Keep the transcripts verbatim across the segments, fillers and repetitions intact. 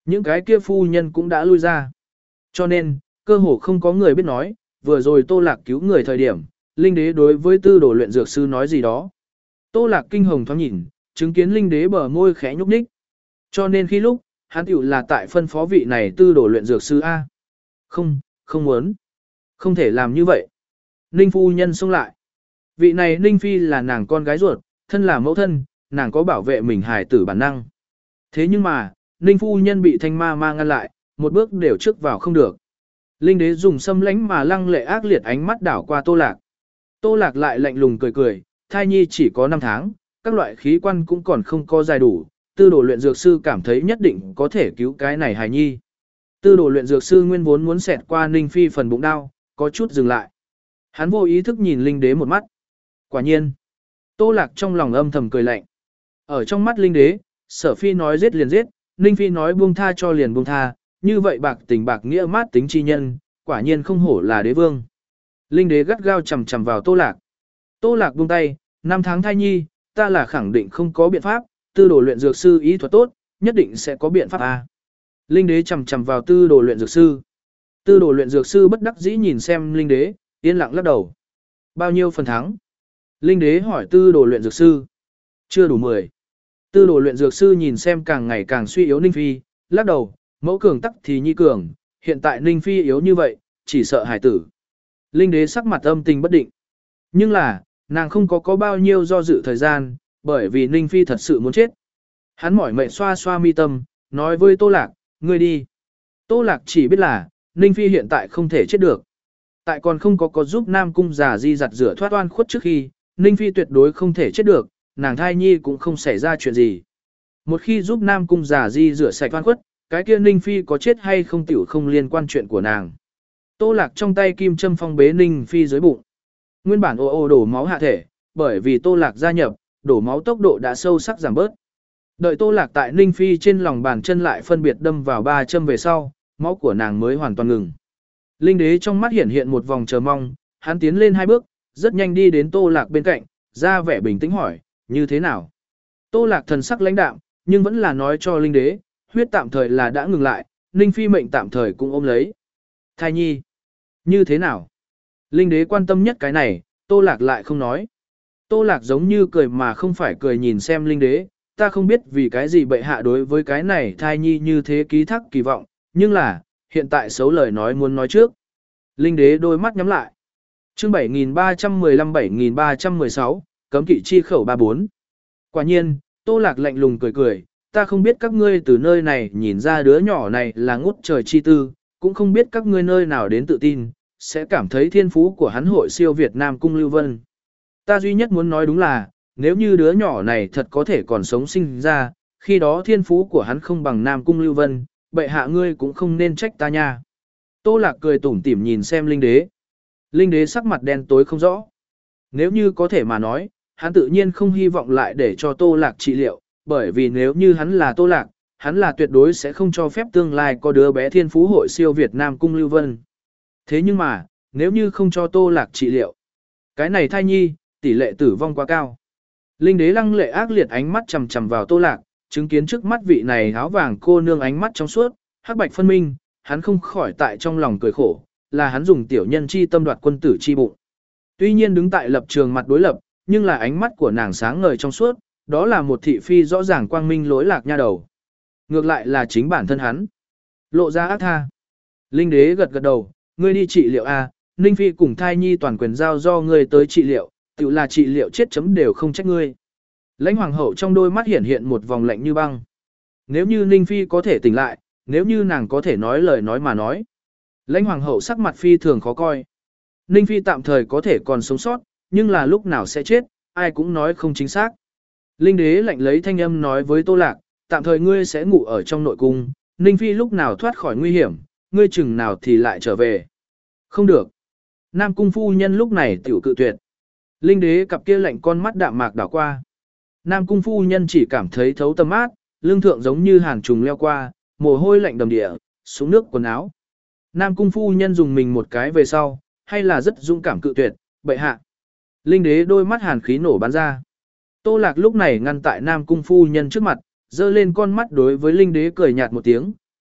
Những cái kia phu nhân cũng đã lui ra. Cho nên, cơ hồ không có người biết nói, vừa rồi Tô Lạc cứu người thời điểm, Linh Đế đối với tư đồ luyện dược sư nói gì đó. Tô Lạc kinh hồng thoáng nhìn, chứng kiến Linh Đế bờ môi khẽ nhúc nhích. Cho nên khi lúc, hắn tiểu là tại phân phó vị này tư đồ luyện dược sư A. Không, không muốn. Không thể làm như vậy. Ninh phu nhân xông lại. Vị này Ninh Phi là nàng con gái ruột, thân là mẫu thân, nàng có bảo vệ mình hài tử bản năng. Thế nhưng mà, Ninh phu nhân bị thanh ma ma ngăn lại, một bước đều trước vào không được. Linh Đế dùng xâm lánh mà lăng lệ ác liệt ánh mắt đảo qua Tô Lạc. Tô Lạc lại lạnh lùng cười cười, thai nhi chỉ có năm tháng, các loại khí quan cũng còn không có dài đủ, tư đồ luyện dược sư cảm thấy nhất định có thể cứu cái này hài nhi. Tư đồ luyện dược sư nguyên vốn muốn xẹt qua Ninh Phi phần bụng đau, có chút dừng lại. Hắn vô ý thức nhìn Linh Đế một mắt. Quả nhiên, Tô Lạc trong lòng âm thầm cười lạnh. Ở trong mắt Linh Đế, Sở Phi nói giết liền giết, Ninh Phi nói buông tha cho liền buông tha, như vậy bạc tình bạc nghĩa mát tính chi nhân, quả nhiên không hổ là đế vương. Linh Đế gắt gao chầm chầm vào Tô Lạc. Tô Lạc buông tay, năm tháng thai nhi, ta là khẳng định không có biện pháp, tư đồ luyện dược sư ý thuật tốt, nhất định sẽ có biện pháp a. Linh Đế chầm chầm vào tư đồ luyện dược sư. Tư đồ luyện dược sư bất đắc dĩ nhìn xem Linh Đế, yên lặng lắc đầu. Bao nhiêu phần thắng? Linh Đế hỏi tư đồ luyện dược sư. Chưa đủ mười. Tư đồ luyện dược sư nhìn xem càng ngày càng suy yếu Ninh Phi, lắc đầu, mẫu cường tắc thì nhi cường, hiện tại Ninh Phi yếu như vậy, chỉ sợ hải tử. Linh Đế sắc mặt âm tình bất định. Nhưng là, nàng không có có bao nhiêu do dự thời gian, bởi vì Ninh Phi thật sự muốn chết. Hắn mỏi mệt xoa xoa mi tâm, nói với Tô Lạc, ngươi đi. Tô Lạc chỉ biết là, Ninh Phi hiện tại không thể chết được. Tại còn không có có giúp Nam Cung già di giặt rửa thoát oan khuất trước khi, Ninh Phi tuyệt đối không thể chết được, nàng thai nhi cũng không xảy ra chuyện gì. Một khi giúp Nam Cung già di rửa sạch oan khuất, cái kia Ninh Phi có chết hay không tiểu không liên quan chuyện của nàng. Tô Lạc trong tay kim châm phong bế Ninh Phi dưới bụng. Nguyên bản ô ô đổ máu hạ thể, bởi vì Tô Lạc gia nhập, đổ máu tốc độ đã sâu sắc giảm bớt. Đợi Tô Lạc tại Ninh Phi trên lòng bàn chân lại phân biệt đâm vào ba châm về sau, máu của nàng mới hoàn toàn ngừng. Linh Đế trong mắt hiện hiện một vòng chờ mong, hắn tiến lên hai bước, rất nhanh đi đến Tô Lạc bên cạnh, ra vẻ bình tĩnh hỏi, như thế nào? Tô Lạc thần sắc lãnh đạm, nhưng vẫn là nói cho Linh Đế, huyết tạm thời là đã ngừng lại, Ninh Phi mệnh tạm thời cũng ôm lấy. Thai nhi, như thế nào? Linh Đế quan tâm nhất cái này, Tô Lạc lại không nói. Tô Lạc giống như cười mà không phải cười nhìn xem Linh Đế, ta không biết vì cái gì bệ hạ đối với cái này thai nhi như thế ký thác kỳ vọng, nhưng là, hiện tại xấu lời nói muốn nói trước. Linh Đế đôi mắt nhắm lại. Chương bảy nghìn ba trăm mười lăm bảy nghìn ba trăm mười sáu, cấm kỵ chi khẩu ba bốn. Quả nhiên, Tô Lạc lạnh lùng cười cười, ta không biết các ngươi từ nơi này nhìn ra đứa nhỏ này là ngút trời chi tư, cũng không biết các ngươi nơi nào đến tự tin, sẽ cảm thấy thiên phú của hắn hội siêu Việt Nam Cung Lưu Vân. Ta duy nhất muốn nói đúng là, nếu như đứa nhỏ này thật có thể còn sống sinh ra, khi đó thiên phú của hắn không bằng Nam Cung Lưu Vân, bệ hạ ngươi cũng không nên trách ta nha. Tô Lạc cười tủm tỉm nhìn xem Linh Đế. Linh Đế sắc mặt đen tối không rõ. Nếu như có thể mà nói, hắn tự nhiên không hy vọng lại để cho Tô Lạc trị liệu, bởi vì nếu như hắn là Tô Lạc, hắn là tuyệt đối sẽ không cho phép tương lai có đứa bé thiên phú hội siêu Việt Nam Cung Lưu Vân. Thế nhưng mà, nếu như không cho Tô Lạc trị liệu, cái này thai nhi, tỷ lệ tử vong quá cao. Linh Đế lăng lệ ác liệt ánh mắt chằm chằm vào Tô Lạc, chứng kiến trước mắt vị này áo vàng cô nương ánh mắt trong suốt, hắc bạch phân minh, hắn không khỏi tại trong lòng cười khổ, là hắn dùng tiểu nhân chi tâm đoạt quân tử chi bụng. Tuy nhiên đứng tại lập trường mặt đối lập, nhưng là ánh mắt của nàng sáng ngời trong suốt, đó là một thị phi rõ ràng quang minh lỗi lạc nha đầu. Ngược lại là chính bản thân hắn. Lộ ra ác tha. Linh Đế gật gật đầu, ngươi đi trị liệu a, Ninh Phi cùng thai nhi toàn quyền giao do ngươi tới trị liệu, tự là trị liệu chết chấm đều không trách ngươi. Lãnh hoàng hậu trong đôi mắt hiện hiện một vòng lạnh như băng. Nếu như Ninh Phi có thể tỉnh lại, nếu như nàng có thể nói lời nói mà nói. Lãnh hoàng hậu sắc mặt phi thường khó coi. Ninh Phi tạm thời có thể còn sống sót, nhưng là lúc nào sẽ chết, ai cũng nói không chính xác. Linh Đế lạnh lấy thanh âm nói với Tô Lạc, tạm thời ngươi sẽ ngủ ở trong nội cung, Ninh Phi lúc nào thoát khỏi nguy hiểm, ngươi chừng nào thì lại trở về. Không được. Nam cung phu nhân lúc này tiểu cự tuyệt. Linh Đế cặp kia lạnh con mắt đạm mạc đảo qua. Nam cung phu nhân chỉ cảm thấy thấu tâm mát, lưng thượng giống như hàn trùng leo qua, mồ hôi lạnh đầm địa, xuống nước quần áo. Nam cung phu nhân dùng mình một cái về sau, hay là rất dũng cảm cự tuyệt, bệ hạ. Linh Đế đôi mắt hàn khí nổ bắn ra. Tô Lạc lúc này ngăn tại Nam cung phu nhân trước mặt, giơ lên con mắt đối với Linh Đế cười nhạt một tiếng,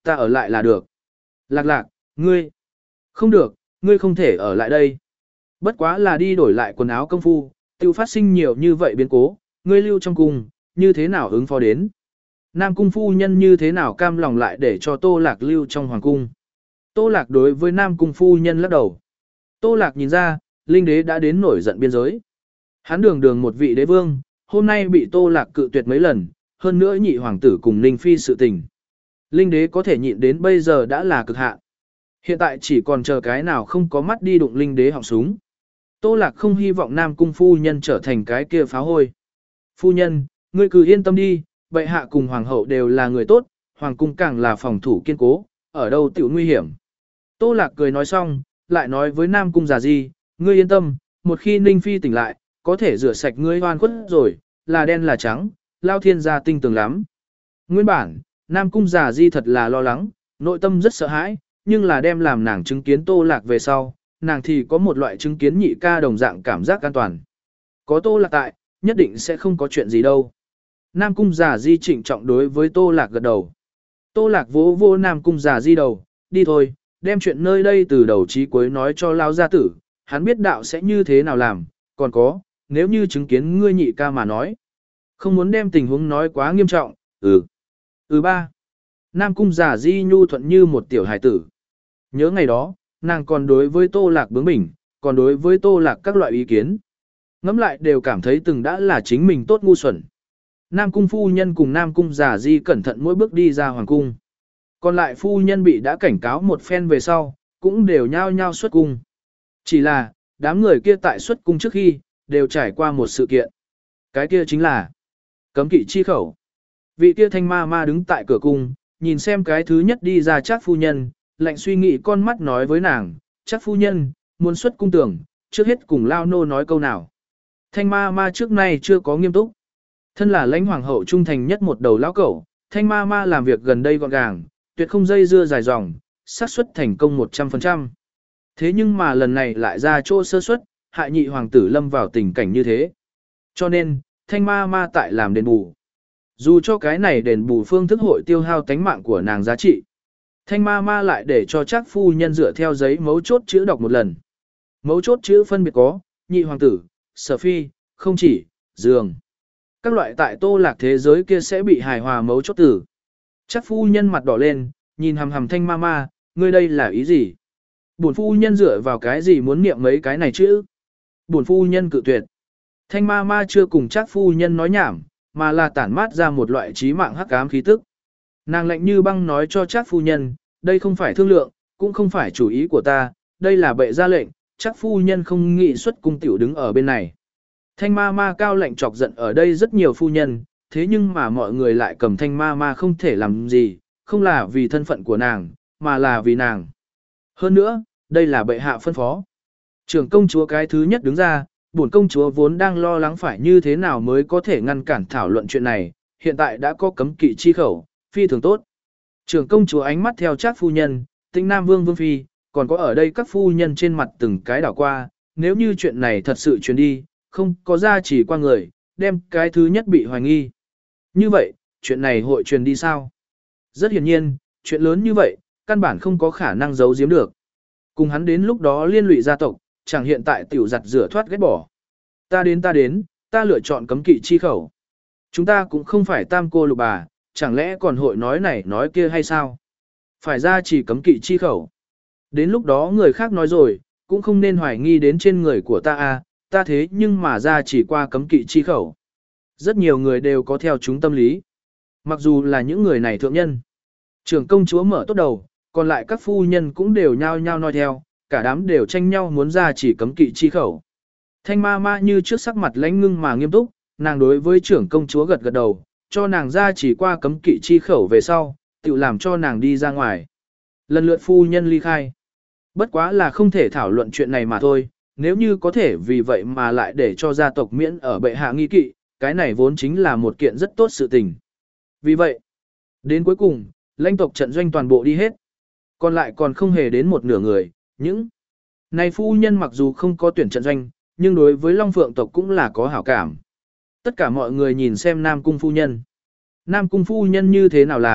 ta ở lại là được. Lạc lạc, ngươi, không được, ngươi không thể ở lại đây. Bất quá là đi đổi lại quần áo công phu, tiêu phát sinh nhiều như vậy biến cố, ngươi lưu trong cung, như thế nào ứng phó đến. Nam cung phu nhân như thế nào cam lòng lại để cho Tô Lạc lưu trong hoàng cung. Tô Lạc đối với Nam cung phu nhân lắc đầu. Tô Lạc nhìn ra, Linh đế đã đến nổi giận biên giới. Hắn đường đường một vị đế vương, hôm nay bị Tô Lạc cự tuyệt mấy lần, hơn nữa nhị hoàng tử cùng Ninh Phi sự tình. Linh đế có thể nhịn đến bây giờ đã là cực hạn. Hiện tại chỉ còn chờ cái nào không có mắt đi đụng Linh đế họng súng. Tô Lạc không hy vọng Nam cung phu nhân trở thành cái kia phá hôi. Phu nhân, ngươi cứ yên tâm đi, bệ hạ cùng hoàng hậu đều là người tốt, hoàng cung càng là phòng thủ kiên cố, ở đâu tiểu nguy hiểm. Tô Lạc cười nói xong, lại nói với Nam cung già di, ngươi yên tâm, một khi Ninh Phi tỉnh lại, có thể rửa sạch ngươi oan khuất rồi, là đen là trắng, lao thiên gia tinh tường lắm. Nguyên bản, Nam cung già di thật là lo lắng, nội tâm rất sợ hãi, nhưng là đem làm nàng chứng kiến Tô Lạc về sau, nàng thì có một loại chứng kiến nhị ca đồng dạng cảm giác an toàn. Có Tô Lạc tại, nhất định sẽ không có chuyện gì đâu. Nam cung già di trịnh trọng đối với Tô Lạc gật đầu. Tô Lạc vỗ vô Nam cung già di đầu, đi thôi, đem chuyện nơi đây từ đầu chí cuối nói cho lao gia tử, hắn biết đạo sẽ như thế nào làm, còn có, nếu như chứng kiến ngươi nhị ca mà nói. Không muốn đem tình huống nói quá nghiêm trọng, ừ. Ừ ba. Nam cung già di nhu thuận như một tiểu hài tử. Nhớ ngày đó, nàng còn đối với Tô Lạc bướng bỉnh, còn đối với Tô Lạc các loại ý kiến. Ngẫm lại đều cảm thấy từng đã là chính mình tốt ngu xuẩn. Nam cung phu nhân cùng Nam cung già di cẩn thận mỗi bước đi ra hoàng cung. Còn lại phu nhân bị đã cảnh cáo một phen về sau, cũng đều nhao nhao xuất cung. Chỉ là, đám người kia tại xuất cung trước khi, đều trải qua một sự kiện. Cái kia chính là cấm kỵ chi khẩu. Vị kia thanh ma ma đứng tại cửa cung, nhìn xem cái thứ nhất đi ra Trác phu nhân, lạnh suy nghĩ con mắt nói với nàng, Trác phu nhân, muốn xuất cung tưởng, trước hết cùng lao nô nói câu nào. Thanh ma ma trước nay chưa có nghiêm túc. Thân là lãnh hoàng hậu trung thành nhất một đầu lão cẩu, thanh ma ma làm việc gần đây gọn gàng, tuyệt không dây dưa dài dòng, xác suất thành công một trăm phần trăm. Thế nhưng mà lần này lại ra chỗ sơ suất, hại nhị hoàng tử lâm vào tình cảnh như thế. Cho nên, thanh ma ma tại làm đền bù. Dù cho cái này đền bù phương thức hội tiêu hao tánh mạng của nàng giá trị. Thanh ma ma lại để cho Trác phu nhân dựa theo giấy mấu chốt chữ đọc một lần. Mấu chốt chữ phân biệt có, nhị hoàng tử, sở phi, không chỉ, giường. Các loại tại Tô Lạc thế giới kia sẽ bị hài hòa mấu chốt tử. Trác phu nhân mặt đỏ lên, nhìn hầm hầm thanh ma ma, ngươi đây là ý gì? Bổn phu nhân dựa vào cái gì muốn niệm mấy cái này chứ? Bổn phu nhân cự tuyệt. Thanh ma ma chưa cùng Trác phu nhân nói nhảm, mà là tản mát ra một loại trí mạng hắc ám khí tức. Nàng lạnh như băng nói cho Trác phu nhân, đây không phải thương lượng, cũng không phải chủ ý của ta, đây là bệ ra lệnh, Trác phu nhân không nghị xuất cung tiểu đứng ở bên này. Thanh ma ma cao lạnh chọc giận ở đây rất nhiều phu nhân, thế nhưng mà mọi người lại cầm thanh ma ma không thể làm gì, không là vì thân phận của nàng, mà là vì nàng. Hơn nữa, đây là bệ hạ phân phó. Trưởng công chúa cái thứ nhất đứng ra, bổn công chúa vốn đang lo lắng phải như thế nào mới có thể ngăn cản thảo luận chuyện này, hiện tại đã có cấm kỵ chi khẩu, phi thường tốt. Trưởng công chúa ánh mắt theo Trác phu nhân, Tĩnh Nam Vương Vương Phi, còn có ở đây các phu nhân trên mặt từng cái đảo qua, nếu như chuyện này thật sự truyền đi, không có ra chỉ qua người, đem cái thứ nhất bị hoài nghi. Như vậy, chuyện này hội truyền đi sao? Rất hiển nhiên, chuyện lớn như vậy, căn bản không có khả năng giấu giếm được. Cùng hắn đến lúc đó liên lụy gia tộc, chẳng hiện tại tiểu giặt rửa thoát ghét bỏ. Ta đến ta đến, ta lựa chọn cấm kỵ chi khẩu. Chúng ta cũng không phải tam cô lục bà, chẳng lẽ còn hội nói này nói kia hay sao? Phải ra chỉ cấm kỵ chi khẩu. Đến lúc đó người khác nói rồi, cũng không nên hoài nghi đến trên người của ta à, ta thế nhưng mà ra chỉ qua cấm kỵ chi khẩu. Rất nhiều người đều có theo chúng tâm lý. Mặc dù là những người này thượng nhân. Trưởng công chúa mở tốt đầu, còn lại các phu nhân cũng đều nhao nhao nói theo, cả đám đều tranh nhau muốn ra chỉ cấm kỵ chi khẩu. Thanh ma ma như trước sắc mặt lãnh ngưng mà nghiêm túc, nàng đối với trưởng công chúa gật gật đầu, cho nàng ra chỉ qua cấm kỵ chi khẩu về sau, tự làm cho nàng đi ra ngoài. Lần lượt phu nhân ly khai. Bất quá là không thể thảo luận chuyện này mà thôi, nếu như có thể vì vậy mà lại để cho gia tộc miễn ở bệ hạ nghi kỵ, cái này vốn chính là một kiện rất tốt sự tình. Vì vậy, đến cuối cùng, lãnh tộc trận doanh toàn bộ đi hết. Còn lại còn không hề đến một nửa người, những này phu nhân mặc dù không có tuyển trận doanh, nhưng đối với Long Phượng tộc cũng là có hảo cảm. Tất cả mọi người nhìn xem Nam Cung phu nhân. Nam Cung phu nhân như thế nào làm,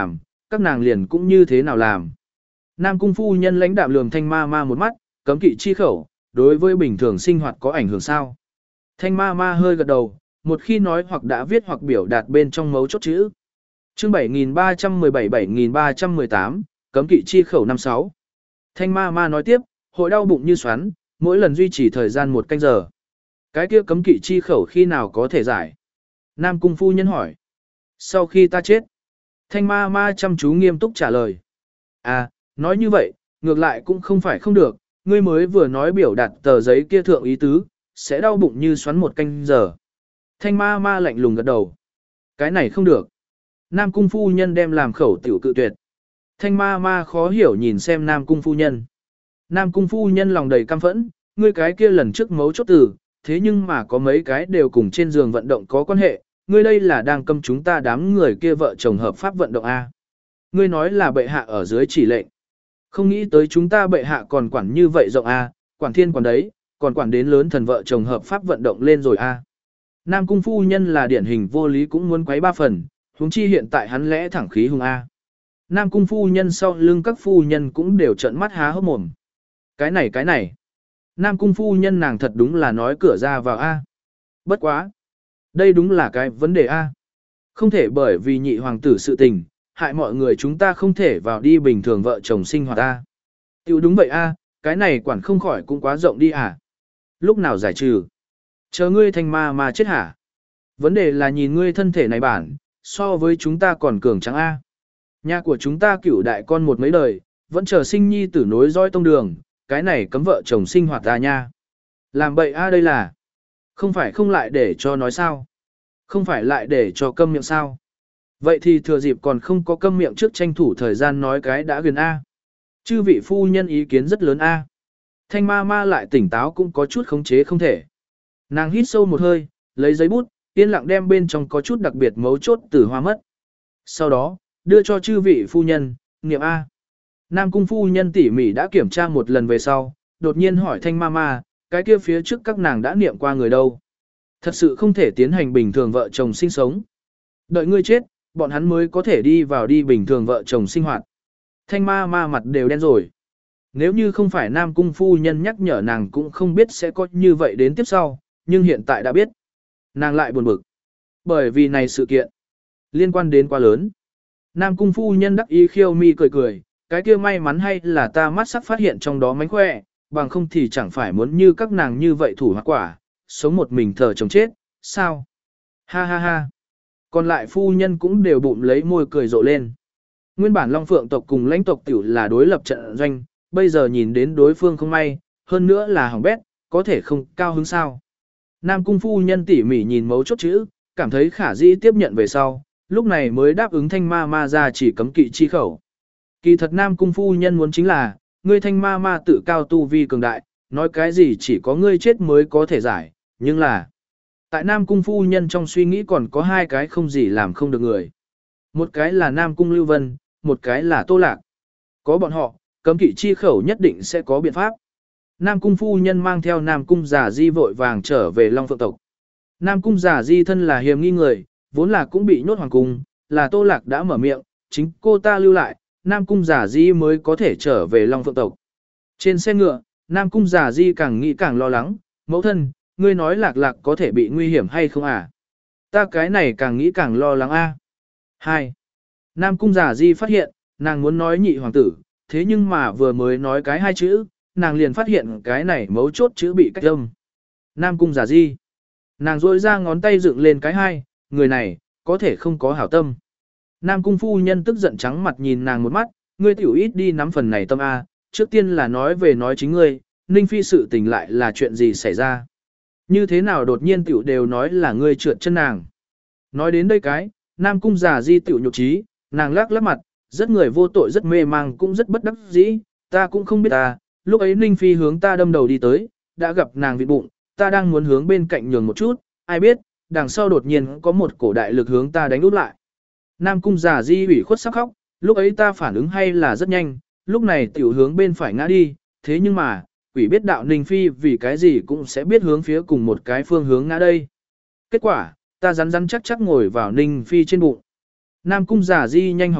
các nàng liền cũng như thế nào làm. Nam cung phu nhân lãnh đạm lườm thanh ma ma một mắt, cấm kỵ chi khẩu, đối với bình thường sinh hoạt có ảnh hưởng sao? Thanh ma ma hơi gật đầu, một khi nói hoặc đã viết hoặc biểu đạt bên trong mấu chốt chữ. Chương bảy nghìn ba trăm mười bảy bảy nghìn ba trăm mười tám, cấm kỵ chi khẩu năm sáu. Thanh ma ma nói tiếp, hội đau bụng như xoắn, mỗi lần duy trì thời gian một canh giờ. Cái kia cấm kỵ chi khẩu khi nào có thể giải? Nam cung phu nhân hỏi. Sau khi ta chết. Thanh ma ma chăm chú nghiêm túc trả lời. À, nói như vậy, ngược lại cũng không phải không được, ngươi mới vừa nói biểu đạt tờ giấy kia thượng ý tứ, sẽ đau bụng như xoắn một canh giờ. Thanh ma ma lạnh lùng gật đầu. Cái này không được. Nam cung phu nhân đem làm khẩu tiểu cự tuyệt. Thanh ma ma khó hiểu nhìn xem Nam cung phu nhân. Nam cung phu nhân lòng đầy căm phẫn, ngươi cái kia lần trước mấu chốt từ, thế nhưng mà có mấy cái đều cùng trên giường vận động có quan hệ, ngươi đây là đang cấm chúng ta đám người kia vợ chồng hợp pháp vận động A. Ngươi nói là bệ hạ ở dưới chỉ lệnh. Không nghĩ tới chúng ta bệ hạ còn quản như vậy rộng A, quản thiên quản đấy, còn quản đến lớn thần vợ chồng hợp pháp vận động lên rồi A. Nam cung phu nhân là điển hình vô lý cũng muốn quấy ba phần, huống chi hiện tại hắn lẽ thẳng khí hùng A. Nam cung phu nhân sau lưng các phu nhân cũng đều trợn mắt há hốc mồm. Cái này cái này. Nam cung phu nhân nàng thật đúng là nói cửa ra vào A. Bất quá. Đây đúng là cái vấn đề A. Không thể bởi vì nhị hoàng tử sự tình, hại mọi người chúng ta không thể vào đi bình thường vợ chồng sinh hoạt A. Tiểu đúng vậy A, cái này quản không khỏi cũng quá rộng đi à. Lúc nào giải trừ? Chờ ngươi thành ma mà chết hả? Vấn đề là nhìn ngươi thân thể này bản, so với chúng ta còn cường trắng A. Nhà của chúng ta cửu đại con một mấy đời, vẫn chờ sinh nhi tử nối dõi tông đường, cái này cấm vợ chồng sinh hoạt ra nha. Làm bậy A đây là, không phải không lại để cho nói sao? Không phải lại để cho câm miệng sao? Vậy thì thừa dịp còn không có câm miệng trước tranh thủ thời gian nói cái đã gần A. Chư vị phu nhân ý kiến rất lớn A. Thanh ma ma lại tỉnh táo cũng có chút khống chế không thể. Nàng hít sâu một hơi, lấy giấy bút, yên lặng đem bên trong có chút đặc biệt mấu chốt từ hoa mất. Sau đó, đưa cho chư vị phu nhân, niệm A. Nam cung phu nhân tỉ mỉ đã kiểm tra một lần về sau, đột nhiên hỏi thanh ma ma, cái kia phía trước các nàng đã niệm qua người đâu. Thật sự không thể tiến hành bình thường vợ chồng sinh sống. Đợi ngươi chết, bọn hắn mới có thể đi vào đi bình thường vợ chồng sinh hoạt. Thanh ma ma mặt đều đen rồi. Nếu như không phải Nam cung phu nhân nhắc nhở nàng cũng không biết sẽ có như vậy đến tiếp sau, nhưng hiện tại đã biết. Nàng lại buồn bực. Bởi vì này sự kiện liên quan đến quá lớn. Nam cung phu nhân đắc ý khiêu mi cười cười, cái kia may mắn hay là ta mắt sắc phát hiện trong đó mánh khỏe, bằng không thì chẳng phải muốn như các nàng như vậy thủ hoặc quả, sống một mình thờ chồng chết, sao? Ha ha ha. Còn lại phu nhân cũng đều bụng lấy môi cười rộ lên. Nguyên bản Long Phượng tộc cùng lãnh tộc tiểu là đối lập trận doanh, bây giờ nhìn đến đối phương không may, hơn nữa là hỏng bét, có thể không cao hứng sao. Nam cung phu nhân tỉ mỉ nhìn mấu chốt chữ, cảm thấy khả dĩ tiếp nhận về sau, lúc này mới đáp ứng thanh ma ma ra chỉ cấm kỵ chi khẩu. Kỳ thật Nam cung phu nhân muốn chính là, ngươi thanh ma ma tự cao tu vi cường đại, nói cái gì chỉ có ngươi chết mới có thể giải, nhưng là tại Nam cung phu nhân trong suy nghĩ còn có hai cái không gì làm không được người. Một cái là Nam cung Lưu Vân, một cái là Tô Lạc. Có bọn họ, cấm kỵ chi khẩu nhất định sẽ có biện pháp. Nam cung phu nhân mang theo Nam cung giả di vội vàng trở về Long Phượng tộc. Nam cung giả di thân là hiềm nghi người, vốn là cũng bị nhốt hoàng cung, là Tô Lạc đã mở miệng, chính cô ta lưu lại, Nam cung giả di mới có thể trở về Long Phượng tộc. Trên xe ngựa, Nam cung giả di càng nghĩ càng lo lắng, mẫu thân, ngươi nói Lạc Lạc có thể bị nguy hiểm hay không à? Ta cái này càng nghĩ càng lo lắng a. Hai. Nam cung giả di phát hiện, nàng muốn nói nhị hoàng tử, thế nhưng mà vừa mới nói cái hai chữ, nàng liền phát hiện cái này mấu chốt chữ bị cách âm. Nam cung giả di. Nàng rôi ra ngón tay dựng lên cái hai, người này, có thể không có hảo tâm. Nam cung phu nhân tức giận trắng mặt nhìn nàng một mắt, ngươi tiểu ít đi nắm phần này tâm A, trước tiên là nói về nói chính ngươi, Ninh Phi sự tình lại là chuyện gì xảy ra. Như thế nào đột nhiên tiểu đều nói là ngươi trượt chân nàng. Nói đến đây cái, Nam cung giả di tiểu nhục trí, nàng lắc lắc mặt, rất người vô tội rất mê mang cũng rất bất đắc dĩ, ta cũng không biết ta, lúc ấy Ninh Phi hướng ta đâm đầu đi tới, đã gặp nàng vịt bụng, ta đang muốn hướng bên cạnh nhường một chút, ai biết, đằng sau đột nhiên có một cổ đại lực hướng ta đánh úp lại. Nam cung giả di ủy khuất sắc khóc, lúc ấy ta phản ứng hay là rất nhanh, lúc này tiểu hướng bên phải ngã đi, thế nhưng mà, quỷ biết đạo Ninh Phi vì cái gì cũng sẽ biết hướng phía cùng một cái phương hướng ngã đây. Kết quả, ta rắn rắn chắc chắc ngồi vào Ninh Phi trên bụng. Nam cung giả di nhanh hỏng mất,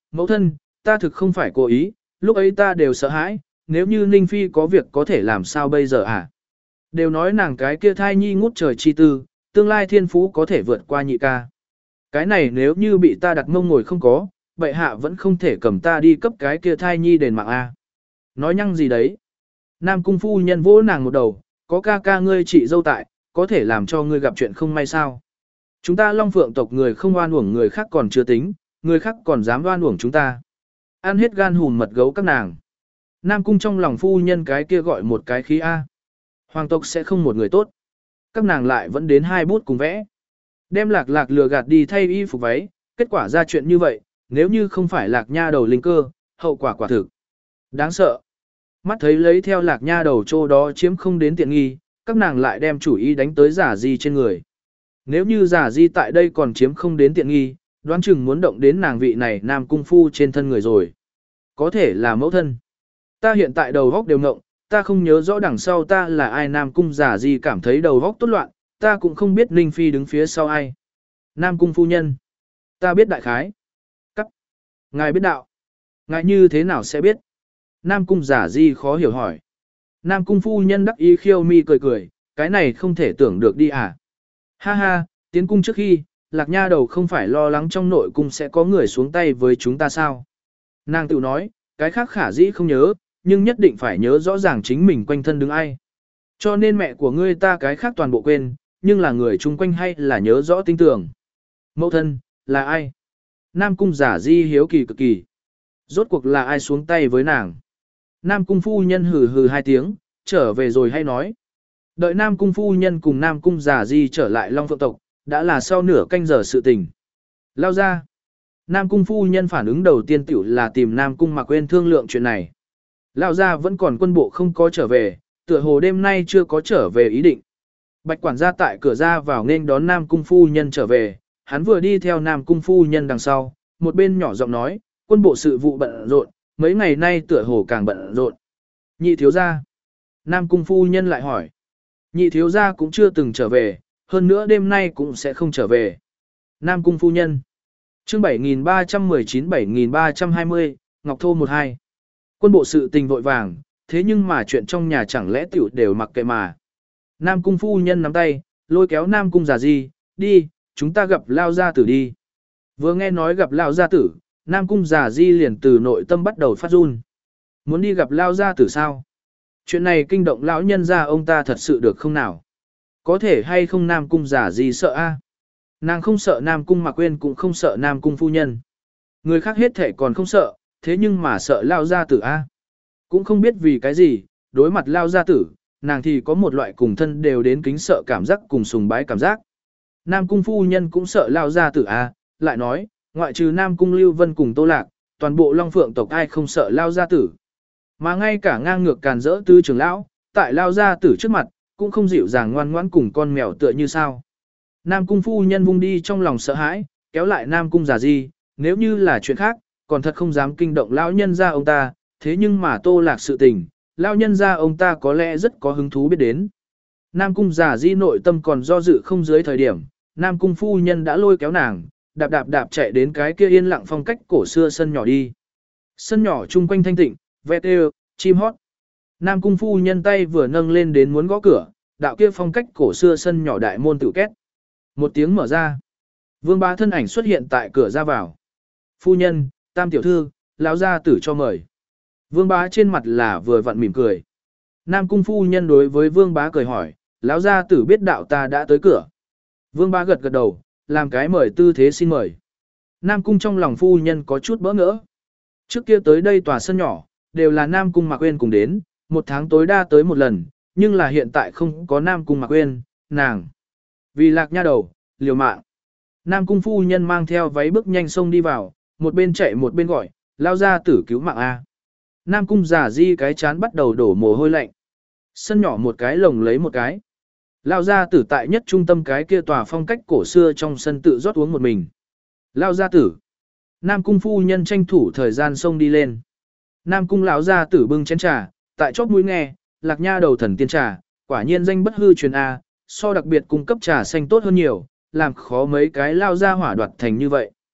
mẫu thân, ta thực không phải cố ý, lúc ấy ta đều sợ hãi, nếu như Ninh Phi có việc có thể làm sao bây giờ à? Đều nói nàng cái kia thai nhi ngút trời chi tư, tương lai thiên phú có thể vượt qua nhị ca. Cái này nếu như bị ta đặt mông ngồi không có, bệ hạ vẫn không thể cầm ta đi cấp cái kia thai nhi đền mạng A. Nói nhăng gì đấy? Nam cung phu nhân vỗ nàng một đầu, có ca ca ngươi chị dâu tại, có thể làm cho ngươi gặp chuyện không may sao. Chúng ta Long Phượng tộc người không oan uổng người khác còn chưa tính, người khác còn dám oan uổng chúng ta. Ăn hết gan hùn mật gấu các nàng. Nam cung trong lòng phu nhân cái kia gọi một cái khí A. Hoàng tộc sẽ không một người tốt. Các nàng lại vẫn đến hai bút cùng vẽ. Đem lạc lạc lừa gạt đi thay y phục váy, kết quả ra chuyện như vậy, nếu như không phải lạc nha đầu linh cơ, hậu quả quả thực. Đáng sợ. Mắt thấy lấy theo lạc nha đầu trô đó chiếm không đến tiện nghi, các nàng lại đem chủ ý đánh tới giả di trên người. Nếu như giả di tại đây còn chiếm không đến tiện nghi, đoán chừng muốn động đến nàng vị này nam cung phu trên thân người rồi. Có thể là mẫu thân. Ta hiện tại đầu góc đều ngộng, ta không nhớ rõ đằng sau ta là ai. Nam cung giả di cảm thấy đầu góc tốt loạn, ta cũng không biết Ninh Phi đứng phía sau ai. Nam cung phu nhân. Ta biết đại khái. Cắt. Ngài biết đạo. Ngài như thế nào sẽ biết? Nam cung giả di khó hiểu hỏi. Nam cung phu nhân đắc ý khiêu mi cười cười, cái này không thể tưởng được đi à. Ha ha, tiến cung trước khi, lạc nha đầu không phải lo lắng trong nội cung sẽ có người xuống tay với chúng ta sao? Nàng tự nói, cái khác khả dĩ không nhớ, nhưng nhất định phải nhớ rõ ràng chính mình quanh thân đứng ai. Cho nên mẹ của ngươi ta cái khác toàn bộ quên, nhưng là người chung quanh hay là nhớ rõ tinh tưởng. Mẫu thân, là ai? Nam cung giả di hiếu kỳ cực kỳ. Rốt cuộc là ai xuống tay với nàng? Nam cung phu nhân hừ hừ hai tiếng, trở về rồi hay nói. Đợi Nam cung phu nhân cùng Nam cung giả di trở lại Long Phượng tộc, đã là sau nửa canh giờ sự tình. Lao ra. Nam cung phu nhân phản ứng đầu tiên tiểu là tìm Nam cung Mạc Quyên thương lượng chuyện này. Lao ra vẫn còn quân bộ không có trở về, tựa hồ đêm nay chưa có trở về ý định. Bạch quản gia tại cửa ra vào nên đón Nam cung phu nhân trở về, hắn vừa đi theo Nam cung phu nhân đằng sau, một bên nhỏ giọng nói, quân bộ sự vụ bận rộn, mấy ngày nay tựa hồ càng bận rộn. Nhị thiếu gia. Nam cung phu nhân lại hỏi. Nhị thiếu gia cũng chưa từng trở về, hơn nữa đêm nay cũng sẽ không trở về. Nam cung phu nhân. Chương bảy nghìn ba trăm mười chín bảy nghìn ba trăm hai mươi, Ngọc Thô một hai. Quân bộ sự tình vội vàng, thế nhưng mà chuyện trong nhà chẳng lẽ tiểu đều mặc kệ mà. Nam cung phu nhân nắm tay, lôi kéo Nam cung giả di, đi, chúng ta gặp Lao gia tử đi. Vừa nghe nói gặp Lao gia tử, Nam cung giả di liền từ nội tâm bắt đầu phát run. Muốn đi gặp Lao gia tử sao? Chuyện này kinh động lão nhân gia ông ta thật sự được không nào? Có thể hay không Nam cung giả di sợ a? Nàng không sợ Nam cung Mạc Quyên cũng không sợ Nam cung phu nhân. Người khác hết thể còn không sợ, thế nhưng mà sợ Lao gia tử a. Cũng không biết vì cái gì, đối mặt Lao gia tử, nàng thì có một loại cùng thân đều đến kính sợ cảm giác cùng sùng bái cảm giác. Nam cung phu nhân cũng sợ Lao gia tử a, lại nói, ngoại trừ Nam cung Lưu Vân cùng Tô Lạc, toàn bộ Long Phượng tộc ai không sợ Lao gia tử. Mà ngay cả ngang ngược càn rỡ tứ trưởng lão, tại Lao gia tử trước mặt, cũng không dịu dàng ngoan ngoãn cùng con mèo tựa như sao. Nam cung phu nhân vung đi trong lòng sợ hãi, kéo lại Nam cung giả di, nếu như là chuyện khác, còn thật không dám kinh động lão nhân gia ông ta, thế nhưng mà Tô Lạc sự tình, lão nhân gia ông ta có lẽ rất có hứng thú biết đến. Nam cung giả di nội tâm còn do dự không dưới thời điểm, Nam cung phu nhân đã lôi kéo nàng, đạp đạp đạp chạy đến cái kia yên lặng phong cách cổ xưa sân nhỏ đi. Sân nhỏ chung quanh thanh tịnh, ve tê, chim hót. Nam cung phu nhân tay vừa nâng lên đến muốn gõ cửa, đạo kia phong cách cổ xưa sân nhỏ đại môn tự két. Một tiếng mở ra. Vương Bá thân ảnh xuất hiện tại cửa ra vào. Phu nhân, Tam tiểu thư, lão gia tử cho mời. Vương Bá trên mặt là vừa vặn mỉm cười. Nam cung phu nhân đối với Vương Bá cười hỏi, lão gia tử biết đạo ta đã tới cửa. Vương Bá gật gật đầu, làm cái mời tư thế xin mời. Nam cung trong lòng phu nhân có chút bỡ ngỡ. Trước kia tới đây tòa sân nhỏ, đều là Nam cung Mạc Quyên cùng đến, một tháng tối đa tới một lần, nhưng là hiện tại không có Nam cung Mạc Quyên, nàng. Vì lạc nha đầu, liều mạng. Nam cung phu nhân mang theo váy bước nhanh sông đi vào, một bên chạy một bên gọi, lao ra tử cứu mạng A. Nam cung giả di cái chán bắt đầu đổ mồ hôi lạnh. Sân nhỏ một cái lồng lấy một cái. Lao gia tử tại nhất trung tâm cái kia tòa phong cách cổ xưa trong sân tự rót uống một mình. Lao gia tử. Nam cung phu nhân tranh thủ thời gian xông đi lên. Nam cung lão gia tử bưng chén trà, tại chóp mũi nghe, lạc nha đầu thần tiên trà, quả nhiên danh bất hư truyền A, so đặc biệt cung cấp trà xanh tốt hơn nhiều, làm khó mấy cái lao ra hỏa đoạt thành như vậy.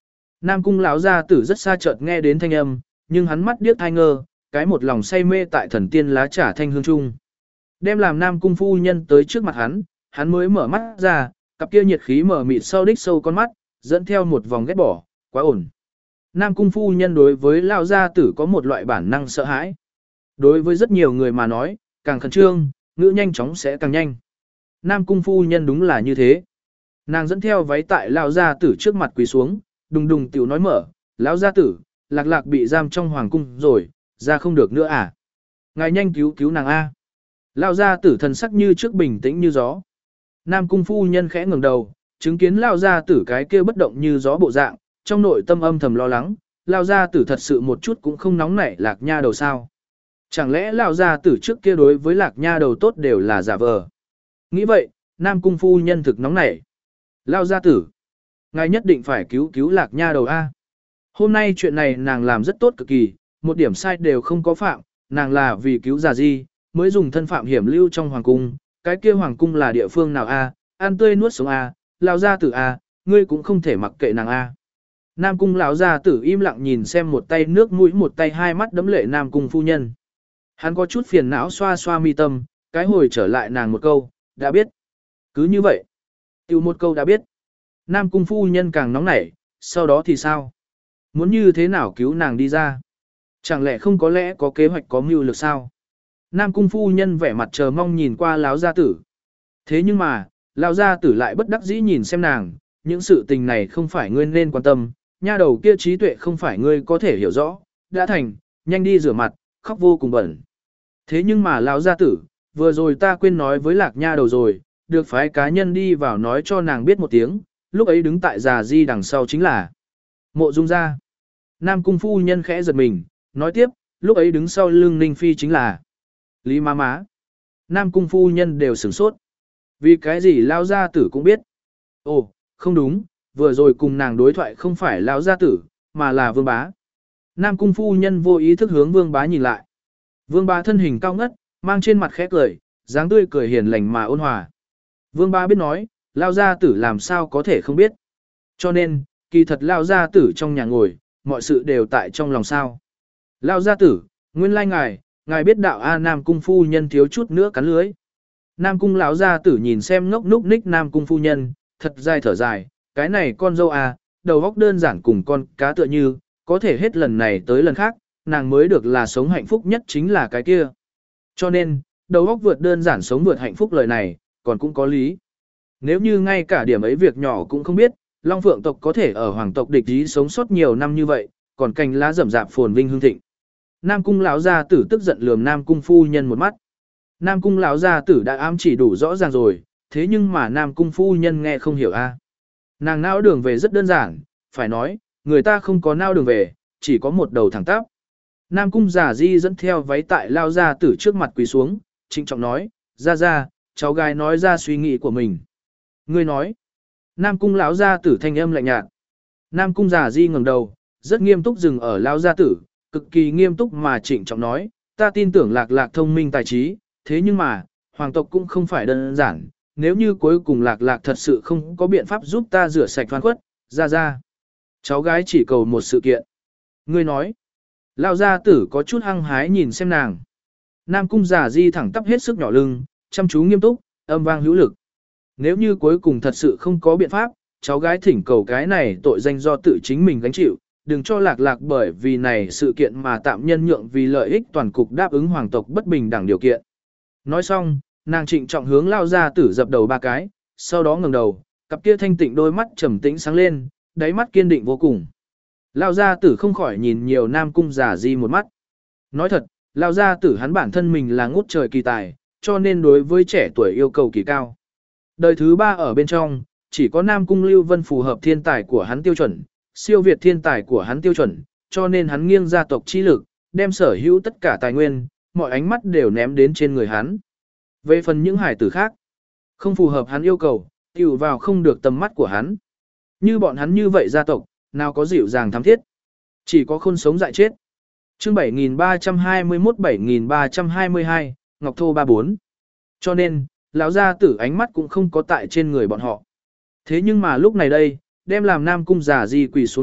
Nam cung lão gia tử rất xa chợt nghe đến thanh âm, nhưng hắn mắt điếc thai ngơ, cái một lòng say mê tại thần tiên lá trà thanh hương trung. Đem làm Nam cung phu nhân tới trước mặt hắn, hắn mới mở mắt ra, cặp kia nhiệt khí mở mịt sâu đích sâu con mắt, dẫn theo một vòng ghét bỏ, quá ổn. Nam cung phu nhân đối với lão gia tử có một loại bản năng sợ hãi. Đối với rất nhiều người mà nói, càng khẩn trương, ngữ nhanh chóng sẽ càng nhanh. Nam cung phu nhân đúng là như thế. Nàng dẫn theo váy tại lão gia tử trước mặt quỳ xuống, đùng đùng tiểu nói mở, lão gia tử, lạc lạc bị giam trong hoàng cung rồi, ra không được nữa à. Ngài nhanh cứu cứu nàng A. Lão gia tử thần sắc như trước bình tĩnh như gió. Nam cung phu nhân khẽ ngẩng đầu, chứng kiến lão gia tử cái kia bất động như gió bộ dạng, trong nội tâm âm thầm lo lắng, lão gia tử thật sự một chút cũng không nóng nảy lạc nha đầu sao. Chẳng lẽ lão gia tử trước kia đối với lạc nha đầu tốt đều là giả vờ. Nghĩ vậy, Nam cung phu nhân thực nóng nảy. Lão gia tử, ngài nhất định phải cứu cứu lạc nha đầu A. Hôm nay chuyện này nàng làm rất tốt cực kỳ, một điểm sai đều không có phạm, nàng là vì cứu già di, mới dùng thân phạm hiểm lưu trong hoàng cung, cái kia hoàng cung là địa phương nào A, ăn tươi nuốt sống A, lão gia tử A, ngươi cũng không thể mặc kệ nàng A. Nam cung lão gia tử im lặng nhìn xem một tay nước mũi một tay hai mắt đấm lệ Nam cung phu nhân. Hắn có chút phiền não xoa xoa mi tâm, cái hồi trở lại nàng một câu, đã biết. Cứ như vậy. Tiêu một câu đã biết. Nam cung phu nhân càng nóng nảy, sau đó thì sao? Muốn như thế nào cứu nàng đi ra? Chẳng lẽ không có lẽ có kế hoạch có mưu lược sao? Nam cung phu nhân vẻ mặt chờ mong nhìn qua lão gia tử. Thế nhưng mà, lão gia tử lại bất đắc dĩ nhìn xem nàng, những sự tình này không phải ngươi nên quan tâm, nha đầu kia trí tuệ không phải ngươi có thể hiểu rõ, đã thành, nhanh đi rửa mặt, khóc vô cùng bẩn. Thế nhưng mà lão gia tử, vừa rồi ta quên nói với lạc nha đầu rồi, được phái cá nhân đi vào nói cho nàng biết một tiếng, lúc ấy đứng tại già di đằng sau chính là Mộ Dung gia. Nam cung phu nhân khẽ giật mình, nói tiếp, lúc ấy đứng sau lưng Ninh Phi chính là Lý má má. Nam cung phu nhân đều sửng sốt. Vì cái gì lão gia tử cũng biết. Ồ, không đúng, vừa rồi cùng nàng đối thoại không phải lão gia tử, mà là Vương Bá. Nam cung phu nhân vô ý thức hướng Vương Bá nhìn lại. Vương Bá thân hình cao ngất, mang trên mặt khẽ cười, dáng tươi cười hiền lành mà ôn hòa. Vương Bá biết nói, lão gia tử làm sao có thể không biết. Cho nên, kỳ thật lão gia tử trong nhà ngồi, mọi sự đều tại trong lòng sao. Lão gia tử, nguyên lai ngài, ngài biết đạo A. Nam cung phu nhân thiếu chút nữa cắn lưới. Nam cung lão gia tử nhìn xem ngốc núc ních Nam cung phu nhân, thật dài thở dài, cái này con dâu A, đầu óc đơn giản cùng con cá tựa như, có thể hết lần này tới lần khác, nàng mới được là sống hạnh phúc nhất chính là cái kia. Cho nên, đầu óc vượt đơn giản sống vượt hạnh phúc lời này, còn cũng có lý. Nếu như ngay cả điểm ấy việc nhỏ cũng không biết, Long Phượng tộc có thể ở hoàng tộc địch ý sống sót nhiều năm như vậy, còn cành lá rậm rạp phồn vinh hương thịnh. Nam cung lão gia tử tức giận lườm Nam cung phu nhân một mắt. Nam cung lão gia tử đã ám chỉ đủ rõ ràng rồi, thế nhưng mà Nam cung phu nhân nghe không hiểu a. Nàng nao đường về rất đơn giản, phải nói, người ta không có nao đường về, chỉ có một đầu thẳng tắp. Nam cung giả di dẫn theo váy tại lao gia tử trước mặt quỳ xuống, trịnh trọng nói, ra ra, cháu gái nói ra suy nghĩ của mình. Ngươi nói, Nam cung lão gia tử thanh âm lạnh nhạt. Nam cung giả di ngẩng đầu, rất nghiêm túc dừng ở lao gia tử, cực kỳ nghiêm túc mà trịnh trọng nói, ta tin tưởng lạc lạc thông minh tài trí, thế nhưng mà, hoàng tộc cũng không phải đơn giản, nếu như cuối cùng lạc lạc thật sự không có biện pháp giúp ta rửa sạch oan khuất, ra ra. Cháu gái chỉ cầu một sự kiện. Ngươi nói, lao gia tử có chút hăng hái nhìn xem nàng. Nam cung giả di thẳng tắp hết sức nhỏ lưng, chăm chú nghiêm túc, âm vang hữu lực. Nếu như cuối cùng thật sự không có biện pháp, cháu gái thỉnh cầu cái này tội danh do tự chính mình gánh chịu, đừng cho lạc lạc bởi vì này sự kiện mà tạm nhân nhượng vì lợi ích toàn cục đáp ứng hoàng tộc bất bình đẳng điều kiện. Nói xong, nàng trịnh trọng hướng lao gia tử dập đầu ba cái, sau đó ngẩng đầu, cặp kia thanh tịnh đôi mắt trầm tĩnh sáng lên, đáy mắt kiên định vô cùng. Lao gia tử không khỏi nhìn nhiều Nam cung giả di một mắt. Nói thật, lao gia tử hắn bản thân mình là ngút trời kỳ tài, cho nên đối với trẻ tuổi yêu cầu kỳ cao. Đời thứ ba ở bên trong, chỉ có Nam cung Lưu Vân phù hợp thiên tài của hắn tiêu chuẩn, siêu việt thiên tài của hắn tiêu chuẩn, cho nên hắn nghiêng gia tộc chi lực, đem sở hữu tất cả tài nguyên, mọi ánh mắt đều ném đến trên người hắn. Về phần những hải tử khác, không phù hợp hắn yêu cầu, tiểu vào không được tầm mắt của hắn. Như bọn hắn như vậy gia tộc, nào có dịu dàng thắm thiết, chỉ có khôn sống dại chết. Chương bảy nghìn ba trăm hai mươi mốt bảy nghìn ba trăm hai mươi hai, Ngọc Thô ba bốn. Cho nên, lão gia tử ánh mắt cũng không có tại trên người bọn họ. Thế nhưng mà lúc này đây, đem làm Nam cung giả di quỳ xuống đất,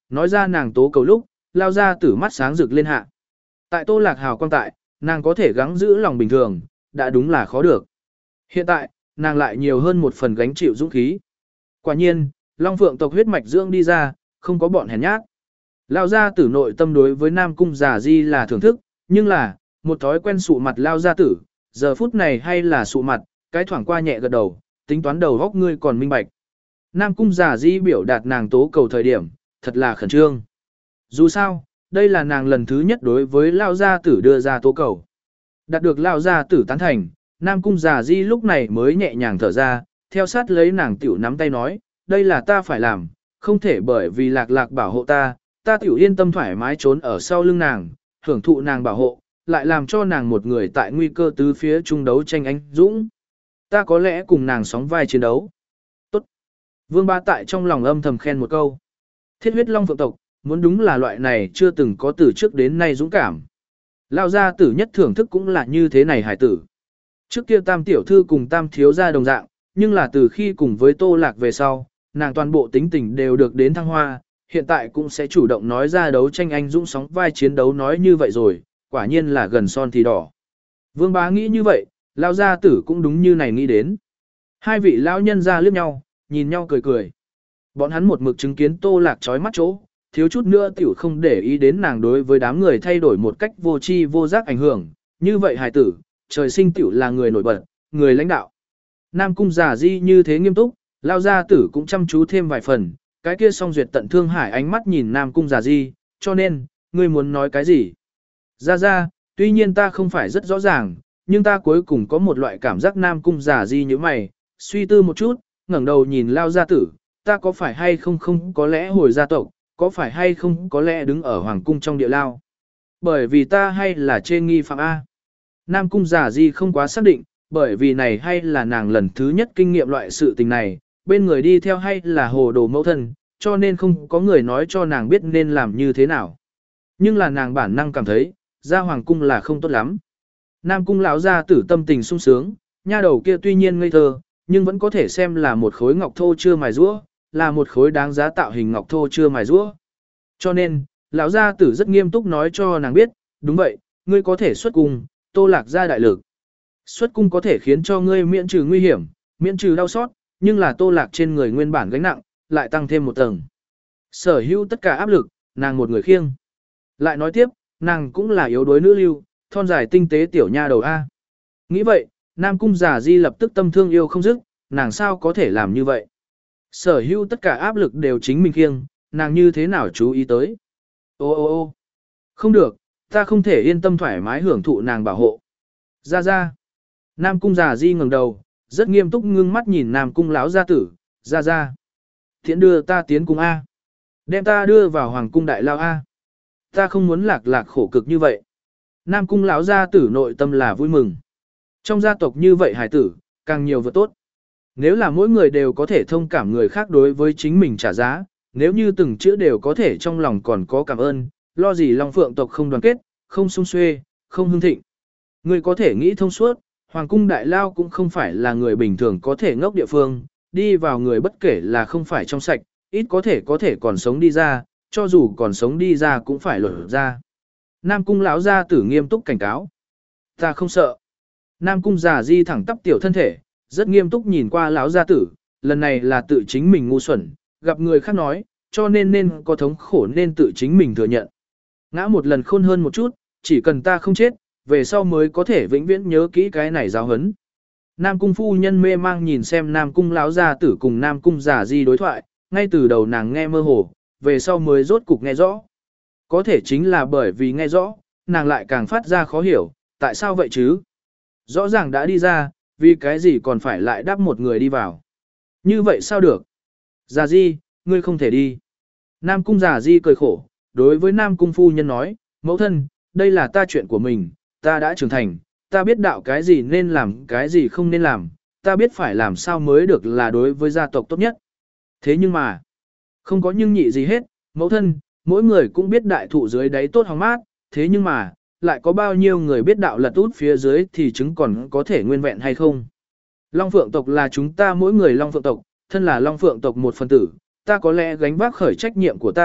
Nói ra nàng tố cầu lúc, lao ra tử mắt sáng rực lên hạ. Tại Tô Lạc hào quang tại, nàng có thể gắng giữ lòng bình thường, đã đúng là khó được. Hiện tại, nàng lại nhiều hơn một phần gánh chịu dũng khí. Quả nhiên, Long Phượng tộc huyết mạch dưỡng đi ra, không có bọn hèn nhát. Lao gia tử nội tâm đối với Nam Cung Giả Di là thưởng thức, nhưng là, một thói quen sụ mặt Lao gia tử, giờ phút này hay là sụ mặt, cái thoảng qua nhẹ gật đầu, tính toán đầu góc ngươi còn minh bạch. Nam Cung Giả Di biểu đạt nàng tố cầu thời điểm, thật là khẩn trương. Dù sao, đây là nàng lần thứ nhất đối với Lao gia tử đưa ra tố cầu. Đạt được Lao gia tử tán thành, Nam Cung Giả Di lúc này mới nhẹ nhàng thở ra, theo sát lấy nàng tiểu nắm tay nói, đây là ta phải làm, không thể bởi vì lạc lạc bảo hộ ta, ta tiểu yên tâm thoải mái trốn ở sau lưng nàng, hưởng thụ nàng bảo hộ, lại làm cho nàng một người tại nguy cơ tứ phía chung đấu tranh anh dũng. Ta có lẽ cùng nàng sóng vai chiến đấu. Tốt. Vương Bá tại trong lòng âm thầm khen một câu. Thiết huyết long phượng tộc, muốn đúng là loại này chưa từng có từ trước đến nay dũng cảm. Lao gia tử nhất thưởng thức cũng là như thế này hải tử. Trước kia tam tiểu thư cùng tam thiếu gia đồng dạng, nhưng là từ khi cùng với Tô Lạc về sau, nàng toàn bộ tính tình đều được đến thăng hoa, hiện tại cũng sẽ chủ động nói ra đấu tranh anh dũng sóng vai chiến đấu nói như vậy rồi, quả nhiên là gần son thì đỏ. Vương Bá nghĩ như vậy, Lao gia tử cũng đúng như này nghĩ đến. Hai vị lão nhân ra liếc nhau, nhìn nhau cười cười. Bọn hắn một mực chứng kiến Tô Lạc trói mắt chỗ, thiếu chút nữa tiểu không để ý đến nàng đối với đám người thay đổi một cách vô tri vô giác ảnh hưởng, như vậy hài tử, trời sinh tiểu là người nổi bật, người lãnh đạo. Nam Cung Giả Di như thế nghiêm túc, Lao gia tử cũng chăm chú thêm vài phần, cái kia song duyệt tận thương hải ánh mắt nhìn Nam Cung Giả Di, cho nên, ngươi muốn nói cái gì? Ra ra, tuy nhiên ta không phải rất rõ ràng, nhưng ta cuối cùng có một loại cảm giác Nam Cung Giả Di như mày, suy tư một chút, ngẩng đầu nhìn Lao gia tử, ta có phải hay không không có lẽ hồi gia tộc, có phải hay không có lẽ đứng ở Hoàng Cung trong địa lao? Bởi vì ta hay là chê nghi phạm A. Nam Cung Giả Di không quá xác định, bởi vì này hay là nàng lần thứ nhất kinh nghiệm loại sự tình này, bên người đi theo hay là hồ đồ mẫu thân, cho nên không có người nói cho nàng biết nên làm như thế nào. Nhưng là nàng bản năng cảm thấy, ra Hoàng Cung là không tốt lắm. Nam Cung lão gia tử tâm tình sung sướng, nha đầu kia tuy nhiên ngây thơ, nhưng vẫn có thể xem là một khối ngọc thô chưa mài rũa, là một khối đáng giá tạo hình ngọc thô chưa mài rũa. Cho nên, lão gia tử rất nghiêm túc nói cho nàng biết, đúng vậy, ngươi có thể xuất cung, Tô Lạc gia đại lực. Xuất cung có thể khiến cho ngươi miễn trừ nguy hiểm, miễn trừ đau xót, nhưng là Tô Lạc trên người nguyên bản gánh nặng, lại tăng thêm một tầng. Sở hữu tất cả áp lực, nàng một người khiêng. Lại nói tiếp, nàng cũng là yếu đuối nữ lưu, thon dài tinh tế tiểu nha đầu A. Nghĩ vậy, Nam Cung Giả Di lập tức tâm thương yêu không dứt, nàng sao có thể làm như vậy. Sở hữu tất cả áp lực đều chính mình khiêng, nàng như thế nào chú ý tới. Ô ô ô không được, ta không thể yên tâm thoải mái hưởng thụ nàng bảo hộ. Ra ra. Nam Cung Giả Di ngẩng đầu, rất nghiêm túc ngưng mắt nhìn Nam Cung lão gia tử, ra ra. Thiện đưa ta tiến cung A. Đem ta đưa vào Hoàng Cung đại lao A. Ta không muốn lạc lạc khổ cực như vậy. Nam Cung lão gia tử nội tâm là vui mừng. Trong gia tộc như vậy hài tử, càng nhiều vừa tốt. Nếu là mỗi người đều có thể thông cảm người khác đối với chính mình trả giá, nếu như từng chữ đều có thể trong lòng còn có cảm ơn, lo gì Long Phượng tộc không đoàn kết, không sung xuê, không hưng thịnh. Người có thể nghĩ thông suốt, Hoàng Cung đại lao cũng không phải là người bình thường có thể ngốc địa phương, đi vào người bất kể là không phải trong sạch, ít có thể có thể còn sống đi ra, cho dù còn sống đi ra cũng phải lột ra. Nam Cung lão gia tử nghiêm túc cảnh cáo. Ta không sợ. Nam Cung Giả Di thẳng tắp tiểu thân thể, rất nghiêm túc nhìn qua lão gia tử, lần này là tự chính mình ngu xuẩn, gặp người khác nói, cho nên nên có thống khổ nên tự chính mình thừa nhận. Ngã một lần khôn hơn một chút, chỉ cần ta không chết, về sau mới có thể vĩnh viễn nhớ kỹ cái này giáo hấn. Nam Cung phu nhân mê mang nhìn xem Nam Cung lão gia tử cùng Nam Cung Giả Di đối thoại, ngay từ đầu nàng nghe mơ hồ, về sau mới rốt cục nghe rõ. Có thể chính là bởi vì nghe rõ, nàng lại càng phát ra khó hiểu, tại sao vậy chứ? Rõ ràng đã đi ra, vì cái gì còn phải lại đáp một người đi vào? Như vậy sao được? Giả Di, ngươi không thể đi. Nam Cung Giả Di cười khổ, đối với Nam Cung phu nhân nói, mẫu thân, đây là ta chuyện của mình, ta đã trưởng thành, ta biết đạo cái gì nên làm cái gì không nên làm, ta biết phải làm sao mới được là đối với gia tộc tốt nhất. Thế nhưng mà, không có nhưng nhị gì hết, mẫu thân, mỗi người cũng biết đại thụ dưới đáy tốt hóng mát, thế nhưng mà, lại có bao nhiêu người biết đạo lật út phía dưới thì chứng còn có thể nguyên vẹn hay không. Long Phượng tộc là chúng ta mỗi người Long Phượng tộc, thân là Long Phượng tộc một phần tử, ta có lẽ gánh vác khởi trách nhiệm của ta,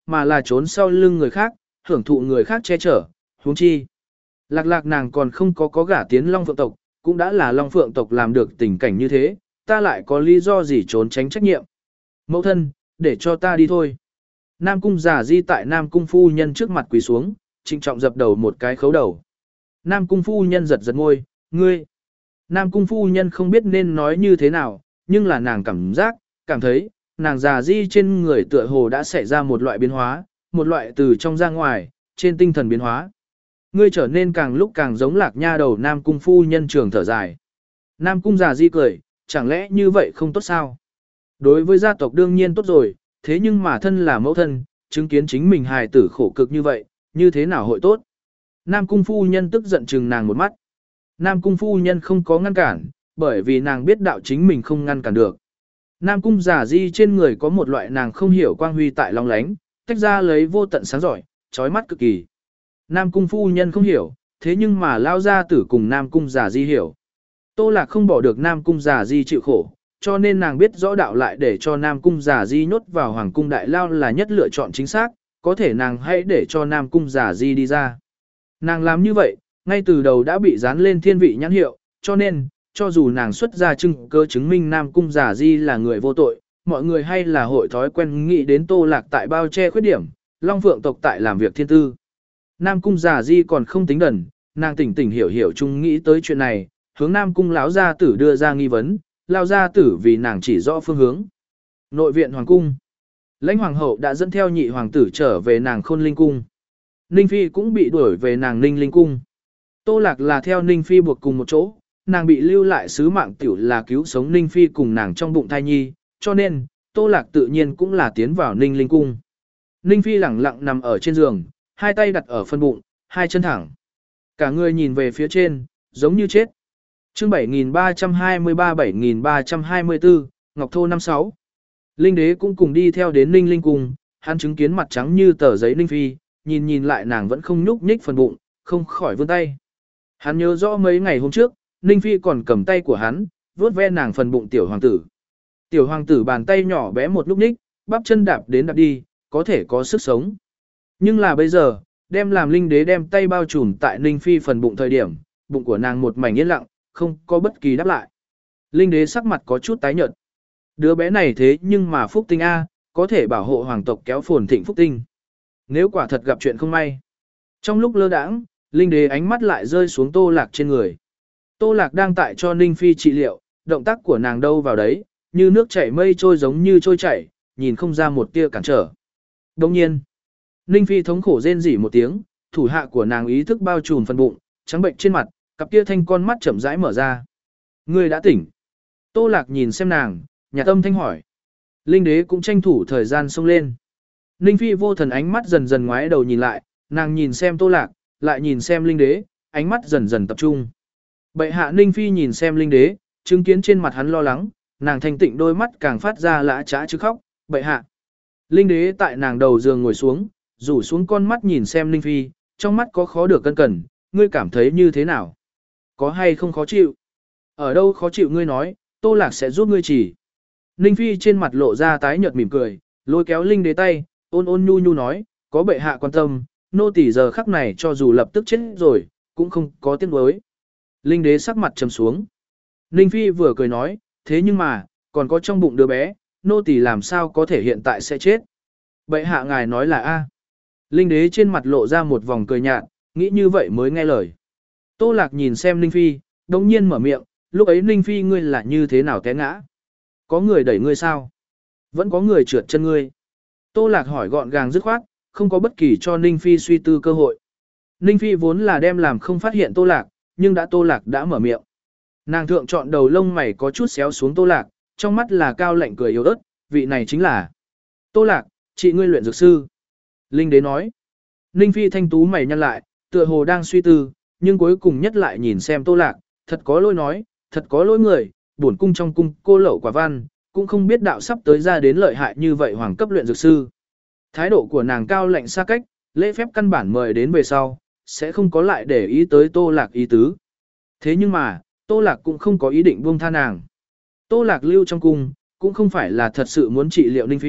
mà là trốn sau lưng người khác, hưởng thụ người khác che chở, huống chi. Lạc lạc nàng còn không có có gả tiến Long Phượng tộc, cũng đã là Long Phượng tộc làm được tình cảnh như thế, ta lại có lý do gì trốn tránh trách nhiệm. Mẫu thân, để cho ta đi thôi. Nam cung giả di tại Nam cung phu nhân trước mặt quỳ xuống, trịnh trọng dập đầu một cái khấu đầu. Nam cung phu nhân giật giật môi, ngươi. Nam cung phu nhân không biết nên nói như thế nào, nhưng là nàng cảm giác, cảm thấy, nàng già di trên người tựa hồ đã xảy ra một loại biến hóa, một loại từ trong ra ngoài, trên tinh thần biến hóa. Ngươi trở nên càng lúc càng giống lạc nha đầu Nam cung phu nhân trường thở dài. Nam cung già di cười, chẳng lẽ như vậy không tốt sao? Đối với gia tộc đương nhiên tốt rồi, thế nhưng mà thân là mẫu thân, chứng kiến chính mình hài tử khổ cực như vậy, như thế nào hội tốt? Nam cung phu nhân tức giận chừng nàng một mắt. Nam cung phu nhân không có ngăn cản, bởi vì nàng biết đạo chính mình không ngăn cản được. Nam cung giả di trên người có một loại nàng không hiểu quang huy tại long lánh, tách ra lấy vô tận sáng giỏi, chói mắt cực kỳ. Nam cung phu nhân không hiểu, thế nhưng mà lao gia tử cùng Nam cung giả di hiểu. Tô Lạc không bỏ được Nam cung giả di chịu khổ, cho nên nàng biết rõ đạo lại để cho Nam cung giả di nhốt vào hoàng cung đại lao là nhất lựa chọn chính xác, có thể nàng hãy để cho Nam cung giả di đi ra. Nàng làm như vậy, ngay từ đầu đã bị dán lên thiên vị nhãn hiệu, cho nên, cho dù nàng xuất ra chứng cơ chứng minh Nam cung giả di là người vô tội, mọi người hay là hội thói quen nghĩ đến Tô Lạc tại bao che khuyết điểm, Long Phượng tộc tại làm việc thiên tư. Nam cung giả di còn không tính đần, nàng tỉnh tỉnh hiểu hiểu chung nghĩ tới chuyện này, hướng Nam cung lão gia tử đưa ra nghi vấn, lao gia tử vì nàng chỉ rõ phương hướng. Nội viện hoàng cung. Lãnh hoàng hậu đã dẫn theo nhị hoàng tử trở về nàng Khôn Linh cung. Ninh Phi cũng bị đuổi về nàng Ninh Linh cung. Tô Lạc là theo Ninh Phi buộc cùng một chỗ, nàng bị lưu lại sứ mạng tiểu là cứu sống Ninh Phi cùng nàng trong bụng thai nhi, cho nên, Tô Lạc tự nhiên cũng là tiến vào Ninh Linh cung. Ninh Phi lẳng lặng nằm ở trên giường, hai tay đặt ở phân bụng, hai chân thẳng. Cả người nhìn về phía trên, giống như chết. Chương bảy nghìn ba trăm hai mươi ba bảy nghìn ba trăm hai mươi tư, Ngọc Thô năm sáu. Linh đế cũng cùng đi theo đến Ninh Linh cung, hắn chứng kiến mặt trắng như tờ giấy Ninh Phi, nhìn nhìn lại nàng vẫn không nhúc nhích phần bụng, không khỏi vươn tay. Hắn nhớ rõ mấy ngày hôm trước, Ninh Phi còn cầm tay của hắn, vuốt ve nàng phần bụng tiểu hoàng tử. Tiểu hoàng tử bàn tay nhỏ bé một lúc nhích, bắp chân đạp đến đạp đi, có thể có sức sống. Nhưng là bây giờ, đem làm linh đế đem tay bao trùm tại Ninh Phi phần bụng thời điểm, bụng của nàng một mảnh yên lặng, không có bất kỳ đáp lại. Linh đế sắc mặt có chút tái nhợt. Đứa bé này thế nhưng mà phúc tinh A, có thể bảo hộ hoàng tộc kéo phồn thịnh phúc tinh. Nếu quả thật gặp chuyện không may. Trong lúc lơ đãng, linh đế ánh mắt lại rơi xuống Tô Lạc trên người. Tô Lạc đang tại cho Ninh Phi trị liệu, động tác của nàng đâu vào đấy, như nước chảy mây trôi giống như trôi chảy, nhìn không ra một tia cản trở. Đồng nhiên, Ninh Phi thống khổ rên rỉ một tiếng, thủ hạ của nàng ý thức bao trùm phần bụng, trắng bệnh trên mặt, cặp kia thanh con mắt chậm rãi mở ra. Ngươi đã tỉnh. Tô Lạc nhìn xem nàng, nhà tâm thanh hỏi. Linh đế cũng tranh thủ thời gian xông lên. Ninh Phi vô thần ánh mắt dần dần ngoái đầu nhìn lại, nàng nhìn xem Tô Lạc, lại nhìn xem Linh đế, ánh mắt dần dần tập trung. Bệ hạ Ninh Phi nhìn xem Linh đế, chứng kiến trên mặt hắn lo lắng, nàng thanh tịnh đôi mắt càng phát ra lã trá chứ khóc, bệ hạ. Linh đế tại nàng đầu giường ngồi xuống, rủ xuống con mắt nhìn xem Ninh Phi, trong mắt có khó được cân cẩn, ngươi cảm thấy như thế nào? Có hay không khó chịu? Ở đâu khó chịu ngươi nói, Tô Lạc sẽ giúp ngươi chỉ. Ninh Phi trên mặt lộ ra tái nhợt mỉm cười, lôi kéo Linh đế tay, ôn ôn nhu nhu nói, có bệ hạ quan tâm, nô tỳ giờ khắc này cho dù lập tức chết rồi, cũng không có tiếc nuối. Linh đế sắc mặt trầm xuống. Ninh Phi vừa cười nói, thế nhưng mà, còn có trong bụng đứa bé, nô tỳ làm sao có thể hiện tại sẽ chết. Bệ hạ ngài nói là A. Linh đế trên mặt lộ ra một vòng cười nhạt, nghĩ như vậy mới nghe lời. Tô Lạc nhìn xem Ninh Phi, đồng nhiên mở miệng, lúc ấy Ninh Phi ngươi là như thế nào té ngã? Có người đẩy ngươi sao? Vẫn có người trượt chân ngươi. Tô Lạc hỏi gọn gàng dứt khoát, không có bất kỳ cho Ninh Phi suy tư cơ hội. Ninh Phi vốn là đem làm không phát hiện Tô Lạc, nhưng đã Tô Lạc đã mở miệng. Nàng thượng chọn đầu lông mày có chút xéo xuống Tô Lạc, trong mắt là cao lạnh cười yếu ớt, vị này chính là Tô Lạc, chị ngươi luyện dược sư. Linh đế nói. Ninh Phi thanh tú mày nhăn lại, tựa hồ đang suy tư, nhưng cuối cùng nhất lại nhìn xem Tô Lạc, thật có lỗi nói, thật có lỗi người, bổn cung trong cung cô lậu quả văn, cũng không biết đạo sắp tới ra đến lợi hại như vậy hoàng cấp luyện dược sư. Thái độ của nàng cao lạnh xa cách, lễ phép căn bản mời đến về sau, sẽ không có lại để ý tới Tô Lạc ý tứ. Thế nhưng mà, Tô Lạc cũng không có ý định buông tha nàng. Tô Lạc lưu trong cung, cũng không phải là thật sự muốn trị liệu Ninh Phi,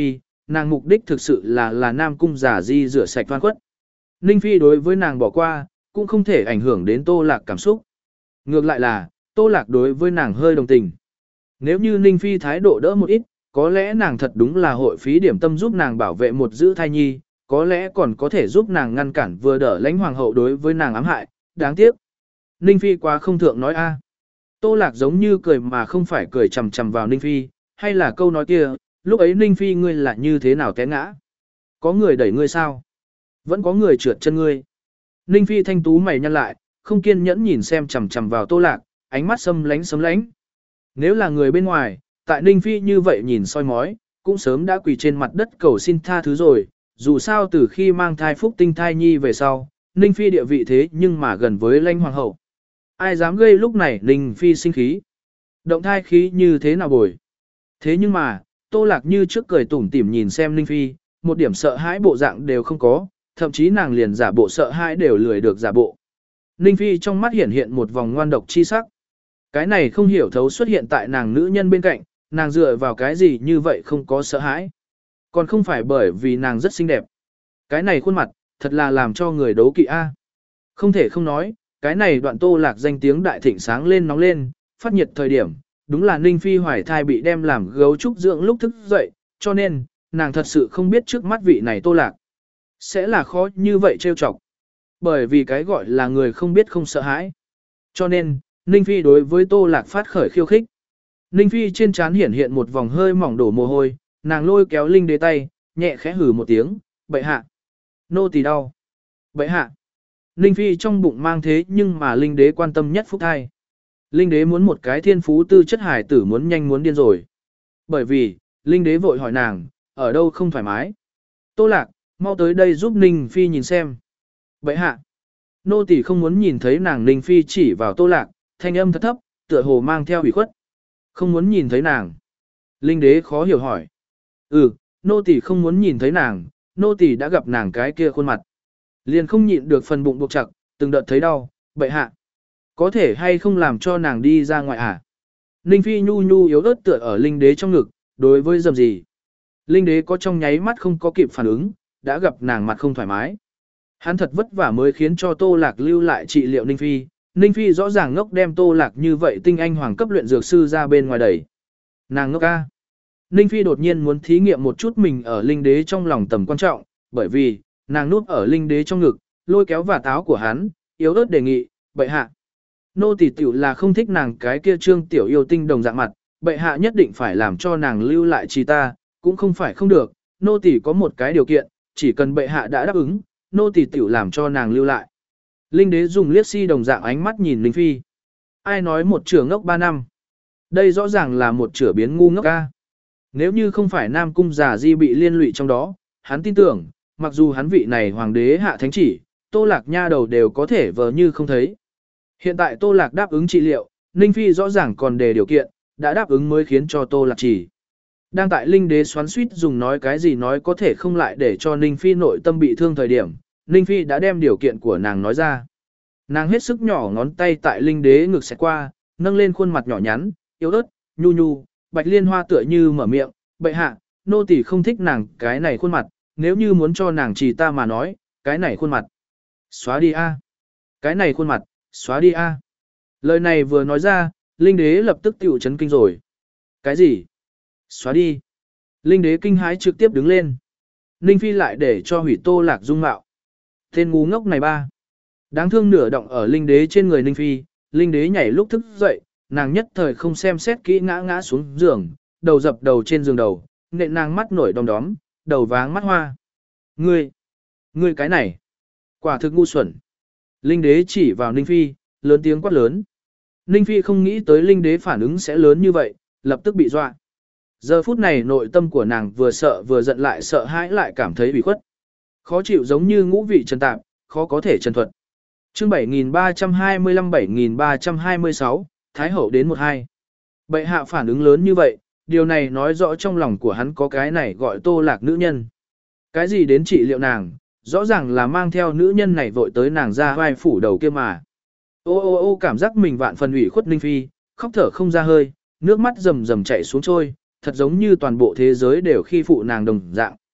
nàng mục đích thực sự là là Nam Cung giả di rửa sạch oan khuất. Ninh Phi đối với nàng bỏ qua, cũng không thể ảnh hưởng đến Tô Lạc cảm xúc. Ngược lại là, Tô Lạc đối với nàng hơi đồng tình. Nếu như Ninh Phi thái độ đỡ một ít, có lẽ nàng thật đúng là hội phí điểm tâm giúp nàng bảo vệ một giữ thai nhi, có lẽ còn có thể giúp nàng ngăn cản vừa đỡ lãnh hoàng hậu đối với nàng ám hại, đáng tiếc. Ninh Phi quá không thượng nói a. Tô Lạc giống như cười mà không phải cười chằm chằm vào Ninh Phi, hay là câu nói kia, lúc ấy Ninh Phi ngươi là như thế nào té ngã? Có người đẩy ngươi sao? Vẫn có người trượt chân ngươi. Ninh Phi thanh tú mày nhăn lại, không kiên nhẫn nhìn xem chằm chằm vào Tô Lạc, ánh mắt sâm lánh sấm lánh. Nếu là người bên ngoài, tại Ninh Phi như vậy nhìn soi mói, cũng sớm đã quỳ trên mặt đất cầu xin tha thứ rồi, dù sao từ khi mang thai phúc tinh thai nhi về sau, Ninh Phi địa vị thế nhưng mà gần với lãnh hoàng hậu. Ai dám gây lúc này Ninh Phi sinh khí. Động thai khí như thế nào bồi. Thế nhưng mà, Tô Lạc như trước cười tủm tỉm nhìn xem Ninh Phi, một điểm sợ hãi bộ dạng đều không có, thậm chí nàng liền giả bộ sợ hãi đều lười được giả bộ. Ninh Phi trong mắt hiện hiện một vòng ngoan độc chi sắc. Cái này không hiểu thấu xuất hiện tại nàng nữ nhân bên cạnh, nàng dựa vào cái gì như vậy không có sợ hãi. Còn không phải bởi vì nàng rất xinh đẹp. Cái này khuôn mặt, thật là làm cho người đấu kỵ a. Không thể không nói, cái này đoạn Tô Lạc danh tiếng đại thịnh sáng lên nóng lên, phát nhiệt thời điểm, đúng là Ninh Phi hoài thai bị đem làm gấu trúc dưỡng lúc thức dậy, cho nên, nàng thật sự không biết trước mắt vị này Tô Lạc sẽ là khó như vậy trêu chọc. Bởi vì cái gọi là người không biết không sợ hãi. Cho nên, Ninh Phi đối với Tô Lạc phát khởi khiêu khích. Ninh Phi trên trán hiển hiện một vòng hơi mỏng đổ mồ hôi, nàng lôi kéo Linh Đế tay, nhẹ khẽ hừ một tiếng, bệ hạ. Nô tỳ đau. Bệ hạ. Ninh Phi trong bụng mang thế nhưng mà Linh Đế quan tâm nhất phúc thai. Linh Đế muốn một cái thiên phú tư chất hải tử muốn nhanh muốn điên rồi. Bởi vì, Linh Đế vội hỏi nàng, ở đâu không thoải mái. Tô Lạc, mau tới đây giúp Ninh Phi nhìn xem. Bệ hạ. Nô tỳ không muốn nhìn thấy nàng. Ninh Phi chỉ vào Tô Lạc, thanh âm thật thấp, tựa hồ mang theo ủy khuất. Không muốn nhìn thấy nàng. Linh Đế khó hiểu hỏi. Ừ, nô tỳ không muốn nhìn thấy nàng, nô tỳ đã gặp nàng cái kia khuôn mặt. Liền không nhịn được phần bụng buộc chặt, từng đợt thấy đau, bệ hạ. Có thể hay không làm cho nàng đi ra ngoài à? Ninh Phi nhu nhu yếu ớt tựa ở Linh Đế trong ngực, đối với dầm gì. Linh Đế có trong nháy mắt không có kịp phản ứng, đã gặp nàng mặt không thoải mái. Hắn thật vất vả mới khiến cho Tô Lạc lưu lại trị liệu Ninh Phi. Ninh Phi rõ ràng ngốc đem Tô Lạc như vậy tinh anh hoàng cấp luyện dược sư ra bên ngoài đẩy. Nàng ngốc a. Ninh Phi đột nhiên muốn thí nghiệm một chút mình ở Linh Đế trong lòng tầm quan trọng, bởi vì, nàng núp ở Linh Đế trong ngực, lôi kéo và táo của hắn, yếu ớt đề nghị, bệ hạ. Nô tỳ tiểu là không thích nàng cái kia trương tiểu yêu tinh đồng dạng mặt, bệ hạ nhất định phải làm cho nàng lưu lại chi ta, cũng không phải không được, nô tỳ có một cái điều kiện, chỉ cần bệ hạ đã đáp ứng, nô tỳ tiểu làm cho nàng lưu lại. Linh Đế dùng liếc si đồng dạng ánh mắt nhìn Linh Phi. Ai nói một chửa ngốc ba năm? Đây rõ ràng là một chửa biến ngu ngốc ca. Nếu như không phải Nam Cung giả di bị liên lụy trong đó, hắn tin tưởng, mặc dù hắn vị này hoàng đế hạ thánh chỉ, Tô Lạc nha đầu đều có thể vờ như không thấy. Hiện tại Tô Lạc đáp ứng trị liệu, Ninh Phi rõ ràng còn đề điều kiện, đã đáp ứng mới khiến cho Tô Lạc chỉ. Đang tại Linh Đế xoắn suýt dùng nói cái gì nói có thể không lại để cho Ninh Phi nội tâm bị thương thời điểm, Ninh Phi đã đem điều kiện của nàng nói ra. Nàng hết sức nhỏ ngón tay tại Linh Đế ngực xẹt qua, nâng lên khuôn mặt nhỏ nhắn, yếu ớt, nhu nhu, Bạch Liên Hoa tựa như mở miệng, bệ hạ, nô tỳ không thích nàng cái này khuôn mặt, nếu như muốn cho nàng chỉ ta mà nói, cái này khuôn mặt. Xóa đi a. Cái này khuôn mặt, xóa đi a. Lời này vừa nói ra, Linh Đế lập tức tiểu chấn kinh rồi. Cái gì? Xóa đi. Linh Đế kinh hãi trực tiếp đứng lên. Ninh Phi lại để cho hủy Tô Lạc dung mạo. Tên ngu ngốc này ba. Đáng thương nửa động ở Linh Đế trên người Ninh Phi, Linh Đế nhảy lúc thức dậy, nàng nhất thời không xem xét kỹ ngã ngã xuống giường, đầu dập đầu trên giường đầu, nện nàng mắt nổi đom đóm, đầu váng mắt hoa. Ngươi, ngươi cái này, quả thực ngu xuẩn. Linh Đế chỉ vào Ninh Phi, lớn tiếng quát lớn. Ninh Phi không nghĩ tới Linh Đế phản ứng sẽ lớn như vậy, lập tức bị dọa. Giờ phút này nội tâm của nàng vừa sợ vừa giận lại sợ hãi lại cảm thấy bị khuất. Khó chịu giống như ngũ vị trần tạp, khó có thể trần thuật. Chương bảy nghìn ba trăm hai mươi lăm bảy nghìn ba trăm hai mươi sáu, Thái Hậu đến một hai. Bệ hạ phản ứng lớn như vậy, điều này nói rõ trong lòng của hắn có cái này gọi Tô Lạc nữ nhân. Cái gì đến trị liệu nàng, rõ ràng là mang theo nữ nhân này vội tới nàng ra vai phủ đầu kia mà. Ô ô ô cảm giác mình vạn phần ủy khuất Ninh Phi, khóc thở không ra hơi, nước mắt rầm rầm chảy xuống trôi, thật giống như toàn bộ thế giới đều khi phụ nàng đồng dạng.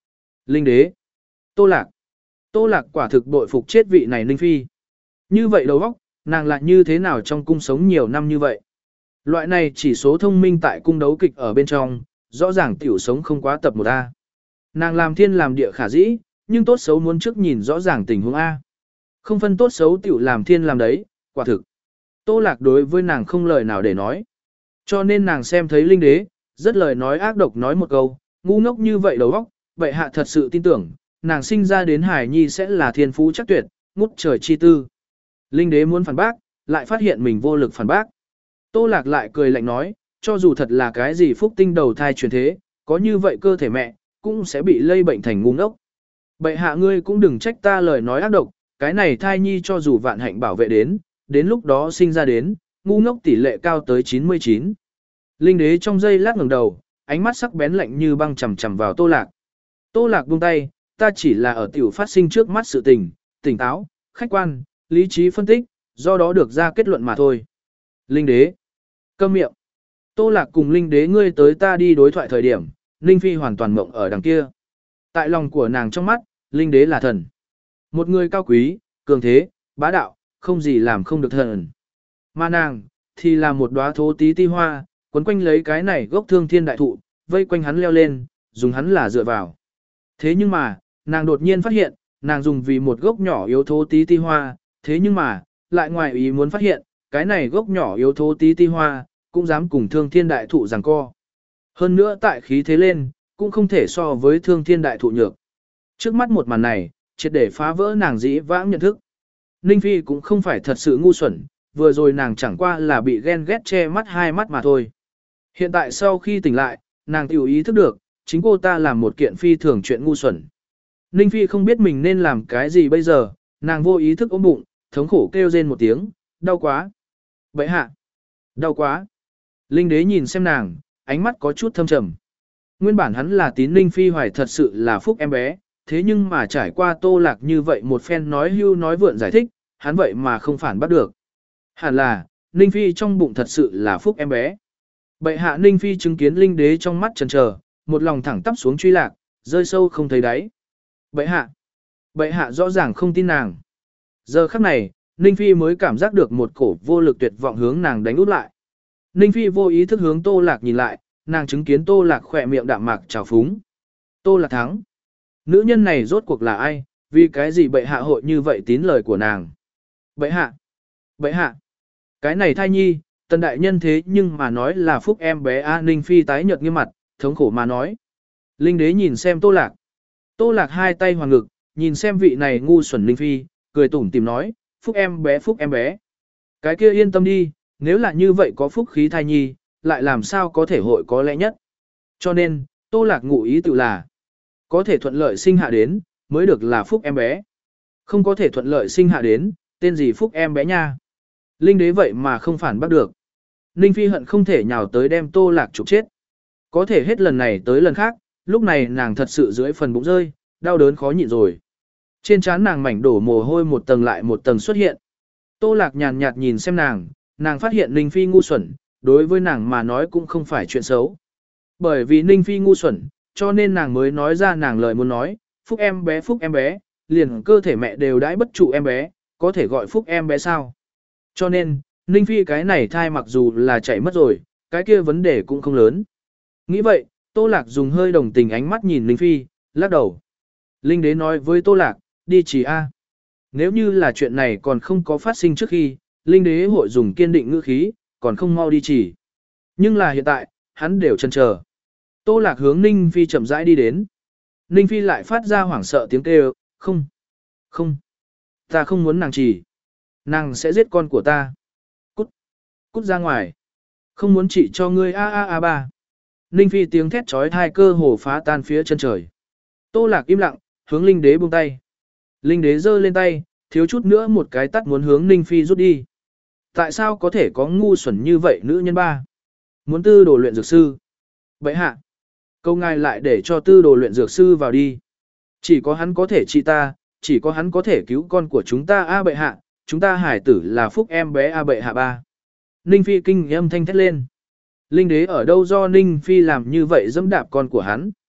Linh đế. Tô Lạc. Tô Lạc quả thực bội phục chết vị này Ninh Phi. Như vậy đầu óc, nàng lại như thế nào trong cung sống nhiều năm như vậy? Loại này chỉ số thông minh tại cung đấu kịch ở bên trong, rõ ràng tiểu sống không quá tập một A. Nàng làm thiên làm địa khả dĩ, nhưng tốt xấu muốn trước nhìn rõ ràng tình huống A. Không phân tốt xấu tiểu làm thiên làm đấy, quả thực. Tô Lạc đối với nàng không lời nào để nói. Cho nên nàng xem thấy Linh đế, rất lời nói ác độc nói một câu, ngu ngốc như vậy đầu óc, vậy hạ thật sự tin tưởng, nàng sinh ra đến Hải Nhi sẽ là thiên phú chắc tuyệt, ngút trời chi tư. Linh đế muốn phản bác, lại phát hiện mình vô lực phản bác. Tô Lạc lại cười lạnh nói, cho dù thật là cái gì phúc tinh đầu thai truyền thế, có như vậy cơ thể mẹ, cũng sẽ bị lây bệnh thành ngu ngốc. Bệ hạ ngươi cũng đừng trách ta lời nói ác độc, cái này thai nhi cho dù vạn hạnh bảo vệ đến, đến lúc đó sinh ra đến, ngu ngốc tỷ lệ cao tới chín mươi chín. Linh đế trong giây lát ngẩng đầu, ánh mắt sắc bén lạnh như băng chằm chằm vào Tô Lạc. Tô Lạc buông tay, ta chỉ là ở tiểu phát sinh trước mắt sự tình, tỉnh táo, khách quan, lý trí phân tích, do đó được ra kết luận mà thôi. Linh đế. Câm miệng. Tô Lạc cùng Linh đế ngươi tới ta đi đối thoại thời điểm, Linh Phi hoàn toàn mộng ở đằng kia. Tại lòng của nàng trong mắt, Linh đế là thần. Một người cao quý, cường thế, bá đạo, không gì làm không được thần. Mà nàng, thì là một đóa thố tí ti hoa, quấn quanh lấy cái này gốc thương thiên đại thụ, vây quanh hắn leo lên, dùng hắn là dựa vào. Thế nhưng mà, nàng đột nhiên phát hiện, nàng dùng vì một gốc nhỏ yếu thố tí ti hoa, thế nhưng mà, lại ngoài ý muốn phát hiện, cái này gốc nhỏ yếu thố tí ti hoa, cũng dám cùng thương thiên đại thụ giằng co. Hơn nữa tại khí thế lên, cũng không thể so với thương thiên đại thụ nhược. Trước mắt một màn này, triệt để phá vỡ nàng dĩ vãng nhận thức. Ninh Phi cũng không phải thật sự ngu xuẩn, vừa rồi nàng chẳng qua là bị ghen ghét che mắt hai mắt mà thôi. Hiện tại sau khi tỉnh lại, nàng tiểu ý thức được, chính cô ta làm một kiện phi thường chuyện ngu xuẩn. Ninh Phi không biết mình nên làm cái gì bây giờ, nàng vô ý thức ôm bụng, thống khổ kêu rên một tiếng, đau quá. Bậy hạ, đau quá. Linh đế nhìn xem nàng, ánh mắt có chút thâm trầm. Nguyên bản hắn là tín Ninh Phi hoài thật sự là phúc em bé, thế nhưng mà trải qua Tô Lạc như vậy một phen nói hưu nói vượn giải thích, hắn vậy mà không phản bắt được. Hẳn là, Ninh Phi trong bụng thật sự là phúc em bé. Bệ hạ Ninh Phi chứng kiến Linh đế trong mắt chần chờ, một lòng thẳng tắp xuống truy lạc, rơi sâu không thấy đáy. Bệ hạ, bệ hạ rõ ràng không tin nàng. Giờ khắc này, Ninh Phi mới cảm giác được một cổ vô lực tuyệt vọng hướng nàng đánh út lại. Ninh Phi vô ý thức hướng Tô Lạc nhìn lại, nàng chứng kiến Tô Lạc khỏe miệng đạm mạc trào phúng. Tô Lạc thắng. Nữ nhân này rốt cuộc là ai, vì cái gì bệ hạ hội như vậy tín lời của nàng. Bệ hạ, bệ hạ, cái này thai nhi, tần đại nhân thế nhưng mà nói là phúc em bé A. Ninh Phi tái nhợt nghiêm mặt, thống khổ mà nói. Linh đế nhìn xem Tô Lạc. Tô Lạc hai tay hoàng ngực, nhìn xem vị này ngu xuẩn Ninh Phi, cười tủm tìm nói, phúc em bé phúc em bé. Cái kia yên tâm đi, nếu là như vậy có phúc khí thai nhi, lại làm sao có thể hội có lẽ nhất. Cho nên, Tô Lạc ngụ ý tự là, có thể thuận lợi sinh hạ đến, mới được là phúc em bé. Không có thể thuận lợi sinh hạ đến, tên gì phúc em bé nha. Linh đế vậy mà không phản bắt được. Ninh Phi hận không thể nhào tới đem Tô Lạc trục chết. Có thể hết lần này tới lần khác, lúc này nàng thật sự dưới phần bụng rơi, đau đớn khó nhịn rồi. Trên trán nàng mảnh đổ mồ hôi một tầng lại một tầng xuất hiện. Tô Lạc nhàn nhạt nhìn xem nàng, nàng phát hiện Ninh Phi ngu xuẩn, đối với nàng mà nói cũng không phải chuyện xấu. Bởi vì Ninh Phi ngu xuẩn, cho nên nàng mới nói ra nàng lời muốn nói, phúc em bé phúc em bé, liền cơ thể mẹ đều đãi bất trụ em bé, có thể gọi phúc em bé sao. Cho nên, Ninh Phi cái này thai mặc dù là chạy mất rồi, cái kia vấn đề cũng không lớn. Nghĩ vậy, Tô Lạc dùng hơi đồng tình ánh mắt nhìn Ninh Phi, lắc đầu. Linh đế nói với Tô Lạc, đi chỉ A. Nếu như là chuyện này còn không có phát sinh trước khi, Linh đế hội dùng kiên định ngữ khí, còn không mau đi chỉ. Nhưng là hiện tại, hắn đều chần chờ. Tô Lạc hướng Ninh Phi chậm rãi đi đến. Ninh Phi lại phát ra hoảng sợ tiếng kêu, không, không, ta không muốn nàng chỉ. Nàng sẽ giết con của ta. Cút, cút ra ngoài. Không muốn chỉ cho ngươi a a a ba. Ninh Phi tiếng thét chói tai cơ hồ phá tan phía chân trời. Tô Lạc im lặng, hướng Linh đế buông tay. Linh đế giơ lên tay, thiếu chút nữa một cái tắt muốn hướng Ninh Phi rút đi. Tại sao có thể có ngu xuẩn như vậy nữ nhân ba? Muốn tư đồ luyện dược sư. Bệ hạ. Câu ngài lại để cho tư đồ luyện dược sư vào đi. Chỉ có hắn có thể trị ta, chỉ có hắn có thể cứu con của chúng ta a bệ hạ, chúng ta hải tử là phúc em bé a bệ hạ ba. Ninh Phi kinh âm thanh thét lên. Linh đế ở đâu do Ninh Phi làm như vậy dẫm đạp con của hắn.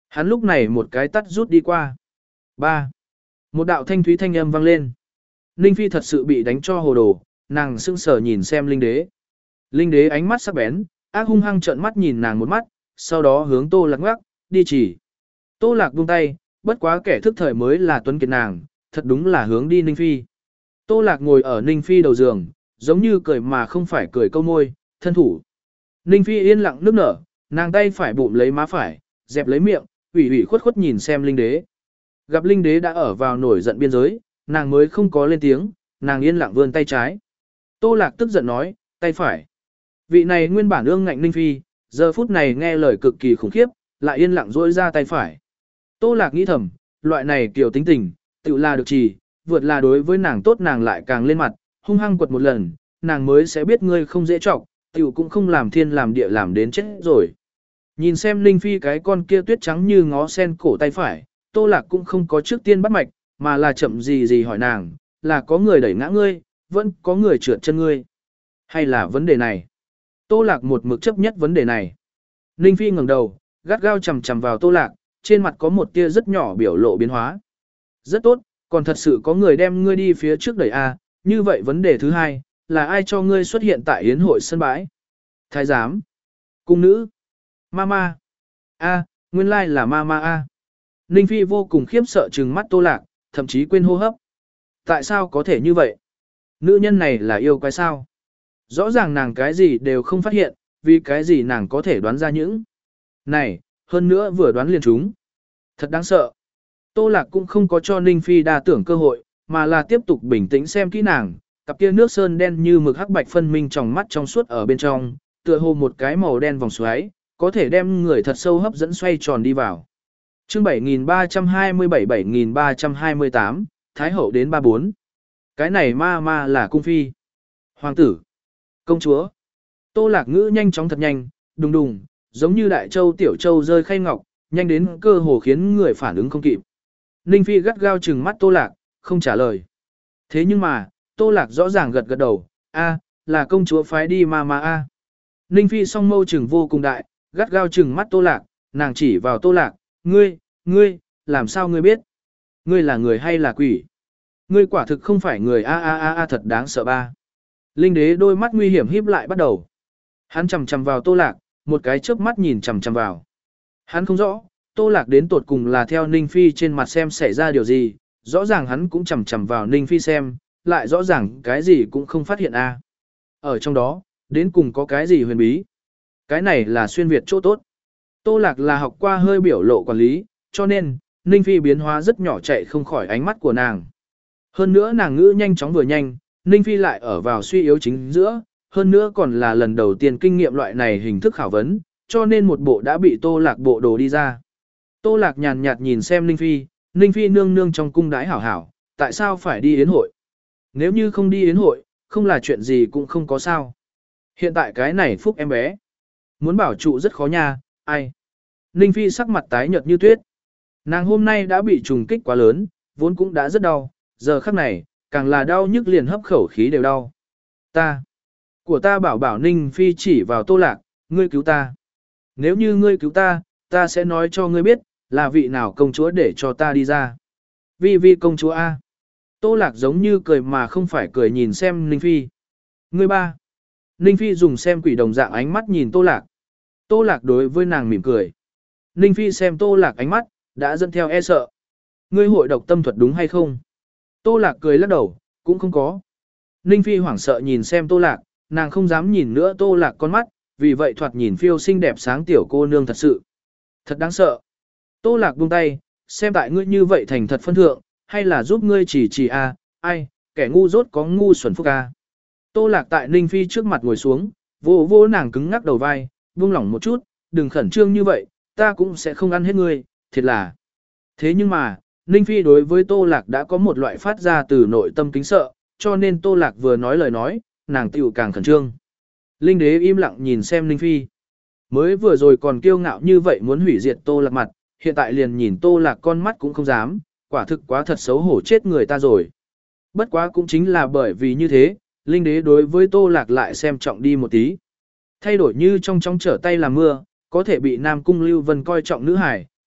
Hắn lúc này một cái tắt rút đi qua. Ba. Một đạo thanh thúy thanh âm vang lên. Ninh Phi thật sự bị đánh cho hồ đồ, nàng sững sờ nhìn xem Linh Đế. Linh Đế ánh mắt sắc bén, ác hung hăng trợn mắt nhìn nàng một mắt, sau đó hướng Tô Lạc ngoắc, đi chỉ. Tô Lạc buông tay, bất quá kẻ thức thời mới là tuấn kiệt nàng, thật đúng là hướng đi Ninh Phi. Tô Lạc ngồi ở Ninh Phi đầu giường, giống như cười mà không phải cười câu môi, thân thủ. Ninh Phi yên lặng nước nở, nàng tay phải bụm lấy má phải, dẹp lấy miệng, ủy ủy khuất khuất nhìn xem Linh Đế. Gặp Linh Đế đã ở vào nổi giận biên giới, nàng mới không có lên tiếng, nàng yên lặng vươn tay trái. Tô Lạc tức giận nói, tay phải. Vị này nguyên bản ương ngạnh Ninh Phi, giờ phút này nghe lời cực kỳ khủng khiếp, lại yên lặng duỗi ra tay phải. Tô Lạc nghĩ thầm, loại này kiểu tính tình, tự là được trì, vượt là đối với nàng tốt nàng lại càng lên mặt, hung hăng quật một lần, nàng mới sẽ biết ngươi không dễ trọng, tiểu cũng không làm thiên làm địa làm đến chết rồi. Nhìn xem Linh Phi cái con kia tuyết trắng như ngó sen cổ tay phải, Tô Lạc cũng không có trước tiên bắt mạch, mà là chậm gì gì hỏi nàng, là có người đẩy ngã ngươi, vẫn có người trượt chân ngươi. Hay là vấn đề này? Tô Lạc một mực chấp nhất vấn đề này. Linh Phi ngẩng đầu, gắt gao chằm chằm vào Tô Lạc, trên mặt có một tia rất nhỏ biểu lộ biến hóa. Rất tốt, còn thật sự có người đem ngươi đi phía trước đẩy a, như vậy vấn đề thứ hai, là ai cho ngươi xuất hiện tại yến hội sân bãi? Thái giám, cung nữ, mama. A, nguyên lai là mama a. Ninh Phi vô cùng khiếp sợ trừng mắt Tô Lạc, thậm chí quên hô hấp. Tại sao có thể như vậy? Nữ nhân này là yêu quái sao? Rõ ràng nàng cái gì đều không phát hiện, vì cái gì nàng có thể đoán ra những này, hơn nữa vừa đoán liền chúng. Thật đáng sợ. Tô Lạc cũng không có cho Ninh Phi đa tưởng cơ hội, mà là tiếp tục bình tĩnh xem kỹ nàng, cặp kia nước sơn đen như mực hắc bạch phân minh trong mắt trong suốt ở bên trong, tựa hồ một cái màu đen vòng xoáy, có thể đem người thật sâu hấp dẫn xoay tròn đi vào. Chương bảy nghìn ba trăm hai mươi bảy bảy nghìn ba trăm hai mươi tám, Thái hậu đến ba bốn. Cái này ma ma là cung phi, hoàng tử, công chúa. Tô Lạc ngữ nhanh chóng thật nhanh, đùng đùng, giống như đại châu tiểu châu rơi khay ngọc, nhanh đến cơ hồ khiến người phản ứng không kịp. Ninh Phi gắt gao trừng mắt Tô Lạc, không trả lời. Thế nhưng mà, Tô Lạc rõ ràng gật gật đầu, a, là công chúa phái đi ma ma a. Ninh Phi song mâu trừng vô cùng đại, gắt gao trừng mắt Tô Lạc, nàng chỉ vào Tô Lạc, ngươi, ngươi, làm sao ngươi biết? Ngươi là người hay là quỷ? Ngươi quả thực không phải người a a a a thật đáng sợ ba. Linh Đế đôi mắt nguy hiểm híp lại bắt đầu. Hắn chằm chằm vào Tô Lạc, một cái chớp mắt nhìn chằm chằm vào. Hắn không rõ, Tô Lạc đến tột cùng là theo Ninh Phi trên mặt xem xảy ra điều gì, rõ ràng hắn cũng chằm chằm vào Ninh Phi xem, lại rõ ràng cái gì cũng không phát hiện a. Ở trong đó, đến cùng có cái gì huyền bí? Cái này là xuyên Việt chỗ tốt. Tô Lạc là học qua hơi biểu lộ quản lý, cho nên, Ninh Phi biến hóa rất nhỏ chạy không khỏi ánh mắt của nàng. Hơn nữa nàng ngữ nhanh chóng vừa nhanh, Ninh Phi lại ở vào suy yếu chính giữa, hơn nữa còn là lần đầu tiên kinh nghiệm loại này hình thức khảo vấn, cho nên một bộ đã bị Tô Lạc bộ đồ đi ra. Tô Lạc nhàn nhạt nhìn xem Ninh Phi, Ninh Phi nương nương trong cung đái hảo hảo, tại sao phải đi yến hội? Nếu như không đi yến hội, không là chuyện gì cũng không có sao. Hiện tại cái này phúc em bé. Muốn bảo trụ rất khó nha, ai? Ninh Phi sắc mặt tái nhợt như tuyết. Nàng hôm nay đã bị trùng kích quá lớn, vốn cũng đã rất đau, giờ khắc này, càng là đau nhức liền hấp khẩu khí đều đau. Ta, của ta bảo bảo Ninh Phi chỉ vào Tô Lạc, ngươi cứu ta. Nếu như ngươi cứu ta, ta sẽ nói cho ngươi biết, là vị nào công chúa để cho ta đi ra. Vi Vi công chúa A. Tô Lạc giống như cười mà không phải cười nhìn xem Ninh Phi. Ngươi ba. Ninh Phi dùng xem quỷ đồng dạng ánh mắt nhìn Tô Lạc. Tô Lạc đối với nàng mỉm cười. Ninh Phi xem Tô Lạc ánh mắt, đã dẫn theo e sợ. Ngươi hội độc tâm thuật đúng hay không? Tô Lạc cười lắc đầu, cũng không có. Ninh Phi hoảng sợ nhìn xem Tô Lạc, nàng không dám nhìn nữa Tô Lạc con mắt, vì vậy thoạt nhìn phiêu xinh đẹp sáng tiểu cô nương thật sự. Thật đáng sợ. Tô Lạc buông tay, xem tại ngươi như vậy thành thật phân thượng, hay là giúp ngươi chỉ chỉ a, ai, kẻ ngu dốt có ngu xuẩn phúc a. Tô Lạc tại Ninh Phi trước mặt ngồi xuống, vô vô nàng cứng ngắc đầu vai, buông lỏng một chút, đừng khẩn trương như vậy, ta cũng sẽ không ăn hết ngươi, thiệt là. Thế nhưng mà, Ninh Phi đối với Tô Lạc đã có một loại phát ra từ nội tâm kính sợ, cho nên Tô Lạc vừa nói lời nói, nàng tiểu càng khẩn trương. Linh Đế im lặng nhìn xem Ninh Phi. Mới vừa rồi còn kiêu ngạo như vậy muốn hủy diệt Tô Lạc mặt, hiện tại liền nhìn Tô Lạc con mắt cũng không dám, quả thực quá thật xấu hổ chết người ta rồi. Bất quá cũng chính là bởi vì như thế, Linh Đế đối với Tô Lạc lại xem trọng đi một tí. Thay đổi như trong trong trở tay làm mưa, có thể bị Nam Cung Lưu Vân coi trọng nữ hải,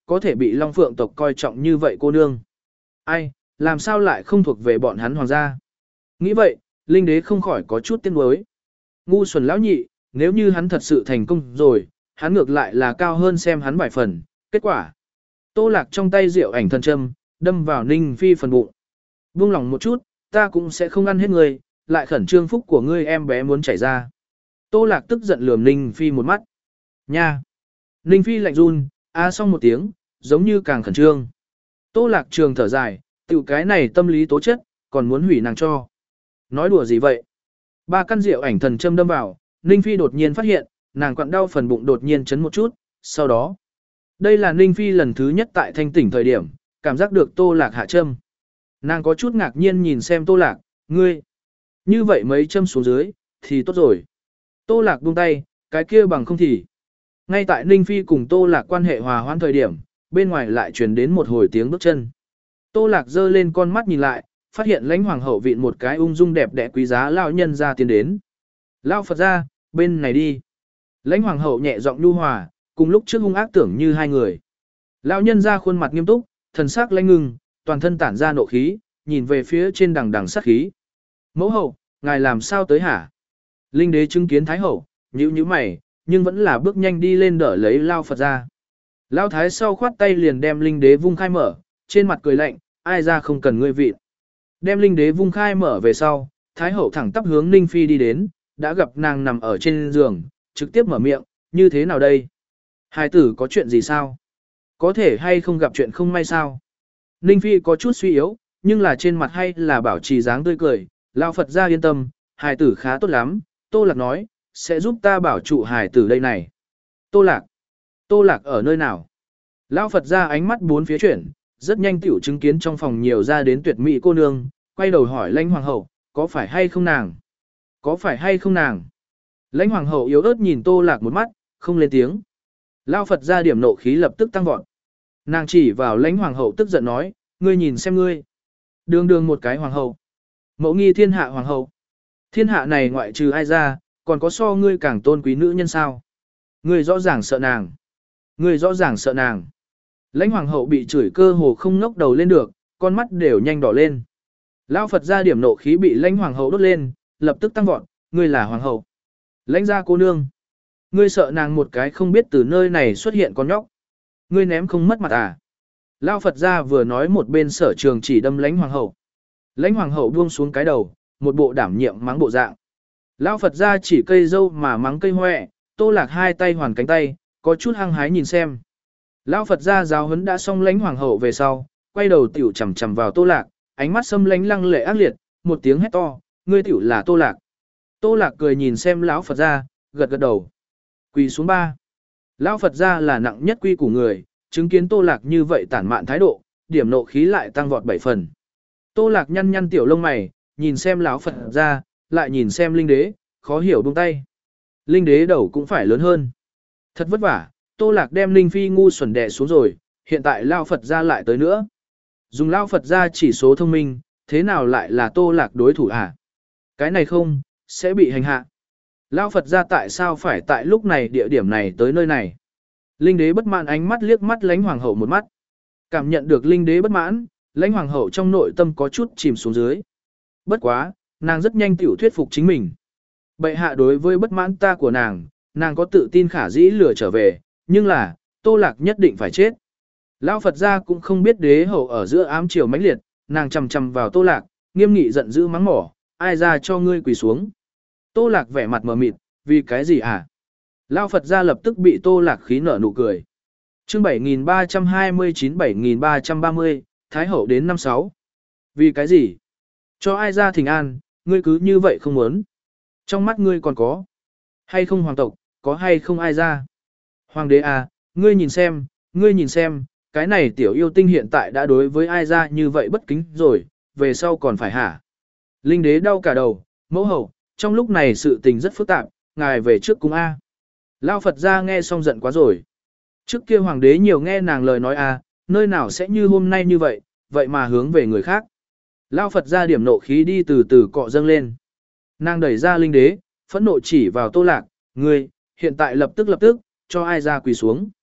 có thể bị Long Phượng tộc coi trọng như vậy cô nương. Ai, làm sao lại không thuộc về bọn hắn hoàng gia? Nghĩ vậy, Linh Đế không khỏi có chút tiếc nuối. Ngu xuẩn lão nhị, nếu như hắn thật sự thành công rồi, hắn ngược lại là cao hơn xem hắn vài phần, kết quả. Tô Lạc trong tay rượu ảnh thần châm, đâm vào Ninh Phi phần bụng. Buông lòng một chút, ta cũng sẽ không ăn hết ngươi, lại khẩn trương phúc của ngươi em bé muốn chảy ra. Tô Lạc tức giận lườm Ninh Phi một mắt. Nha! Ninh Phi lạnh run, a xong một tiếng, giống như càng khẩn trương. Tô Lạc trường thở dài, tiểu cái này tâm lý tố chất, còn muốn hủy nàng cho. Nói đùa gì vậy? Ba căn rượu ảnh thần châm đâm vào, Ninh Phi đột nhiên phát hiện, nàng quặn đau phần bụng đột nhiên chấn một chút, sau đó. Đây là Ninh Phi lần thứ nhất tại thanh tỉnh thời điểm, cảm giác được Tô Lạc hạ châm. Nàng có chút ngạc nhiên nhìn xem Tô Lạc, ngươi. Như vậy mấy châm xuống dưới, thì tốt rồi. Tô Lạc buông tay, cái kia bằng không thì. Ngay tại Ninh Phi cùng Tô Lạc quan hệ hòa hoãn thời điểm, bên ngoài lại truyền đến một hồi tiếng bước chân. Tô Lạc giơ lên con mắt nhìn lại, phát hiện Lãnh Hoàng hậu vịn một cái ung dung đẹp đẽ quý giá lão nhân ra tiến đến. Lão Phật ra, bên này đi. Lãnh Hoàng hậu nhẹ giọng nhu hòa, cùng lúc trước hung ác tưởng như hai người. Lão nhân ra khuôn mặt nghiêm túc, thần sắc lãnh ngưng, toàn thân tản ra nộ khí, nhìn về phía trên đằng đằng sát khí. Mẫu hậu, ngài làm sao tới hả? Linh đế chứng kiến thái hậu, nhíu nhíu mày, nhưng vẫn là bước nhanh đi lên đỡ lấy Lão Phật ra. Lão thái sau khoát tay liền đem linh đế vung khai mở, trên mặt cười lạnh, ai ra không cần ngươi vịn. Đem linh đế vung khai mở về sau, thái hậu thẳng tắp hướng Ninh Phi đi đến, đã gặp nàng nằm ở trên giường, trực tiếp mở miệng, như thế nào đây? Hài tử có chuyện gì sao? Có thể hay không gặp chuyện không may sao? Ninh Phi có chút suy yếu, nhưng là trên mặt hay là bảo trì dáng tươi cười, Lão Phật ra yên tâm, hài tử khá tốt lắm, Tô Lạc nói, sẽ giúp ta bảo trụ hài tử đây này. Tô Lạc? Tô Lạc ở nơi nào? Lão Phật ra ánh mắt bốn phía chuyển, rất nhanh tiểu chứng kiến trong phòng nhiều ra đến tuyệt mỹ cô nương, quay đầu hỏi Lãnh Hoàng hậu, có phải hay không nàng? Có phải hay không nàng? Lãnh Hoàng hậu yếu ớt nhìn Tô Lạc một mắt, không lên tiếng. Lão Phật ra điểm nộ khí lập tức tăng vọt. Nàng chỉ vào Lãnh Hoàng hậu tức giận nói, ngươi nhìn xem ngươi. Đường đường một cái hoàng hậu. Mẫu nghi thiên hạ hoàng hậu. Thiên hạ này ngoại trừ ai ra, còn có so ngươi càng tôn quý nữ nhân sao? Ngươi rõ ràng sợ nàng. Ngươi rõ ràng sợ nàng. Lãnh Hoàng hậu bị chửi cơ hồ không ngóc đầu lên được, con mắt đều nhanh đỏ lên. Lão Phật ra điểm nộ khí bị Lãnh Hoàng hậu đốt lên, lập tức tăng vọt, ngươi là hoàng hậu. Lãnh gia cô nương. Ngươi sợ nàng một cái không biết từ nơi này xuất hiện con nhóc. Ngươi ném không mất mặt à? Lão Phật ra vừa nói một bên sở trường chỉ đâm Lãnh Hoàng hậu. Lãnh Hoàng hậu buông xuống cái đầu, một bộ đảm nhiệm mắng bộ dạng. Lão Phật ra chỉ cây dâu mà mắng cây hoẹ, Tô Lạc hai tay hoàn cánh tay, có chút hăng hái nhìn xem. Lão Phật ra giáo huấn đã xong Lãnh Hoàng hậu về sau, quay đầu tiểu chầm chầm vào Tô Lạc, ánh mắt xâm lánh lăng lệ ác liệt, một tiếng hét to, ngươi tiểu là Tô Lạc. Tô Lạc cười nhìn xem lão Phật ra, gật gật đầu. Quỳ xuống ba. Lão Phật ra là nặng nhất quy của người, chứng kiến Tô Lạc như vậy tản mạn thái độ, điểm nộ khí lại tăng vọt bảy phần. Tô Lạc nhăn nhăn tiểu lông mày, nhìn xem lão Phật ra, lại nhìn xem linh đế, khó hiểu buông tay. Linh đế đầu cũng phải lớn hơn. Thật vất vả, Tô Lạc đem Linh Phi ngu xuẩn đè xuống rồi, hiện tại lão Phật ra lại tới nữa. Dùng lão Phật ra chỉ số thông minh, thế nào lại là Tô Lạc đối thủ à? Cái này không, sẽ bị hành hạ. Lão Phật ra tại sao phải tại lúc này địa điểm này tới nơi này? Linh đế bất mãn ánh mắt liếc mắt Lãnh Hoàng hậu một mắt. Cảm nhận được linh đế bất mãn, Lãnh Hoàng hậu trong nội tâm có chút chìm xuống dưới. Bất quá, nàng rất nhanh tiểu thuyết phục chính mình. Bệ hạ đối với bất mãn ta của nàng, nàng có tự tin khả dĩ lừa trở về, nhưng là, Tô Lạc nhất định phải chết. Lão Phật gia cũng không biết đế hậu ở giữa ám triều mãnh liệt, nàng chầm chầm vào Tô Lạc, nghiêm nghị giận dữ mắng mỏ, ai ra cho ngươi quỳ xuống. Tô Lạc vẻ mặt mờ mịt, vì cái gì hả? Lão Phật gia lập tức bị Tô Lạc khí nở nụ cười. Chương bảy nghìn ba trăm hai mươi chín bảy nghìn ba trăm ba mươi, Thái hậu đến năm sáu. Vì cái gì? Cho ai ra thỉnh an, ngươi cứ như vậy không muốn. Trong mắt ngươi còn có hay không hoàng tộc, có hay không ai ra? Hoàng đế à, ngươi nhìn xem, ngươi nhìn xem, cái này tiểu yêu tinh hiện tại đã đối với ai ra như vậy bất kính rồi, về sau còn phải hả? Linh đế đau cả đầu, mẫu hậu, trong lúc này sự tình rất phức tạp, ngài về trước cung A. Lao Phật ra nghe xong giận quá rồi. Trước kia hoàng đế nhiều nghe nàng lời nói A, nơi nào sẽ như hôm nay như vậy, vậy mà hướng về người khác. Lao Phật ra điểm nộ khí đi từ từ cọ dâng lên. Nàng đẩy ra linh đế, phẫn nộ chỉ vào Tô Lạc, ngươi, hiện tại lập tức lập tức, cho ai ra quỳ xuống.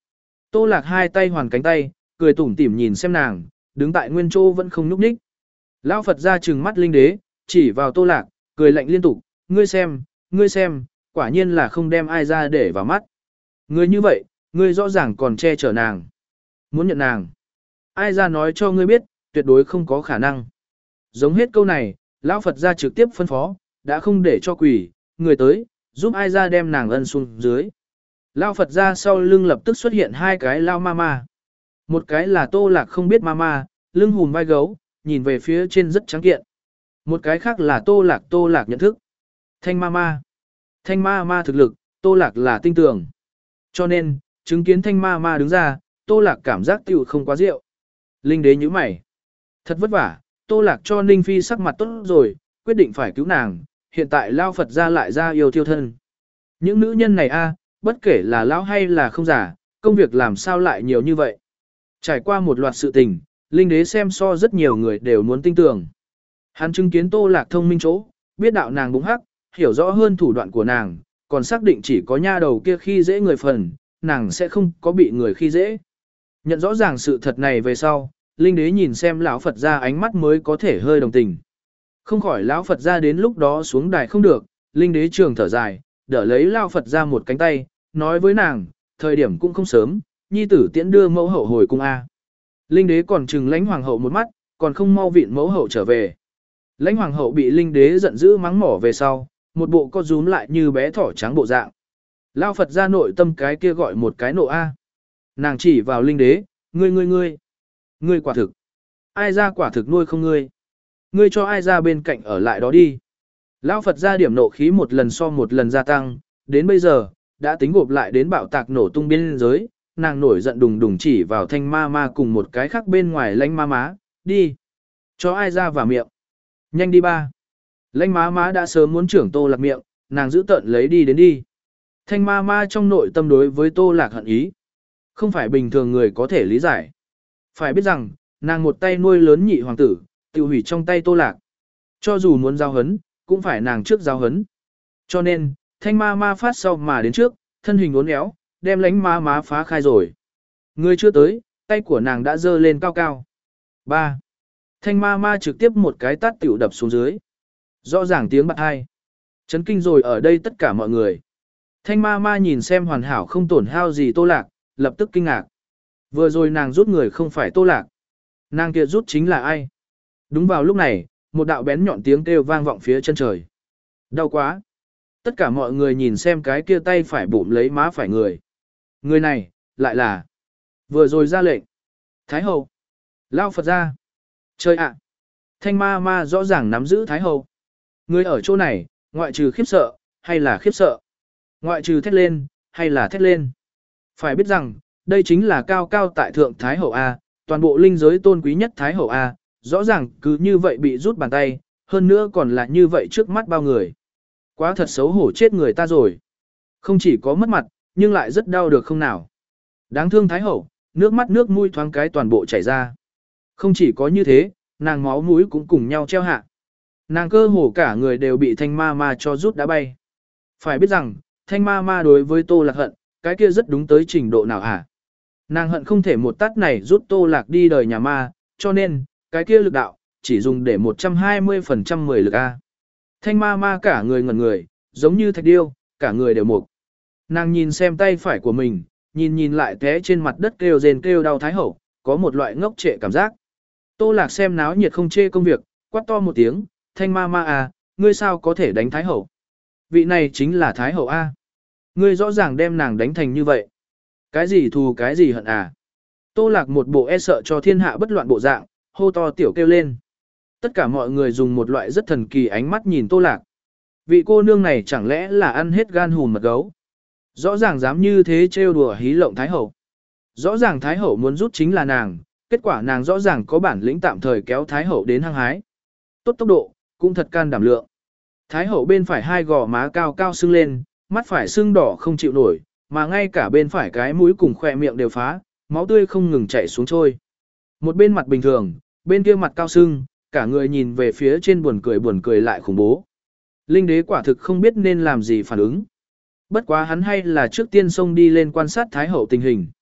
Tô Lạc hai tay hoàn cánh tay, cười tủm tỉm nhìn xem nàng, đứng tại nguyên chỗ vẫn không nhúc nhích. Lão Phật ra trừng mắt Linh Đế, chỉ vào Tô Lạc, cười lạnh liên tục, ngươi xem, ngươi xem, quả nhiên là không đem ai ra để vào mắt. Ngươi như vậy, ngươi rõ ràng còn che chở nàng. Muốn nhận nàng. Ai ra nói cho ngươi biết, tuyệt đối không có khả năng. Giống hết câu này, Lão Phật ra trực tiếp phân phó, đã không để cho quỷ, người tới, giúp ai ra đem nàng ân xuống dưới. Lão Phật ra sau lưng lập tức xuất hiện hai cái Lao ma ma. Một cái là Tô Lạc không biết ma ma, lưng hùm vai gấu, nhìn về phía trên rất trắng kiện. Một cái khác là Tô Lạc Tô Lạc nhận thức. Thanh ma ma. Thanh ma ma thực lực, Tô Lạc là tinh tường. Cho nên, chứng kiến thanh ma ma đứng ra, Tô Lạc cảm giác tiểu không quá rượu. Linh Đế nhíu mày. Thật vất vả, Tô Lạc cho Ninh Phi sắc mặt tốt rồi, quyết định phải cứu nàng, hiện tại Lao Phật ra lại ra yêu thiêu thân. Những nữ nhân này a, bất kể là lão hay là không giả, công việc làm sao lại nhiều như vậy. Trải qua một loạt sự tình, Linh Đế xem so rất nhiều người đều muốn tin tưởng. Hắn chứng kiến Tô Lạc thông minh chỗ, biết đạo nàng bụng hắc, hiểu rõ hơn thủ đoạn của nàng, còn xác định chỉ có nha đầu kia khi dễ người phần, nàng sẽ không có bị người khi dễ. Nhận rõ ràng sự thật này về sau, Linh Đế nhìn xem lão Phật ra ánh mắt mới có thể hơi đồng tình. Không khỏi lão Phật ra đến lúc đó xuống đài không được, Linh Đế trường thở dài, đỡ lấy lão Phật ra một cánh tay, nói với nàng, thời điểm cũng không sớm, nhi tử tiễn đưa mẫu hậu hồi cung A. Linh Đế còn trừng lãnh hoàng hậu một mắt, còn không mau vịn mẫu hậu trở về. Lãnh hoàng hậu bị Linh Đế giận dữ mắng mỏ về sau, một bộ co rúm lại như bé thỏ trắng bộ dạng. Lão Phật ra nội tâm cái kia gọi một cái nộ A. Nàng chỉ vào Linh Đế, ngươi ngươi ngươi, ngươi quả thực. Ai ra quả thực nuôi không ngươi. Ngươi cho ai ra bên cạnh ở lại đó đi. Lão Phật ra điểm nộ khí một lần so một lần gia tăng, đến bây giờ, đã tính gộp lại đến bạo tạc nổ tung biên giới, nàng nổi giận đùng đùng chỉ vào thanh ma ma cùng một cái khác bên ngoài lãnh ma má, đi. Cho ai ra vào miệng. Nhanh đi ba. Lãnh má má đã sớm muốn trưởng Tô Lạc miệng, nàng giữ tận lấy đi đến đi. Thanh ma ma trong nội tâm đối với Tô Lạc hận ý. Không phải bình thường người có thể lý giải. Phải biết rằng, nàng một tay nuôi lớn nhị hoàng tử, tiêu hủy trong tay Tô Lạc. Cho dù muốn giao hấn, cũng phải nàng trước giao hấn. Cho nên, thanh ma ma phát sau mà đến trước, thân hình uốn éo, đem lánh ma má phá khai rồi. Người chưa tới, tay của nàng đã dơ lên cao cao. ba. Thanh ma ma trực tiếp một cái tát tiểu đập xuống dưới. Rõ ràng tiếng bạc hai. Chấn kinh rồi ở đây tất cả mọi người. Thanh ma ma nhìn xem hoàn hảo không tổn hao gì Tô Lạc, lập tức kinh ngạc. Vừa rồi nàng rút người không phải Tô Lạc. Nàng kia rút chính là ai? Đúng vào lúc này, một đạo bén nhọn tiếng kêu vang vọng phía chân trời. Đau quá. Tất cả mọi người nhìn xem cái kia tay phải bụm lấy má phải người. Người này, lại là. Vừa rồi ra lệnh. Thái hậu. Lao Phật ra. Trời ạ. Thanh ma ma rõ ràng nắm giữ Thái hậu. Người ở chỗ này, ngoại trừ khiếp sợ, hay là khiếp sợ. Ngoại trừ thét lên, hay là thét lên. Phải biết rằng, đây chính là cao cao tại thượng Thái hậu A, toàn bộ linh giới tôn quý nhất Thái hậu A, rõ ràng cứ như vậy bị rút bàn tay, hơn nữa còn là như vậy trước mắt bao người. Quá thật xấu hổ chết người ta rồi. Không chỉ có mất mặt, nhưng lại rất đau được không nào. Đáng thương Thái hậu, nước mắt nước mũi thoáng cái toàn bộ chảy ra. Không chỉ có như thế, nàng máu mũi cũng cùng nhau treo hạ. Nàng cơ hồ cả người đều bị thanh ma ma cho rút đã bay. Phải biết rằng, thanh ma ma đối với Tô Lạc hận, cái kia rất đúng tới trình độ nào hả? Nàng hận không thể một tát này rút Tô Lạc đi đời nhà ma, cho nên, cái kia lực đạo, chỉ dùng để một trăm hai mươi phần trăm mười lực A. Thanh ma ma cả người ngẩn người, giống như thạch điêu, cả người đều mục. Nàng nhìn xem tay phải của mình, nhìn nhìn lại té trên mặt đất kêu rên kêu đau Thái hậu, có một loại ngốc trệ cảm giác. Tô Lạc xem náo nhiệt không chê công việc, quát to một tiếng, thanh ma ma à, ngươi sao có thể đánh Thái hậu? Vị này chính là Thái hậu A. Ngươi rõ ràng đem nàng đánh thành như vậy. Cái gì thù cái gì hận à? Tô Lạc một bộ e sợ cho thiên hạ bất loạn bộ dạng, hô to tiểu kêu lên. Tất cả mọi người dùng một loại rất thần kỳ ánh mắt nhìn Tô Lạc. Vị cô nương này chẳng lẽ là ăn hết gan hùn mật gấu? Rõ ràng dám như thế trêu đùa hí lộng Thái hậu. Rõ ràng Thái hậu muốn rút chính là nàng, kết quả nàng rõ ràng có bản lĩnh tạm thời kéo Thái hậu đến hăng hái. Tốt tốc độ, cũng thật can đảm lượng. Thái hậu bên phải hai gò má cao cao sưng lên, mắt phải sưng đỏ không chịu nổi, mà ngay cả bên phải cái mũi cùng khỏe miệng đều phá, máu tươi không ngừng chảy xuống trôi. Một bên mặt bình thường, bên kia mặt cao sưng, cả người nhìn về phía trên buồn cười buồn cười lại khủng bố. Linh đế quả thực không biết nên làm gì phản ứng. Bất quá hắn hay là trước tiên xông đi lên quan sát Thái hậu tình hình.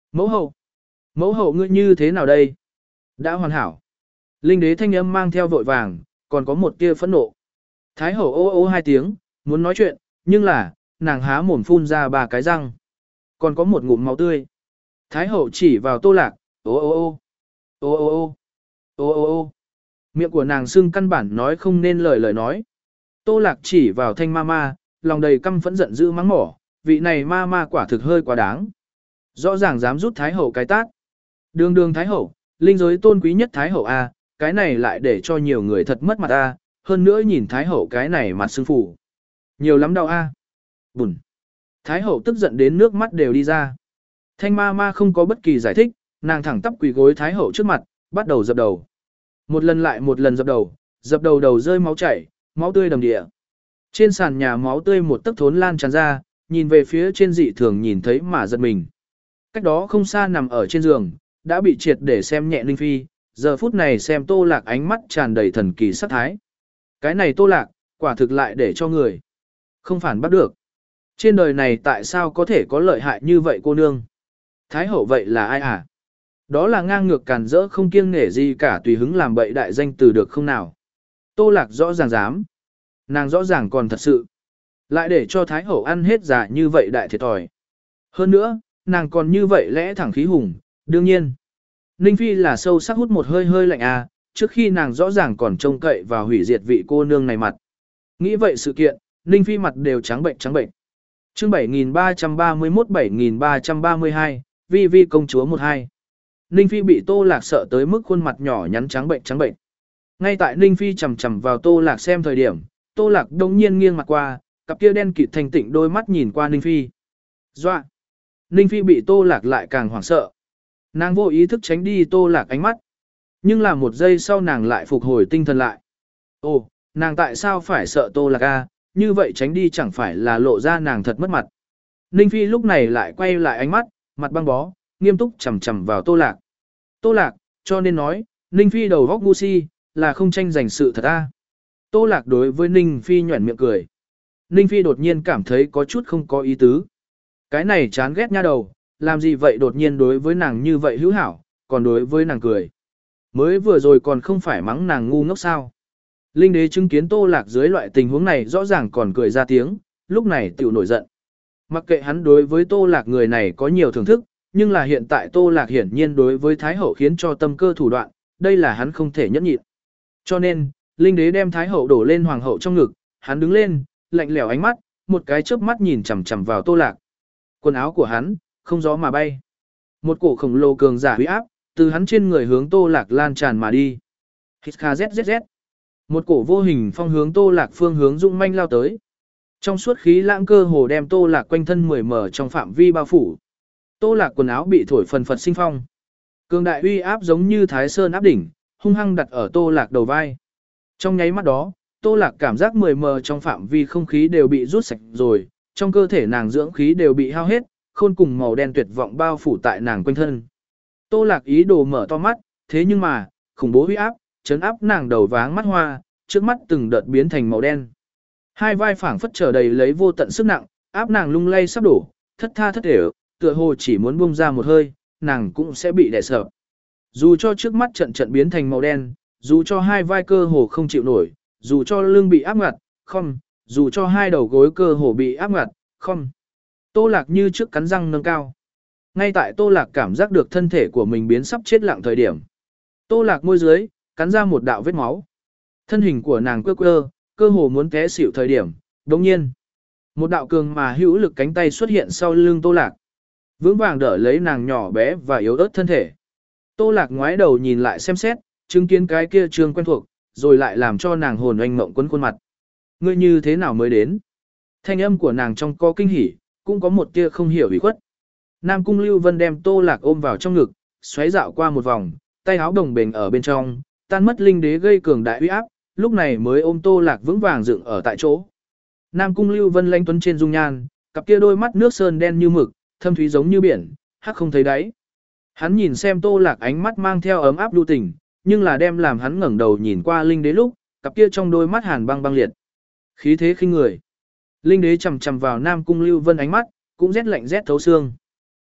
Mẫu hậu, mẫu hậu ngươi như thế nào đây? Đã hoàn hảo. Linh đế thanh âm mang theo vội vàng, còn có một tia phẫn nộ. Thái hậu ô ô hai tiếng, muốn nói chuyện, nhưng là, nàng há mồm phun ra ba cái răng. Còn có một ngụm máu tươi. Thái hậu chỉ vào Tô Lạc, ô ô ô, ô ô ô, ô ô ô. Miệng của nàng xưng căn bản nói không nên lời lời nói. Tô Lạc chỉ vào thanh ma ma, lòng đầy căm phẫn giận dữ mắng mỏ, vị này ma ma quả thực hơi quá đáng. Rõ ràng dám rút Thái hậu cái tát. Đường đường Thái hậu, linh giới tôn quý nhất Thái hậu A, cái này lại để cho nhiều người thật mất mặt A, hơn nữa nhìn Thái hậu cái này mặt xương phủ. Nhiều lắm đau A. Bùn. Thái hậu tức giận đến nước mắt đều đi ra. Thanh ma ma không có bất kỳ giải thích, nàng thẳng tắp quỳ gối Thái hậu trước mặt, bắt đầu dập đầu. Một lần lại một lần dập đầu, dập đầu đầu rơi máu chảy, máu tươi đầm địa. Trên sàn nhà máu tươi một tấc thốn lan tràn ra, nhìn về phía trên dị thường nhìn thấy mà giật mình. Cách đó không xa nằm ở trên giường, đã bị triệt để xem nhẹ Ninh Phi, giờ phút này xem Tô Lạc ánh mắt tràn đầy thần kỳ sắc thái. Cái này Tô Lạc, quả thực lại để cho người không phản bắt được. Trên đời này tại sao có thể có lợi hại như vậy cô nương? Thái hậu vậy là ai à? Đó là ngang ngược càn rỡ không kiêng nể gì cả tùy hứng làm bậy đại danh từ được không nào? Tô Lạc rõ ràng dám. Nàng rõ ràng còn thật sự. Lại để cho Thái hậu ăn hết giả như vậy đại thiệt thòi. Hơn nữa, nàng còn như vậy lẽ thẳng khí hùng, đương nhiên. Ninh Phi là sâu sắc hút một hơi hơi lạnh à, trước khi nàng rõ ràng còn trông cậy vào hủy diệt vị cô nương này mặt. Nghĩ vậy sự kiện, Ninh Phi mặt đều trắng bệnh trắng bệnh. Chương bảy nghìn ba trăm ba mươi mốt bảy nghìn ba trăm ba mươi hai, Vi Vi công chúa một hai. Ninh Phi bị Tô Lạc sợ tới mức khuôn mặt nhỏ nhắn trắng bệnh trắng bệnh. Ngay tại Ninh Phi chầm chầm vào Tô Lạc xem thời điểm, Tô Lạc đông nhiên nghiêng mặt qua, cặp kia đen kịt thanh tịnh đôi mắt nhìn qua Ninh Phi. Doa! Ninh Phi bị Tô Lạc lại càng hoảng sợ. Nàng vô ý thức tránh đi Tô Lạc ánh mắt. Nhưng là một giây sau nàng lại phục hồi tinh thần lại. Ồ, nàng tại sao phải sợ Tô Lạc a? Như vậy tránh đi chẳng phải là lộ ra nàng thật mất mặt. Ninh Phi lúc này lại quay lại ánh mắt, mặt băng bó, nghiêm túc chầm chầm vào Tô Lạc. Tô Lạc, cho nên nói, Ninh Phi đầu góc ngu si, là không tranh giành sự thật a. Tô Lạc đối với Ninh Phi nhuẩn miệng cười. Ninh Phi đột nhiên cảm thấy có chút không có ý tứ. Cái này chán ghét nha đầu, làm gì vậy đột nhiên đối với nàng như vậy hữu hảo, còn đối với nàng cười. Mới vừa rồi còn không phải mắng nàng ngu ngốc sao. Linh đế chứng kiến Tô Lạc dưới loại tình huống này rõ ràng còn cười ra tiếng, lúc này tiểu nổi giận. Mặc kệ hắn đối với Tô Lạc người này có nhiều thưởng thức, nhưng là hiện tại Tô Lạc hiển nhiên đối với Thái Hậu khiến cho tâm cơ thủ đoạn, đây là hắn không thể nhẫn nhịn. Cho nên, Linh đế đem Thái Hậu đổ lên Hoàng hậu trong ngực, hắn đứng lên, lạnh lẽo ánh mắt, một cái chớp mắt nhìn chằm chằm vào Tô Lạc. Quần áo của hắn, không gió mà bay. Một cổ khổng lồ cường giả uy áp, từ hắn trên người hướng Tô Lạc lan tràn mà đi. Hít kha zzz. Một cổ vô hình phong hướng Tô Lạc phương hướng dũng manh lao tới. Trong suốt khí lãng cơ hồ đem Tô Lạc quanh thân mười mờ trong phạm vi bao phủ. Tô Lạc quần áo bị thổi phần phật sinh phong. Cường đại uy áp giống như Thái Sơn áp đỉnh, hung hăng đặt ở Tô Lạc đầu vai. Trong nháy mắt đó, Tô Lạc cảm giác mười mờ trong phạm vi không khí đều bị rút sạch rồi, trong cơ thể nàng dưỡng khí đều bị hao hết, khôn cùng màu đen tuyệt vọng bao phủ tại nàng quanh thân. Tô Lạc ý đồ mở to mắt, thế nhưng mà, khủng bố uy áp, chấn áp nàng đầu váng mắt hoa, trước mắt từng đợt biến thành màu đen. Hai vai phảng phất trở đầy lấy vô tận sức nặng, áp nàng lung lay sắp đổ, thất tha thất thể, tựa hồ chỉ muốn buông ra một hơi, nàng cũng sẽ bị đè sợ. Dù cho trước mắt trận trận biến thành màu đen, dù cho hai vai cơ hồ không chịu nổi, dù cho lưng bị áp ngặt, không, dù cho hai đầu gối cơ hồ bị áp ngặt, không. Tô Lạc như trước cắn răng nâng cao. Ngay tại Tô Lạc cảm giác được thân thể của mình biến sắp chết lặng thời điểm. Tô Lạc môi dưới, cắn ra một đạo vết máu. Thân hình của nàng quơ quơ, cơ hồ muốn té xỉu thời điểm, đồng nhiên. Một đạo cường mà hữu lực cánh tay xuất hiện sau lưng Tô Lạc. Vững vàng đỡ lấy nàng nhỏ bé và yếu ớt thân thể. Tô Lạc ngoái đầu nhìn lại xem xét, chứng kiến cái kia trương quen thuộc, rồi lại làm cho nàng hồn oanh mộng quấn khuôn mặt. Ngươi như thế nào mới đến? Thanh âm của nàng trong có kinh hỉ, cũng có một tia không hiểu ủy khuất. Nam Cung Lưu Vân đem Tô Lạc ôm vào trong ngực, xoáy dạo qua một vòng, tay áo đồng bền ở bên trong, tan mất linh đế gây cường đại uy áp, lúc này mới ôm Tô Lạc vững vàng dựng ở tại chỗ. Nam Cung Lưu Vân lãnh tuấn trên dung nhan, cặp kia đôi mắt nước sơn đen như mực, thâm thúy giống như biển, hắc không thấy đáy. Hắn nhìn xem Tô Lạc ánh mắt mang theo ấm áp lưu tình, nhưng là đem làm hắn ngẩng đầu nhìn qua linh đế lúc, cặp kia trong đôi mắt hàn băng băng liệt. Khí thế khinh người. Linh đế chầm chầm vào Nam Cung Lưu Vân ánh mắt, cũng rét lạnh rét thấu xương.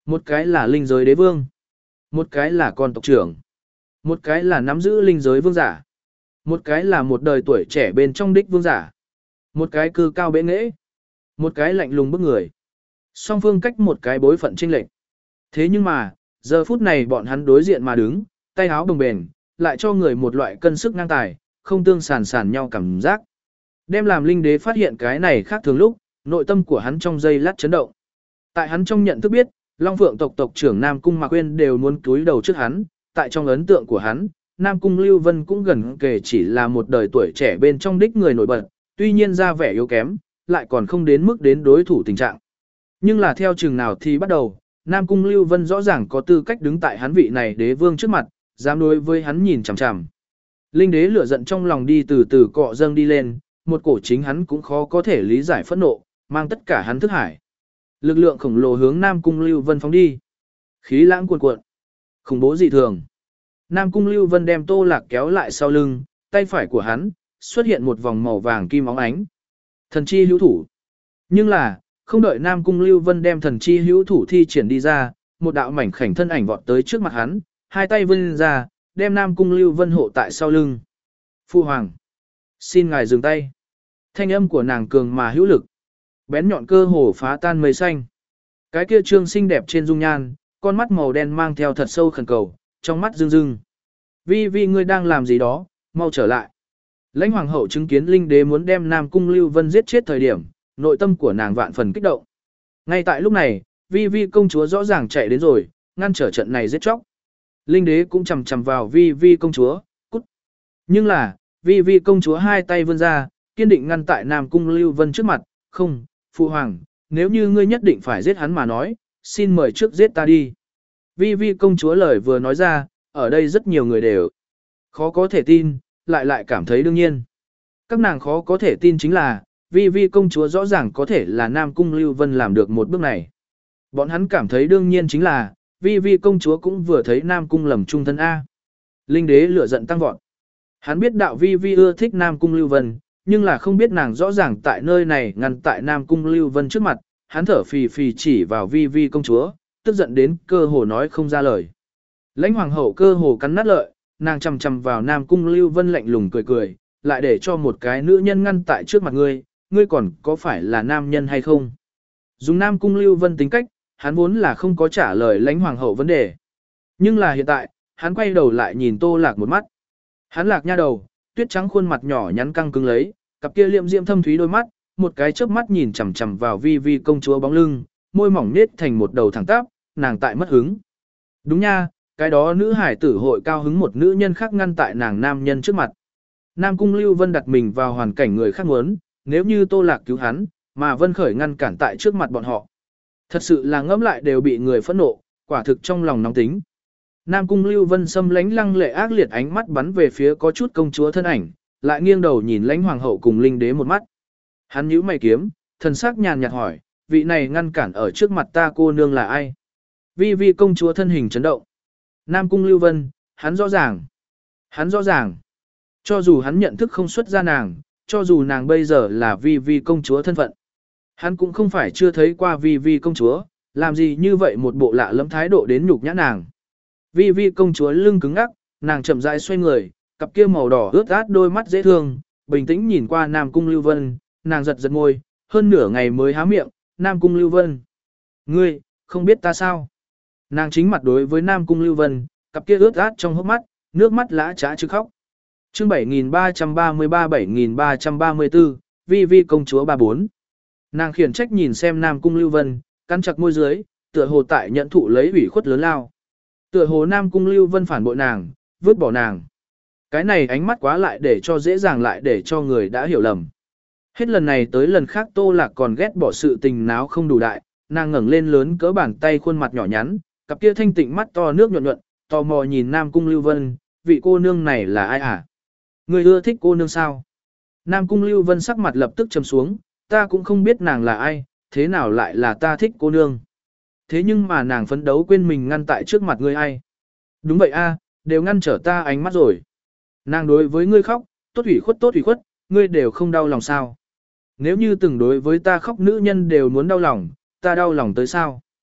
Một cái là linh giới đế vương. Một cái là con tộc trưởng. Một cái là nắm giữ linh giới vương giả. Một cái là một đời tuổi trẻ bên trong đích vương giả. Một cái cư cao bệ nghệ. Một cái lạnh lùng bức người. Song phương cách một cái bối phận chênh lệch. Thế nhưng mà, giờ phút này bọn hắn đối diện mà đứng, tay áo bồng bềnh, lại cho người một loại cân sức ngang tài, không tương sàn sàn nhau cảm giác. Đem làm linh đế phát hiện cái này khác thường lúc, nội tâm của hắn trong giây lát chấn động. Tại hắn trong nhận thức biết, Long Phượng tộc tộc trưởng Nam Cung Mạc Quyên đều muốn cúi đầu trước hắn, tại trong ấn tượng của hắn, Nam Cung Lưu Vân cũng gần kể chỉ là một đời tuổi trẻ bên trong đích người nổi bật, tuy nhiên ra vẻ yếu kém, lại còn không đến mức đến đối thủ tình trạng. Nhưng là theo chừng nào thì bắt đầu, Nam Cung Lưu Vân rõ ràng có tư cách đứng tại hắn vị này đế vương trước mặt, dám đối với hắn nhìn chằm chằm. Linh đế lửa giận trong lòng đi từ từ cọ dâng đi lên, một cổ chính hắn cũng khó có thể lý giải phẫn nộ, mang tất cả hắn thức hải. Lực lượng khổng lồ hướng Nam Cung Lưu Vân phóng đi. Khí lãng cuồn cuộn, khủng bố dị thường. Nam Cung Lưu Vân đem Tô Lạc kéo lại sau lưng, tay phải của hắn xuất hiện một vòng màu vàng kim óng ánh. Thần chi hữu thủ. Nhưng là, không đợi Nam Cung Lưu Vân đem thần chi hữu thủ thi triển đi ra, một đạo mảnh khảnh thân ảnh vọt tới trước mặt hắn, hai tay vươn ra, đem Nam Cung Lưu Vân hộ tại sau lưng. Phu hoàng, xin ngài dừng tay. Thanh âm của nàng cường mà hữu lực, bén nhọn cơ hồ phá tan mây xanh. Cái kia trương xinh đẹp trên dung nhan, con mắt màu đen mang theo thật sâu khẩn cầu, trong mắt rưng rưng. Vi Vi ngươi đang làm gì đó, mau trở lại. Lãnh hoàng hậu chứng kiến linh đế muốn đem Nam Cung Lưu Vân giết chết thời điểm, nội tâm của nàng vạn phần kích động. Ngay tại lúc này, Vi Vi công chúa rõ ràng chạy đến rồi, ngăn trở trận này giết chóc. Linh đế cũng chầm chầm vào Vi Vi công chúa, cút. Nhưng là, Vi Vi công chúa hai tay vươn ra, kiên định ngăn tại Nam Cung Lưu Vân trước mặt, không, phụ hoàng, nếu như ngươi nhất định phải giết hắn mà nói, xin mời trước giết ta đi. Vi Vi công chúa lời vừa nói ra, ở đây rất nhiều người đều khó có thể tin, lại lại cảm thấy đương nhiên. Các nàng khó có thể tin chính là, Vi Vi công chúa rõ ràng có thể là Nam Cung Lưu Vân làm được một bước này. Bọn hắn cảm thấy đương nhiên chính là, Vi Vi công chúa cũng vừa thấy Nam Cung lầm trung thân A. Linh đế lửa giận tăng vọt. Hắn biết đạo Vi Vi ưa thích Nam Cung Lưu Vân, nhưng là không biết nàng rõ ràng tại nơi này ngăn tại Nam Cung Lưu Vân trước mặt, hắn thở phì phì chỉ vào Vi Vi công chúa, tức giận đến cơ hồ nói không ra lời. Lãnh hoàng hậu cơ hồ cắn nát lợi, nàng chằm chằm vào Nam Cung Lưu Vân lạnh lùng cười cười, lại để cho một cái nữ nhân ngăn tại trước mặt ngươi, ngươi còn có phải là nam nhân hay không? Dùng Nam Cung Lưu Vân tính cách, hắn vốn là không có trả lời lãnh hoàng hậu vấn đề. Nhưng là hiện tại, hắn quay đầu lại nhìn Tô Lạc một mắt. Hắn lạc nha đầu, tuyết trắng khuôn mặt nhỏ nhắn căng cứng lấy, cặp kia liệm diễm thâm thúy đôi mắt, một cái chớp mắt nhìn chằm chằm vào Vi Vi công chúa bóng lưng, môi mỏng nết thành một đầu thẳng tắp, nàng tại mất hứng. Đúng nha, cái đó nữ hải tử hội cao hứng một nữ nhân khác ngăn tại nàng nam nhân trước mặt. Nam Cung Lưu Vân đặt mình vào hoàn cảnh người khác muốn, nếu như Tô Lạc cứu hắn, mà Vân Khởi ngăn cản tại trước mặt bọn họ. Thật sự là ngẫm lại đều bị người phẫn nộ, quả thực trong lòng nóng tính. Nam Cung Lưu Vân xâm lánh lăng lệ ác liệt ánh mắt bắn về phía có chút công chúa thân ảnh, lại nghiêng đầu nhìn lãnh hoàng hậu cùng linh đế một mắt. Hắn nhíu mày kiếm, thần sắc nhàn nhạt hỏi, vị này ngăn cản ở trước mặt ta cô nương là ai? Vi Vi công chúa thân hình chấn động. Nam Cung Lưu Vân, hắn rõ ràng. Hắn rõ ràng. Cho dù hắn nhận thức không xuất ra nàng, cho dù nàng bây giờ là Vi Vi công chúa thân phận. Hắn cũng không phải chưa thấy qua Vi Vi công chúa, làm gì như vậy một bộ lạ lẫm thái độ đến nhục nhã nàng. Vi Vi công chúa lưng cứng ngắc, nàng chậm rãi xoay người, cặp kia màu đỏ ướt át đôi mắt dễ thương, bình tĩnh nhìn qua Nam Cung Lưu Vân, nàng giật giật môi, hơn nửa ngày mới há miệng, Nam Cung Lưu Vân. Ngươi, không biết ta sao? Nàng chính mặt đối với Nam Cung Lưu Vân, cặp kia ướt át trong hốc mắt, nước mắt lã trá chứ khóc. Chương bảy nghìn ba trăm ba mươi ba bảy nghìn ba trăm ba mươi tư, Vi Vi công chúa ba bốn. Nàng khiển trách nhìn xem Nam Cung Lưu Vân, cắn chặt môi dưới, tựa hồ tại nhận thụ lấy ủy khuất lớn lao. Tựa hồ Nam Cung Lưu Vân phản bội nàng, vứt bỏ nàng. Cái này ánh mắt quá lại để cho dễ dàng lại để cho người đã hiểu lầm. Hết lần này tới lần khác Tô Lạc còn ghét bỏ sự tình náo không đủ đại, nàng ngẩng lên lớn cỡ bàn tay khuôn mặt nhỏ nhắn, cặp kia thanh tịnh mắt to nước nhuận nhuận, tò mò nhìn Nam Cung Lưu Vân, vị cô nương này là ai à? Người ưa thích cô nương sao? Nam Cung Lưu Vân sắc mặt lập tức trầm xuống, ta cũng không biết nàng là ai, thế nào lại là ta thích cô nương. Thế nhưng mà nàng phấn đấu quên mình ngăn tại trước mặt ngươi ai. Đúng vậy a, đều ngăn trở ta ánh mắt rồi. Nàng đối với ngươi khóc, tốt ủy khuất tốt ủy khuất, ngươi đều không đau lòng sao? Nếu như từng đối với ta khóc nữ nhân đều muốn đau lòng, ta đau lòng tới sao?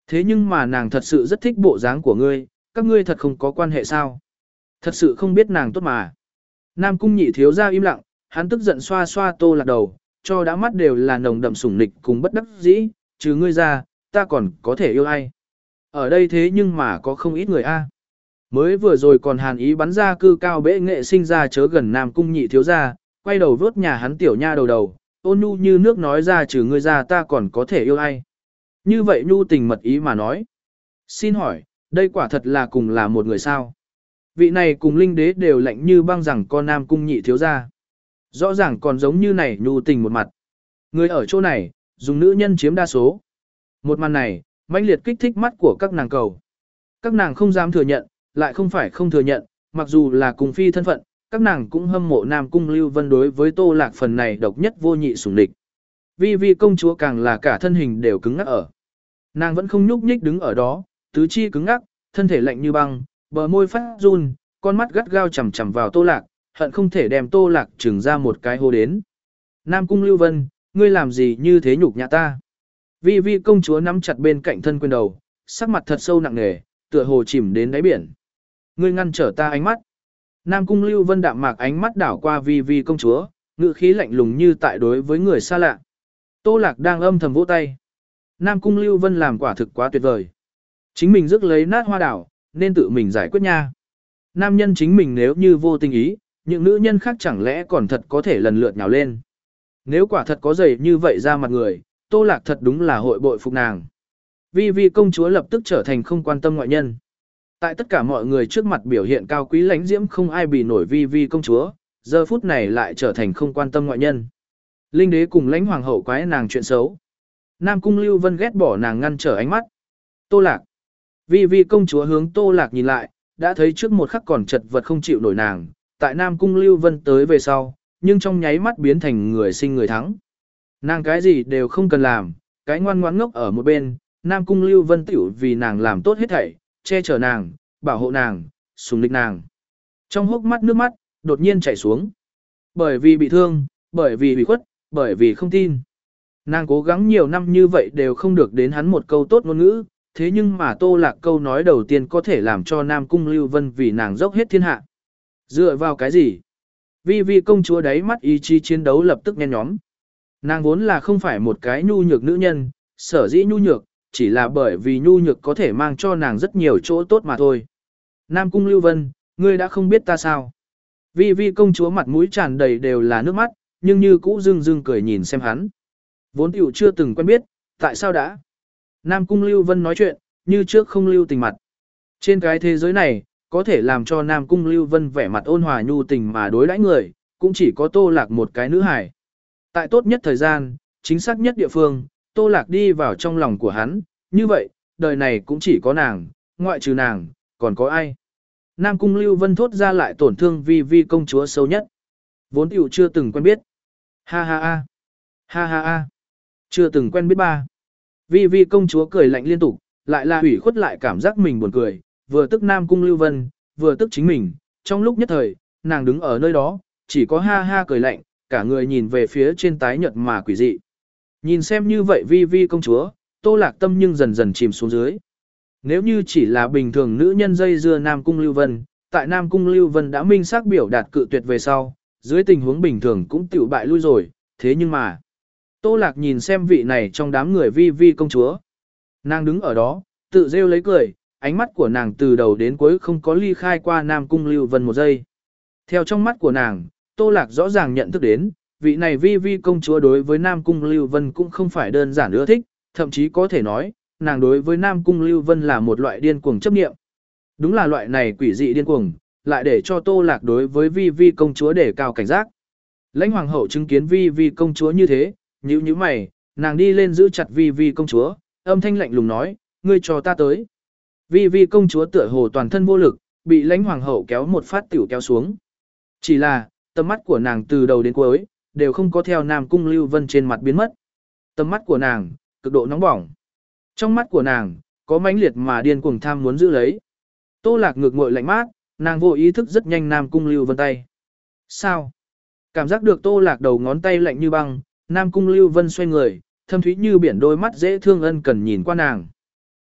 Thế nhưng mà nàng thật sự rất thích bộ dáng của ngươi, các ngươi thật không có quan hệ sao? Thật sự không biết nàng tốt mà. Nam cung nhị thiếu ra im lặng, hắn tức giận xoa xoa Tô Lạc đầu, cho đã mắt đều là nồng đậm sủng nịch cùng bất đắc dĩ, trừ ngươi ra, ta còn có thể yêu ai. Ở đây thế nhưng mà có không ít người a. Mới vừa rồi còn hàn ý bắn ra cư cao bệ nghệ sinh ra chớ gần Nam cung nhị thiếu ra, quay đầu vốt nhà hắn tiểu nha đầu đầu, ôn nhu như nước nói ra trừ ngươi ra ta còn có thể yêu ai. Như vậy nhu tình mật ý mà nói. Xin hỏi, đây quả thật là cùng là một người sao? Vị này cùng linh đế đều lạnh như băng rằng con Nam cung nhị thiếu ra. Rõ ràng còn giống như này nhu tình một mặt. Người ở chỗ này, dùng nữ nhân chiếm đa số. Một màn này, mãnh liệt kích thích mắt của các nàng cầu. Các nàng không dám thừa nhận, lại không phải không thừa nhận, mặc dù là cùng phi thân phận, các nàng cũng hâm mộ Nam cung Lưu Vân đối với Tô Lạc phần này độc nhất vô nhị sủng địch. Vi Vi công chúa càng là cả thân hình đều cứng ngắc ở. Nàng vẫn không nhúc nhích đứng ở đó, tứ chi cứng ngắc, thân thể lạnh như băng, bờ môi phát run, con mắt gắt gao chằm chằm vào Tô Lạc, hận không thể đem Tô Lạc trừng ra một cái hô đến. Nam cung Lưu Vân, ngươi làm gì như thế nhục nhã ta? Vi Vi công chúa nắm chặt bên cạnh thân quyền đầu, sắc mặt thật sâu nặng nề, tựa hồ chìm đến đáy biển. Ngươi ngăn trở ta ánh mắt. Nam cung Lưu Vân đạm mạc ánh mắt đảo qua Vi Vi công chúa, ngữ khí lạnh lùng như tại đối với người xa lạ. Tô Lạc đang âm thầm vỗ tay. Nam cung Lưu Vân làm quả thực quá tuyệt vời. Chính mình rước lấy nát hoa đảo, nên tự mình giải quyết nha. Nam nhân chính mình nếu như vô tình ý, những nữ nhân khác chẳng lẽ còn thật có thể lần lượt nhào lên. Nếu quả thật có dày như vậy ra mặt người, Tô Lạc thật đúng là hội bội phục nàng. Vi Vi công chúa lập tức trở thành không quan tâm ngoại nhân. Tại tất cả mọi người trước mặt biểu hiện cao quý lãnh diễm không ai bì nổi Vi Vi công chúa, giờ phút này lại trở thành không quan tâm ngoại nhân. Linh đế cùng lãnh hoàng hậu quái nàng chuyện xấu. Nam cung Lưu Vân ghét bỏ nàng ngăn trở ánh mắt. Tô Lạc. Vi Vi công chúa hướng Tô Lạc nhìn lại, đã thấy trước một khắc còn chật vật không chịu nổi nàng, tại Nam cung Lưu Vân tới về sau, nhưng trong nháy mắt biến thành người sinh người thắng. Nàng cái gì đều không cần làm, cái ngoan ngoãn ngốc ở một bên, Nam cung Lưu Vân tiểu vì nàng làm tốt hết thảy, che chở nàng, bảo hộ nàng, sủng lịch nàng. Trong hốc mắt nước mắt, đột nhiên chảy xuống. Bởi vì bị thương, bởi vì bị khuất, bởi vì không tin. Nàng cố gắng nhiều năm như vậy đều không được đến hắn một câu tốt ngôn ngữ, thế nhưng mà Tô Lạc câu nói đầu tiên có thể làm cho Nam cung Lưu Vân vì nàng dốc hết thiên hạ. Dựa vào cái gì? Vi Vi công chúa đáy mắt ý chí chiến đấu lập tức nhen nhóm. Nàng vốn là không phải một cái nhu nhược nữ nhân, sở dĩ nhu nhược, chỉ là bởi vì nhu nhược có thể mang cho nàng rất nhiều chỗ tốt mà thôi. Nam cung Lưu Vân, ngươi đã không biết ta sao? Vi Vi công chúa mặt mũi tràn đầy đều là nước mắt, nhưng như cũ dưng dưng cười nhìn xem hắn. Vốn tiểu chưa từng quen biết, tại sao đã? Nam cung Lưu Vân nói chuyện, như trước không lưu tình mặt. Trên cái thế giới này, có thể làm cho Nam cung Lưu Vân vẻ mặt ôn hòa nhu tình mà đối đãi người, cũng chỉ có Tô Lạc một cái nữ hài. Tại tốt nhất thời gian, chính xác nhất địa phương, Tô Lạc đi vào trong lòng của hắn, như vậy, đời này cũng chỉ có nàng, ngoại trừ nàng, còn có ai. Nam cung Lưu Vân thốt ra lại tổn thương Vi Vi công chúa sâu nhất. Vốn tiểu chưa từng quen biết. Ha ha ha. Ha ha ha. Chưa từng quen biết ba. Vi Vi công chúa cười lạnh liên tục, lại là hủy khuất lại cảm giác mình buồn cười, vừa tức Nam cung Lưu Vân, vừa tức chính mình, trong lúc nhất thời, nàng đứng ở nơi đó, chỉ có ha ha cười lạnh, cả người nhìn về phía trên tái nhợt mà quỷ dị. Nhìn xem như vậy Vi Vi công chúa, Tô Lạc tâm nhưng dần dần chìm xuống dưới. Nếu như chỉ là bình thường nữ nhân dây dưa Nam cung Lưu Vân, tại Nam cung Lưu Vân đã minh xác biểu đạt cự tuyệt về sau, dưới tình huống bình thường cũng tiểu bại lui rồi, thế nhưng mà Tô Lạc nhìn xem vị này trong đám người Vi Vi công chúa. Nàng đứng ở đó, tự rêu lấy cười, ánh mắt của nàng từ đầu đến cuối không có ly khai qua Nam cung Lưu Vân một giây. Theo trong mắt của nàng, Tô Lạc rõ ràng nhận thức đến, vị này Vi Vi công chúa đối với Nam cung Lưu Vân cũng không phải đơn giản ưa thích, thậm chí có thể nói, nàng đối với Nam cung Lưu Vân là một loại điên cuồng chấp niệm. Đúng là loại này quỷ dị điên cuồng, lại để cho Tô Lạc đối với Vi Vi công chúa để cao cảnh giác. Lãnh hoàng hậu chứng kiến Vi Vi công chúa như thế, nhíu nhíu mày, nàng đi lên giữ chặt Vi Vi công chúa, âm thanh lạnh lùng nói, ngươi cho ta tới. Vi Vi công chúa tựa hồ toàn thân vô lực, bị lãnh hoàng hậu kéo một phát tiểu kéo xuống. Chỉ là, tầm mắt của nàng từ đầu đến cuối, đều không có theo Nam cung Lưu Vân trên mặt biến mất. Tầm mắt của nàng, cực độ nóng bỏng. Trong mắt của nàng, có mãnh liệt mà điên cuồng tham muốn giữ lấy. Tô Lạc ngược ngội lạnh mát, nàng vô ý thức rất nhanh Nam cung Lưu Vân tay. Sao? Cảm giác được Tô Lạc đầu ngón tay lạnh như băng, Nam cung Lưu Vân xoay người, thâm thúy như biển đôi mắt dễ thương ân cần nhìn qua nàng.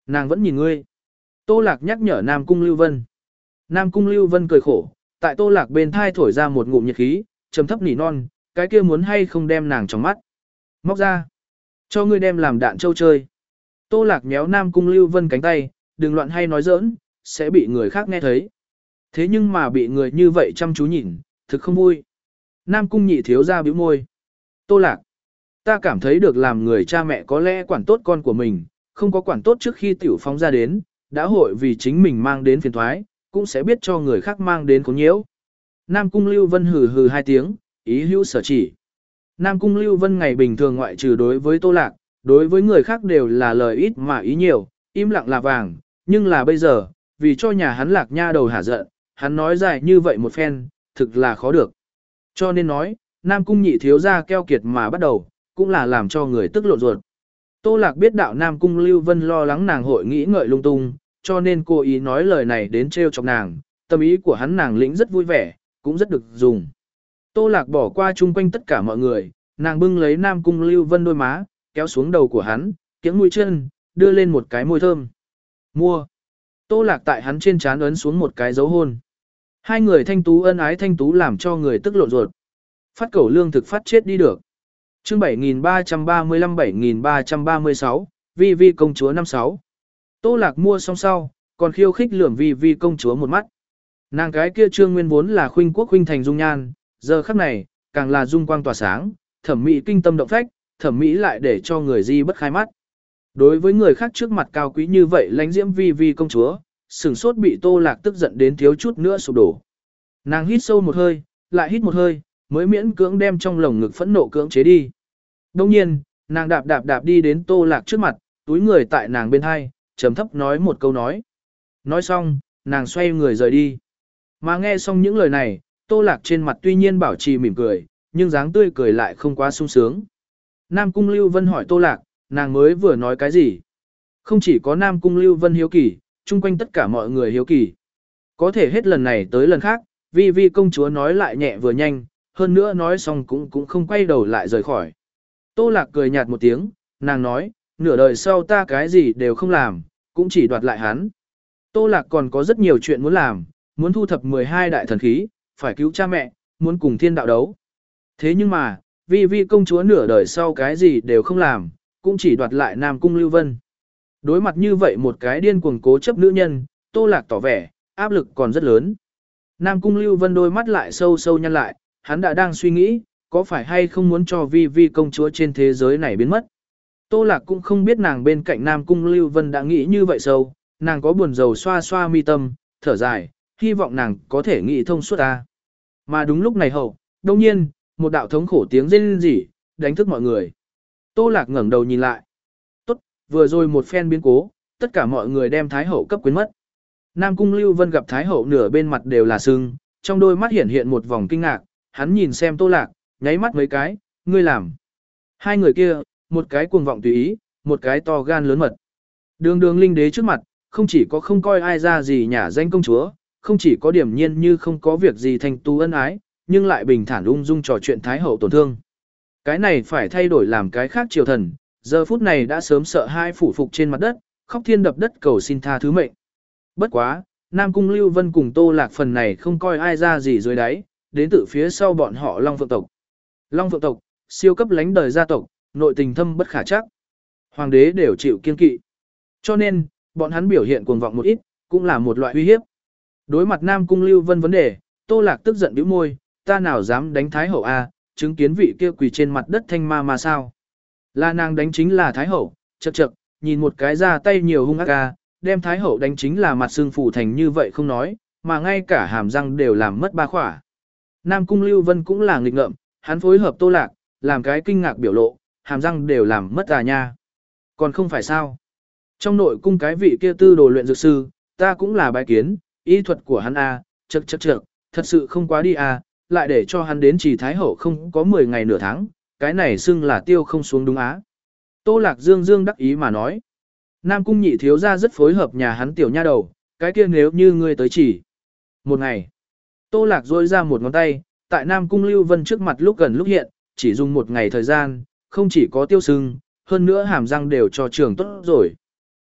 Nàng vẫn nhìn ngươi. Tô Lạc nhắc nhở Nam Cung Lưu Vân. Nam Cung Lưu Vân cười khổ, tại Tô Lạc bên thai thổi ra một ngụm nhiệt khí, trầm thấp nỉ non, cái kia muốn hay không đem nàng trong mắt. Móc ra. Cho ngươi đem làm đạn châu chơi. Tô Lạc méo Nam Cung Lưu Vân cánh tay, đừng loạn hay nói giỡn, sẽ bị người khác nghe thấy. Thế nhưng mà bị người như vậy chăm chú nhìn, thực không vui. Nam Cung nhị thiếu ra bĩu môi. Tô Lạc. Ta cảm thấy được làm người cha mẹ có lẽ quản tốt con của mình, không có quản tốt trước khi tiểu phóng ra đến, đã hội vì chính mình mang đến phiền thoái, cũng sẽ biết cho người khác mang đến khốn nhiễu. Nam Cung Lưu Vân hừ hừ hai tiếng, ý hữu sở chỉ. Nam Cung Lưu Vân ngày bình thường ngoại trừ đối với Tô Lạc, đối với người khác đều là lời ít mà ý nhiều, im lặng là vàng, nhưng là bây giờ, vì cho nhà hắn Lạc Nha đầu hả giận, hắn nói dài như vậy một phen, thực là khó được. Cho nên nói, Nam Cung nhị thiếu ra keo kiệt mà bắt đầu, cũng là làm cho người tức lộn ruột. Tô Lạc biết đạo Nam Cung Lưu Vân lo lắng nàng hội nghĩ ngợi lung tung, cho nên cô ý nói lời này đến trêu chọc nàng, tâm ý của hắn nàng lĩnh rất vui vẻ, cũng rất được dùng. Tô Lạc bỏ qua chung quanh tất cả mọi người, nàng bưng lấy Nam Cung Lưu Vân đôi má, kéo xuống đầu của hắn, kiếng mũi chân, đưa lên một cái môi thơm. Mua. Tô Lạc tại hắn trên trán ấn xuống một cái dấu hôn. Hai người thanh tú ân ái thanh tú làm cho người tức lộn ruột. Phát cẩu lương thực phát chết đi được. Chương bảy nghìn ba trăm ba mươi lăm bảy nghìn ba trăm ba mươi sáu, Vi Vi công chúa năm sáu. Tô Lạc mua xong sau, còn khiêu khích lườm Vi Vi công chúa một mắt. Nàng cái kia trương nguyên vốn là khuynh quốc khuynh thành dung nhan, giờ khắc này, càng là dung quang tỏa sáng, thẩm mỹ kinh tâm động phách, thẩm mỹ lại để cho người di bất khai mắt. Đối với người khác trước mặt cao quý như vậy lánh diễm Vi Vi công chúa, sửng sốt bị Tô Lạc tức giận đến thiếu chút nữa sụp đổ. Nàng hít sâu một hơi, lại hít một hơi, mới miễn cưỡng đem trong lồng ngực phẫn nộ cưỡng chế đi. Đồng nhiên, nàng đạp đạp đạp đi đến Tô Lạc trước mặt, túi người tại nàng bên hai, trầm thấp nói một câu nói. Nói xong, nàng xoay người rời đi. Mà nghe xong những lời này, Tô Lạc trên mặt tuy nhiên bảo trì mỉm cười, nhưng dáng tươi cười lại không quá sung sướng. Nam Cung Lưu Vân hỏi Tô Lạc, nàng mới vừa nói cái gì? Không chỉ có Nam Cung Lưu Vân hiếu kỳ, chung quanh tất cả mọi người hiếu kỳ. Có thể hết lần này tới lần khác, Vi Vi công chúa nói lại nhẹ vừa nhanh, hơn nữa nói xong cũng cũng không quay đầu lại rời khỏi. Tô Lạc cười nhạt một tiếng, nàng nói, nửa đời sau ta cái gì đều không làm, cũng chỉ đoạt lại hắn. Tô Lạc còn có rất nhiều chuyện muốn làm, muốn thu thập mười hai đại thần khí, phải cứu cha mẹ, muốn cùng thiên đạo đấu. Thế nhưng mà, Vi Vi công chúa nửa đời sau cái gì đều không làm, cũng chỉ đoạt lại Nam Cung Lưu Vân. Đối mặt như vậy một cái điên cuồng cố chấp nữ nhân, Tô Lạc tỏ vẻ, áp lực còn rất lớn. Nam Cung Lưu Vân đôi mắt lại sâu sâu nhăn lại, hắn đã đang suy nghĩ, có phải hay không muốn cho Vi Vi công chúa trên thế giới này biến mất. Tô Lạc cũng không biết nàng bên cạnh Nam Cung Lưu Vân đã nghĩ như vậy sâu, nàng có buồn rầu xoa xoa mi tâm, thở dài, hy vọng nàng có thể nghĩ thông suốt ta. Mà đúng lúc này hậu, đồng nhiên, một đạo thống khổ tiếng rên rỉ, đánh thức mọi người. Tô Lạc ngẩng đầu nhìn lại. Tốt, vừa rồi một phen biến cố, tất cả mọi người đem Thái Hậu cấp quyến mất. Nam Cung Lưu Vân gặp Thái Hậu nửa bên mặt đều là sưng, trong đôi mắt hiện hiện một vòng kinh ngạc, hắn nhìn xem Tô Lạc, nháy mắt mấy cái, ngươi làm. Hai người kia, một cái cuồng vọng tùy ý, một cái to gan lớn mật. Đường đường linh đế trước mặt, không chỉ có không coi ai ra gì nhả danh công chúa, không chỉ có điểm nhiên như không có việc gì thành tu ân ái, nhưng lại bình thản ung dung trò chuyện Thái Hậu tổn thương. Cái này phải thay đổi làm cái khác triều thần, giờ phút này đã sớm sợ hai phủ phục trên mặt đất, khóc thiên đập đất cầu xin tha thứ mệnh. Bất quá, Nam Cung Lưu Vân cùng Tô Lạc phần này không coi ai ra gì dưới đáy, đến từ phía sau bọn họ Long Phượng tộc. Long Phượng tộc, siêu cấp lãnh đời gia tộc, nội tình thâm bất khả trắc. Hoàng đế đều chịu kiên kỵ. Cho nên, bọn hắn biểu hiện cuồng vọng một ít, cũng là một loại uy hiếp. Đối mặt Nam Cung Lưu Vân vấn đề, Tô Lạc tức giận bĩu môi, ta nào dám đánh Thái Hậu a, chứng kiến vị kia quỳ trên mặt đất thanh ma mà sao. Là nàng đánh chính là Thái Hậu, chậc chậc, nhìn một cái ra tay nhiều hung ác a, đem Thái Hậu đánh chính là mặt xương phủ thành như vậy không nói, mà ngay cả hàm răng đều làm mất ba khỏa. Nam Cung Lưu Vân cũng là nghịch ngợm, hắn phối hợp Tô Lạc, làm cái kinh ngạc biểu lộ, hàm răng đều làm mất à nha. Còn không phải sao. Trong nội cung cái vị kia tư đồ luyện dược sư, ta cũng là bái kiến, y thuật của hắn a, chậc chậc chậc, thật sự không quá đi a, lại để cho hắn đến chỉ Thái Hậu không có mười ngày nửa tháng, cái này xưng là tiêu không xuống đúng á. Tô Lạc dương dương đắc ý mà nói. Nam Cung nhị thiếu ra rất phối hợp nhà hắn tiểu nha đầu, cái kia nếu như ngươi tới chỉ. Một ngày, Tô Lạc rôi ra một ngón tay, tại Nam Cung Lưu Vân trước mặt lúc gần lúc hiện, chỉ dùng một ngày thời gian, không chỉ có tiêu sưng, hơn nữa hàm răng đều cho trường tốt rồi.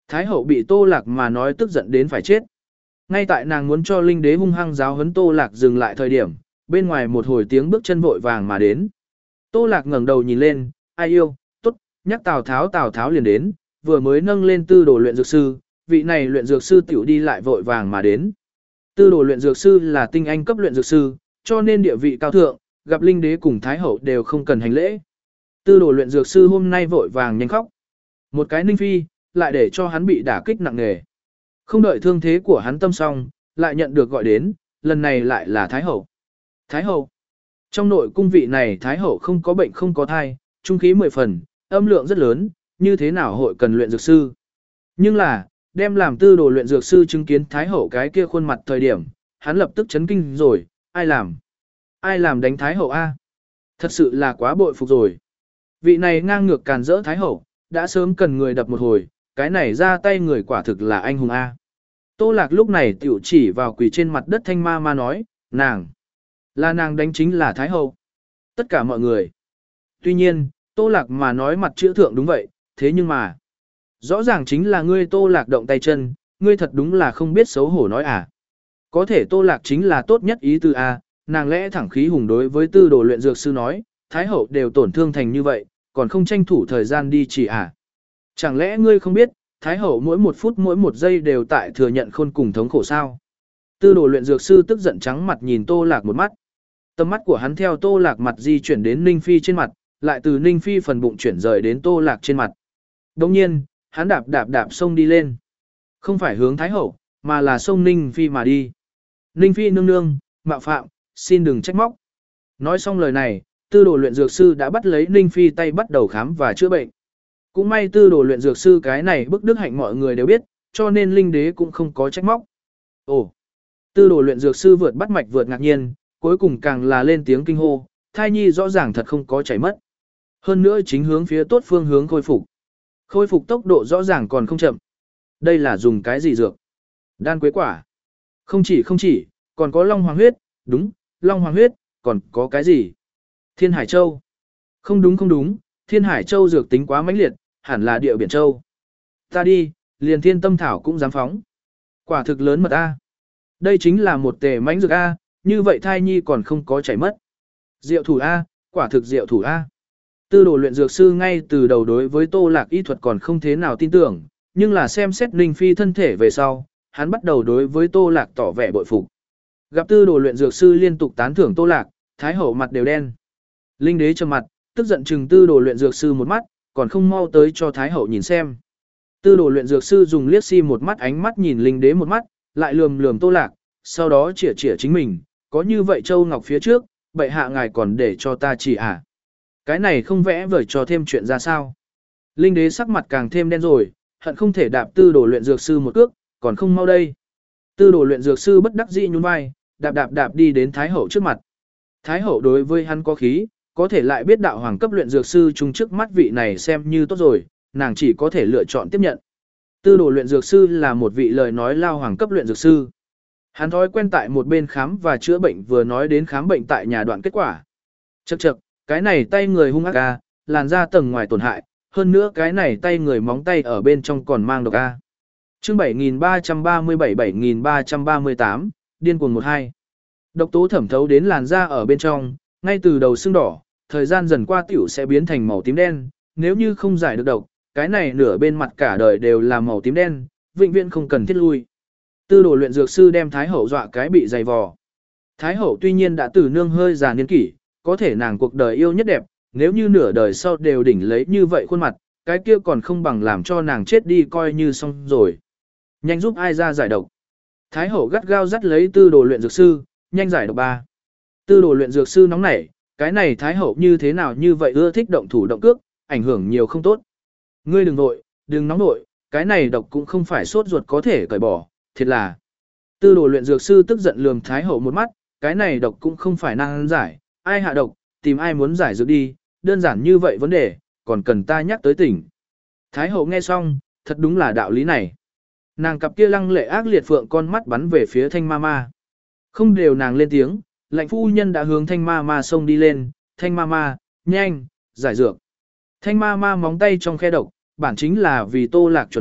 Thái hậu bị Tô Lạc mà nói tức giận đến phải chết. Ngay tại nàng muốn cho Linh Đế hung hăng giáo huấn Tô Lạc dừng lại thời điểm, bên ngoài một hồi tiếng bước chân vội vàng mà đến. Tô Lạc ngẩng đầu nhìn lên, ai yêu, tốt, nhắc Tào Tháo Tào Tháo liền đến, vừa mới nâng lên tư đồ luyện dược sư, vị này luyện dược sư tiểu đi lại vội vàng mà đến. Tư đồ luyện dược sư là tinh anh cấp luyện dược sư, cho nên địa vị cao thượng, gặp Linh Đế cùng Thái hậu đều không cần hành lễ. Tư đồ luyện dược sư hôm nay vội vàng nhanh khóc. Một cái Ninh Phi, lại để cho hắn bị đả kích nặng nề. Không đợi thương thế của hắn tâm xong, lại nhận được gọi đến, lần này lại là Thái hậu. Thái hậu. Trong nội cung vị này Thái hậu không có bệnh không có thai, trung khí mười phần, âm lượng rất lớn, như thế nào hội cần luyện dược sư. Nhưng là, đem làm tư đồ luyện dược sư chứng kiến Thái hậu cái kia khuôn mặt thời điểm, hắn lập tức chấn kinh rồi, ai làm? Ai làm đánh Thái hậu A? Thật sự là quá bội phục rồi. Vị này ngang ngược càn rỡ Thái hậu, đã sớm cần người đập một hồi, cái này ra tay người quả thực là anh hùng A. Tô Lạc lúc này tiểu chỉ vào quỳ trên mặt đất Thanh Ma Ma nói, nàng, là nàng đánh chính là Thái hậu. Tất cả mọi người. Tuy nhiên, Tô Lạc mà nói mặt chữ thượng đúng vậy, thế nhưng mà, rõ ràng chính là ngươi Tô Lạc động tay chân, ngươi thật đúng là không biết xấu hổ nói à. Có thể Tô Lạc chính là tốt nhất ý tư A, nàng lẽ thẳng khí hùng đối với tư đồ luyện dược sư nói, Thái hậu đều tổn thương thành như vậy, còn không tranh thủ thời gian đi chỉ à. Chẳng lẽ ngươi không biết, Thái hậu mỗi một phút mỗi một giây đều tại thừa nhận khôn cùng thống khổ sao? Tư đồ luyện dược sư tức giận trắng mặt nhìn Tô Lạc một mắt. Tầm mắt của hắn theo Tô Lạc mặt di chuyển đến Ninh Phi trên mặt, lại từ Ninh Phi phần bụng chuyển rời đến Tô Lạc trên mặt. Đồng nhiên, hắn đạp đạp đạp xông đi lên. Không phải hướng Thái hậu, mà là xông Ninh Phi mà đi. Ninh Phi nương nương, mạo phạm, xin đừng trách móc. Nói xong lời này, tư đồ luyện dược sư đã bắt lấy Ninh Phi tay bắt đầu khám và chữa bệnh. Cũng may tư đồ luyện dược sư cái này bức đức hạnh mọi người đều biết, cho nên Linh Đế cũng không có trách móc. Ồ, tư đồ luyện dược sư vượt bắt mạch vượt ngạc nhiên, cuối cùng càng là lên tiếng kinh hô, thai nhi rõ ràng thật không có chảy mất. Hơn nữa chính hướng phía tốt phương hướng khôi phục. Khôi phục tốc độ rõ ràng còn không chậm. Đây là dùng cái gì dược? Đan quế quả. Không chỉ không chỉ, còn có long hoàng huyết, đúng, long hoàng huyết, còn có cái gì? Thiên Hải Châu. Không đúng không đúng, Thiên Hải Châu dược tính quá mãnh liệt, hẳn là địa biển châu. Ta đi, liền thiên tâm thảo cũng dám phóng. Quả thực lớn mật A. Đây chính là một tề mãnh dược A, như vậy thai nhi còn không có chảy mất. Diệu thủ A, quả thực diệu thủ A. Tư đồ luyện dược sư ngay từ đầu đối với Tô Lạc y thuật còn không thế nào tin tưởng, nhưng là xem xét Ninh Phi thân thể về sau, hắn bắt đầu đối với Tô Lạc tỏ vẻ bội phục. Gặp tư đồ luyện dược sư liên tục tán thưởng Tô Lạc, Thái hậu mặt đều đen. Linh Đế trầm mặt, tức giận chừng tư đồ luyện dược sư một mắt, còn không mau tới cho Thái hậu nhìn xem. Tư đồ luyện dược sư dùng liếc si một mắt ánh mắt nhìn Linh Đế một mắt, lại lườm lườm Tô Lạc, sau đó chĩa chĩa chính mình, có như vậy Châu Ngọc phía trước, bệ hạ ngài còn để cho ta chỉ à. Cái này không vẽ vời cho thêm chuyện ra sao. Linh Đế sắc mặt càng thêm đen rồi, hận không thể đạp tư đồ luyện dược sư một cước, còn không mau đây. Tư đồ luyện dược sư bất đắc dĩ nhún vai, đạp đạp đạp đi đến Thái hậu trước mặt. Thái hậu đối với hắn có khí, có thể lại biết đạo hoàng cấp luyện dược sư chung trước mắt vị này xem như tốt rồi, nàng chỉ có thể lựa chọn tiếp nhận. Tư đồ luyện dược sư là một vị lời nói lao hoàng cấp luyện dược sư. Hắn thói quen tại một bên khám và chữa bệnh vừa nói đến khám bệnh tại nhà đoạn kết quả. Chậc chậc, cái này tay người hung ác a, làn da tầng ngoài tổn hại, hơn nữa cái này tay người móng tay ở bên trong còn mang độc a. Chương bảy nghìn ba trăm ba mươi bảy bảy nghìn ba trăm ba mươi tám, điên cuồng một hai. Độc tố thẩm thấu đến làn da ở bên trong, ngay từ đầu sưng đỏ, thời gian dần qua tiểu sẽ biến thành màu tím đen, nếu như không giải được độc, cái này nửa bên mặt cả đời đều là màu tím đen, vĩnh viễn không cần thiết lui. Tư đồ luyện dược sư đem Thái hậu dọa cái bị dày vò. Thái hậu tuy nhiên đã từ nương hơi già niên kỷ, có thể nàng cuộc đời yêu nhất đẹp, nếu như nửa đời sau đều đỉnh lấy như vậy khuôn mặt, cái kia còn không bằng làm cho nàng chết đi coi như xong rồi. Nhanh giúp ai ra giải độc. Thái hậu gắt gao dắt lấy tư đồ luyện dược sư, nhanh giải độc ba. Tư đồ luyện dược sư nóng nảy, cái này Thái hậu như thế nào như vậy ưa thích động thủ động cước, ảnh hưởng nhiều không tốt. Ngươi đừng vội, đừng nóng nội, cái này độc cũng không phải sốt ruột có thể cởi bỏ, thiệt là. Tư đồ luyện dược sư tức giận lườm Thái hậu một mắt, cái này độc cũng không phải năng giải, ai hạ độc, tìm ai muốn giải dược đi, đơn giản như vậy vấn đề, còn cần ta nhắc tới tỉnh. Thái hậu nghe xong, thật đúng là đạo lý này. Nàng cặp kia lăng lệ ác liệt phượng con mắt bắn về phía Thanh Ma Ma. Không đều nàng lên tiếng, lạnh phu nhân đã hướng Thanh Ma Ma xông đi lên, Thanh Ma Ma, nhanh, giải dược. Thanh Ma Ma móng tay trong khe độc, bản chính là vì Tô Lạc chuẩn bị,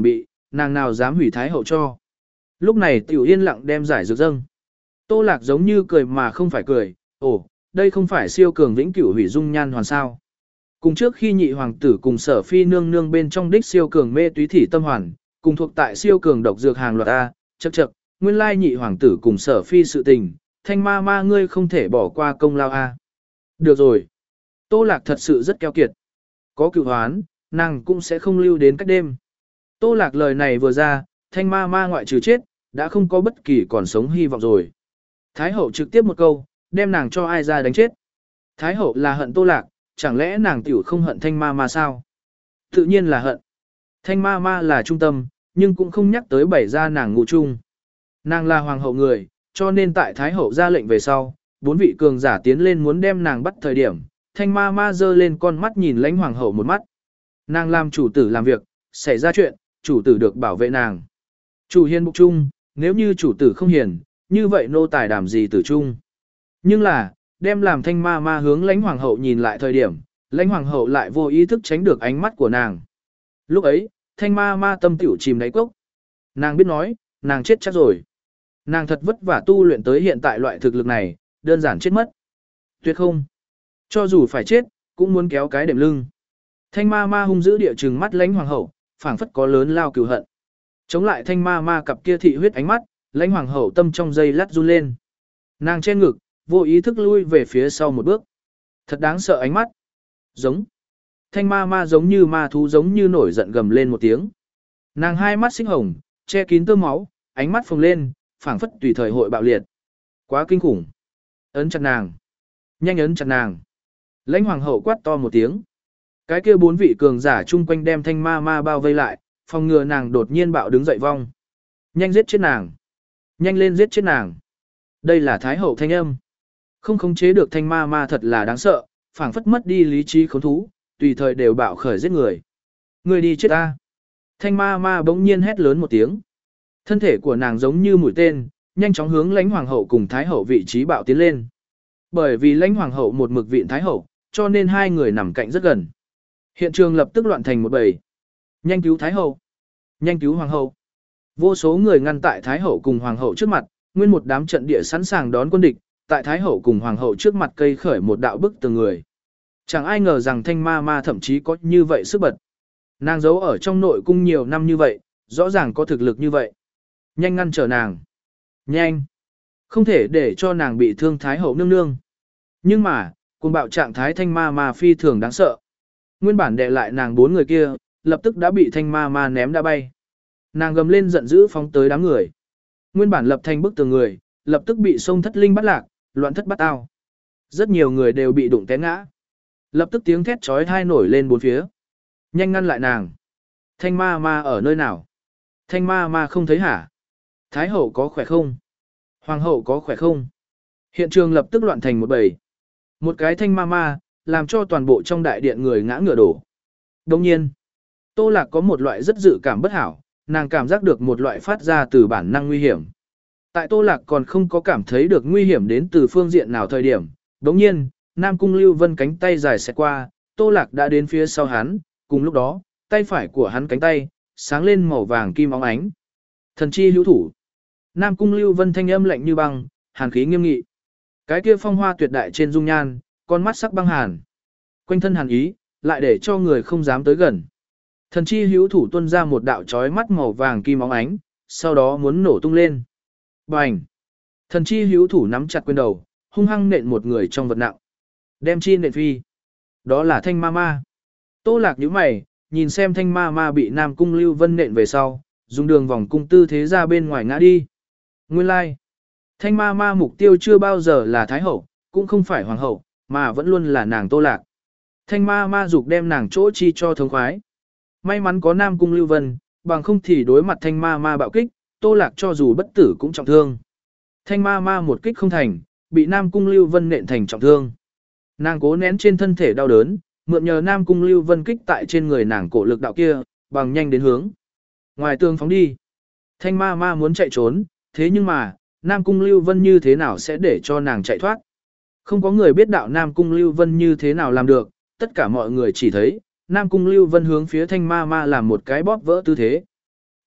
nàng nào dám hủy thái hậu cho. Lúc này tiểu yên lặng đem giải dược dâng. Tô Lạc giống như cười mà không phải cười, ồ, đây không phải siêu cường vĩnh cửu hủy dung nhan hoàn sao. Cùng trước khi nhị hoàng tử cùng sở phi nương nương bên trong đích siêu cường mê túy thỉ tâm hoàn, cùng thuộc tại siêu cường độc dược hàng loạt A, chậc chậc, nguyên lai nhị hoàng tử cùng sở phi sự tình, thanh ma ma ngươi không thể bỏ qua công lao A. Được rồi. Tô Lạc thật sự rất keo kiệt. Có cựu hoán, nàng cũng sẽ không lưu đến cách đêm. Tô Lạc lời này vừa ra, thanh ma ma ngoại trừ chết, đã không có bất kỳ còn sống hy vọng rồi. Thái hậu trực tiếp một câu, đem nàng cho ai ra đánh chết. Thái hậu là hận Tô Lạc, chẳng lẽ nàng tiểu không hận thanh ma ma sao? Tự nhiên là hận. Thanh ma ma là trung tâm, nhưng cũng không nhắc tới bảy ra nàng ngụ chung. Nàng là hoàng hậu người, cho nên tại Thái hậu ra lệnh về sau, bốn vị cường giả tiến lên muốn đem nàng bắt thời điểm, thanh ma ma giơ lên con mắt nhìn lãnh hoàng hậu một mắt. Nàng làm chủ tử làm việc, xảy ra chuyện, chủ tử được bảo vệ nàng. Chủ hiền bục chung, nếu như chủ tử không hiền, như vậy nô tài đàm gì tử chung. Nhưng là, đem làm thanh ma ma hướng lãnh hoàng hậu nhìn lại thời điểm, lãnh hoàng hậu lại vô ý thức tránh được ánh mắt của nàng. Lúc ấy, thanh ma ma tâm tiểu chìm đáy cốc. Nàng biết nói, nàng chết chắc rồi. Nàng thật vất vả tu luyện tới hiện tại loại thực lực này, đơn giản chết mất. Tuyệt không. Cho dù phải chết, cũng muốn kéo cái đệm lưng. Thanh ma ma hung dữ địa trừng mắt lãnh hoàng hậu, phảng phất có lớn lao cừu hận. Chống lại thanh ma ma cặp kia thị huyết ánh mắt, lãnh hoàng hậu tâm trong dây lát run lên. Nàng che ngực, vô ý thức lui về phía sau một bước. Thật đáng sợ ánh mắt. Giống. Thanh ma ma giống như ma thú giống như nổi giận gầm lên một tiếng. Nàng hai mắt xích hồng, che kín tơ máu, ánh mắt phồng lên, phảng phất tùy thời hội bạo liệt. Quá kinh khủng. Ấn chặt nàng. Nhanh ấn chặt nàng. Lãnh hoàng hậu quát to một tiếng. Cái kia bốn vị cường giả chung quanh đem thanh ma ma bao vây lại, phòng ngừa nàng đột nhiên bạo đứng dậy vong. Nhanh giết chết nàng. Nhanh lên giết chết nàng. Đây là thái hậu thanh âm. Không khống chế được thanh ma ma thật là đáng sợ, phảng phất mất đi lý trí khốn thú, tùy thời đều bạo khởi giết người. Người đi chết ta. Thanh ma ma bỗng nhiên hét lớn một tiếng. Thân thể của nàng giống như mũi tên, nhanh chóng hướng lãnh hoàng hậu cùng thái hậu vị trí bạo tiến lên. Bởi vì lãnh hoàng hậu một mực vịn thái hậu, cho nên hai người nằm cạnh rất gần. Hiện trường lập tức loạn thành một bầy. Nhanh cứu thái hậu. Nhanh cứu hoàng hậu. Vô số người ngăn tại thái hậu cùng hoàng hậu trước mặt, nguyên một đám trận địa sẵn sàng đón quân địch, tại thái hậu cùng hoàng hậu trước mặt cây khởi một đạo bức tường người. Chẳng ai ngờ rằng thanh ma ma thậm chí có như vậy sức bật. Nàng giấu ở trong nội cung nhiều năm như vậy, rõ ràng có thực lực như vậy. Nhanh ngăn trở nàng. Nhanh. Không thể để cho nàng bị thương thái hậu nương nương. Nhưng mà, cuồng bạo trạng thái thanh ma ma phi thường đáng sợ. Nguyên bản đè lại nàng bốn người kia, lập tức đã bị thanh ma ma ném đã bay. Nàng gầm lên giận dữ phóng tới đám người. Nguyên bản lập thành bức tường người, lập tức bị sông thất linh bắt lạc, loạn thất bắt ao. Rất nhiều người đều bị đụng té ngã. Lập tức tiếng thét chói tai nổi lên bốn phía. Nhanh ngăn lại nàng. Thanh ma ma ở nơi nào? Thanh ma ma không thấy hả? Thái hậu có khỏe không? Hoàng hậu có khỏe không? Hiện trường lập tức loạn thành một bầy. Một cái thanh ma ma, làm cho toàn bộ trong đại điện người ngã ngửa đổ. Đồng nhiên, Tô Lạc có một loại rất dự cảm bất hảo, nàng cảm giác được một loại phát ra từ bản năng nguy hiểm. Tại Tô Lạc còn không có cảm thấy được nguy hiểm đến từ phương diện nào thời điểm, đồng nhiên, Nam Cung Lưu Vân cánh tay dài xẹt qua, Tô Lạc đã đến phía sau hắn, cùng lúc đó, tay phải của hắn cánh tay, sáng lên màu vàng kim óng ánh. Thần chi hữu thủ. Nam Cung Lưu Vân thanh âm lạnh như băng, hàn khí nghiêm nghị. Cái kia phong hoa tuyệt đại trên dung nhan, con mắt sắc băng hàn. Quanh thân hàn ý, lại để cho người không dám tới gần. Thần chi hữu thủ tuôn ra một đạo chói mắt màu vàng kim óng ánh, sau đó muốn nổ tung lên. Bành! Thần chi hữu thủ nắm chặt quyền đầu, hung hăng nện một người trong vật nặng. Đem chi nện phi. Đó là thanh ma ma. Tô Lạc nhíu mày, nhìn xem thanh ma ma bị Nam Cung Lưu Vân nện về sau, dùng đường vòng cung tư thế ra bên ngoài ngã đi. Nguyên lai, like. Thanh ma ma mục tiêu chưa bao giờ là Thái hậu, cũng không phải Hoàng hậu, mà vẫn luôn là nàng Tô Lạc. Thanh ma ma dục đem nàng chỗ chi cho thống khoái. May mắn có Nam Cung Lưu Vân, bằng không thì đối mặt thanh ma ma bạo kích, Tô Lạc cho dù bất tử cũng trọng thương. Thanh ma ma một kích không thành, bị Nam Cung Lưu Vân nện thành trọng thương. Nàng cố nén trên thân thể đau đớn, mượn nhờ Nam Cung Lưu Vân kích tại trên người nàng cổ lực đạo kia, bằng nhanh đến hướng ngoài tường phóng đi. Thanh ma ma muốn chạy trốn, thế nhưng mà, Nam Cung Lưu Vân như thế nào sẽ để cho nàng chạy thoát? Không có người biết đạo Nam Cung Lưu Vân như thế nào làm được, tất cả mọi người chỉ thấy, Nam Cung Lưu Vân hướng phía thanh ma ma làm một cái bóp vỡ tư thế.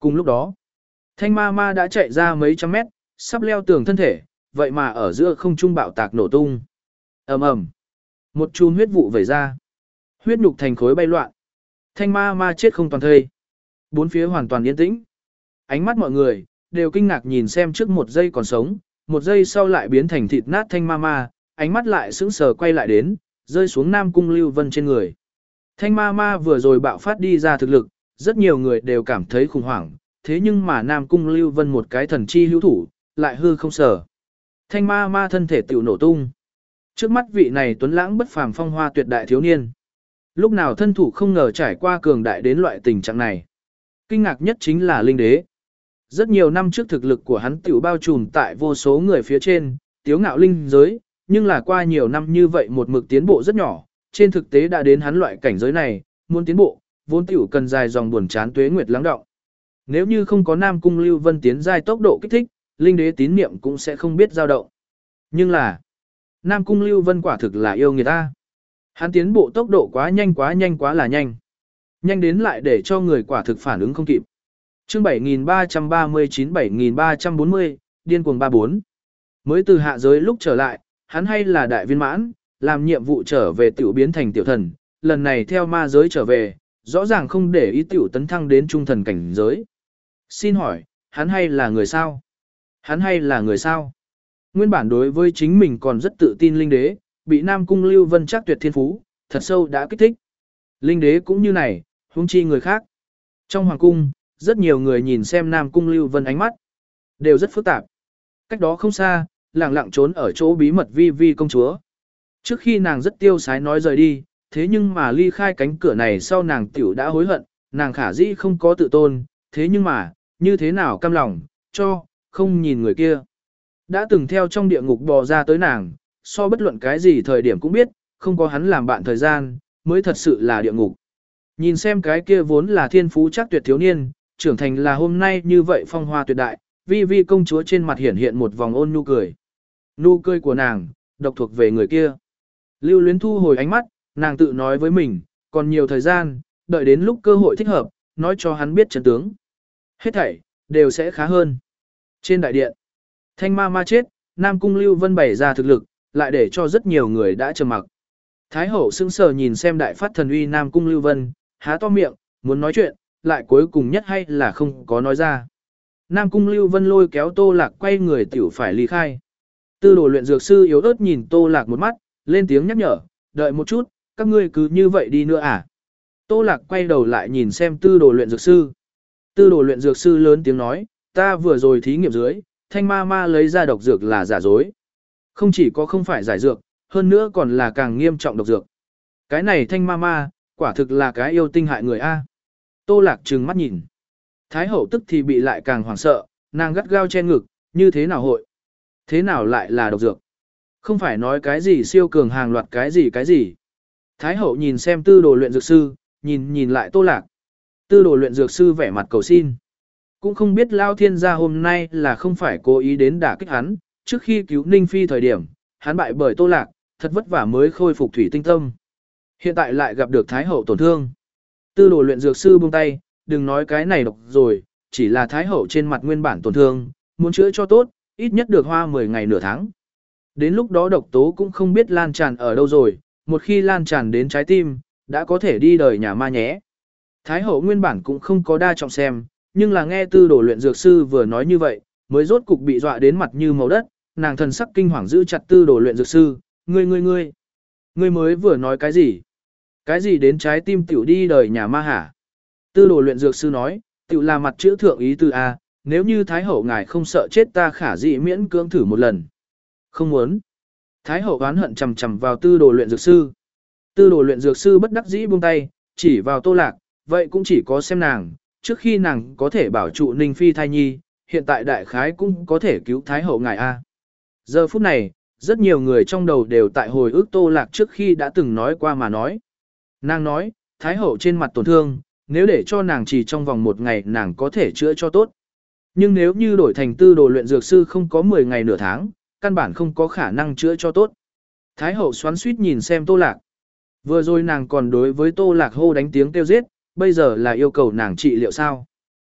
Cùng lúc đó, thanh ma ma đã chạy ra mấy trăm mét, sắp leo tường thân thể, vậy mà ở giữa không trung bạo tạc nổ tung. Ầm ầm, một chùm huyết vụ vẩy ra, huyết nhục thành khối bay loạn. Thanh ma ma chết không toàn thây. Bốn phía hoàn toàn yên tĩnh. Ánh mắt mọi người đều kinh ngạc nhìn xem trước một giây còn sống, một giây sau lại biến thành thịt nát thanh ma ma, ánh mắt lại sững sờ quay lại đến, rơi xuống Nam Cung Lưu Vân trên người. Thanh ma ma vừa rồi bạo phát đi ra thực lực, rất nhiều người đều cảm thấy khủng hoảng, thế nhưng mà Nam Cung Lưu Vân một cái thần chi hữu thủ, lại hư không sở. Thanh ma ma thân thể tiểu nổ tung. Trước mắt vị này tuấn lãng bất phàm phong hoa tuyệt đại thiếu niên. Lúc nào thân thủ không ngờ trải qua cường đại đến loại tình trạng này. Kinh ngạc nhất chính là Linh Đế. Rất nhiều năm trước thực lực của hắn tiểu bao trùm tại vô số người phía trên, tiếu ngạo linh giới, nhưng là qua nhiều năm như vậy một mực tiến bộ rất nhỏ, trên thực tế đã đến hắn loại cảnh giới này, muốn tiến bộ, vốn tiểu cần dài dòng buồn chán tuế nguyệt lắng đọng. Nếu như không có Nam Cung Lưu Vân tiến giai tốc độ kích thích, Linh Đế tín niệm cũng sẽ không biết dao động. Nhưng là, Nam Cung Lưu Vân quả thực là yêu người ta. Hắn tiến bộ tốc độ quá nhanh quá nhanh quá là nhanh. Nhanh đến lại để cho người quả thực phản ứng không kịp. Chương bảy nghìn ba trăm ba mươi chín bảy nghìn ba trăm bốn mươi, điên cuồng ba bốn. Mới từ hạ giới lúc trở lại, hắn hay là đại viên mãn, làm nhiệm vụ trở về tiểu biến thành tiểu thần, lần này theo ma giới trở về, rõ ràng không để ý tiểu tấn thăng đến trung thần cảnh giới. Xin hỏi, hắn hay là người sao? Hắn hay là người sao? Nguyên bản đối với chính mình còn rất tự tin Linh Đế, bị Nam Cung Lưu Vân chắc tuyệt thiên phú, thật sâu đã kích thích. Linh Đế cũng như này, huống chi người khác. Trong hoàng cung, rất nhiều người nhìn xem Nam Cung Lưu Vân ánh mắt, đều rất phức tạp. Cách đó không xa, lặng lặng trốn ở chỗ bí mật Vi Vi công chúa. Trước khi nàng rất tiêu sái nói rời đi, thế nhưng mà ly khai cánh cửa này sau nàng tiểu đã hối hận, nàng khả dĩ không có tự tôn, thế nhưng mà, như thế nào cam lòng, cho, không nhìn người kia. Đã từng theo trong địa ngục bò ra tới nàng, so bất luận cái gì thời điểm cũng biết, không có hắn làm bạn thời gian, mới thật sự là địa ngục. Nhìn xem cái kia vốn là thiên phú chắc tuyệt thiếu niên, trưởng thành là hôm nay như vậy phong hoa tuyệt đại, Vi Vi công chúa trên mặt hiển hiện một vòng ôn nhu cười. Nụ cười của nàng, độc thuộc về người kia. Lưu Luyến thu hồi ánh mắt, nàng tự nói với mình, còn nhiều thời gian, đợi đến lúc cơ hội thích hợp, nói cho hắn biết chân tướng. Hết thảy, đều sẽ khá hơn. Trên đại điện, thanh ma ma chết, Nam Cung Lưu Vân bày ra thực lực, lại để cho rất nhiều người đã trầm mặc. Thái hậu sững sờ nhìn xem đại phát thần uy Nam Cung Lưu Vân, há to miệng, muốn nói chuyện, lại cuối cùng nhất hay là không có nói ra. Nam Cung Lưu Vân lôi kéo Tô Lạc quay người tiểu phải ly khai. Tư đồ luyện dược sư yếu ớt nhìn Tô Lạc một mắt, lên tiếng nhắc nhở, đợi một chút, các ngươi cứ như vậy đi nữa à? Tô Lạc quay đầu lại nhìn xem tư đồ luyện dược sư. Tư đồ luyện dược sư lớn tiếng nói, ta vừa rồi thí nghiệm dưới, thanh ma ma lấy ra độc dược là giả dối. Không chỉ có không phải giải dược, hơn nữa còn là càng nghiêm trọng độc dược. Cái này thanh ma ma, quả thực là cái yêu tinh hại người A. Tô Lạc trừng mắt nhìn. Thái hậu tức thì bị lại càng hoảng sợ, nàng gắt gao che ngực, như thế nào hội? Thế nào lại là độc dược? Không phải nói cái gì siêu cường hàng loạt cái gì cái gì. Thái hậu nhìn xem tư đồ luyện dược sư, nhìn nhìn lại Tô Lạc. Tư đồ luyện dược sư vẻ mặt cầu xin. Cũng không biết Lao Thiên gia hôm nay là không phải cố ý đến đả kích hắn, trước khi cứu Ninh Phi thời điểm, hắn bại bởi Tô Lạc, thật vất vả mới khôi phục thủy tinh tâm. Hiện tại lại gặp được Thái hậu tổn thương. Tư đồ luyện dược sư buông tay, đừng nói cái này độc rồi, chỉ là Thái hậu trên mặt nguyên bản tổn thương, muốn chữa cho tốt, ít nhất được hoa mười ngày nửa tháng. Đến lúc đó độc tố cũng không biết lan tràn ở đâu rồi, một khi lan tràn đến trái tim, đã có thể đi đời nhà ma nhé. Thái hậu nguyên bản cũng không có đa trọng xem, nhưng là nghe tư đồ luyện dược sư vừa nói như vậy, mới rốt cục bị dọa đến mặt như màu đất, nàng thần sắc kinh hoàng giữ chặt tư đồ luyện dược sư, ngươi ngươi ngươi, ngươi mới vừa nói cái gì? Cái gì đến trái tim tiểu đi đời nhà ma hả? Tư đồ luyện dược sư nói, tiểu là mặt chữ thượng ý tư A, nếu như Thái hậu ngài không sợ chết ta khả dĩ miễn cưỡng thử một lần. Không muốn. Thái hậu oán hận chầm chầm vào tư đồ luyện dược sư. Tư đồ luyện dược sư bất đắc dĩ buông tay, chỉ vào Tô Lạc, vậy cũng chỉ có xem nàng, trước khi nàng có thể bảo trụ Ninh Phi thai nhi, hiện tại đại khái cũng có thể cứu Thái hậu ngài A. Giờ phút này, rất nhiều người trong đầu đều tại hồi ức Tô Lạc trước khi đã từng nói qua mà nói. Nàng nói, Thái hậu trên mặt tổn thương, nếu để cho nàng chỉ trong vòng một ngày nàng có thể chữa cho tốt. Nhưng nếu như đổi thành tư đồ luyện dược sư không có mười ngày nửa tháng, căn bản không có khả năng chữa cho tốt. Thái hậu xoắn suýt nhìn xem Tô Lạc. Vừa rồi nàng còn đối với Tô Lạc hô đánh tiếng kêu giết, bây giờ là yêu cầu nàng trị liệu sao.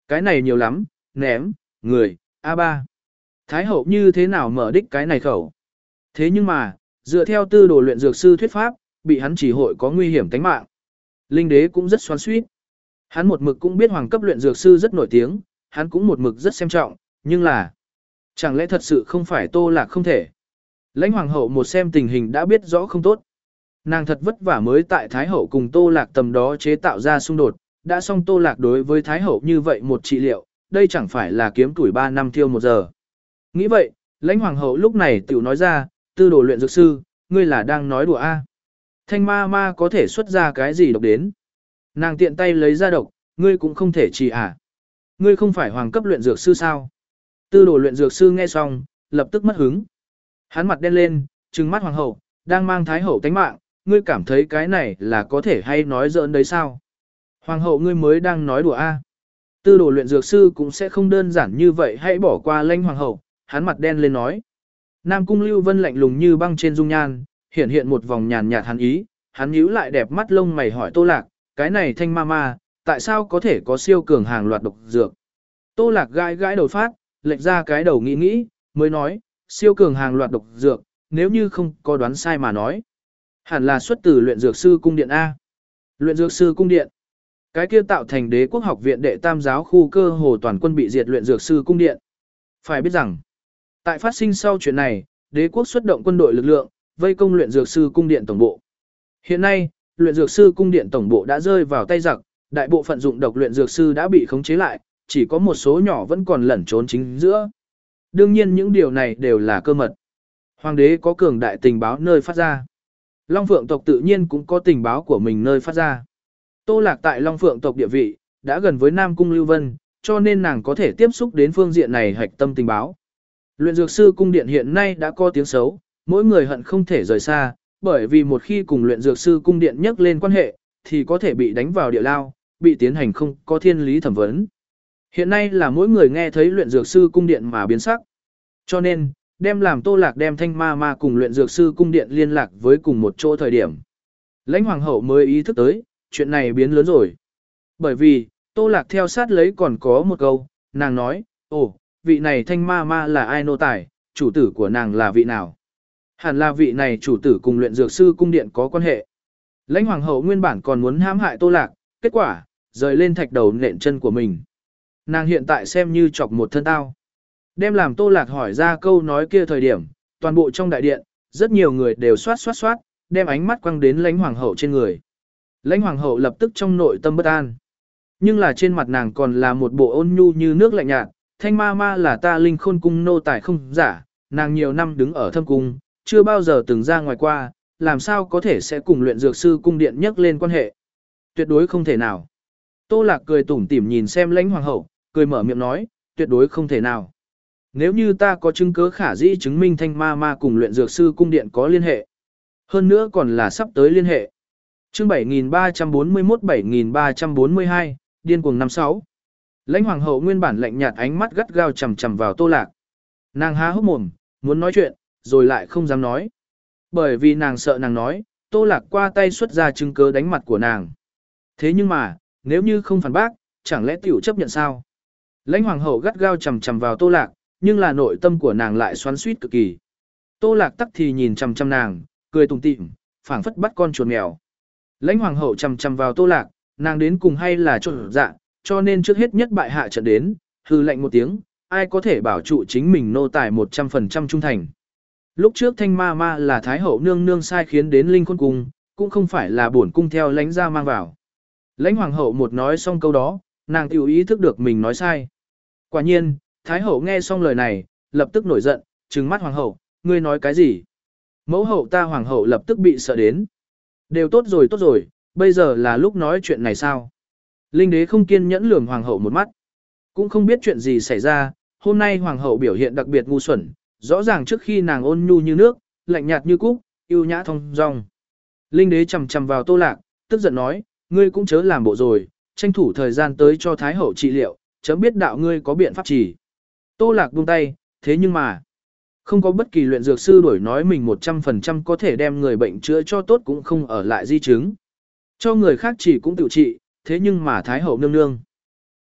Cái này nhiều lắm, ném, người, a ba. Thái hậu như thế nào mở đích cái này khẩu. Thế nhưng mà, dựa theo tư đồ luyện dược sư thuyết pháp, bị hắn chỉ hội có nguy hiểm tính mạng. Linh đế cũng rất xoắn xuýt. Hắn một mực cũng biết hoàng cấp luyện dược sư rất nổi tiếng, hắn cũng một mực rất xem trọng, nhưng là chẳng lẽ thật sự không phải Tô Lạc không thể. Lãnh hoàng hậu một xem tình hình đã biết rõ không tốt. Nàng thật vất vả mới tại Thái hậu cùng Tô Lạc tầm đó chế tạo ra xung đột, đã xong Tô Lạc đối với Thái hậu như vậy một trị liệu, đây chẳng phải là kiếm tuổi ba năm thiêu một giờ. Nghĩ vậy, lãnh hoàng hậu lúc này tiểu nói ra, tư đồ luyện dược sư, ngươi là đang nói đùa a? Thanh ma ma có thể xuất ra cái gì độc đến? Nàng tiện tay lấy ra độc, ngươi cũng không thể trị à? Ngươi không phải hoàng cấp luyện dược sư sao? Tư đồ luyện dược sư nghe xong, lập tức mất hứng. Hắn mặt đen lên, trừng mắt hoàng hậu, đang mang thái hậu tánh mạng, ngươi cảm thấy cái này là có thể hay nói giỡn đấy sao? Hoàng hậu ngươi mới đang nói đùa a? Tư đồ luyện dược sư cũng sẽ không đơn giản như vậy, hãy bỏ qua lãnh hoàng hậu, hắn mặt đen lên nói. Nam cung Lưu Vân lạnh lùng như băng trên dung nhan, hiện hiện một vòng nhàn nhạt hắn ý, hắn nhíu lại đẹp mắt lông mày hỏi Tô Lạc, cái này thanh ma ma, tại sao có thể có siêu cường hàng loạt độc dược? Tô Lạc gãi gãi đầu phát, lệch ra cái đầu nghĩ nghĩ, mới nói, siêu cường hàng loạt độc dược, nếu như không có đoán sai mà nói. Hẳn là xuất từ luyện dược sư cung điện A. Luyện dược sư cung điện. Cái kia tạo thành đế quốc học viện đệ tam giáo khu cơ hồ toàn quân bị diệt luyện dược sư cung điện. Phải biết rằng, tại phát sinh sau chuyện này, đế quốc xuất động quân đội lực lượng, vây công luyện dược sư cung điện tổng bộ. Hiện nay, luyện dược sư cung điện tổng bộ đã rơi vào tay giặc, đại bộ phận dụng độc luyện dược sư đã bị khống chế lại, chỉ có một số nhỏ vẫn còn lẩn trốn chính giữa. Đương nhiên những điều này đều là cơ mật. Hoàng đế có cường đại tình báo nơi phát ra. Long Phượng tộc tự nhiên cũng có tình báo của mình nơi phát ra. Tô Lạc tại Long Phượng tộc địa vị, đã gần với Nam Cung Lưu Vân, cho nên nàng có thể tiếp xúc đến phương diện này hạch tâm tình báo. Luyện dược sư cung điện hiện nay đã có tiếng xấu, mỗi người hận không thể rời xa, bởi vì một khi cùng luyện dược sư cung điện nhắc lên quan hệ, thì có thể bị đánh vào địa lao, bị tiến hành không có thiên lý thẩm vấn. Hiện nay là mỗi người nghe thấy luyện dược sư cung điện mà biến sắc. Cho nên, đem làm Tô Lạc đem thanh ma ma cùng luyện dược sư cung điện liên lạc với cùng một chỗ thời điểm. Lãnh hoàng hậu mới ý thức tới, chuyện này biến lớn rồi. Bởi vì, Tô Lạc theo sát lấy còn có một câu, nàng nói, ồ, vị này thanh ma ma là ai nô tài, chủ tử của nàng là vị nào? Hẳn là vị này chủ tử cùng luyện dược sư cung điện có quan hệ. Lãnh hoàng hậu nguyên bản còn muốn hãm hại Tô Lạc, kết quả, rời lên thạch đầu nện chân của mình. Nàng hiện tại xem như chọc một thân tao. Đem làm Tô Lạc hỏi ra câu nói kia thời điểm, toàn bộ trong đại điện, rất nhiều người đều xoát xoát xoát, đem ánh mắt quăng đến lãnh hoàng hậu trên người. Lãnh hoàng hậu lập tức trong nội tâm bất an. Nhưng là trên mặt nàng còn là một bộ ôn nhu như nước lạnh nhạt, thanh ma ma là ta linh khôn cung nô tài không giả, nàng nhiều năm đứng ở thâm cung, chưa bao giờ từng ra ngoài qua, làm sao có thể sẽ cùng luyện dược sư cung điện nhắc lên quan hệ. Tuyệt đối không thể nào. Tô Lạc cười tủm tỉm nhìn xem lãnh hoàng hậu, cười mở miệng nói, tuyệt đối không thể nào. Nếu như ta có chứng cứ khả dĩ chứng minh thanh ma ma cùng luyện dược sư cung điện có liên hệ. Hơn nữa còn là sắp tới liên hệ. Chương bảy nghìn ba trăm bốn mươi mốt bảy nghìn ba trăm bốn mươi hai, điên cuồng năm sáu. Lãnh hoàng hậu nguyên bản lạnh nhạt ánh mắt gắt gao chằm chằm vào Tô Lạc. Nàng há hốc mồm, muốn nói chuyện, rồi lại không dám nói. Bởi vì nàng sợ nàng nói, Tô Lạc qua tay xuất ra chứng cứ đánh mặt của nàng. Thế nhưng mà, nếu như không phản bác, chẳng lẽ tiểu chấp nhận sao? Lãnh hoàng hậu gắt gao chằm chằm vào Tô Lạc, nhưng là nội tâm của nàng lại xoắn xuýt cực kỳ. Tô Lạc tắc thì nhìn chằm chằm nàng, cười tủm tỉm, phảng phất bắt con chuột mèo. Lãnh hoàng hậu chằm chằm vào Tô Lạc, nàng đến cùng hay là trộn dạ, cho nên trước hết nhất bại hạ trận đến, hừ lạnh một tiếng, ai có thể bảo trụ chính mình nô tài một trăm phần trăm trung thành. Lúc trước thanh ma ma là thái hậu nương nương sai khiến đến linh khôn cung, cũng không phải là bổn cung theo lãnh gia mang vào. Lãnh hoàng hậu một nói xong câu đó, nàng tiểu ý thức được mình nói sai. Quả nhiên, thái hậu nghe xong lời này, lập tức nổi giận, trừng mắt hoàng hậu, ngươi nói cái gì? Mẫu hậu ta hoàng hậu lập tức bị sợ đến. Đều tốt rồi tốt rồi, bây giờ là lúc nói chuyện này sao? Linh đế không kiên nhẫn lườm hoàng hậu một mắt. Cũng không biết chuyện gì xảy ra, hôm nay hoàng hậu biểu hiện đặc biệt ngu xuẩn, rõ ràng trước khi nàng ôn nhu như nước, lạnh nhạt như cúc, yêu nhã thong dong. Linh đế chằm chằm vào Tô Lạc, tức giận nói, ngươi cũng chớ làm bộ rồi, tranh thủ thời gian tới cho thái hậu trị liệu, chấm biết đạo ngươi có biện pháp chỉ. Tô Lạc buông tay, thế nhưng mà, không có bất kỳ luyện dược sư đổi nói mình một trăm phần trăm có thể đem người bệnh chữa cho tốt cũng không ở lại di chứng. Cho người khác chỉ cũng tự trị, thế nhưng mà thái hậu nương nương.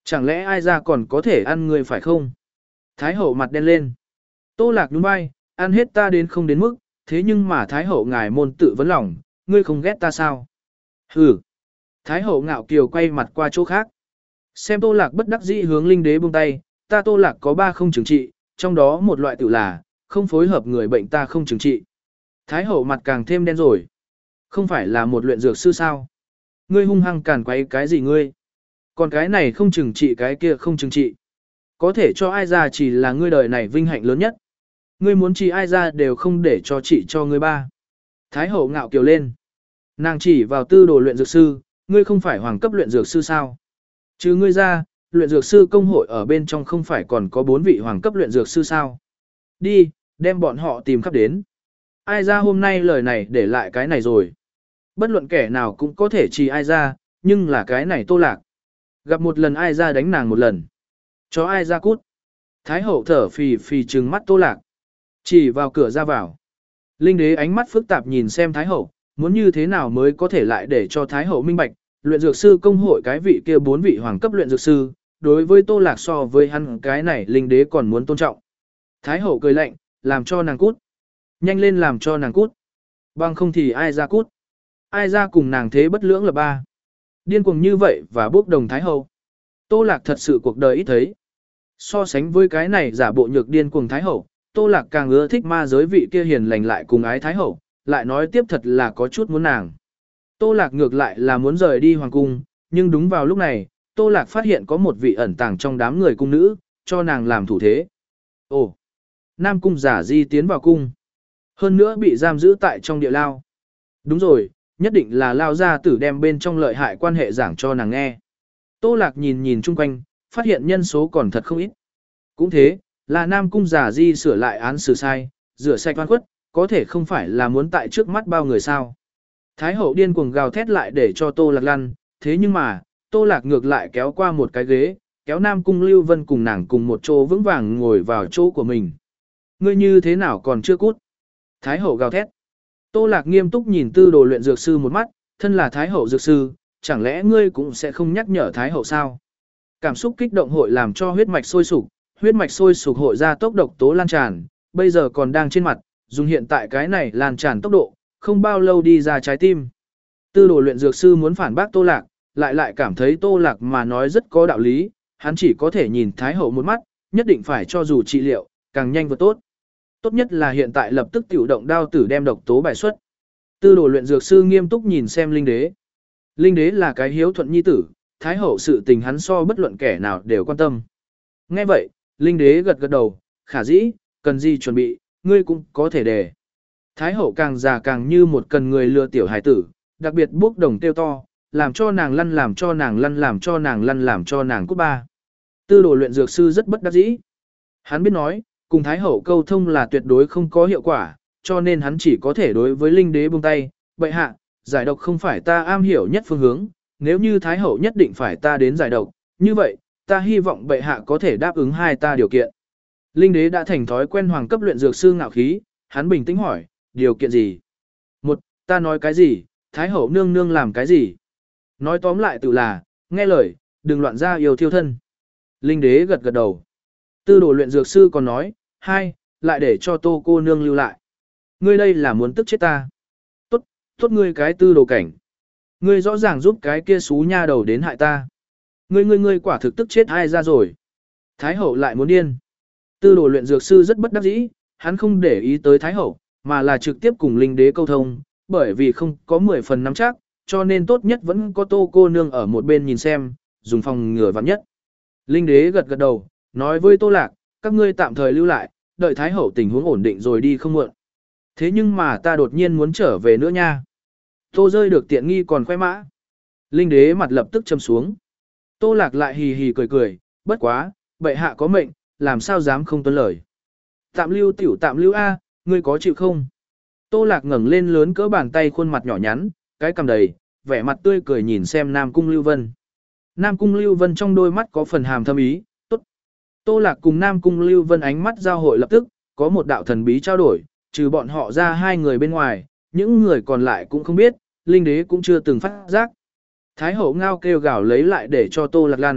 Chẳng lẽ ai ra còn có thể ăn ngươi phải không? Thái hậu mặt đen lên. Tô Lạc nhún vai, ăn hết ta đến không đến mức, thế nhưng mà Thái hậu ngài môn tự vấn lòng, ngươi không ghét ta sao? Hừ. Thái hậu ngạo kiều quay mặt qua chỗ khác. Xem Tô Lạc bất đắc dĩ hướng Linh Đế buông tay, ta Tô Lạc có ba không chứng trị, trong đó một loại tự là, không phối hợp người bệnh ta không chứng trị. Thái hậu mặt càng thêm đen rồi. Không phải là một luyện dược sư sao? Ngươi hung hăng càn quấy cái gì ngươi? Còn cái này không chừng trị cái kia không chừng trị. Có thể cho ai ra chỉ là ngươi đời này vinh hạnh lớn nhất. Ngươi muốn trị ai ra đều không để cho trị cho ngươi ba. Thái hậu ngạo kiều lên. Nàng chỉ vào tư đồ luyện dược sư, ngươi không phải hoàng cấp luyện dược sư sao? Chứ ngươi ra, luyện dược sư công hội ở bên trong không phải còn có bốn vị hoàng cấp luyện dược sư sao? Đi, đem bọn họ tìm khắp đến. Ai ra hôm nay lời này để lại cái này rồi. Bất luận kẻ nào cũng có thể chỉ ai ra, nhưng là cái này Tô Lạc. Gặp một lần ai ra đánh nàng một lần. Cho ai ra cút. Thái hậu thở phì phì trừng mắt Tô Lạc. Chỉ vào cửa ra vào. Linh Đế ánh mắt phức tạp nhìn xem Thái hậu, muốn như thế nào mới có thể lại để cho Thái hậu minh bạch, luyện dược sư công hội cái vị kia bốn vị hoàng cấp luyện dược sư, đối với Tô Lạc so với hắn cái này Linh Đế còn muốn tôn trọng. Thái hậu cười lạnh, làm cho nàng cút. Nhanh lên làm cho nàng cút. Bằng không thì ai ra cút. Ai ra cùng nàng thế bất lưỡng là ba. Điên cuồng như vậy và bốc đồng Thái hậu. Tô Lạc thật sự cuộc đời ít thấy. So sánh với cái này giả bộ nhược điên cuồng Thái hậu, Tô Lạc càng ưa thích ma giới vị kia hiền lành lại cùng ái Thái hậu, lại nói tiếp thật là có chút muốn nàng. Tô Lạc ngược lại là muốn rời đi hoàng cung, nhưng đúng vào lúc này, Tô Lạc phát hiện có một vị ẩn tàng trong đám người cung nữ, cho nàng làm thủ thế. Ồ! Nam cung giả di tiến vào cung. Hơn nữa bị giam giữ tại trong địa lao. Đúng rồi, nhất định là lao gia tử đem bên trong lợi hại quan hệ giảng cho nàng nghe. Tô Lạc nhìn nhìn chung quanh, phát hiện nhân số còn thật không ít. Cũng thế, là Nam cung giả di sửa lại án xử sai, rửa sạch oan khuất, có thể không phải là muốn tại trước mắt bao người sao. Thái hậu điên cuồng gào thét lại để cho Tô Lạc lăn, thế nhưng mà, Tô Lạc ngược lại kéo qua một cái ghế, kéo Nam cung Lưu Vân cùng nàng cùng một chỗ vững vàng ngồi vào chỗ của mình. Ngươi như thế nào còn chưa cút? Thái hậu gào thét. Tô Lạc nghiêm túc nhìn tư đồ luyện dược sư một mắt, thân là Thái hậu dược sư, chẳng lẽ ngươi cũng sẽ không nhắc nhở Thái hậu sao? Cảm xúc kích động hội làm cho huyết mạch sôi sục, huyết mạch sôi sục hội ra tốc độc tố lan tràn, bây giờ còn đang trên mặt, dùng hiện tại cái này lan tràn tốc độ, không bao lâu đi ra trái tim. Tư đồ luyện dược sư muốn phản bác Tô Lạc, lại lại cảm thấy Tô Lạc mà nói rất có đạo lý, hắn chỉ có thể nhìn Thái hậu một mắt, nhất định phải cho dù trị liệu, càng nhanh vừa tốt. Tốt nhất là hiện tại lập tức tiểu động đao tử đem độc tố bài xuất. Tư đồ luyện dược sư nghiêm túc nhìn xem Linh Đế. Linh Đế là cái hiếu thuận nhi tử, Thái hậu sự tình hắn so bất luận kẻ nào đều quan tâm. Nghe vậy, Linh Đế gật gật đầu, khả dĩ, cần gì chuẩn bị, ngươi cũng có thể đề. Thái hậu càng già càng như một cần người lừa tiểu hài tử, đặc biệt bốc đồng tiêu to, làm cho nàng lăn làm cho nàng lăn làm cho nàng lăn làm cho nàng cút ba. Tư đồ luyện dược sư rất bất đắc dĩ. Hắn biết nói, cùng Thái hậu câu thông là tuyệt đối không có hiệu quả, cho nên hắn chỉ có thể đối với Linh Đế buông tay, bệ hạ, giải độc không phải ta am hiểu nhất phương hướng, nếu như Thái hậu nhất định phải ta đến giải độc, như vậy, ta hy vọng bệ hạ có thể đáp ứng hai ta điều kiện. Linh Đế đã thành thói quen hoàng cấp luyện dược sư ngạo khí, hắn bình tĩnh hỏi, điều kiện gì? Một, ta nói cái gì, Thái hậu nương nương làm cái gì? Nói tóm lại tự là, nghe lời, đừng loạn ra yêu thiêu thân. Linh Đế gật gật đầu. Tư đồ luyện dược sư còn nói, hai, lại để cho Tô cô nương lưu lại. Ngươi đây là muốn tức chết ta. Tốt, tốt ngươi cái tư đồ cảnh. Ngươi rõ ràng giúp cái kia xú nha đầu đến hại ta. Ngươi ngươi ngươi quả thực tức chết ai ra rồi. Thái hậu lại muốn điên. Tư đồ luyện dược sư rất bất đắc dĩ, hắn không để ý tới Thái hậu, mà là trực tiếp cùng Linh Đế câu thông, bởi vì không có mười phần nắm chắc, cho nên tốt nhất vẫn có Tô cô nương ở một bên nhìn xem, dùng phòng ngừa vạn nhất. Linh Đế gật gật đầu, nói với Tô Lạc, các ngươi tạm thời lưu lại, đợi Thái hậu tình huống ổn định rồi đi không muộn. Thế nhưng mà ta đột nhiên muốn trở về nữa nha. Tô rơi được tiện nghi còn khoe mã. Linh Đế mặt lập tức châm xuống. Tô Lạc lại hì hì cười cười, bất quá, bệ hạ có mệnh, làm sao dám không tuân lời. Tạm lưu tiểu tạm lưu A, ngươi có chịu không? Tô Lạc ngẩng lên lớn cỡ bàn tay khuôn mặt nhỏ nhắn, cái cằm đầy, vẻ mặt tươi cười nhìn xem Nam Cung Lưu Vân. Nam Cung Lưu Vân trong đôi mắt có phần hàm thâm ý, tốt. Tô Lạc cùng Nam Cung Lưu Vân ánh mắt giao hội lập tức, có một đạo thần bí trao đổi, trừ bọn họ ra hai người bên ngoài, những người còn lại cũng không biết, Linh Đế cũng chưa từng phát giác. Thái hậu ngao kêu gào lấy lại để cho Tô Lạc lăn,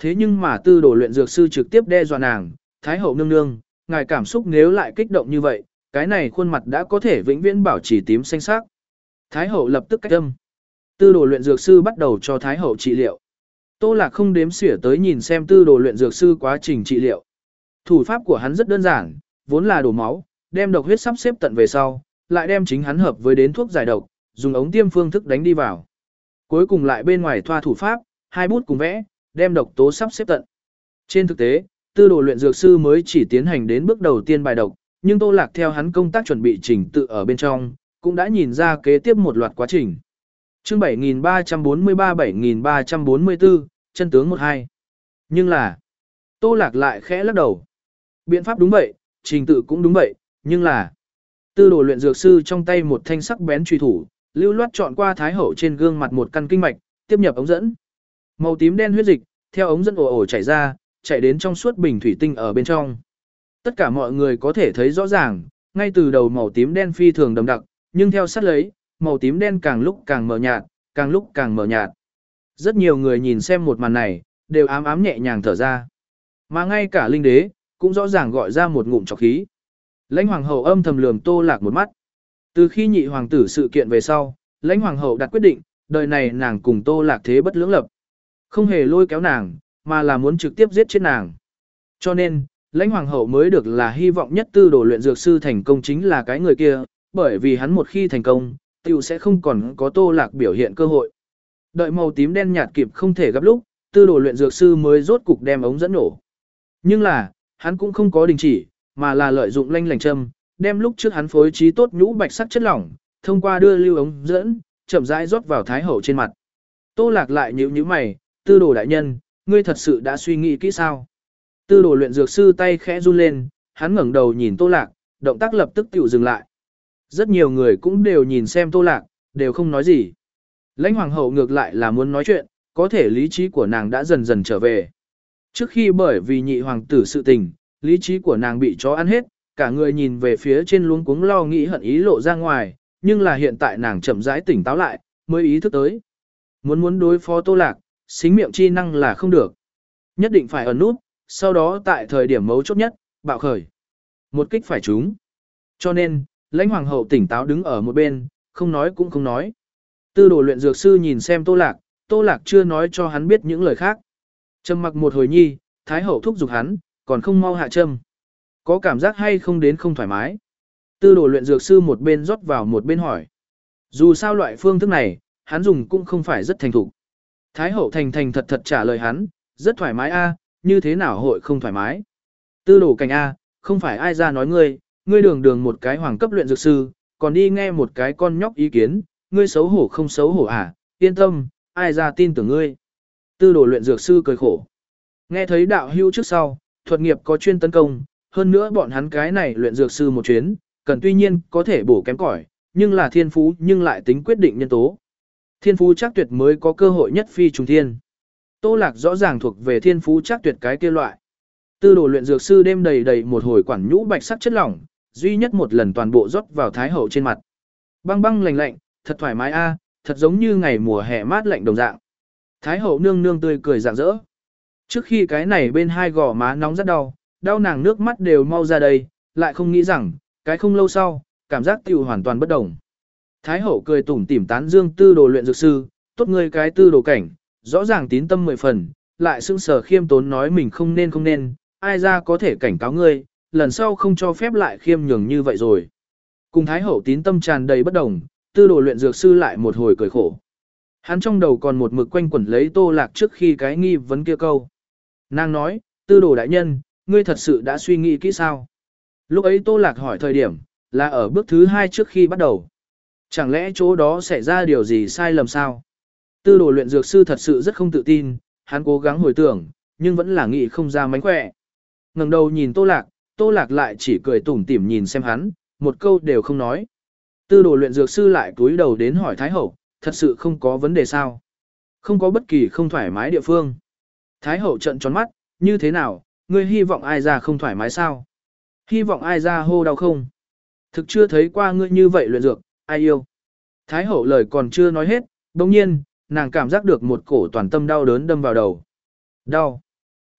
Thế nhưng mà tư đồ luyện dược sư trực tiếp đe dọa nàng, Thái hậu nương nương, ngài cảm xúc nếu lại kích động như vậy, cái này khuôn mặt đã có thể vĩnh viễn bảo trì tím xanh sắc. Thái hậu lập tức cách âm. Tư đồ luyện dược sư bắt đầu cho Thái hậu trị liệu. Tô Lạc không đếm xỉa tới nhìn xem tư đồ luyện dược sư quá trình trị liệu. Thủ pháp của hắn rất đơn giản, vốn là đổ máu, đem độc huyết sắp xếp tận về sau, lại đem chính hắn hợp với đến thuốc giải độc, dùng ống tiêm phương thức đánh đi vào. Cuối cùng lại bên ngoài thoa thủ pháp, hai bút cùng vẽ, đem độc tố sắp xếp tận. Trên thực tế, tư đồ luyện dược sư mới chỉ tiến hành đến bước đầu tiên bài độc, nhưng Tô Lạc theo hắn công tác chuẩn bị trình tự ở bên trong, cũng đã nhìn ra kế tiếp một loạt quá trình. Chương bảy nghìn ba trăm bốn mươi ba bảy nghìn ba trăm bốn mươi tư, chân tướng một hai. Nhưng là, Tô Lạc lại khẽ lắc đầu. Biện pháp đúng vậy, trình tự cũng đúng vậy, nhưng là, tư đồ luyện dược sư trong tay một thanh sắc bén truy thủ, lưu loát chọn qua Thái hậu trên gương mặt một căn kinh mạch, tiếp nhập ống dẫn. Màu tím đen huyết dịch, theo ống dẫn ồ ồ chảy ra, chạy đến trong suốt bình thủy tinh ở bên trong. Tất cả mọi người có thể thấy rõ ràng, ngay từ đầu màu tím đen phi thường đậm đặc, nhưng theo sát lấy, màu tím đen càng lúc càng mờ nhạt, càng lúc càng mờ nhạt. Rất nhiều người nhìn xem một màn này, đều ám ám nhẹ nhàng thở ra. Mà ngay cả linh đế, cũng rõ ràng gọi ra một ngụm trọc khí. Lãnh hoàng hậu âm thầm lườm Tô Lạc một mắt. Từ khi nhị hoàng tử sự kiện về sau, lãnh hoàng hậu đặt quyết định, đời này nàng cùng Tô Lạc thế bất lưỡng lập. Không hề lôi kéo nàng, mà là muốn trực tiếp giết chết nàng. Cho nên, lãnh hoàng hậu mới được là hy vọng nhất tư đồ luyện dược sư thành công chính là cái người kia, bởi vì hắn một khi thành công, tiểu sẽ không còn có Tô Lạc biểu hiện cơ hội. Đợi màu tím đen nhạt kịp không thể gặp lúc, tư đồ luyện dược sư mới rốt cục đem ống dẫn nổ. Nhưng là, hắn cũng không có đình chỉ, mà là lợi dụng lanh lành châm, đem lúc trước hắn phối trí tốt nhũ bạch sắc chất lỏng, thông qua đưa lưu ống dẫn, chậm rãi rót vào Thái hậu trên mặt. Tô Lạc lại nhíu nhíu mày, tư đồ đại nhân, ngươi thật sự đã suy nghĩ kỹ sao? Tư đồ luyện dược sư tay khẽ run lên, hắn ngẩng đầu nhìn Tô Lạc, động tác lập tức tiểu dừng lại. Rất nhiều người cũng đều nhìn xem Tô Lạc, đều không nói gì. Lãnh hoàng hậu ngược lại là muốn nói chuyện, có thể lý trí của nàng đã dần dần trở về. Trước khi bởi vì nhị hoàng tử sự tình, lý trí của nàng bị chó ăn hết, cả người nhìn về phía trên luống cuống lo nghĩ hận ý lộ ra ngoài, nhưng là hiện tại nàng chậm rãi tỉnh táo lại, mới ý thức tới. Muốn muốn đối phó Tô Lạc, xính miệng chi năng là không được. Nhất định phải ẩn nút, sau đó tại thời điểm mấu chốt nhất, bạo khởi. Một kích phải trúng. Cho nên, lãnh hoàng hậu tỉnh táo đứng ở một bên, không nói cũng không nói. Tư đồ luyện dược sư nhìn xem Tô Lạc, Tô Lạc chưa nói cho hắn biết những lời khác. Trầm mặc một hồi nhi, Thái hậu thúc giục hắn, còn không mau hạ châm. Có cảm giác hay không đến không thoải mái. Tư đồ luyện dược sư một bên rót vào một bên hỏi. Dù sao loại phương thức này, hắn dùng cũng không phải rất thành thục. Thái hậu thành thành thật thật trả lời hắn, rất thoải mái a, như thế nào hội không thoải mái. Tư đồ cảnh a, không phải ai ra nói ngươi, ngươi đường đường một cái hoàng cấp luyện dược sư, còn đi nghe một cái con nhóc ý kiến, ngươi xấu hổ không xấu hổ à, yên tâm, ai ra tin tưởng ngươi. Tư đồ luyện dược sư cười khổ. Nghe thấy đạo hưu trước sau, thuật nghiệp có chuyên tấn công, hơn nữa bọn hắn cái này luyện dược sư một chuyến, cần tuy nhiên có thể bổ kém cỏi, nhưng là thiên phú nhưng lại tính quyết định nhân tố. Thiên phú chắc tuyệt mới có cơ hội nhất phi trùng thiên. Tô Lạc rõ ràng thuộc về thiên phú chắc tuyệt cái kia loại. Tư đồ luyện dược sư đêm đầy đầy một hồi quản nhũ bạch sắc chất lỏng, duy nhất một lần toàn bộ rót vào Thái hậu trên mặt. Băng băng lạnh lạnh, thật thoải mái a, thật giống như ngày mùa hè mát lạnh đồng dạng. Thái hậu nương nương tươi cười rạng rỡ. Trước khi cái này bên hai gò má nóng rất đau, đau nàng nước mắt đều mau ra đây, lại không nghĩ rằng, cái không lâu sau, cảm giác tiểu hoàn toàn bất đồng. Thái hậu cười tủm tỉm tán dương tư đồ luyện dược sư, tốt ngươi cái tư đồ cảnh, rõ ràng tín tâm mười phần, lại sững sờ khiêm tốn nói mình không nên không nên, ai ra có thể cảnh cáo ngươi, lần sau không cho phép lại khiêm nhường như vậy rồi. Cùng Thái hậu tín tâm tràn đầy bất đồng, tư đồ luyện dược sư lại một hồi cười khổ. Hắn trong đầu còn một mực quanh quẩn lấy Tô Lạc trước khi cái nghi vấn kia câu. Nàng nói, tư đồ đại nhân, ngươi thật sự đã suy nghĩ kỹ sao? Lúc ấy Tô Lạc hỏi thời điểm, là ở bước thứ hai trước khi bắt đầu. Chẳng lẽ chỗ đó xảy ra điều gì sai lầm sao? Tư đồ luyện dược sư thật sự rất không tự tin, hắn cố gắng hồi tưởng, nhưng vẫn là nghĩ không ra mánh khỏe. Ngẩng đầu nhìn Tô Lạc, Tô Lạc lại chỉ cười tủm tỉm nhìn xem hắn, một câu đều không nói. Tư đồ luyện dược sư lại cúi đầu đến hỏi Thái hậu, thật sự không có vấn đề sao? Không có bất kỳ không thoải mái địa phương. Thái hậu trợn tròn mắt, như thế nào, ngươi hy vọng ai ra không thoải mái sao? Hy vọng ai ra hô đau không? Thực chưa thấy qua ngươi như vậy luyện dược, ai yêu? Thái hậu lời còn chưa nói hết, đồng nhiên, nàng cảm giác được một cổ toàn tâm đau đớn đâm vào đầu. Đau.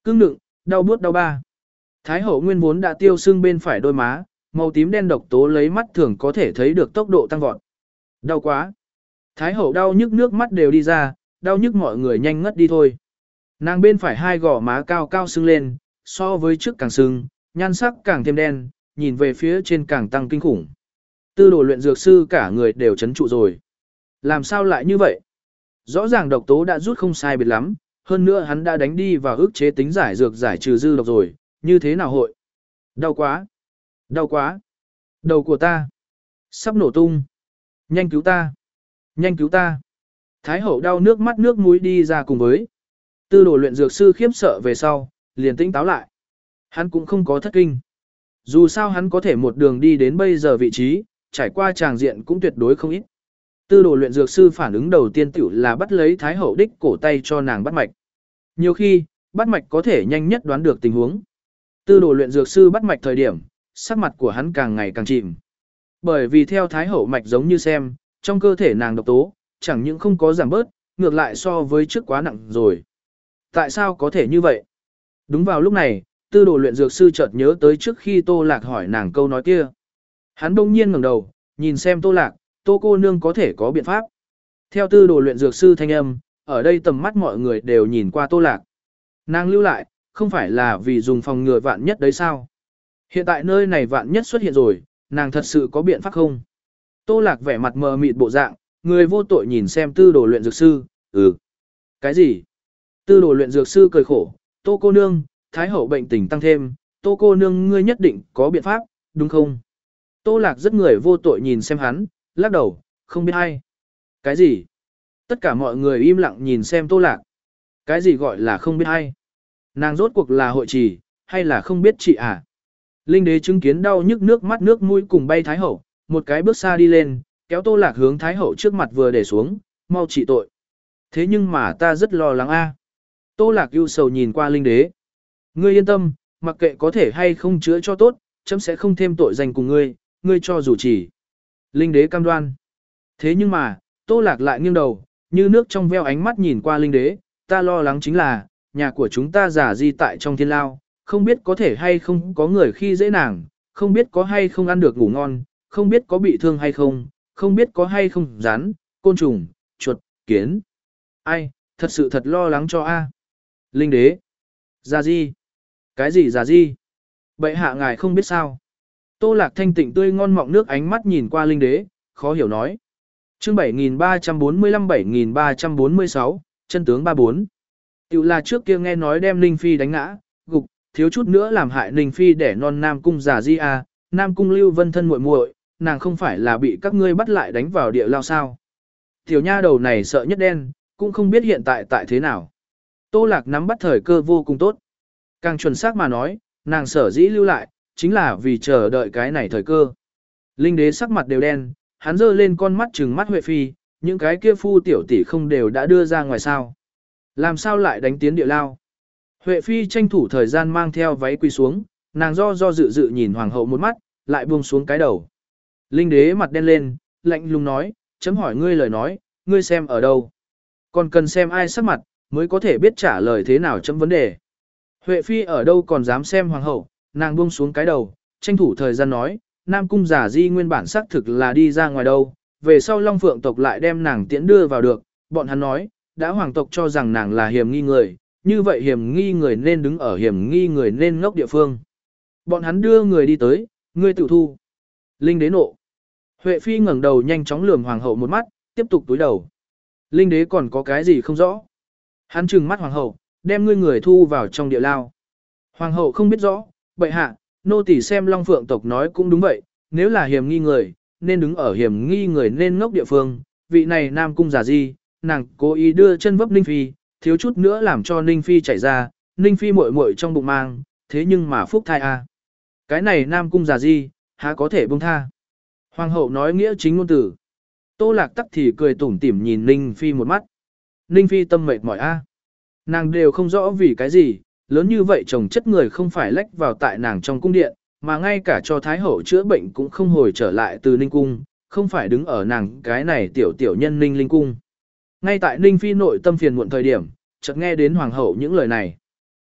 cứng đựng, đau buốt đau ba. Thái hậu nguyên vốn đã tiêu sưng bên phải đôi má, màu tím đen độc tố lấy mắt thường có thể thấy được tốc độ tăng vọt. Đau quá. Thái hậu đau nhức nước mắt đều đi ra, đau nhức mọi người nhanh ngất đi thôi. Nàng bên phải hai gò má cao cao sưng lên, so với trước càng sưng, nhan sắc càng thêm đen, nhìn về phía trên càng tăng kinh khủng. Tư đồ luyện dược sư cả người đều chấn trụ rồi. Làm sao lại như vậy? Rõ ràng độc tố đã rút không sai biệt lắm, hơn nữa hắn đã đánh đi và ức chế tính giải dược giải trừ dư độc rồi, như thế nào hội? Đau quá! Đau quá! Đầu của ta! Sắp nổ tung! Nhanh cứu ta! Nhanh cứu ta! Thái hậu đau nước mắt nước mũi đi ra cùng với. Tư đồ luyện dược sư khiếp sợ về sau, liền tỉnh táo lại. Hắn cũng không có thất kinh. Dù sao hắn có thể một đường đi đến bây giờ vị trí, trải qua tràng diện cũng tuyệt đối không ít. Tư đồ luyện dược sư phản ứng đầu tiên tiểu là bắt lấy Thái hậu đích cổ tay cho nàng bắt mạch. Nhiều khi, bắt mạch có thể nhanh nhất đoán được tình huống. Tư đồ luyện dược sư bắt mạch thời điểm, sắc mặt của hắn càng ngày càng chìm. Bởi vì theo Thái hậu mạch giống như xem, trong cơ thể nàng độc tố, chẳng những không có giảm bớt, ngược lại so với trước quá nặng rồi. Tại sao có thể như vậy? Đúng vào lúc này, tư đồ luyện dược sư chợt nhớ tới trước khi Tô Lạc hỏi nàng câu nói kia. Hắn đông nhiên ngẩng đầu, nhìn xem Tô Lạc, Tô cô nương có thể có biện pháp. Theo tư đồ luyện dược sư thanh âm, ở đây tầm mắt mọi người đều nhìn qua Tô Lạc. Nàng lưu lại, không phải là vì dùng phòng ngừa vạn nhất đấy sao? Hiện tại nơi này vạn nhất xuất hiện rồi, nàng thật sự có biện pháp không? Tô Lạc vẻ mặt mờ mịt bộ dạng, người vô tội nhìn xem tư đồ luyện dược sư, ừ. Cái gì? Tư đồ luyện dược sư cười khổ, Tô cô nương, Thái hậu bệnh tình tăng thêm, Tô cô nương ngươi nhất định có biện pháp, đúng không? Tô Lạc rất người vô tội nhìn xem hắn, lắc đầu, không biết hay. Cái gì? Tất cả mọi người im lặng nhìn xem Tô Lạc. Cái gì gọi là không biết hay? Nàng rốt cuộc là hội trì, hay là không biết chị à? Linh đế chứng kiến đau nhức nước mắt nước mũi cùng bay Thái hậu, một cái bước xa đi lên, kéo Tô Lạc hướng Thái hậu trước mặt vừa để xuống, mau trị tội. Thế nhưng mà ta rất lo lắng a. Tô Lạc ưu sầu nhìn qua linh đế. Ngươi yên tâm, mặc kệ có thể hay không chữa cho tốt, chấm sẽ không thêm tội danh cùng ngươi, ngươi cho dù chỉ. Linh đế cam đoan. Thế nhưng mà, Tô Lạc lại nghiêng đầu, như nước trong veo ánh mắt nhìn qua linh đế, ta lo lắng chính là, nhà của chúng ta giả di tại trong thiên lao, không biết có thể hay không có người khi dễ nàng, không biết có hay không ăn được ngủ ngon, không biết có bị thương hay không, không biết có hay không rắn, côn trùng, chuột, kiến. Ai, thật sự thật lo lắng cho a. Linh đế. Giả di. Cái gì giả di? Bệ hạ ngài không biết sao. Tô Lạc thanh tịnh tươi ngon mọng nước ánh mắt nhìn qua linh đế, khó hiểu nói. Chương bảy nghìn ba trăm bốn mươi lăm bảy nghìn ba trăm bốn mươi sáu, chân tướng ba bốn. Tiểu là trước kia nghe nói đem Ninh Phi đánh ngã, gục, thiếu chút nữa làm hại Ninh Phi để non Nam Cung giả di à, Nam Cung Lưu Vân thân muội muội, nàng không phải là bị các ngươi bắt lại đánh vào địa lao sao. Tiểu nha đầu này sợ nhất đen, cũng không biết hiện tại tại thế nào. Tô Lạc nắm bắt thời cơ vô cùng tốt. Càng chuẩn xác mà nói, nàng sở dĩ lưu lại, chính là vì chờ đợi cái này thời cơ. Linh đế sắc mặt đều đen, hắn giơ lên con mắt trừng mắt Huệ Phi, những cái kia phu tiểu tỷ không đều đã đưa ra ngoài sao. Làm sao lại đánh tiến địa lao? Huệ Phi tranh thủ thời gian mang theo váy quỳ xuống, nàng do do dự dự nhìn hoàng hậu một mắt, lại buông xuống cái đầu. Linh đế mặt đen lên, lạnh lùng nói, chấm hỏi ngươi lời nói, ngươi xem ở đâu? Còn cần xem ai sắc mặt, mới có thể biết trả lời thế nào chấm vấn đề. Huệ Phi ở đâu còn dám xem hoàng hậu, nàng buông xuống cái đầu, tranh thủ thời gian nói, Nam Cung giả di nguyên bản xác thực là đi ra ngoài đâu, về sau Long Phượng tộc lại đem nàng tiễn đưa vào được, bọn hắn nói, đã hoàng tộc cho rằng nàng là hiểm nghi người, như vậy hiểm nghi người nên đứng ở hiểm nghi người nên ngốc địa phương. Bọn hắn đưa người đi tới, ngươi tự thu. Linh đế nộ. Huệ Phi ngẩng đầu nhanh chóng lườm hoàng hậu một mắt, tiếp tục túi đầu. Linh đế còn có cái gì không rõ. Hắn trừng mắt hoàng hậu, đem ngươi người thu vào trong địa lao. Hoàng hậu không biết rõ, bệ hạ, nô tỳ xem Long Phượng tộc nói cũng đúng vậy, nếu là hiểm nghi người, nên đứng ở hiểm nghi người nên ngốc địa phương, vị này Nam Cung giả di, nàng cố ý đưa chân vấp Ninh Phi, thiếu chút nữa làm cho Ninh Phi chảy ra, Ninh Phi muội muội trong bụng mang, thế nhưng mà phúc thai a. Cái này Nam Cung giả di, há có thể buông tha. Hoàng hậu nói nghĩa chính ngôn tử. Tô Lạc tắc thì cười tủm tỉm nhìn Ninh Phi một mắt. Ninh Phi tâm mệt mỏi a. Nàng đều không rõ vì cái gì, lớn như vậy chồng chất người không phải lách vào tại nàng trong cung điện, mà ngay cả cho Thái hậu chữa bệnh cũng không hồi trở lại từ Ninh cung, không phải đứng ở nàng cái này tiểu tiểu nhân Ninh Linh cung. Ngay tại Ninh Phi nội tâm phiền muộn thời điểm, chợt nghe đến hoàng hậu những lời này.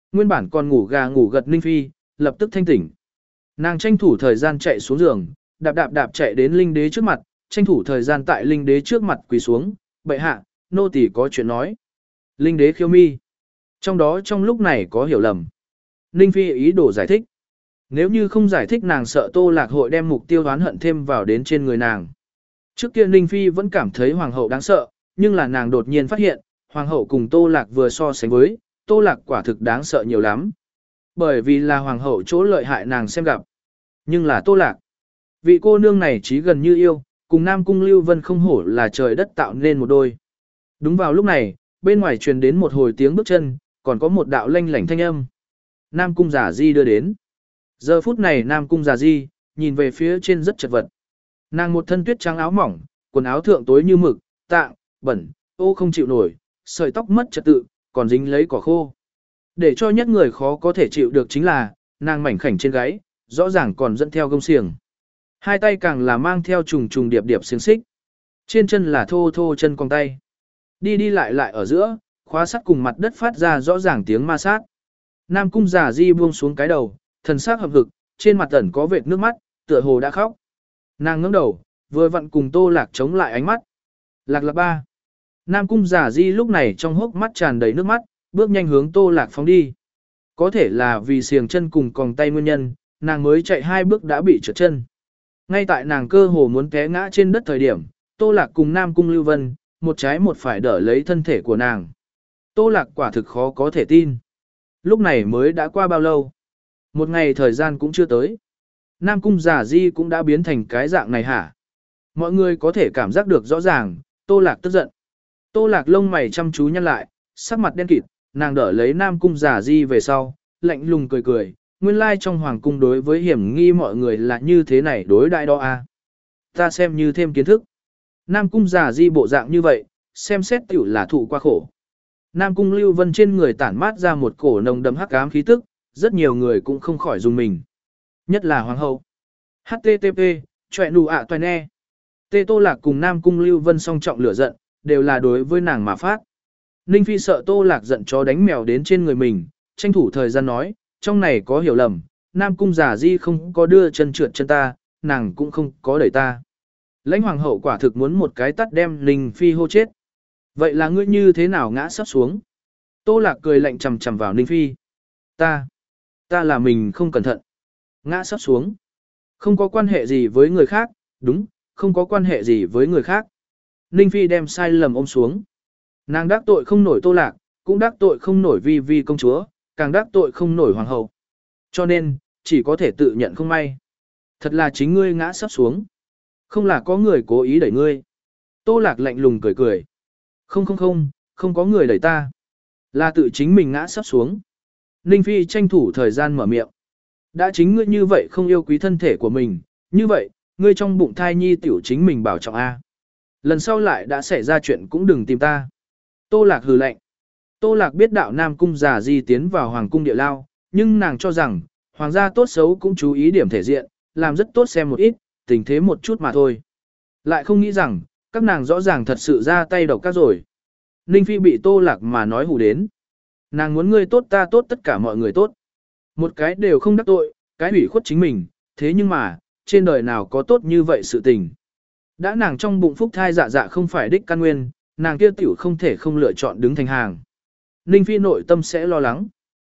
Nguyên bản còn ngủ gà ngủ gật Ninh Phi, lập tức thanh tỉnh. Nàng tranh thủ thời gian chạy xuống giường, đạp đạp đạp chạy đến Linh Đế trước mặt, tranh thủ thời gian tại Linh Đế trước mặt quỳ xuống, bệ hạ, nô tỳ có chuyện nói. Linh Đế khiêu mi. Trong đó trong lúc này có hiểu lầm. Ninh Phi ý đồ giải thích. Nếu như không giải thích nàng sợ Tô Lạc hội đem mục tiêu oán hận thêm vào đến trên người nàng. Trước kia Ninh Phi vẫn cảm thấy Hoàng hậu đáng sợ, nhưng là nàng đột nhiên phát hiện, Hoàng hậu cùng Tô Lạc vừa so sánh với, Tô Lạc quả thực đáng sợ nhiều lắm. Bởi vì là Hoàng hậu chỗ lợi hại nàng xem gặp. Nhưng là Tô Lạc. Vị cô nương này trí gần như yêu, cùng Nam Cung Lưu Vân không hổ là trời đất tạo nên một đôi. Đúng vào lúc này, bên ngoài truyền đến một hồi tiếng bước chân, còn có một đạo lanh lảnh thanh âm. Nam Cung Giả Di đưa đến. Giờ phút này Nam Cung Giả Di, nhìn về phía trên rất chật vật. Nàng một thân tuyết trắng áo mỏng, quần áo thượng tối như mực, tạng, bẩn, ô không chịu nổi, sợi tóc mất trật tự, còn dính lấy cỏ khô. Để cho nhất người khó có thể chịu được chính là, nàng mảnh khảnh trên gáy, rõ ràng còn dẫn theo gông xiềng. Hai tay càng là mang theo trùng trùng điệp điệp xiềng xích. Trên chân là thô thô chân cong tay. Đi đi lại lại ở giữa, khóa sắt cùng mặt đất phát ra rõ ràng tiếng ma sát. Nam Cung Giả Di buông xuống cái đầu, thần sắc hợp hực, trên mặt ẩn có vệt nước mắt, tựa hồ đã khóc. Nàng ngẩng đầu, vừa vặn cùng Tô Lạc chống lại ánh mắt. Lạc lạc ba. Nam Cung Giả Di lúc này trong hốc mắt tràn đầy nước mắt, bước nhanh hướng Tô Lạc phóng đi. Có thể là vì xiềng chân cùng còng tay nguyên nhân, nàng mới chạy hai bước đã bị trượt chân. Ngay tại nàng cơ hồ muốn té ngã trên đất thời điểm, Tô Lạc cùng Nam Cung Lưu Vân, một trái một phải đỡ lấy thân thể của nàng. Tô Lạc quả thực khó có thể tin. Lúc này mới đã qua bao lâu? Một ngày thời gian cũng chưa tới. Nam Cung Giả Di cũng đã biến thành cái dạng này hả? Mọi người có thể cảm giác được rõ ràng, Tô Lạc tức giận. Tô Lạc lông mày chăm chú nhăn lại, sắc mặt đen kịt, nàng đỡ lấy Nam Cung Giả Di về sau, lạnh lùng cười cười, nguyên lai trong hoàng cung đối với hiểm nghi mọi người là như thế này đối đại đó à. Ta xem như thêm kiến thức. Nam Cung Giả Di bộ dạng như vậy, xem xét tiểu là thụ qua khổ. Nam Cung Lưu Vân trên người tản mát ra một cổ nồng đậm hắc ám khí tức, rất nhiều người cũng không khỏi dùng mình. Nhất là hoàng hậu. hát tê tê pê, chọe nụ ạ toài ne. Tê Tô Lạc cùng Nam Cung Lưu Vân song trọng lửa giận, đều là đối với nàng mà phát. Ninh Phi sợ Tô Lạc giận chó đánh mèo đến trên người mình, tranh thủ thời gian nói, trong này có hiểu lầm, Nam Cung Giả Di không có đưa chân trượt chân ta, nàng cũng không có đẩy ta. Lãnh hoàng hậu quả thực muốn một cái tắt đem Ninh Phi hô chết. Vậy là ngươi như thế nào ngã sắp xuống? Tô Lạc cười lạnh chằm chằm vào Ninh Phi. Ta, ta là mình không cẩn thận. Ngã sắp xuống. Không có quan hệ gì với người khác, đúng, không có quan hệ gì với người khác. Ninh Phi đem sai lầm ôm xuống. Nàng đắc tội không nổi Tô Lạc, cũng đắc tội không nổi Vi Vi công chúa, càng đắc tội không nổi hoàng hậu. Cho nên, chỉ có thể tự nhận không may. Thật là chính ngươi ngã sắp xuống. Không là có người cố ý đẩy ngươi. Tô Lạc lạnh lùng cười cười. Không không không, không có người đẩy ta. Là tự chính mình ngã sắp xuống. Ninh Phi tranh thủ thời gian mở miệng. Đã chính ngươi như vậy không yêu quý thân thể của mình, như vậy, ngươi trong bụng thai nhi tiểu chính mình bảo trọng A. Lần sau lại đã xảy ra chuyện cũng đừng tìm ta. Tô Lạc hừ lạnh. Tô Lạc biết đạo Nam Cung Giả Di tiến vào hoàng cung địa lao, nhưng nàng cho rằng, hoàng gia tốt xấu cũng chú ý điểm thể diện, làm rất tốt xem một ít, tình thế một chút mà thôi. Lại không nghĩ rằng, các nàng rõ ràng thật sự ra tay độc các rồi. Ninh Phi bị Tô Lạc mà nói hù đến. Nàng muốn ngươi tốt ta tốt tất cả mọi người tốt. Một cái đều không đắc tội, cái hủy khuất chính mình, thế nhưng mà, trên đời nào có tốt như vậy sự tình. Đã nàng trong bụng phúc thai dạ dạ không phải đích căn nguyên, nàng kia tiểu không thể không lựa chọn đứng thành hàng. Ninh Phi nội tâm sẽ lo lắng.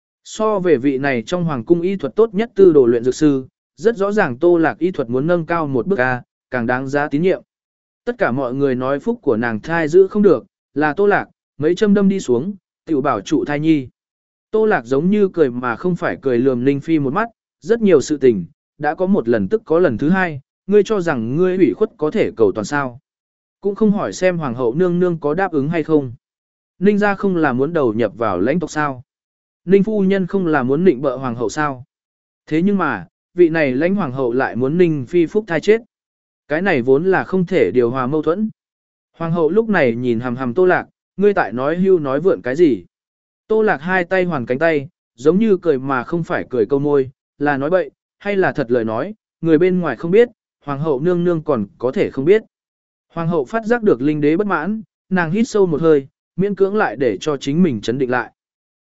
So về vị này trong hoàng cung y thuật tốt nhất tư đồ luyện dược sư, rất rõ ràng Tô Lạc y thuật muốn nâng cao một bước A, càng đáng giá tín nhiệm. Tất cả mọi người nói phúc của nàng thai giữ không được, là Tô Lạc, mấy châm đâm đi xuống, tiểu bảo trụ thai nhi. Tô Lạc giống như cười mà không phải cười lườm Ninh Phi một mắt, rất nhiều sự tình, đã có một lần tức có lần thứ hai, ngươi cho rằng ngươi ủy khuất có thể cầu toàn sao. Cũng không hỏi xem hoàng hậu nương nương có đáp ứng hay không. Ninh gia không là muốn đầu nhập vào lãnh tộc sao. Ninh phu nhân không là muốn nịnh bợ hoàng hậu sao. Thế nhưng mà, vị này lãnh hoàng hậu lại muốn Ninh Phi phúc thai chết. Cái này vốn là không thể điều hòa mâu thuẫn. Hoàng hậu lúc này nhìn hằm hằm Tô Lạc, ngươi tại nói hưu nói vượn cái gì. Tô Lạc hai tay hoàn cánh tay, giống như cười mà không phải cười câu môi, là nói bậy, hay là thật lời nói, người bên ngoài không biết, hoàng hậu nương nương còn có thể không biết. Hoàng hậu phát giác được linh đế bất mãn, nàng hít sâu một hơi, miễn cưỡng lại để cho chính mình chấn định lại.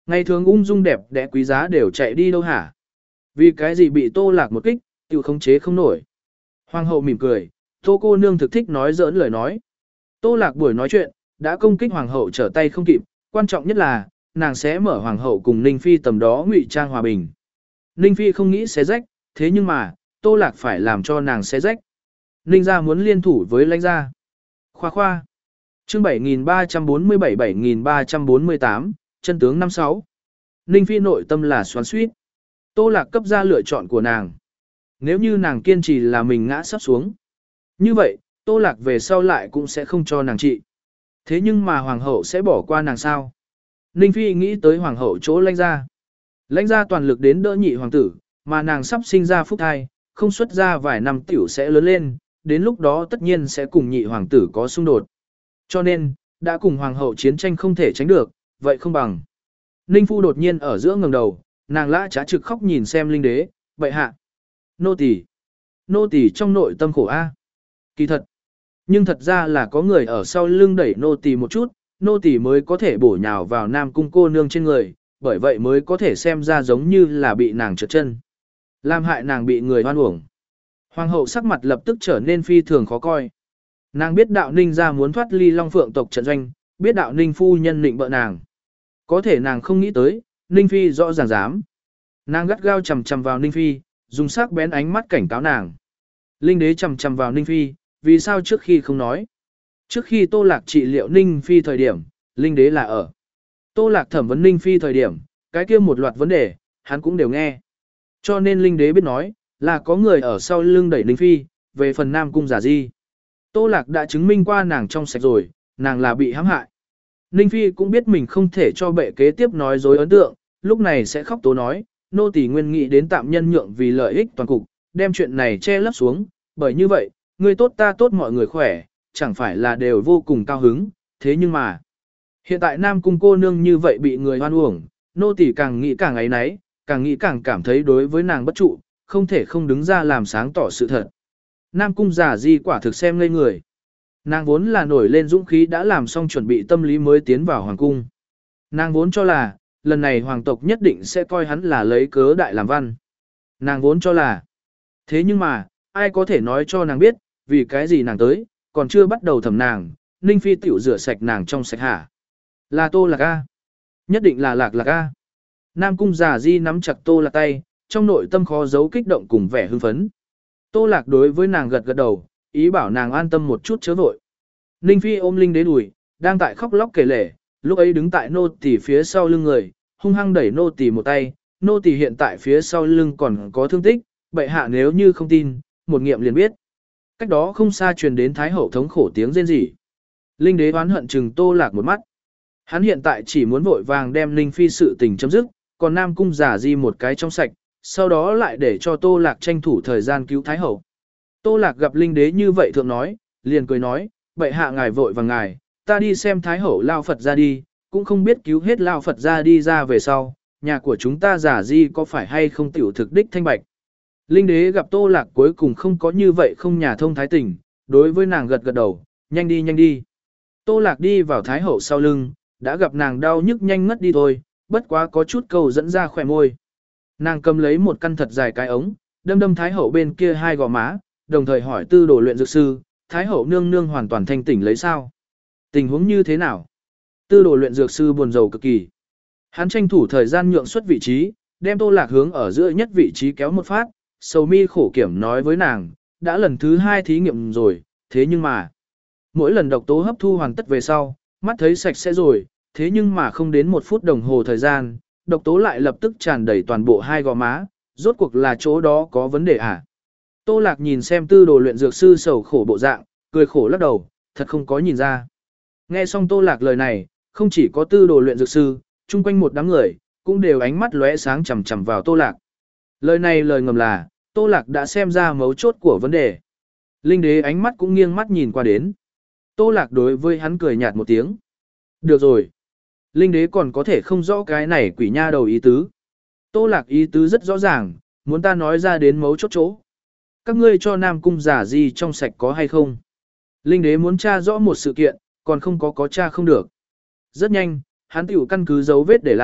Ngày thường ung dung đẹp đẽ quý giá đều chạy đi đâu hả? Vì cái gì bị Tô Lạc một kích, tiểu khống chế không nổi. Hoàng hậu mỉm cười, Tô cô nương thực thích nói giỡn lời nói. Tô Lạc buổi nói chuyện, đã công kích hoàng hậu trở tay không kịp, quan trọng nhất là, nàng sẽ mở hoàng hậu cùng Ninh Phi tầm đó ngụy trang hòa bình. Ninh Phi không nghĩ xé rách, thế nhưng mà, Tô Lạc phải làm cho nàng xé rách. Ninh gia muốn liên thủ với Lãnh gia. Khoa khoa. Chương bảy nghìn ba trăm bốn mươi bảy bảy nghìn ba trăm bốn mươi tám, chân tướng năm sáu. Ninh Phi nội tâm là xoắn xuýt. Tô Lạc cấp ra lựa chọn của nàng. Nếu như nàng kiên trì là mình ngã sắp xuống. Như vậy, Tô Lạc về sau lại cũng sẽ không cho nàng trị. Thế nhưng mà hoàng hậu sẽ bỏ qua nàng sao? Ninh Phi nghĩ tới hoàng hậu chỗ Lãnh gia. Lãnh gia toàn lực đến đỡ nhị hoàng tử, mà nàng sắp sinh ra phúc thai, không xuất ra vài năm tiểu sẽ lớn lên, đến lúc đó tất nhiên sẽ cùng nhị hoàng tử có xung đột. Cho nên, đã cùng hoàng hậu chiến tranh không thể tránh được, vậy không bằng. Ninh Phu đột nhiên ở giữa ngẩng đầu, nàng lã trá trực khóc nhìn xem Linh Đế, bệ hạ. Nô tỳ, nô tỳ trong nội tâm khổ a. Kỳ thật, nhưng thật ra là có người ở sau lưng đẩy nô tỳ một chút, nô tỳ mới có thể bổ nhào vào Nam Cung cô nương trên người, bởi vậy mới có thể xem ra giống như là bị nàng trượt chân. Làm hại nàng bị người hoan uổng. Hoàng hậu sắc mặt lập tức trở nên phi thường khó coi. Nàng biết đạo Ninh gia muốn thoát ly Long Phượng tộc trận doanh, biết đạo Ninh phu nhân định bợ nàng. Có thể nàng không nghĩ tới, Ninh Phi rõ ràng dám. Nàng gắt gao chầm chầm vào Ninh Phi, dùng sắc bén ánh mắt cảnh cáo nàng. Linh đế chầm chầm vào Ninh Phi, vì sao trước khi không nói. Trước khi Tô Lạc trị liệu Ninh Phi thời điểm, Linh đế là ở. Tô Lạc thẩm vấn Ninh Phi thời điểm, cái kia một loạt vấn đề, hắn cũng đều nghe. Cho nên Linh đế biết nói, là có người ở sau lưng đẩy Ninh Phi, về phần Nam Cung giả di. Tô Lạc đã chứng minh qua nàng trong sạch rồi, nàng là bị hãm hại. Ninh Phi cũng biết mình không thể cho bệ kế tiếp nói dối ấn tượng, lúc này sẽ khóc tố nói, nô tỳ nguyên nghị đến tạm nhân nhượng vì lợi ích toàn cục, đem chuyện này che lấp xuống, bởi như vậy, người tốt ta tốt mọi người khỏe, chẳng phải là đều vô cùng cao hứng, thế nhưng mà, hiện tại Nam Cung cô nương như vậy bị người hoan uổng, nô tỳ càng nghĩ càng ấy nấy, càng nghĩ càng cảm thấy đối với nàng bất trụ, không thể không đứng ra làm sáng tỏ sự thật. Nam Cung giả di quả thực xem ngây người. Nàng vốn là nổi lên dũng khí đã làm xong chuẩn bị tâm lý mới tiến vào hoàng cung. Nàng vốn cho là, lần này hoàng tộc nhất định sẽ coi hắn là lấy cớ đại làm văn. Nàng vốn cho là. Thế nhưng mà, ai có thể nói cho nàng biết, vì cái gì nàng tới, còn chưa bắt đầu thẩm nàng, Ninh Phi tiểu rửa sạch nàng trong sạch hả. Là Tô Lạc A. Nhất định là Lạc Lạc A. Nam Cung giả di nắm chặt Tô Lạc tay, trong nội tâm khó giấu kích động cùng vẻ hưng phấn. Tô Lạc đối với nàng gật gật đầu, ý bảo nàng an tâm một chút chớ vội. Ninh Phi ôm Linh đế đùi, đang tại khóc lóc kể lể, lúc ấy đứng tại nô tỳ phía sau lưng người, hung hăng đẩy nô tỳ một tay, nô tỳ hiện tại phía sau lưng còn có thương tích, bệ hạ nếu như không tin, một nghiệm liền biết. Cách đó không xa truyền đến thái hậu thống khổ tiếng rên rỉ. Linh đế oán hận chừng Tô Lạc một mắt. Hắn hiện tại chỉ muốn vội vàng đem Ninh Phi sự tình chấm dứt, còn Nam Cung giả di một cái trong sạch, sau đó lại để cho Tô Lạc tranh thủ thời gian cứu thái hậu. Tô Lạc gặp Linh đế như vậy thượng nói, liền cười nói, bệ hạ ngài vội vàng ngài, ta đi xem thái hậu lao Phật ra đi, cũng không biết cứu hết lao Phật ra đi ra về sau, nhà của chúng ta giả di có phải hay không tiểu thực đích thanh bạch. Linh đế gặp Tô Lạc cuối cùng không có như vậy không nhà thông thái tình, đối với nàng gật gật đầu, nhanh đi nhanh đi. Tô Lạc đi vào thái hậu sau lưng, đã gặp nàng đau nhức nhanh ngất đi thôi, bất quá có chút cầu dẫn ra khỏe môi. Nàng cầm lấy một căn thật dài cái ống, đâm đâm thái hậu bên kia hai gò má, đồng thời hỏi tư đồ luyện dược sư, thái hậu nương nương hoàn toàn thanh tỉnh lấy sao? Tình huống như thế nào? Tư đồ luyện dược sư buồn rầu cực kỳ. Hắn tranh thủ thời gian nhượng xuất vị trí, đem Tô Lạc hướng ở giữa nhất vị trí kéo một phát, sầu mi khổ kiểm nói với nàng, đã lần thứ hai thí nghiệm rồi, thế nhưng mà, mỗi lần độc tố hấp thu hoàn tất về sau, mắt thấy sạch sẽ rồi, thế nhưng mà không đến một phút đồng hồ thời gian, độc tố lại lập tức tràn đầy toàn bộ hai gò má, rốt cuộc là chỗ đó có vấn đề à? Tô Lạc nhìn xem tư đồ luyện dược sư sầu khổ bộ dạng, cười khổ lắc đầu, thật không có nhìn ra. Nghe xong Tô Lạc lời này, không chỉ có tư đồ luyện dược sư, chung quanh một đám người, cũng đều ánh mắt lóe sáng chằm chằm vào Tô Lạc. Lời này lời ngầm là, Tô Lạc đã xem ra mấu chốt của vấn đề. Linh đế ánh mắt cũng nghiêng mắt nhìn qua đến. Tô Lạc đối với hắn cười nhạt một tiếng. Được rồi. Linh đế còn có thể không rõ cái này quỷ nha đầu ý tứ. Tô Lạc ý tứ rất rõ ràng, muốn ta nói ra đến mấu chốt chỗ. Các ngươi cho Nam Cung giả gì trong sạch có hay không? Linh đế muốn tra rõ một sự kiện, còn không có có tra không được. Rất nhanh, hắn tiểu căn cứ dấu vết để lại,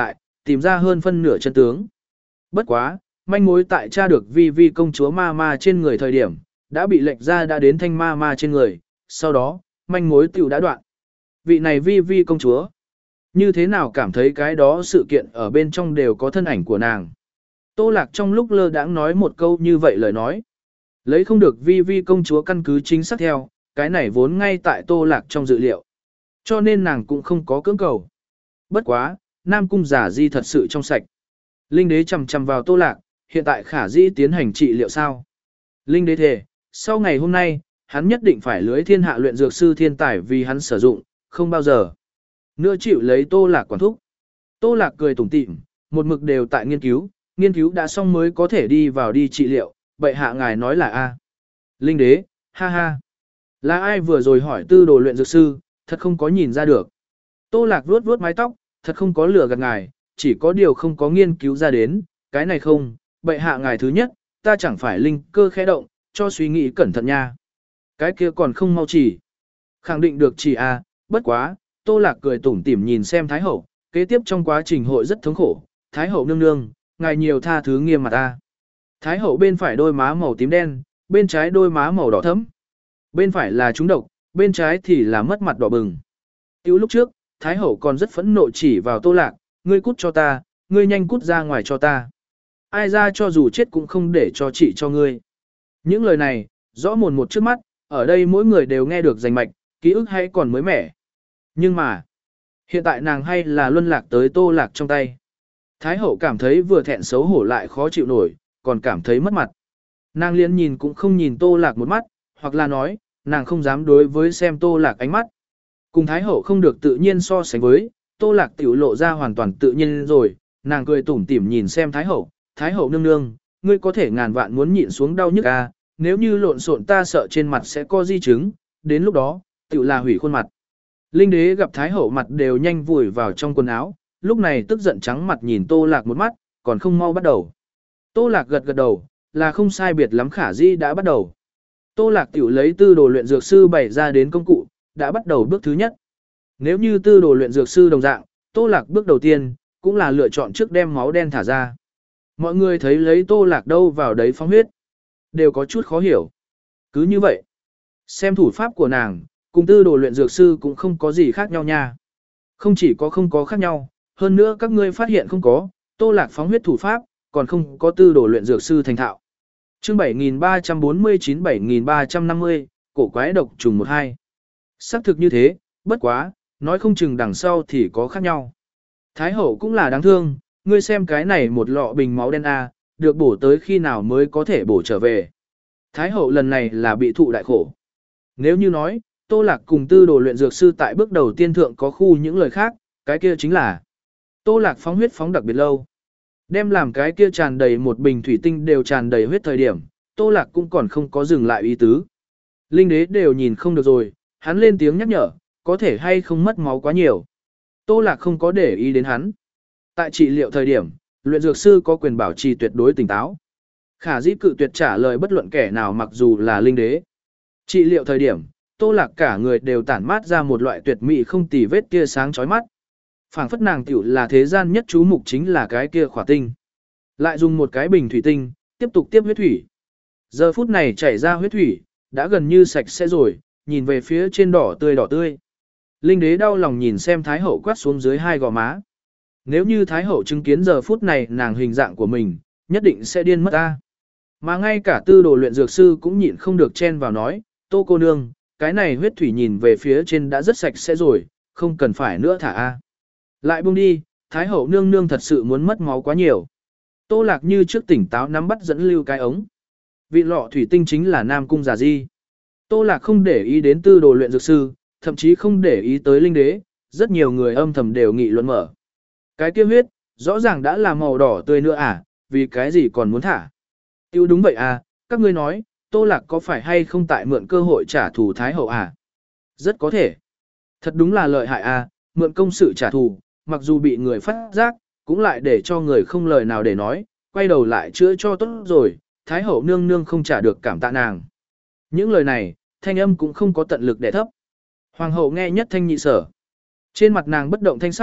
tìm ra hơn phân nửa chân tướng. Bất quá, manh mối tại tra được vi vi công chúa ma ma trên người thời điểm, đã bị lệch ra đã đến thanh ma ma trên người, sau đó, manh mối tiểu đã đoạn. Vị này vi vi công chúa, như thế nào cảm thấy cái đó sự kiện ở bên trong đều có thân ảnh của nàng. Tô Lạc trong lúc lơ đãng nói một câu như vậy lời nói. Lấy không được vi vi công chúa căn cứ chính xác theo, cái này vốn ngay tại Tô Lạc trong dự liệu. Cho nên nàng cũng không có cưỡng cầu. Bất quá, Nam Cung giả di thật sự trong sạch. Linh đế chầm chầm vào Tô Lạc, hiện tại khả dĩ tiến hành trị liệu sao. Linh đế thề, sau ngày hôm nay, hắn nhất định phải lưới thiên hạ luyện dược sư thiên tài vì hắn sử dụng, không bao giờ nữa chịu lấy Tô Lạc quản thúc. Tô Lạc cười tủm tỉm, một mực đều tại nghiên cứu, nghiên cứu đã xong mới có thể đi vào đi trị liệu, bệ hạ ngài nói là A. Linh đế, ha ha. Là ai vừa rồi hỏi tư đồ luyện dược sư, thật không có nhìn ra được. Tô Lạc vuốt vuốt mái tóc, thật không có lừa gạt ngài, chỉ có điều không có nghiên cứu ra đến, cái này không, bệ hạ ngài thứ nhất, ta chẳng phải linh cơ khẽ động, cho suy nghĩ cẩn thận nha. Cái kia còn không mau chỉ. Khẳng định được chỉ A, bất quá, Tô Lạc cười tủm tỉm nhìn xem Thái Hậu, kế tiếp trong quá trình hội rất thống khổ, Thái Hậu nương nương, ngài nhiều tha thứ nghiêm mặt ta. Thái Hậu bên phải đôi má màu tím đen, bên trái đôi má màu đỏ thẫm. Bên phải là trúng độc, bên trái thì là mất mặt đỏ bừng. Tiểu lúc trước, Thái Hậu còn rất phẫn nộ chỉ vào Tô Lạc, ngươi cút cho ta, ngươi nhanh cút ra ngoài cho ta. Ai ra cho dù chết cũng không để cho chị cho ngươi. Những lời này, rõ mồn một trước mắt, ở đây mỗi người đều nghe được rành mạch, ký ức hay còn mới mẻ. Nhưng mà, hiện tại nàng hay là luân lạc tới Tô Lạc trong tay. Thái Hậu cảm thấy vừa thẹn xấu hổ lại khó chịu nổi, còn cảm thấy mất mặt. Nàng liên nhìn cũng không nhìn Tô Lạc một mắt, hoặc là nói, nàng không dám đối với xem Tô Lạc ánh mắt. Cùng Thái Hậu không được tự nhiên so sánh với, Tô Lạc tiểu lộ ra hoàn toàn tự nhiên rồi, nàng cười tủm tỉm nhìn xem Thái Hậu, Thái Hậu nương nương, ngươi có thể ngàn vạn muốn nhịn xuống đau nhức à, nếu như lộn xộn ta sợ trên mặt sẽ có di chứng, đến lúc đó, tiểu là hủy khuôn mặt. Linh đế gặp Thái Hậu mặt đều nhanh vùi vào trong quần áo, lúc này tức giận trắng mặt nhìn Tô Lạc một mắt, còn không mau bắt đầu. Tô Lạc gật gật đầu, là không sai biệt lắm khả di đã bắt đầu. Tô Lạc tiểu lấy tư đồ luyện dược sư bày ra đến công cụ, đã bắt đầu bước thứ nhất. Nếu như tư đồ luyện dược sư đồng dạng, Tô Lạc bước đầu tiên, cũng là lựa chọn trước đem máu đen thả ra. Mọi người thấy lấy Tô Lạc đâu vào đấy phóng huyết, đều có chút khó hiểu. Cứ như vậy, xem thủ pháp của nàng, cùng tư đồ luyện dược sư cũng không có gì khác nhau nha. Không chỉ có không có khác nhau, hơn nữa các ngươi phát hiện không có, Tô Lạc phóng huyết thủ pháp, còn không có tư đồ luyện dược sư thành thạo. Chương bảy nghìn ba trăm bốn mươi chín bảy nghìn ba trăm năm mươi, cổ quái độc trùng một hai. Xác thực như thế, bất quá, nói không chừng đằng sau thì có khác nhau. Thái Hậu cũng là đáng thương, ngươi xem cái này một lọ bình máu đen A, được bổ tới khi nào mới có thể bổ trở về. Thái Hậu lần này là bị thụ đại khổ. Nếu như nói, Tô Lạc cùng tư đồ luyện dược sư tại bước đầu tiên thượng có khu những lời khác, cái kia chính là Tô Lạc phóng huyết phóng đặc biệt lâu. Đem làm cái kia tràn đầy một bình thủy tinh đều tràn đầy huyết thời điểm, Tô Lạc cũng còn không có dừng lại ý tứ. Linh đế đều nhìn không được rồi, hắn lên tiếng nhắc nhở, có thể hay không mất máu quá nhiều. Tô Lạc không có để ý đến hắn. Tại trị liệu thời điểm, luyện dược sư có quyền bảo trì tuyệt đối tỉnh táo. Khả dĩ cự tuyệt trả lời bất luận kẻ nào mặc dù là linh đế. Trị liệu thời điểm, Tô Lạc cả người đều tản mát ra một loại tuyệt mỹ không tì vết tia sáng chói mắt. Phảng phất nàng tiểu là thế gian nhất chú mục chính là cái kia khỏa tinh. Lại dùng một cái bình thủy tinh, tiếp tục tiếp huyết thủy. Giờ phút này chảy ra huyết thủy, đã gần như sạch sẽ rồi, nhìn về phía trên đỏ tươi đỏ tươi. Linh đế đau lòng nhìn xem Thái Hậu quát xuống dưới hai gò má. Nếu như Thái Hậu chứng kiến giờ phút này nàng hình dạng của mình, nhất định sẽ điên mất ta. Mà ngay cả tư đồ luyện dược sư cũng nhịn không được chen vào nói, Tô cô nương, cái này huyết thủy nhìn về phía trên đã rất sạch sẽ rồi, không cần phải nữa thả a. Lại buông đi, Thái Hậu nương nương thật sự muốn mất máu quá nhiều. Tô Lạc như trước tỉnh táo nắm bắt dẫn lưu cái ống. Vị lọ thủy tinh chính là Nam Cung Giả Di. Tô Lạc không để ý đến tư đồ luyện dược sư, thậm chí không để ý tới linh đế, rất nhiều người âm thầm đều nghị luận mở. Cái kia huyết, rõ ràng đã là màu đỏ tươi nữa à, vì cái gì còn muốn thả. Tiêu đúng vậy à, các ngươi nói, Tô Lạc có phải hay không tại mượn cơ hội trả thù Thái Hậu à? Rất có thể. Thật đúng là lợi hại à, mượn công sự trả thù, mặc dù bị người phát giác, cũng lại để cho người không lời nào để nói, quay đầu lại chữa cho tốt rồi, Thái Hậu nương nương không trả được cảm tạ nàng. Những lời này, thanh âm cũng không có tận lực để thấp. Hoàng hậu nghe nhất thanh nhị sở. Trên mặt nàng bất động thanh sắc,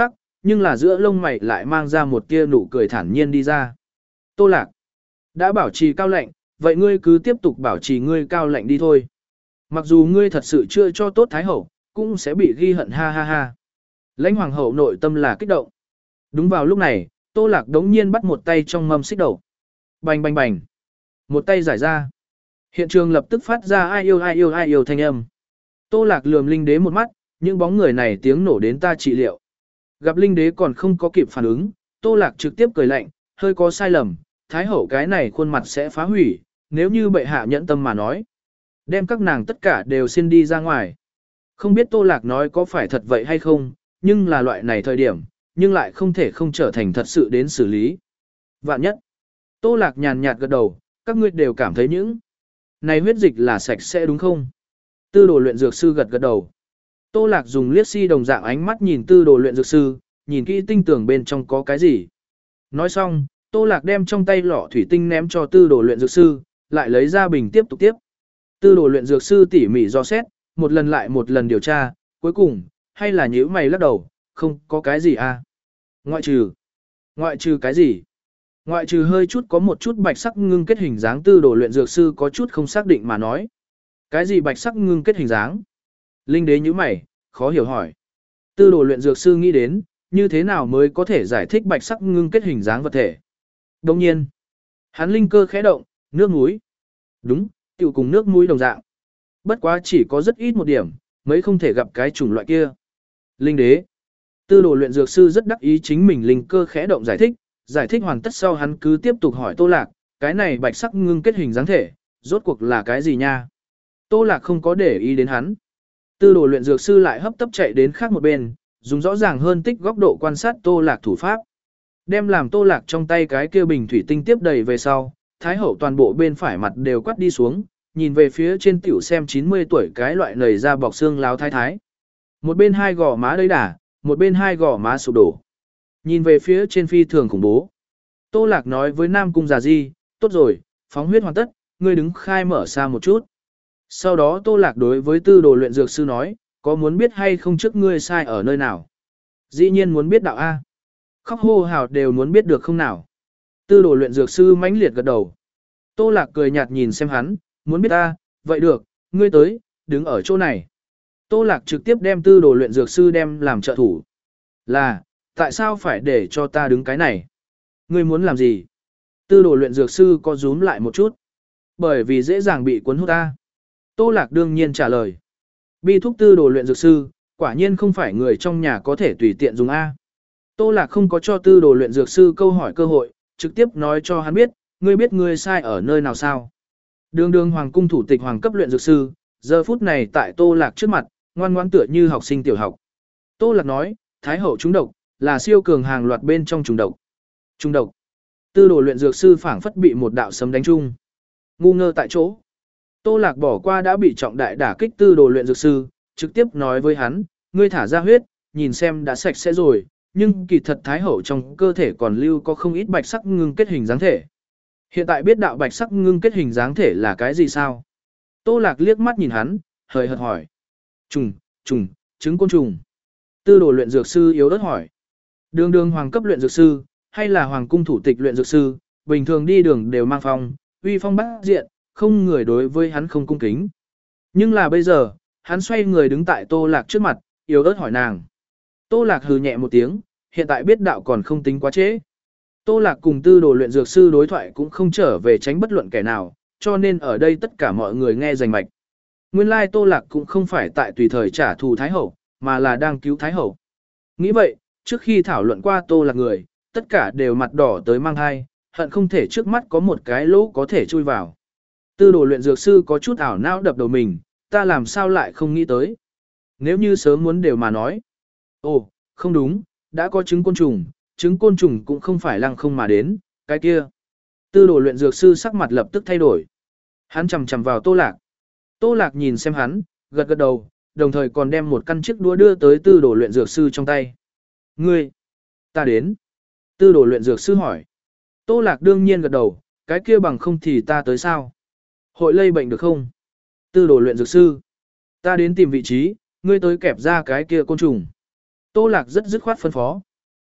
nhưng là giữa lông mày lại mang ra một tia nụ cười thản nhiên đi ra. Tô Lạc, đã bảo trì cao lạnh, vậy ngươi cứ tiếp tục bảo trì ngươi cao lạnh đi thôi. Mặc dù ngươi thật sự chưa cho tốt Thái Hậu, cũng sẽ bị ghi hận ha ha ha. Lãnh Hoàng hậu nội tâm là kích động. Đúng vào lúc này, Tô Lạc đống nhiên bắt một tay trong mâm xích đậu. Bành bành bành. Một tay giải ra. Hiện trường lập tức phát ra ai yêu ai yêu ai yêu thanh âm. Tô Lạc lườm Linh Đế một mắt, những bóng người này tiếng nổ đến ta trị liệu. Gặp Linh Đế còn không có kịp phản ứng, Tô Lạc trực tiếp cười lạnh, hơi có sai lầm, Thái Hậu cái này khuôn mặt sẽ phá hủy, nếu như bệ hạ nhẫn tâm mà nói. Đem các nàng tất cả đều xin đi ra ngoài. Không biết Tô Lạc nói có phải thật vậy hay không, nhưng là loại này thời điểm, nhưng lại không thể không trở thành thật sự đến xử lý. Vạn nhất, Tô Lạc nhàn nhạt gật đầu, các ngươi đều cảm thấy những này huyết dịch là sạch sẽ đúng không? Tư đồ luyện dược sư gật gật đầu. Tô Lạc dùng liếc si đồng dạng ánh mắt nhìn tư đồ luyện dược sư, nhìn kỹ tinh tưởng bên trong có cái gì. Nói xong, Tô Lạc đem trong tay lọ thủy tinh ném cho tư đồ luyện dược sư, lại lấy ra bình tiếp tục tiếp. Tư đồ luyện dược sư tỉ mỉ do xét, một lần lại một lần điều tra, cuối cùng, hay là nhíu mày lắc đầu, không có cái gì à. Ngoại trừ. Ngoại trừ cái gì? Ngoại trừ hơi chút có một chút bạch sắc ngưng kết hình dáng tư đồ luyện dược sư có chút không xác định mà nói. Cái gì bạch sắc ngưng kết hình dáng? Linh đế nhíu mày, khó hiểu hỏi. Tư đồ luyện dược sư nghĩ đến, như thế nào mới có thể giải thích bạch sắc ngưng kết hình dáng vật thể. Đồng nhiên, hắn linh cơ khẽ động, nước muối. Đúng, tiểu cùng nước muối đồng dạng. Bất quá chỉ có rất ít một điểm, mấy không thể gặp cái chủng loại kia. Linh đế. Tư đồ luyện dược sư rất đắc ý chính mình linh cơ khẽ động giải thích, giải thích hoàn tất sau hắn cứ tiếp tục hỏi Tô Lạc, cái này bạch sắc ngưng kết hình dáng thể, rốt cuộc là cái gì nha? Tô Lạc không có để ý đến hắn. Tư đồ luyện dược sư lại hấp tấp chạy đến khác một bên, dùng rõ ràng hơn tích góc độ quan sát Tô Lạc thủ pháp. Đem làm Tô Lạc trong tay cái kia bình thủy tinh tiếp đầy về sau, Thái Hậu toàn bộ bên phải mặt đều quát đi xuống, nhìn về phía trên tiểu xem chín mươi tuổi cái loại nầy ra bọc xương láo thái thái. Một bên hai gò má đầy đà, một bên hai gò má sụp đổ. Nhìn về phía trên phi thường khủng bố. Tô Lạc nói với Nam Cung Già Di, tốt rồi, phóng huyết hoàn tất, ngươi đứng khai mở xa một chút. Sau đó Tô Lạc đối với tư đồ luyện dược sư nói, có muốn biết hay không trước ngươi sai ở nơi nào? Dĩ nhiên muốn biết đạo A. Khóc hô hào đều muốn biết được không nào? Tư đồ luyện dược sư mãnh liệt gật đầu. Tô Lạc cười nhạt nhìn xem hắn, muốn biết ta, vậy được, ngươi tới, đứng ở chỗ này. Tô Lạc trực tiếp đem tư đồ luyện dược sư đem làm trợ thủ. Là, tại sao phải để cho ta đứng cái này? Ngươi muốn làm gì? Tư đồ luyện dược sư có rúm lại một chút. Bởi vì dễ dàng bị cuốn hút ta. Tô Lạc đương nhiên trả lời. Bi thúc tư đồ luyện dược sư, quả nhiên không phải người trong nhà có thể tùy tiện dùng A. Tô Lạc không có cho tư đồ luyện dược sư câu hỏi cơ hội, trực tiếp nói cho hắn biết, ngươi biết ngươi sai ở nơi nào sao. Đường đường hoàng cung thủ tịch hoàng cấp luyện dược sư, giờ phút này tại Tô Lạc trước mặt, ngoan ngoãn tựa như học sinh tiểu học. Tô Lạc nói, Thái Hậu trúng độc, là siêu cường hàng loạt bên trong trùng độc. Trùng độc. Tư đồ luyện dược sư phảng phất bị một đạo sấm đánh trúng. Ngu ngơ tại chỗ. Tô Lạc bỏ qua đã bị trọng đại đả kích tư đồ luyện dược sư, trực tiếp nói với hắn, ngươi thả ra huyết, nhìn xem đã sạch sẽ rồi, nhưng kỳ thật Thái Hậu trong cơ thể còn lưu có không ít bạch sắc ngưng kết hình dáng thể. Hiện tại biết đạo bạch sắc ngưng kết hình dáng thể là cái gì sao? Tô Lạc liếc mắt nhìn hắn, hời hợt hỏi. Trùng, trùng, trứng côn trùng. Tư đồ luyện dược sư yếu ớt hỏi. Đường đường hoàng cấp luyện dược sư, hay là hoàng cung thủ tịch luyện dược sư, bình thường đi đường đều mang phong, uy phong bát diện, không người đối với hắn không cung kính. Nhưng là bây giờ, hắn xoay người đứng tại Tô Lạc trước mặt, yếu ớt hỏi nàng. Tô Lạc hừ nhẹ một tiếng, hiện tại biết đạo còn không tính quá trễ. Tô Lạc cùng tư đồ luyện dược sư đối thoại cũng không trở về tránh bất luận kẻ nào, cho nên ở đây tất cả mọi người nghe rành mạch. Nguyên lai Tô Lạc cũng không phải tại tùy thời trả thù Thái Hậu, mà là đang cứu Thái Hậu. Nghĩ vậy, trước khi thảo luận qua Tô Lạc người, tất cả đều mặt đỏ tới mang hai, hận không thể trước mắt có một cái lỗ có thể chui vào. Tư đồ luyện dược sư có chút ảo não đập đầu mình, ta làm sao lại không nghĩ tới. Nếu như sớm muốn đều mà nói. Ồ, không đúng, đã có trứng côn trùng, trứng côn trùng cũng không phải lăng không mà đến, cái kia. Tư đồ luyện dược sư sắc mặt lập tức thay đổi. Hắn chầm chầm vào Tô Lạc. Tô Lạc nhìn xem hắn, gật gật đầu, đồng thời còn đem một căn chiếc đũa đưa tới tư đồ luyện dược sư trong tay. Ngươi, ta đến. Tư đồ luyện dược sư hỏi. Tô Lạc đương nhiên gật đầu, cái kia bằng không thì ta tới sao? Hội lây bệnh được không? Tư đồ luyện dược sư. Ta đến tìm vị trí, ngươi tới kẹp ra cái kia côn trùng. Tô Lạc rất dứt khoát phân phó.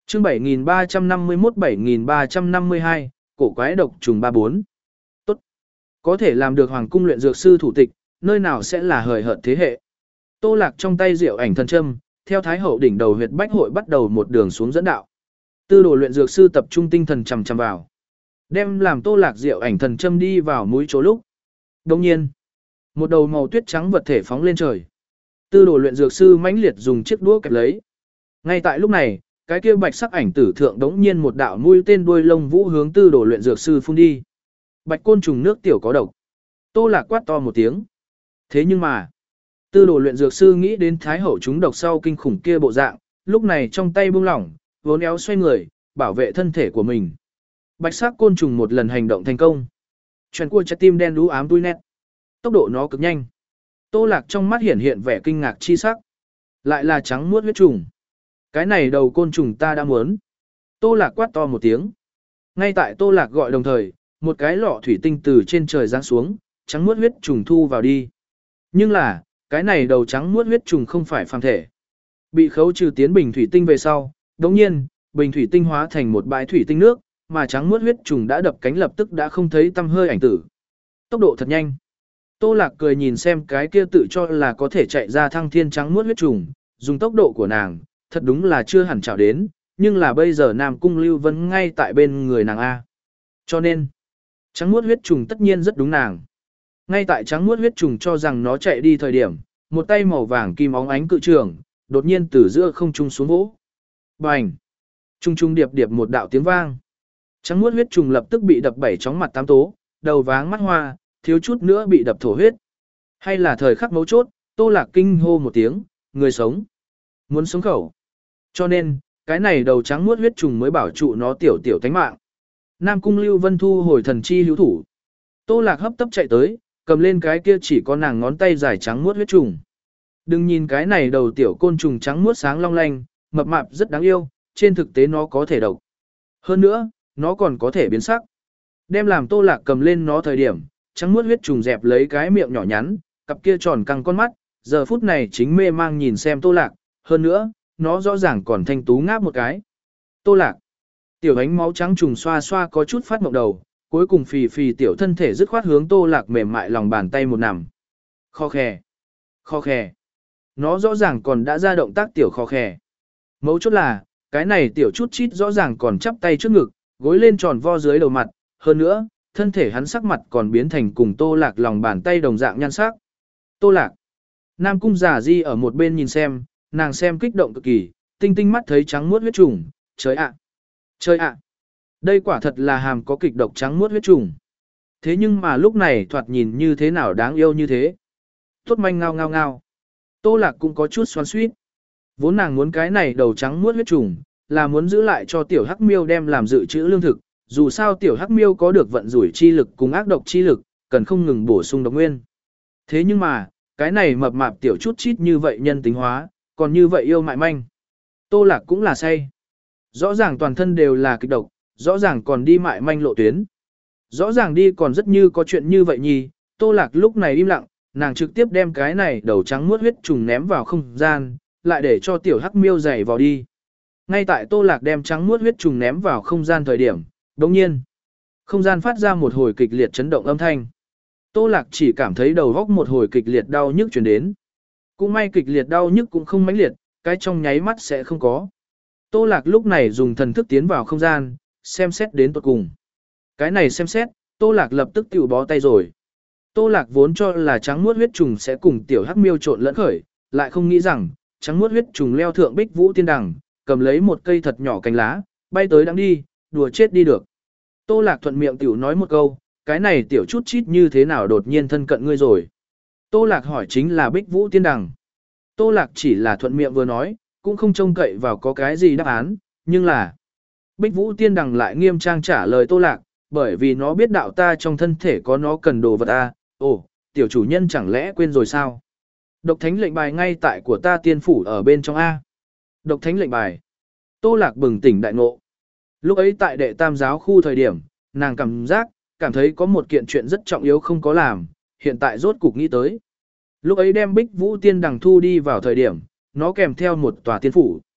Chương bảy nghìn ba trăm năm mươi mốt bảy nghìn ba trăm năm mươi hai, cổ quái độc trùng ba bốn. Tốt. Có thể làm được hoàng cung luyện dược sư thủ tịch, nơi nào sẽ là hời hợt thế hệ. Tô Lạc trong tay rượu ảnh thần châm, theo thái hậu đỉnh đầu huyệt bách hội bắt đầu một đường xuống dẫn đạo. Tư đồ luyện dược sư tập trung tinh thần chằm chằm vào. Đem làm Tô Lạc rượu ảnh thần châm đi vào mũi chỗ lúc. Đồng nhiên, một đầu màu tuyết trắng vật thể phóng lên trời. Tư đồ luyện dược sư mãnh liệt dùng chiếc đũa kẹp lấy. Ngay tại lúc này, cái kia bạch sắc ảnh tử thượng đống nhiên một đạo mũi tên đuôi lông vũ hướng tư đồ luyện dược sư phun đi. Bạch côn trùng nước tiểu có độc. Tô Lạc quát to một tiếng. Thế nhưng mà, tư đồ luyện dược sư nghĩ đến thái hậu chúng độc sau kinh khủng kia bộ dạng, lúc này trong tay buông lỏng, vốn éo xoay người, bảo vệ thân thể của mình. Bạch sắc côn trùng một lần hành động thành công. Chuyển cua trái tim đen đú ám tui nét. Tốc độ nó cực nhanh. Tô Lạc trong mắt hiển hiện vẻ kinh ngạc chi sắc. Lại là trắng muốt huyết trùng. Cái này đầu côn trùng ta đã muốn. Tô Lạc quát to một tiếng. Ngay tại Tô Lạc gọi đồng thời, một cái lọ thủy tinh từ trên trời giáng xuống, trắng muốt huyết trùng thu vào đi. Nhưng là, cái này đầu trắng muốt huyết trùng không phải phàm thể. Bị khấu trừ tiến bình thủy tinh về sau, đồng nhiên, bình thủy tinh hóa thành một bãi thủy tinh nước, mà trắng muốt huyết trùng đã đập cánh lập tức đã không thấy tăm hơi ảnh tử. Tốc độ thật nhanh. Tô Lạc cười nhìn xem cái kia tự cho là có thể chạy ra thăng thiên trắng muốt huyết trùng, dùng tốc độ của nàng, thật đúng là chưa hẳn chào đến, nhưng là bây giờ Nam Cung Lưu Vân ngay tại bên người nàng A. Cho nên, trắng muốt huyết trùng tất nhiên rất đúng nàng. Ngay tại trắng muốt huyết trùng cho rằng nó chạy đi thời điểm, một tay màu vàng kim óng ánh cự trường, đột nhiên từ giữa không trung xuống vỗ. Bành! Trung trung điệp điệp một đạo tiếng vang. Trắng muốt huyết trùng lập tức bị đập bảy chóng mặt tám tố, đầu váng mắt hoa, thiếu chút nữa bị đập thổ huyết. Hay là thời khắc mấu chốt, Tô Lạc kinh hô một tiếng, người sống. Muốn sống khẩu. Cho nên, cái này đầu trắng muốt huyết trùng mới bảo trụ nó tiểu tiểu tánh mạng. Nam Cung Lưu Vân thu hồi thần chi hữu thủ. Tô Lạc hấp tấp chạy tới, cầm lên cái kia chỉ có nàng ngón tay dài trắng muốt huyết trùng. Đừng nhìn cái này đầu tiểu côn trùng trắng muốt sáng long lanh, mập mạp rất đáng yêu, trên thực tế nó có thể độc. Hơn nữa, nó còn có thể biến sắc. Đem làm Tô Lạc cầm lên nó thời điểm, trắng muốt huyết trùng dẹp lấy cái miệng nhỏ nhắn, cặp kia tròn căng con mắt, giờ phút này chính mê mang nhìn xem Tô Lạc, hơn nữa, nó rõ ràng còn thanh tú ngáp một cái. Tô Lạc. Tiểu ánh máu trắng trùng xoa xoa có chút phát mộng đầu, cuối cùng phì phì tiểu thân thể dứt khoát hướng Tô Lạc mềm mại lòng bàn tay một nằm. Kho khè. Kho khè. Nó rõ ràng còn đã ra động tác tiểu kho khè. Mấu chốt là, cái này tiểu chút chít rõ ràng còn chắp tay trước ngực, gối lên tròn vo dưới đầu mặt, hơn nữa, thân thể hắn sắc mặt còn biến thành cùng Tô Lạc lòng bàn tay đồng dạng nhan sắc. Tô Lạc. Nam Cung Giả Di ở một bên nhìn xem, nàng xem kích động cực kỳ, tinh tinh mắt thấy trắng muốt huyết trùng, trời ạ. Trời ạ. Đây quả thật là hàm có kịch độc trắng muốt huyết trùng. Thế nhưng mà lúc này thoạt nhìn như thế nào đáng yêu như thế. Tốt manh ngao ngao ngao. Tô Lạc cũng có chút xoắn xuýt. Vốn nàng muốn cái này đầu trắng muốt huyết trùng, là muốn giữ lại cho tiểu hắc miêu đem làm dự trữ lương thực, dù sao tiểu hắc miêu có được vận rủi chi lực cùng ác độc chi lực, cần không ngừng bổ sung độc nguyên. Thế nhưng mà, cái này mập mạp tiểu chút chít như vậy nhân tính hóa, còn như vậy yêu mại manh. Tô Lạc cũng là say. Rõ ràng toàn thân đều là kịch độc, rõ ràng còn đi mại manh lộ tuyến. Rõ ràng đi còn rất như có chuyện như vậy nhì, Tô Lạc lúc này im lặng, nàng trực tiếp đem cái này đầu trắng muốt huyết trùng ném vào không gian, lại để cho tiểu hắc miêu giày vào đi. Ngay tại Tô Lạc đem trắng muốt huyết trùng ném vào không gian thời điểm, đồng nhiên, không gian phát ra một hồi kịch liệt chấn động âm thanh. Tô Lạc chỉ cảm thấy đầu góc một hồi kịch liệt đau nhức chuyển đến. Cũng may kịch liệt đau nhức cũng không mãnh liệt, cái trong nháy mắt sẽ không có. Tô Lạc lúc này dùng thần thức tiến vào không gian, xem xét đến tuột cùng. Cái này xem xét, Tô Lạc lập tức tiểu bó tay rồi. Tô Lạc vốn cho là trắng muốt huyết trùng sẽ cùng tiểu hắc miêu trộn lẫn khởi, lại không nghĩ rằng, trắng muốt huyết trùng leo thượng Bích Vũ Tiên Đằng, cầm lấy một cây thật nhỏ cánh lá, bay tới đang đi, đùa chết đi được. Tô Lạc thuận miệng tiểu nói một câu, cái này tiểu chút chít như thế nào đột nhiên thân cận ngươi rồi. Tô Lạc hỏi chính là Bích Vũ Tiên Đằng. Tô Lạc chỉ là thuận miệng vừa nói, cũng không trông cậy vào có cái gì đáp án, nhưng là Bích Vũ Tiên Đằng lại nghiêm trang trả lời Tô Lạc, bởi vì nó biết đạo ta trong thân thể có nó cần đồ vật a. Ồ, tiểu chủ nhân chẳng lẽ quên rồi sao? Độc thánh lệnh bài ngay tại của ta tiên phủ ở bên trong A. Độc thánh lệnh bài. Tô Lạc bừng tỉnh đại ngộ. Lúc ấy tại đệ tam giáo khu thời điểm, nàng cảm giác, cảm thấy có một kiện chuyện rất trọng yếu không có làm, hiện tại rốt cục nghĩ tới. Lúc ấy đem Bích Vũ Tiên Đằng thu đi vào thời điểm, nó kèm theo một tòa tiên phủ.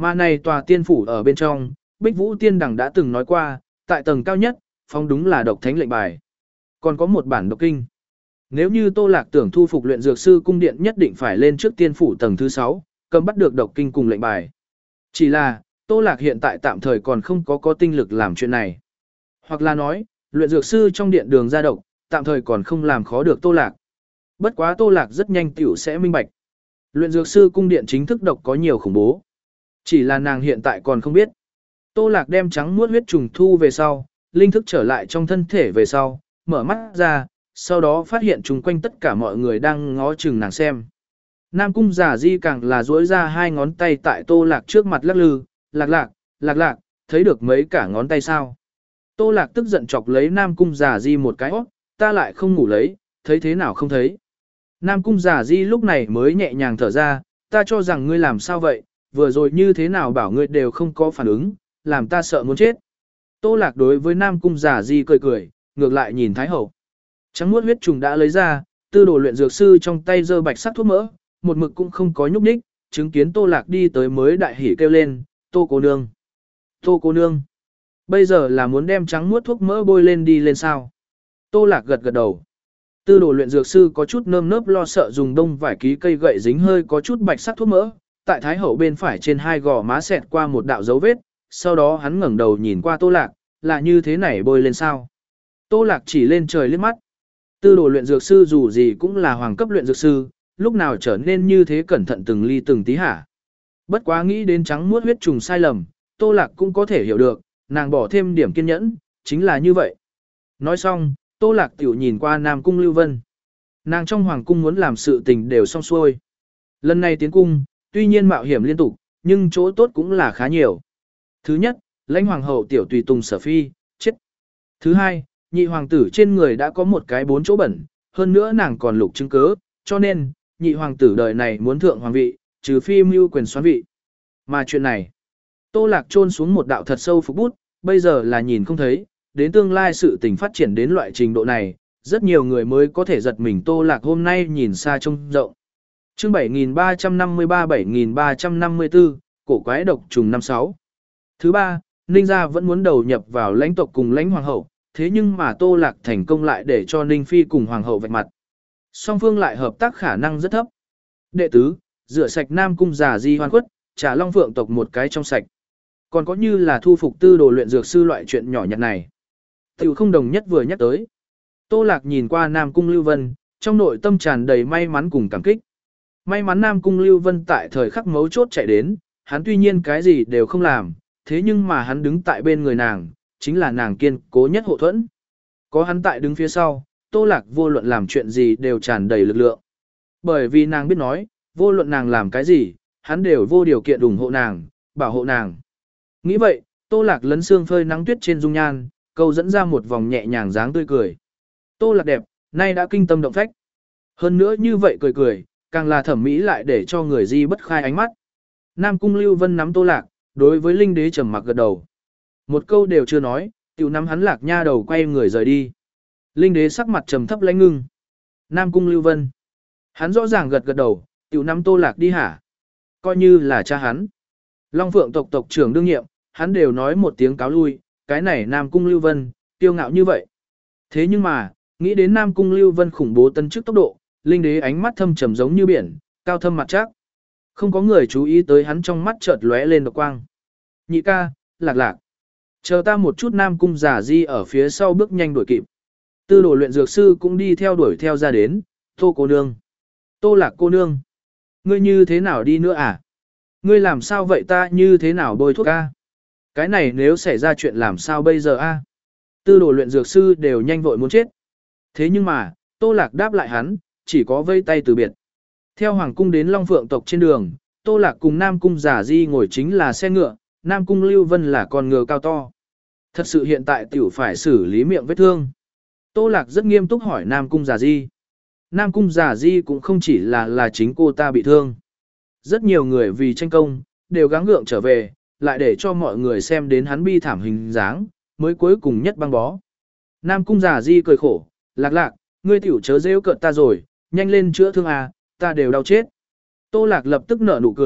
Mà này tòa tiên phủ ở bên trong, Bích Vũ Tiên Đằng đã từng nói qua, tại tầng cao nhất, phong đúng là độc thánh lệnh bài. Còn có một bản độc kinh. Nếu như Tô Lạc tưởng thu phục luyện dược sư cung điện nhất định phải lên trước tiên phủ tầng thứ sáu, cầm bắt được độc kinh cùng lệnh bài. Chỉ là, Tô Lạc hiện tại tạm thời còn không có có tinh lực làm chuyện này. Hoặc là nói, luyện dược sư trong điện đường ra độc, tạm thời còn không làm khó được Tô Lạc. Bất quá Tô Lạc rất nhanh tiểu sẽ minh bạch. Luyện dược sư cung điện chính thức độc có nhiều khủng bố. Chỉ là nàng hiện tại còn không biết. Tô Lạc đem trắng muốt huyết trùng thu về sau, linh thức trở lại trong thân thể về sau, mở mắt ra, sau đó phát hiện chung quanh tất cả mọi người đang ngó chừng nàng xem. Nam cung giả di càng là duỗi ra hai ngón tay tại Tô Lạc trước mặt lắc lư, lạc lạc, lạc lạc, thấy được mấy cả ngón tay sao. Tô Lạc tức giận chọc lấy Nam cung giả di một cái óc, ta lại không ngủ lấy, thấy thế nào không thấy. Nam cung giả di lúc này mới nhẹ nhàng thở ra, ta cho rằng ngươi làm sao vậy, vừa rồi như thế nào bảo ngươi đều không có phản ứng, làm ta sợ muốn chết. Tô Lạc đối với Nam cung giả di cười cười, ngược lại nhìn Thái Hậu. Trắng muốt huyết trùng đã lấy ra, tư đồ luyện dược sư trong tay giơ bạch sắc thuốc mỡ, một mực cũng không có nhúc nhích, chứng kiến Tô Lạc đi tới mới đại hỉ kêu lên, Tô cô nương. Tô cô nương. Bây giờ là muốn đem trắng muốt thuốc mỡ bôi lên đi lên sao. Tô Lạc gật gật đầu. Tư đồ luyện dược sư có chút nơm nớp lo sợ dùng đông vải ký cây gậy dính hơi có chút bạch sắc thuốc mỡ, tại Thái Hậu bên phải trên hai gò má xẹt qua một đạo dấu vết, sau đó hắn ngẩng đầu nhìn qua Tô Lạc, là như thế này bôi lên sao. Tô Lạc chỉ lên trời liếc mắt. Tư đồ luyện dược sư dù gì cũng là hoàng cấp luyện dược sư, lúc nào trở nên như thế cẩn thận từng ly từng tí hả. Bất quá nghĩ đến trắng muốt huyết trùng sai lầm, Tô Lạc cũng có thể hiểu được, nàng bỏ thêm điểm kiên nhẫn, chính là như vậy. Nói xong, Tô Lạc tiểu nhìn qua Nam cung Lưu Vân. Nàng trong hoàng cung muốn làm sự tình đều xong xuôi. Lần này tiến cung, tuy nhiên mạo hiểm liên tục, nhưng chỗ tốt cũng là khá nhiều. Thứ nhất, lãnh hoàng hậu tiểu tùy tùng sở phi, chết. Thứ hai, nhị hoàng tử trên người đã có một cái bốn chỗ bẩn, hơn nữa nàng còn lục chứng cớ, cho nên, nhị hoàng tử đời này muốn thượng hoàng vị, trừ phi mưu quyền xoán vị. Mà chuyện này, Tô Lạc chôn xuống một đạo thật sâu phục bút, bây giờ là nhìn không thấy, đến tương lai sự tình phát triển đến loại trình độ này, rất nhiều người mới có thể giật mình Tô Lạc hôm nay nhìn xa trông rộng. Chương bảy nghìn ba trăm năm mươi ba bảy nghìn ba trăm năm mươi tư, cổ quái độc trùng năm sáu. Thứ ba, Ninh gia vẫn muốn đầu nhập vào lãnh tộc cùng lãnh hoàng hậu, thế nhưng mà Tô Lạc thành công lại để cho Ninh Phi cùng hoàng hậu vạch mặt. Song phương lại hợp tác khả năng rất thấp. Đệ tứ, rửa sạch Nam cung giả di hoan khuất, trả Long Phượng tộc một cái trong sạch. Còn có như là thu phục tư đồ luyện dược sư loại chuyện nhỏ nhặt này. Tiểu không đồng nhất vừa nhắc tới. Tô Lạc nhìn qua Nam cung Lưu Vân, trong nội tâm tràn đầy may mắn cùng cảm kích. May mắn Nam cung Lưu Vân tại thời khắc mấu chốt chạy đến, hắn tuy nhiên cái gì đều không làm, thế nhưng mà hắn đứng tại bên người nàng, chính là nàng kiên cố nhất hộ thuẫn. Có hắn tại đứng phía sau, Tô Lạc vô luận làm chuyện gì đều tràn đầy lực lượng. Bởi vì nàng biết nói, vô luận nàng làm cái gì, hắn đều vô điều kiện ủng hộ nàng, bảo hộ nàng. Nghĩ vậy, Tô Lạc lấn xương phơi nắng tuyết trên dung nhan, câu dẫn ra một vòng nhẹ nhàng dáng tươi cười. Tô Lạc đẹp, nay đã kinh tâm động phách. Hơn nữa như vậy cười cười, càng là thẩm mỹ lại để cho người di bất khai ánh mắt. Nam cung Lưu Vân nắm Tô Lạc, đối với Linh Đế trầm mặc gật đầu. Một câu đều chưa nói, tiểu nắm hắn Lạc nha đầu quay người rời đi. Linh Đế sắc mặt trầm thấp lãnh ngưng. Nam cung Lưu Vân. Hắn rõ ràng gật gật đầu, tiểu nắm Tô Lạc đi hả? Coi như là cha hắn. Long Phượng tộc tộc trưởng đương nhiệm, hắn đều nói một tiếng cáo lui, cái này Nam cung Lưu Vân, tiêu ngạo như vậy. Thế nhưng mà, nghĩ đến Nam cung Lưu Vân khủng bố tân chức tốc độ, Linh Đế ánh mắt thâm trầm giống như biển, cao thâm mặt chắc. Không có người chú ý tới hắn trong mắt chợt lóe lên độc quang. Nhị ca, Lạc Lạc. Chờ ta một chút. Nam cung giả di ở phía sau bước nhanh đuổi kịp. Tư đồ luyện dược sư cũng đi theo đuổi theo ra đến, Tô cô nương. Tô Lạc cô nương. Ngươi như thế nào đi nữa à? Ngươi làm sao vậy, ta như thế nào bôi thuốc a? Cái này nếu xảy ra chuyện làm sao bây giờ a? Tư đồ luyện dược sư đều nhanh vội muốn chết. Thế nhưng mà, Tô Lạc đáp lại hắn, chỉ có vây tay từ biệt. Theo hoàng cung đến Long Phượng tộc trên đường, Tô Lạc cùng Nam cung giả di ngồi chính là xe ngựa, Nam cung Lưu Vân là con ngựa cao to. Thật sự hiện tại tiểu phải xử lý miệng vết thương. Tô Lạc rất nghiêm túc hỏi Nam cung giả di. Nam cung giả di cũng không chỉ là là chính cô ta bị thương. Rất nhiều người vì tranh công, đều gắng gượng trở về, lại để cho mọi người xem đến hắn bi thảm hình dáng, mới cuối cùng nhất băng bó. Nam cung giả di cười khổ, Lạc Lạc, ngươi tiểu chớ rêu cợt ta rồi, nhanh lên chữa thương à, ta đều đau chết. Tô Lạc lập tức nở nụ cười,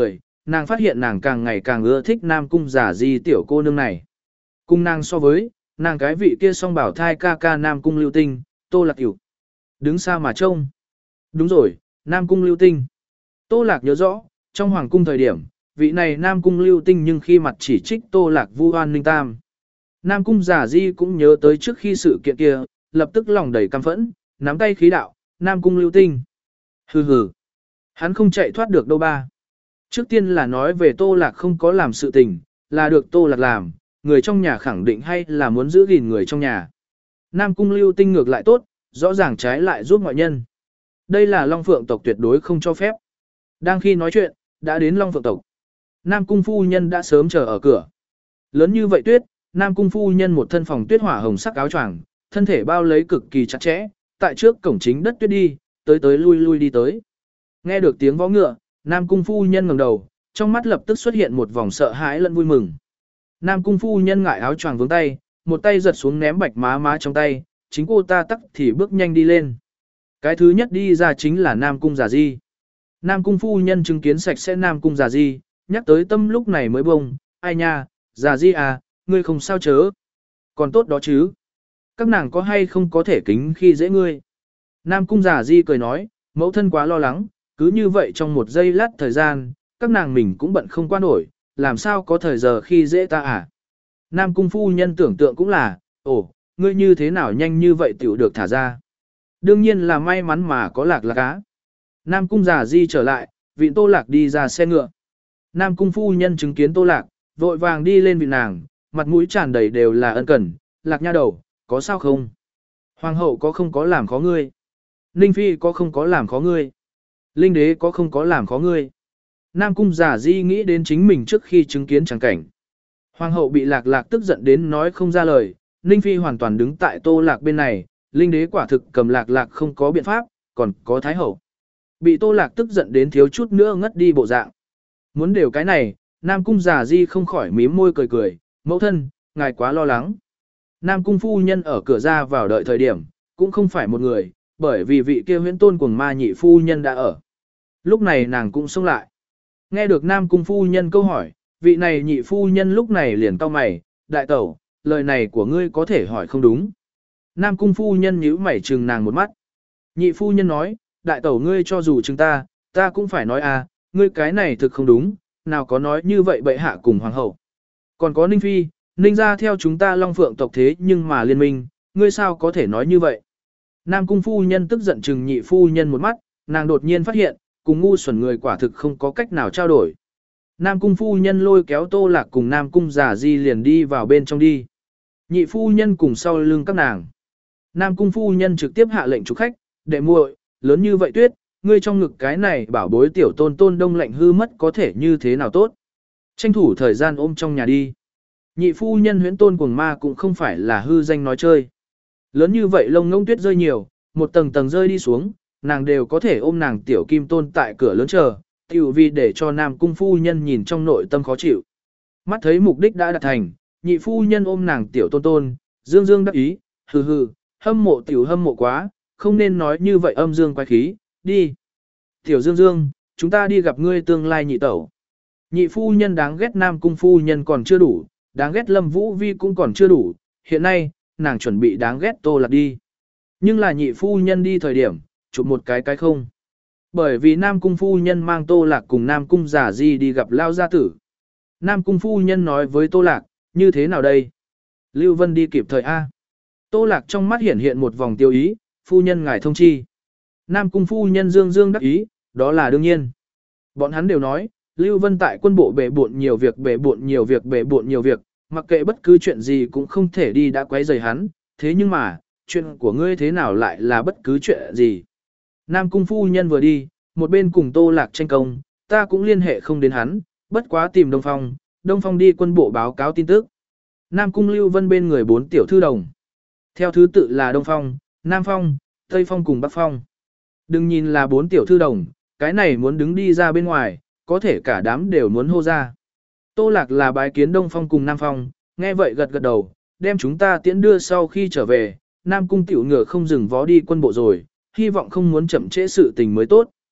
nàng phát hiện nàng càng ngày càng ưa thích Nam Cung Giả Di tiểu cô nương này. Cùng nàng so với, nàng cái vị kia song bảo thai ca ca Nam Cung Lưu Tinh, Tô Lạc hiểu. Đứng xa mà trông. Đúng rồi, Nam Cung Lưu Tinh. Tô Lạc nhớ rõ, trong hoàng cung thời điểm, vị này Nam Cung Lưu Tinh nhưng khi mặt chỉ trích Tô Lạc vu oan ninh tam. Nam Cung Giả Di cũng nhớ tới trước khi sự kiện kia, lập tức lòng đầy căm phẫn, nắm tay khí đạo, Nam Cung Lưu Tinh. Hừ hừ, hắn không chạy thoát được đâu ba. Trước tiên là nói về Tô Lạc không có làm sự tình, là được Tô Lạc làm, người trong nhà khẳng định hay là muốn giữ gìn người trong nhà. Nam Cung Lưu Tinh ngược lại tốt, rõ ràng trái lại giúp ngoại nhân. Đây là Long Phượng tộc tuyệt đối không cho phép. Đang khi nói chuyện, đã đến Long Phượng tộc. Nam Cung phu nhân đã sớm chờ ở cửa. Lớn như vậy tuyết, Nam Cung phu nhân một thân phòng tuyết hỏa hồng sắc áo choàng, thân thể bao lấy cực kỳ chặt chẽ, tại trước cổng chính đất tuyết đi, tới tới lui lui đi tới. Nghe được tiếng vó ngựa, Nam Cung phu nhân ngẩng đầu, trong mắt lập tức xuất hiện một vòng sợ hãi lẫn vui mừng. Nam Cung phu nhân ngại áo choàng vướng tay, một tay giật xuống ném bạch má má trong tay, chính cô ta tắc thì bước nhanh đi lên. Cái thứ nhất đi ra chính là Nam Cung Giả Di. Nam Cung phu nhân chứng kiến sạch sẽ Nam Cung Giả Di, nhắc tới tâm lúc này mới bông, ai nha, Giả Di à, ngươi không sao chớ. Còn tốt đó chứ. Các nàng có hay không có thể kính khi dễ ngươi. Nam Cung Giả Di cười nói, mẫu thân quá lo lắng, cứ như vậy trong một giây lát thời gian, các nàng mình cũng bận không qua nổi, làm sao có thời giờ khi dễ ta à. Nam Cung phu nhân tưởng tượng cũng là, ồ, ngươi như thế nào nhanh như vậy tiểu được thả ra. Đương nhiên là may mắn mà có Lạc Lạc cá. Nam Cung Giả Di trở lại, vị Tô Lạc đi ra xe ngựa. Nam Cung phu nhân chứng kiến Tô Lạc, vội vàng đi lên vị nàng, mặt mũi tràn đầy đều là ân cần, Lạc nha đầu, có sao không? Hoàng hậu có không có làm khó ngươi? Ninh Phi có không có làm khó ngươi? Linh đế có không có làm khó ngươi? Nam Cung Giả Di nghĩ đến chính mình trước khi chứng kiến chẳng cảnh. Hoàng hậu bị Lạc Lạc tức giận đến nói không ra lời, Ninh Phi hoàn toàn đứng tại Tô Lạc bên này, Linh đế quả thực cầm Lạc Lạc không có biện pháp, còn có Thái hậu. Bị Tô Lạc tức giận đến thiếu chút nữa ngất đi bộ dạng. Muốn đều cái này, Nam Cung Giả Di không khỏi mím môi cười cười, mẫu thân, ngài quá lo lắng. Nam Cung phu nhân ở cửa ra vào đợi thời điểm, cũng không phải một người, bởi vì vị kia huyễn tôn cuồng ma nhị phu nhân đã ở. Lúc này nàng cũng xông lại. Nghe được Nam Cung phu nhân câu hỏi, vị này nhị phu nhân lúc này liền cau mày, đại tẩu, lời này của ngươi có thể hỏi không đúng. Nam Cung phu nhân nhíu mày trừng nàng một mắt. Nhị phu nhân nói, đại tẩu ngươi cho dù chừng ta, ta cũng phải nói à, ngươi cái này thực không đúng, nào có nói như vậy bệ hạ cùng hoàng hậu. Còn có Ninh Phi, Ninh ra theo chúng ta Long Phượng tộc thế nhưng mà liên minh, ngươi sao có thể nói như vậy. Nam Cung phu nhân tức giận trừng nhị phu nhân một mắt, nàng đột nhiên phát hiện, cùng ngu xuẩn người quả thực không có cách nào trao đổi. Nam Cung phu nhân lôi kéo Tô Lạc cùng Nam Cung Giả Di liền đi vào bên trong đi. Nhị phu nhân cùng sau lưng các nàng. Nam Cung phu nhân trực tiếp hạ lệnh chủ khách, đệ muội, lớn như vậy tuyết, ngươi trong ngực cái này bảo bối tiểu tôn tôn đông lạnh hư mất có thể như thế nào tốt. Tranh thủ thời gian ôm trong nhà đi. Nhị phu nhân huyễn tôn cuồng ma cũng không phải là hư danh nói chơi. Lớn như vậy lông ngỗng tuyết rơi nhiều, một tầng tầng rơi đi xuống, nàng đều có thể ôm nàng tiểu kim tôn tại cửa lớn chờ, tiểu vì để cho Nam Cung phu nhân nhìn trong nội tâm khó chịu. Mắt thấy mục đích đã đạt thành, nhị phu nhân ôm nàng tiểu tôn tôn, dương dương đắc ý, hừ hừ, hâm mộ tiểu hâm mộ quá, không nên nói như vậy âm dương quái khí, đi. Tiểu dương dương, chúng ta đi gặp ngươi tương lai nhị tẩu. Nhị phu nhân đáng ghét Nam Cung phu nhân còn chưa đủ, đáng ghét Lâm Vũ Vi cũng còn chưa đủ, hiện nay, nàng chuẩn bị đáng ghét Tô Lạc đi. Nhưng là nhị phu nhân đi thời điểm, chụp một cái cái không. Bởi vì Nam Cung phu nhân mang Tô Lạc cùng Nam Cung Giả Di đi gặp Lao gia tử. Nam Cung phu nhân nói với Tô Lạc, như thế nào đây? Lưu Vân đi kịp thời A. Tô Lạc trong mắt hiện hiện một vòng tiêu ý, phu nhân ngài thông chi. Nam Cung phu nhân dương dương đắc ý, đó là đương nhiên. Bọn hắn đều nói, Lưu Vân tại quân bộ bể bộn nhiều việc bể bộn nhiều việc bể bộn nhiều việc, mặc kệ bất cứ chuyện gì cũng không thể đi đã quấy rầy hắn, thế nhưng mà, chuyện của ngươi thế nào lại là bất cứ chuyện gì. Nam Cung phu nhân vừa đi, một bên cùng Tô Lạc tranh công, ta cũng liên hệ không đến hắn, bất quá tìm Đông Phong, Đông Phong đi quân bộ báo cáo tin tức. Nam Cung Lưu Vân bên người bốn tiểu thư đồng. Theo thứ tự là Đông Phong, Nam Phong, Tây Phong cùng Bắc Phong. Đừng nhìn là bốn tiểu thư đồng, cái này muốn đứng đi ra bên ngoài, có thể cả đám đều muốn hô ra. Tô Lạc là bái kiến Đông Phong cùng Nam Phong, nghe vậy gật gật đầu, đem chúng ta tiễn đưa sau khi trở về, Nam Cung tiểu ngựa không dừng vó đi quân bộ rồi, hy vọng không muốn chậm trễ sự tình mới tốt.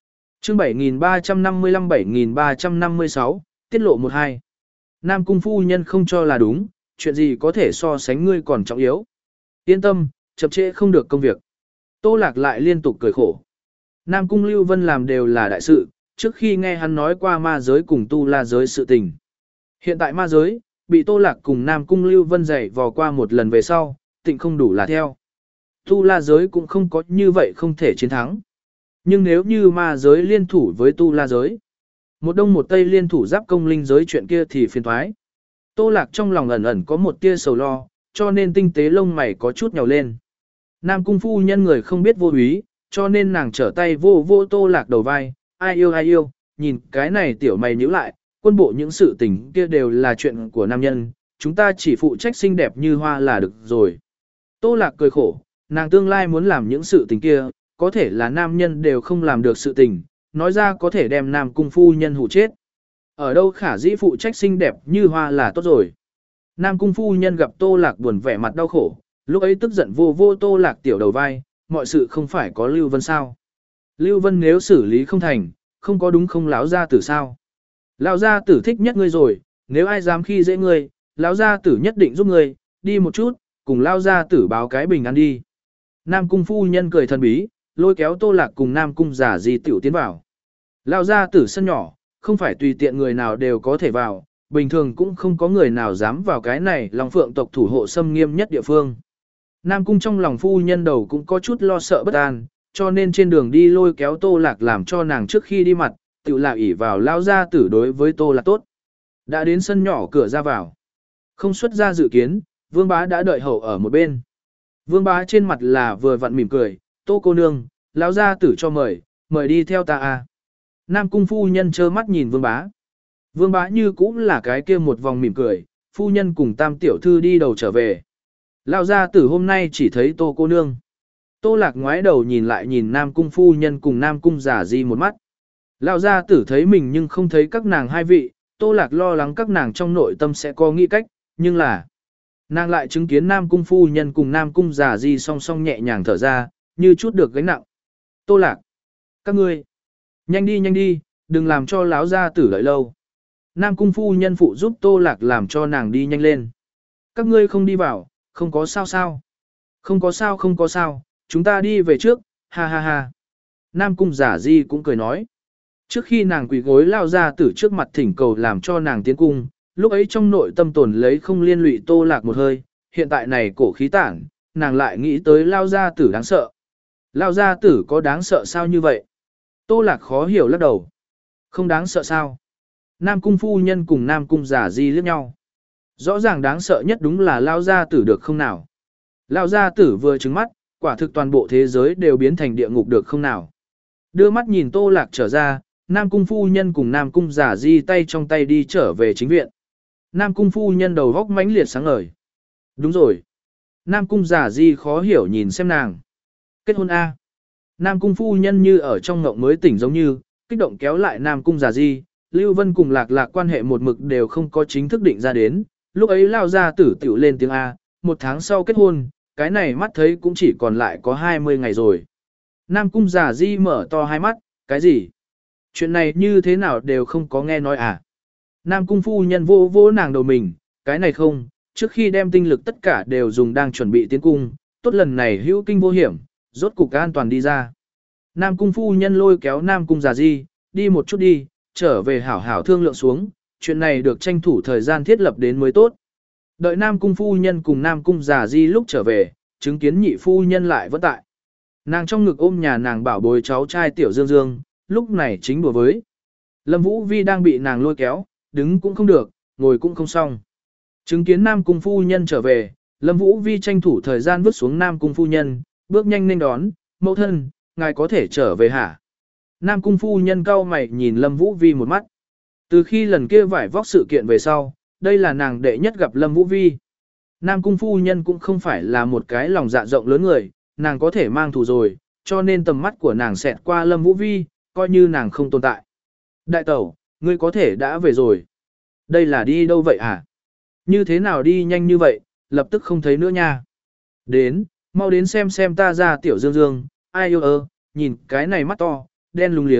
Chương bảy nghìn ba trăm năm mươi lăm bảy nghìn ba trăm năm mươi sáu, tiết lộ một hai. Nam cung phu nhân không cho là đúng, chuyện gì có thể so sánh ngươi còn trọng yếu. Yên tâm, chậm trễ không được công việc. Tô Lạc lại liên tục cười khổ. Nam cung Lưu Vân làm đều là đại sự, trước khi nghe hắn nói qua ma giới cùng tu la giới sự tình. Hiện tại ma giới, bị Tô Lạc cùng Nam cung Lưu Vân dạy vò qua một lần về sau, tịnh không đủ là theo. Tu la giới cũng không có như vậy không thể chiến thắng. Nhưng nếu như ma giới liên thủ với tu la giới, một đông một tây liên thủ giáp công linh giới chuyện kia thì phiền thoái. Tô Lạc trong lòng ẩn ẩn có một tia sầu lo, cho nên tinh tế lông mày có chút nhào lên. Nam cung phu nhân người không biết vô úy, cho nên nàng trở tay vô vô Tô Lạc đầu vai, ai yêu ai yêu, nhìn cái này tiểu mày nhíu lại, quân bộ những sự tình kia đều là chuyện của nam nhân, chúng ta chỉ phụ trách xinh đẹp như hoa là được rồi. Tô Lạc cười khổ, nàng tương lai muốn làm những sự tình kia, có thể là nam nhân đều không làm được sự tình, nói ra có thể đem Nam cung phu nhân hủ chết. Ở đâu khả dĩ phụ trách xinh đẹp như hoa là tốt rồi. Nam cung phu nhân gặp Tô Lạc buồn vẻ mặt đau khổ, lúc ấy tức giận vô vô Tô Lạc tiểu đầu vai, mọi sự không phải có Lưu Vân sao. Lưu Vân nếu xử lý không thành, không có đúng không láo gia tử sao. Lão gia tử thích nhất ngươi rồi, nếu ai dám khi dễ ngươi, lão gia tử nhất định giúp ngươi, đi một chút, cùng lão gia tử báo cái bình an đi. Nam cung phu nhân cười thần bí, lôi kéo Tô Lạc cùng Nam cung giả di tiểu tiến vào. Lão gia tử sân nhỏ, không phải tùy tiện người nào đều có thể vào, bình thường cũng không có người nào dám vào cái này Long Phượng tộc thủ hộ xâm nghiêm nhất địa phương. Nam cung trong lòng phu nhân đầu cũng có chút lo sợ bất an, cho nên trên đường đi lôi kéo Tô Lạc làm cho nàng trước khi đi mặt, tự là ỷ vào lão gia tử đối với Tô Lạc tốt. Đã đến sân nhỏ cửa ra vào. Không xuất ra dự kiến, Vương Bá đã đợi hậu ở một bên. Vương Bá trên mặt là vừa vặn mỉm cười, Tô cô nương, lão gia tử cho mời, mời đi theo ta a. Nam cung phu nhân trơ mắt nhìn Vương Bá. Vương Bá như cũng là cái kia một vòng mỉm cười, phu nhân cùng tam tiểu thư đi đầu trở về. Lão gia tử hôm nay chỉ thấy Tô cô nương. Tô Lạc ngoái đầu nhìn lại nhìn Nam cung phu nhân cùng Nam cung giả di một mắt. Lão gia tử thấy mình nhưng không thấy các nàng hai vị, Tô Lạc lo lắng các nàng trong nội tâm sẽ có nghĩ cách, nhưng là nàng lại chứng kiến Nam cung phu nhân cùng Nam cung giả di song song nhẹ nhàng thở ra, như chút được gánh nặng. Tô Lạc, các ngươi, nhanh đi nhanh đi, đừng làm cho lão gia tử đợi lâu. Nam cung phu nhân phụ giúp Tô Lạc làm cho nàng đi nhanh lên. Các ngươi không đi vào, không có sao sao. Không có sao không có sao, chúng ta đi về trước, ha ha ha. Nam cung giả di cũng cười nói. Trước khi nàng quỳ gối lao ra tử trước mặt thỉnh cầu làm cho nàng tiến cung, lúc ấy trong nội tâm tồn lấy không liên lụy Tô Lạc một hơi, hiện tại này cổ khí tản, nàng lại nghĩ tới lao gia tử đáng sợ. Lao gia tử có đáng sợ sao như vậy? Tô Lạc khó hiểu lắc đầu. Không đáng sợ sao? Nam cung phu nhân cùng Nam cung giả di liếc nhau. Rõ ràng đáng sợ nhất đúng là lao gia tử được không nào? Lao gia tử vừa trừng mắt, quả thực toàn bộ thế giới đều biến thành địa ngục được không nào? Đưa mắt nhìn Tô Lạc trở ra, Nam cung phu nhân cùng Nam cung giả di tay trong tay đi trở về chính viện. Nam cung phu nhân đầu góc mãnh liệt sáng ngời. Đúng rồi. Nam cung giả di khó hiểu nhìn xem nàng. Kết hôn A. Nam cung phu nhân như ở trong ngộng mới tỉnh giống như, kích động kéo lại Nam cung giả di, Lưu Vân cùng Lạc Lạc quan hệ một mực đều không có chính thức định ra đến, lúc ấy lao ra tử tiểu lên tiếng A, một tháng sau kết hôn, cái này mắt thấy cũng chỉ còn lại có hai mươi ngày rồi. Nam cung giả di mở to hai mắt, cái gì? Chuyện này như thế nào đều không có nghe nói à? Nam cung phu nhân vô vô nàng đầu mình, cái này không, trước khi đem tinh lực tất cả đều dùng đang chuẩn bị tiến cung, tốt lần này hữu kinh vô hiểm, rốt cục an toàn đi ra. Nam cung phu nhân lôi kéo Nam cung giả di, đi một chút đi, trở về hảo hảo thương lượng xuống, chuyện này được tranh thủ thời gian thiết lập đến mới tốt. Đợi Nam cung phu nhân cùng Nam cung giả di lúc trở về, chứng kiến nhị phu nhân lại vẫn tại. Nàng trong ngực ôm nhà nàng bảo bối cháu trai tiểu Dương Dương, lúc này chính đùa với. Lâm Vũ Vi đang bị nàng lôi kéo, đứng cũng không được, ngồi cũng không xong. Chứng kiến Nam cung phu nhân trở về, Lâm Vũ Vi tranh thủ thời gian vứt xuống Nam cung phu nhân, bước nhanh nên đón, mẫu thân, ngài có thể trở về hả? Nam cung phu nhân cau mày nhìn Lâm Vũ Vi một mắt. Từ khi lần kia vải vóc sự kiện về sau, đây là nàng đệ nhất gặp Lâm Vũ Vi. Nam cung phu nhân cũng không phải là một cái lòng dạ rộng lớn người, nàng có thể mang thù rồi, cho nên tầm mắt của nàng xẹt qua Lâm Vũ Vi, coi như nàng không tồn tại. Đại tẩu, ngươi có thể đã về rồi. Đây là đi đâu vậy hả? Như thế nào đi nhanh như vậy, lập tức không thấy nữa nha. Đến, mau đến xem xem ta ra tiểu Dương Dương, ai yêu ơ, nhìn cái này mắt to, đen lúng liếng,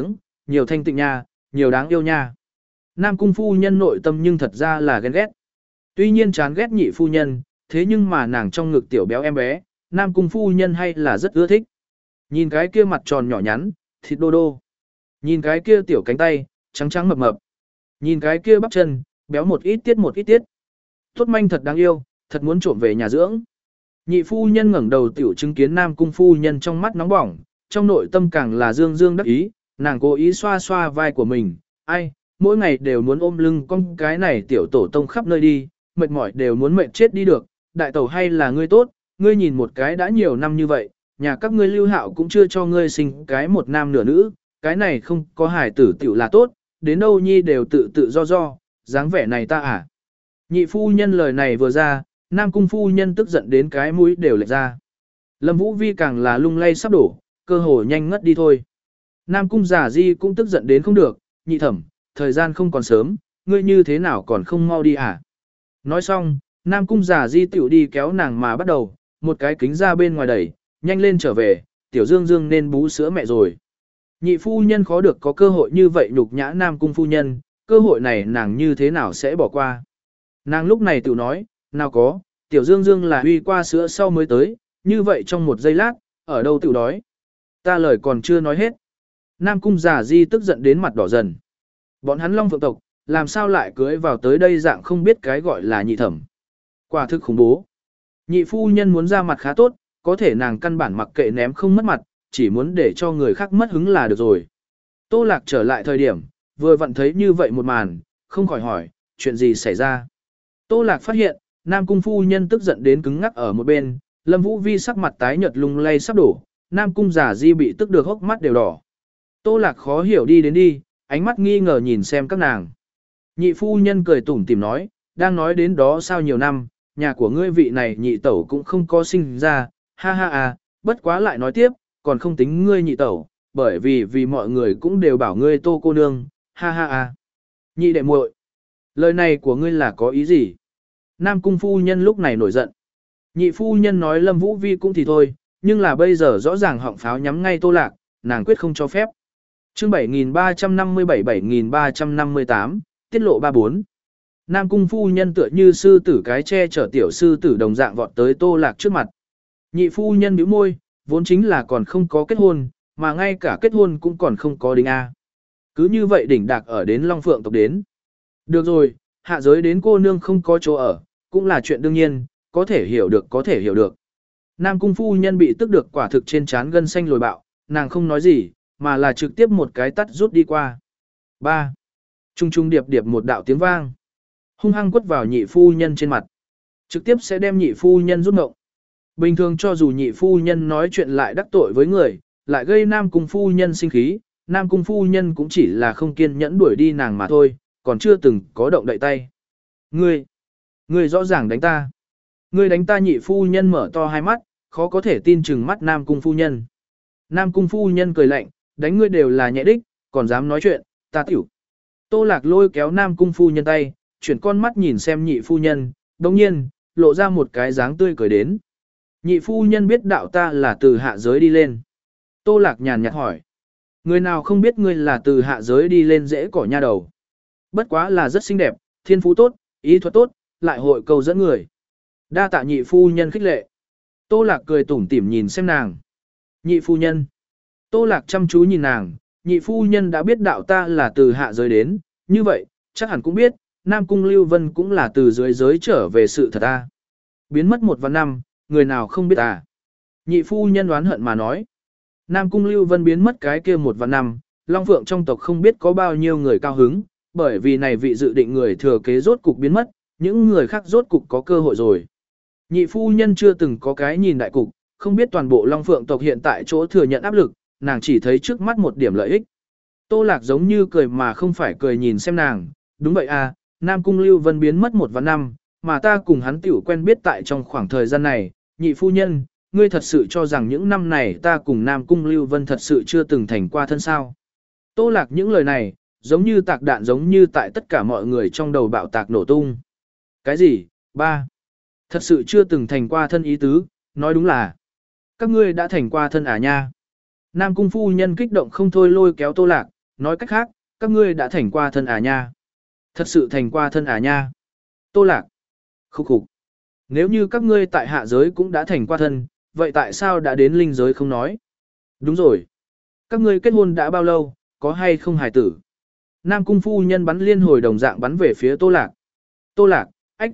nhiều thanh tịnh nha, nhiều đáng yêu nha. Nam cung phu nhân nội tâm nhưng thật ra là ghen ghét. Tuy nhiên chán ghét nhị phu nhân, thế nhưng mà nàng trong ngực tiểu béo em bé, Nam cung phu nhân hay là rất ưa thích. Nhìn cái kia mặt tròn nhỏ nhắn, thịt đô đô. Nhìn cái kia tiểu cánh tay, trắng trắng mập mập. Nhìn cái kia bắp chân, béo một ít tiết một ít tiết. Tốt manh thật đáng yêu, thật muốn trộm về nhà dưỡng. Nhị phu nhân ngẩng đầu tiểu chứng kiến Nam cung phu nhân trong mắt nóng bỏng, trong nội tâm càng là dương dương đắc ý, nàng cố ý xoa xoa vai của mình, ai, mỗi ngày đều muốn ôm lưng con cái này tiểu tổ tông khắp nơi đi, mệt mỏi đều muốn mệt chết đi được, đại tẩu hay là ngươi tốt, ngươi nhìn một cái đã nhiều năm như vậy, nhà các ngươi Lưu Hạo cũng chưa cho ngươi sinh cái một nam nửa nữ, cái này không có hài tử tiểu là tốt, đến đâu nhi đều tự tự do do, dáng vẻ này ta à. Nhị phu nhân lời này vừa ra, Nam cung phu nhân tức giận đến cái mũi đều lệch ra. Lâm Vũ Vi càng là lung lay sắp đổ, cơ hồ nhanh ngất đi thôi. Nam cung giả di cũng tức giận đến không được, nhị thẩm, thời gian không còn sớm, ngươi như thế nào còn không mau đi à? Nói xong, Nam cung giả di tiểu đi kéo nàng mà bắt đầu, một cái kính ra bên ngoài đẩy, nhanh lên trở về, tiểu dương dương nên bú sữa mẹ rồi. Nhị phu nhân khó được có cơ hội như vậy nhục nhã Nam cung phu nhân, cơ hội này nàng như thế nào sẽ bỏ qua. Nàng lúc này tự nói, nào có, tiểu dương dương là huy qua sữa sau mới tới, như vậy trong một giây lát, ở đâu tự đói. Ta lời còn chưa nói hết. Nam cung giả di tức giận đến mặt đỏ dần. Bọn hắn Long Phượng tộc, làm sao lại cưới vào tới đây dạng không biết cái gọi là nhị thẩm. Quả thực khủng bố. Nhị phu nhân muốn ra mặt khá tốt, có thể nàng căn bản mặc kệ ném không mất mặt, chỉ muốn để cho người khác mất hứng là được rồi. Tô Lạc trở lại thời điểm, vừa vặn thấy như vậy một màn, không khỏi hỏi, chuyện gì xảy ra. Tô Lạc phát hiện, Nam cung phu nhân tức giận đến cứng ngắc ở một bên, Lâm Vũ Vi sắc mặt tái nhợt lung lay sắp đổ, Nam cung giả di bị tức được hốc mắt đều đỏ. Tô Lạc khó hiểu đi đến đi, ánh mắt nghi ngờ nhìn xem các nàng. Nhị phu nhân cười tủm tỉm nói, đang nói đến đó sao nhiều năm, nhà của ngươi vị này nhị tẩu cũng không có sinh ra, ha ha à, bất quá lại nói tiếp, còn không tính ngươi nhị tẩu, bởi vì vì mọi người cũng đều bảo ngươi Tô cô nương, ha ha à. Nhị đệ muội, lời này của ngươi là có ý gì? Nam cung phu nhân lúc này nổi giận. Nhị phu nhân nói Lâm Vũ Vi cũng thì thôi, nhưng là bây giờ rõ ràng họng pháo nhắm ngay Tô Lạc, nàng quyết không cho phép. Chương bảy nghìn ba trăm năm mươi bảy bảy nghìn ba trăm năm mươi tám, tiết lộ ba bốn. Nam cung phu nhân tựa như sư tử cái che chở tiểu sư tử đồng dạng vọt tới Tô Lạc trước mặt. Nhị phu nhân bĩu môi, vốn chính là còn không có kết hôn, mà ngay cả kết hôn cũng còn không có đính A. Cứ như vậy đỉnh đạc ở đến Long Phượng tộc đến. Được rồi, hạ giới đến cô nương không có chỗ ở, cũng là chuyện đương nhiên, có thể hiểu được có thể hiểu được. Nam cung phu nhân bị tức được quả thực trên trán gân xanh lồi bạo, nàng không nói gì, mà là trực tiếp một cái tắt rút đi qua. ba. Trung trung điệp điệp một đạo tiếng vang. Hung hăng quất vào nhị phu nhân trên mặt. Trực tiếp sẽ đem nhị phu nhân rút ngộng. Bình thường cho dù nhị phu nhân nói chuyện lại đắc tội với người, lại gây Nam cung phu nhân sinh khí, Nam cung phu nhân cũng chỉ là không kiên nhẫn đuổi đi nàng mà thôi, còn chưa từng có động đậy tay. Ngươi, ngươi rõ ràng đánh ta. Ngươi đánh ta. Nhị phu nhân mở to hai mắt, khó có thể tin chừng mắt Nam cung phu nhân. Nam cung phu nhân cười lạnh, đánh ngươi đều là nhẹ đích, còn dám nói chuyện, ta tiểu. Tô Lạc lôi kéo Nam cung phu nhân tay, chuyển con mắt nhìn xem nhị phu nhân, đồng nhiên, lộ ra một cái dáng tươi cười đến. Nhị phu nhân biết đạo ta là từ hạ giới đi lên. Tô Lạc nhàn nhạt hỏi. Người nào không biết ngươi là từ hạ giới đi lên dễ cỏ nha đầu. Bất quá là rất xinh đẹp, thiên phú tốt, ý thuật tốt, lại hội cầu dẫn người. Đa tạ nhị phu nhân khích lệ. Tô Lạc cười tủm tỉm nhìn xem nàng. Nhị phu nhân. Tô Lạc chăm chú nhìn nàng, nhị phu nhân đã biết đạo ta là từ hạ giới đến, như vậy, chắc hẳn cũng biết, Nam cung Lưu Vân cũng là từ dưới giới trở về sự thật ta. Biến mất một vạn năm, người nào không biết à. Nhị phu nhân đoán hận mà nói. Nam cung Lưu Vân biến mất cái kia một vạn năm, Long Phượng trong tộc không biết có bao nhiêu người cao hứng, bởi vì này vị dự định người thừa kế rốt cục biến mất, những người khác rốt cục có cơ hội rồi. Nhị phu nhân chưa từng có cái nhìn đại cục, không biết toàn bộ Long Phượng tộc hiện tại chỗ thừa nhận áp lực, nàng chỉ thấy trước mắt một điểm lợi ích. Tô Lạc giống như cười mà không phải cười nhìn xem nàng, đúng vậy à, Nam cung Lưu Vân biến mất một vạn năm, mà ta cùng hắn tiểu quen biết tại trong khoảng thời gian này, nhị phu nhân, ngươi thật sự cho rằng những năm này ta cùng Nam cung Lưu Vân thật sự chưa từng thành qua thân sao. Tô Lạc những lời này, giống như tạc đạn giống như tại tất cả mọi người trong đầu bạo tạc nổ tung. Cái gì? Ba. Thật sự chưa từng thành qua thân ý tứ, nói đúng là. Các ngươi đã thành qua thân à nha. Nam cung phu nhân kích động không thôi lôi kéo Tô Lạc, Nói cách khác, các ngươi đã thành qua thân à nha. Thật sự thành qua thân à nha. Tô Lạc. Khúc khục. Nếu như các ngươi tại hạ giới cũng đã thành qua thân, vậy tại sao đã đến linh giới không nói? Đúng rồi. Các ngươi kết hôn đã bao lâu, có hay không hài tử? Nam cung phu nhân bắn liên hồi đồng dạng bắn về phía Tô Lạc. Tô Lạc, ách.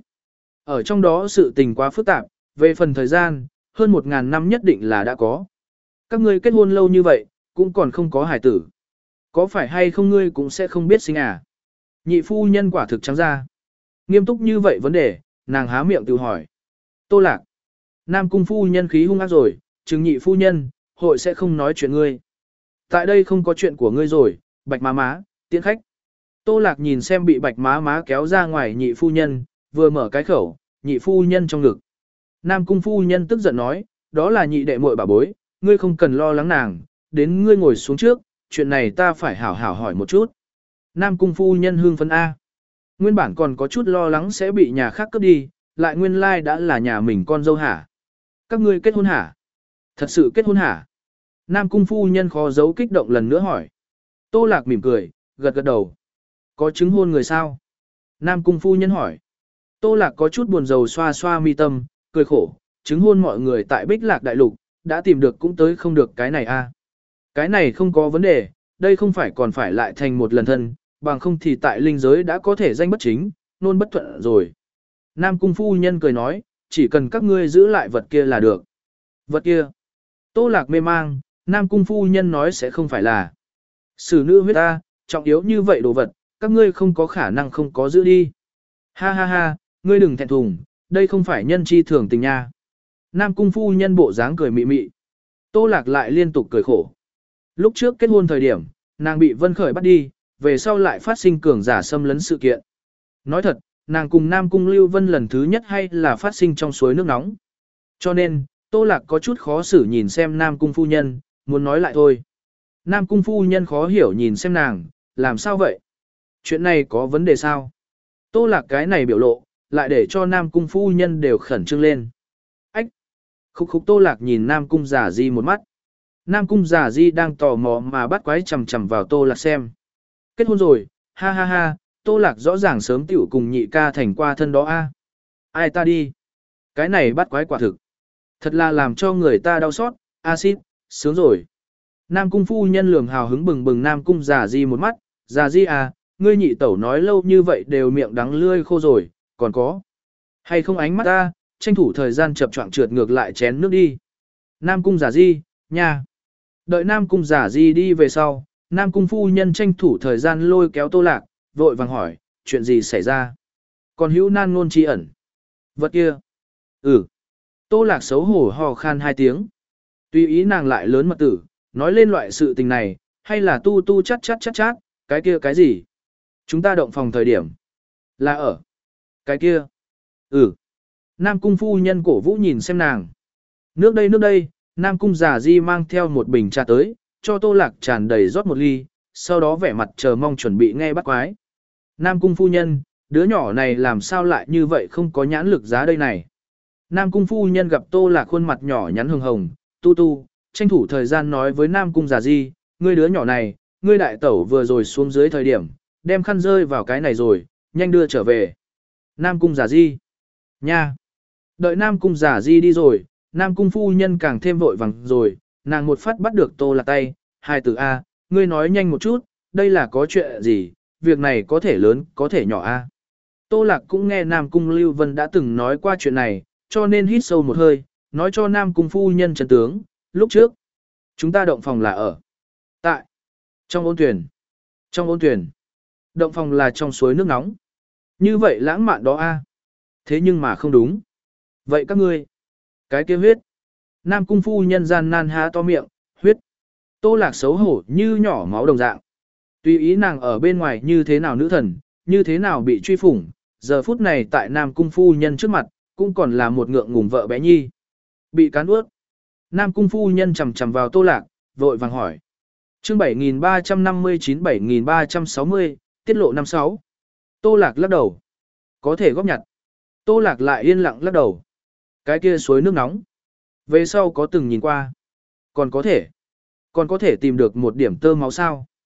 Ở trong đó sự tình quá phức tạp, về phần thời gian, hơn một ngàn năm nhất định là đã có. Các ngươi kết hôn lâu như vậy, cũng còn không có hài tử. Có phải hay không ngươi cũng sẽ không biết sinh à? Nhị phu nhân quả thực trắng ra. Nghiêm túc như vậy vấn đề, nàng há miệng tự hỏi. Tô Lạc. Nam cung phu nhân khí hung ác rồi, chừng nhị phu nhân, hội sẽ không nói chuyện ngươi. Tại đây không có chuyện của ngươi rồi, bạch má má, tiễn khách. Tô Lạc nhìn xem bị bạch má má kéo ra ngoài nhị phu nhân, vừa mở cái khẩu, nhị phu nhân trong ngực. Nam cung phu nhân tức giận nói, đó là nhị đệ muội bà bối, ngươi không cần lo lắng nàng, đến ngươi ngồi xuống trước, chuyện này ta phải hảo hảo hỏi một chút. Nam cung phu nhân hương phấn A. Nguyên bản còn có chút lo lắng sẽ bị nhà khác cướp đi, lại nguyên lai like đã là nhà mình con dâu hả? Các ngươi kết hôn hả? Thật sự kết hôn hả? Nam cung phu nhân khó giấu kích động lần nữa hỏi. Tô Lạc mỉm cười, gật gật đầu. Có chứng hôn người sao? Nam cung phu nhân hỏi. Tô Lạc có chút buồn rầu xoa xoa mi tâm, cười khổ, chứng hôn mọi người tại Bích Lạc Đại Lục, đã tìm được cũng tới không được cái này a. Cái này không có vấn đề, đây không phải còn phải lại thành một lần thân, bằng không thì tại linh giới đã có thể danh bất chính, nôn bất thuận rồi. Nam cung phu nhân cười nói, chỉ cần các ngươi giữ lại vật kia là được. Vật kia. Tô Lạc mê mang, Nam cung phu nhân nói sẽ không phải là xử nữ huyết ta, trọng yếu như vậy đồ vật, các ngươi không có khả năng không có giữ đi. Ha ha ha, ngươi đừng thẹn thùng, đây không phải nhân chi thường tình nha. Nam cung phu nhân bộ dáng cười mị mị. Tô Lạc lại liên tục cười khổ. Lúc trước kết hôn thời điểm, nàng bị Vân Khởi bắt đi, về sau lại phát sinh cường giả xâm lấn sự kiện. Nói thật, nàng cùng Nam cung Lưu Vân lần thứ nhất hay là phát sinh trong suối nước nóng. Cho nên, Tô Lạc có chút khó xử nhìn xem Nam cung phu nhân, muốn nói lại thôi. Nam cung phu nhân khó hiểu nhìn xem nàng, làm sao vậy? Chuyện này có vấn đề sao? Tô Lạc cái này biểu lộ, lại để cho Nam cung phu nhân đều khẩn trương lên. Ách! Khúc khúc Tô Lạc nhìn Nam cung giả di một mắt. Nam cung giả di đang tò mò mà bắt quái chầm chầm vào Tô Lạc xem. Kết hôn rồi, ha ha ha, Tô Lạc rõ ràng sớm tiểu cùng nhị ca thành qua thân đó a. Ai ta đi? Cái này bắt quái quả thực. Thật là làm cho người ta đau xót, axit, sướng rồi. Nam cung phu nhân lườm hào hứng bừng bừng Nam cung giả di một mắt, giả di à, ngươi nhị tẩu nói lâu như vậy đều miệng đắng lươi khô rồi, còn có. Hay không ánh mắt ta, tranh thủ thời gian chập choạng trượt ngược lại chén nước đi. Nam cung giả di, nha. Đợi Nam cung giả di đi về sau, Nam cung phu nhân tranh thủ thời gian lôi kéo Tô Lạc, vội vàng hỏi, chuyện gì xảy ra? Còn hữu nan ngôn chi ẩn. Vật kia. Ừ. Tô Lạc xấu hổ hò khan hai tiếng. Tùy ý nàng lại lớn mật tử, nói lên loại sự tình này, hay là tu tu chát chát chát chát, cái kia cái gì? Chúng ta động phòng thời điểm. Là ở. Cái kia. Ừ. Nam cung phu nhân cổ vũ nhìn xem nàng. Nước đây nước đây, Nam cung giả di mang theo một bình trà tới, cho Tô Lạc tràn đầy rót một ly, sau đó vẻ mặt chờ mong chuẩn bị nghe bắt quái. Nam cung phu nhân, đứa nhỏ này làm sao lại như vậy không có nhãn lực giá đây này. Nam cung phu nhân gặp Tô Lạc khuôn mặt nhỏ nhắn hồng hồng, tu tu, tranh thủ thời gian nói với Nam cung giả di, ngươi đứa nhỏ này, ngươi đại tẩu vừa rồi xuống dưới thời điểm, đem khăn rơi vào cái này rồi, nhanh đưa trở về. Nam cung giả di. Nha. Đợi Nam cung giả di đi rồi, Nam cung phu nhân càng thêm vội vàng rồi, nàng một phát bắt được Tô Lạc tay, hai từ A, ngươi nói nhanh một chút, đây là có chuyện gì, việc này có thể lớn, có thể nhỏ A. Tô Lạc cũng nghe Nam cung Lưu Vân đã từng nói qua chuyện này, cho nên hít sâu một hơi, nói cho Nam cung phu nhân chân tướng, lúc trước, chúng ta động phòng là ở. Tại, trong ôn tuyển, trong ôn tuyển, động phòng là trong suối nước nóng. Như vậy lãng mạn đó A. Thế nhưng mà không đúng. Vậy các ngươi, cái kia huyết. Nam cung phu nhân gian nan há to miệng, huyết. Tô Lạc xấu hổ như nhỏ máu đồng dạng. Tùy ý nàng ở bên ngoài như thế nào nữ thần, như thế nào bị truy phủng, giờ phút này tại Nam cung phu nhân trước mặt, cũng còn là một ngượng ngùng vợ bé nhi. Bị cán ướt. Nam cung phu nhân chầm chầm vào Tô Lạc, vội vàng hỏi. Chương bảy nghìn ba trăm năm mươi chín bảy nghìn ba trăm sáu mươi, tiết lộ năm sáu. Tô Lạc lắc đầu. Có thể góp nhặt. Tô Lạc lại yên lặng lắc đầu. Cái kia suối nước nóng. Về sau có từng nhìn qua. Còn có thể. Còn có thể tìm được một điểm tơ máu sao.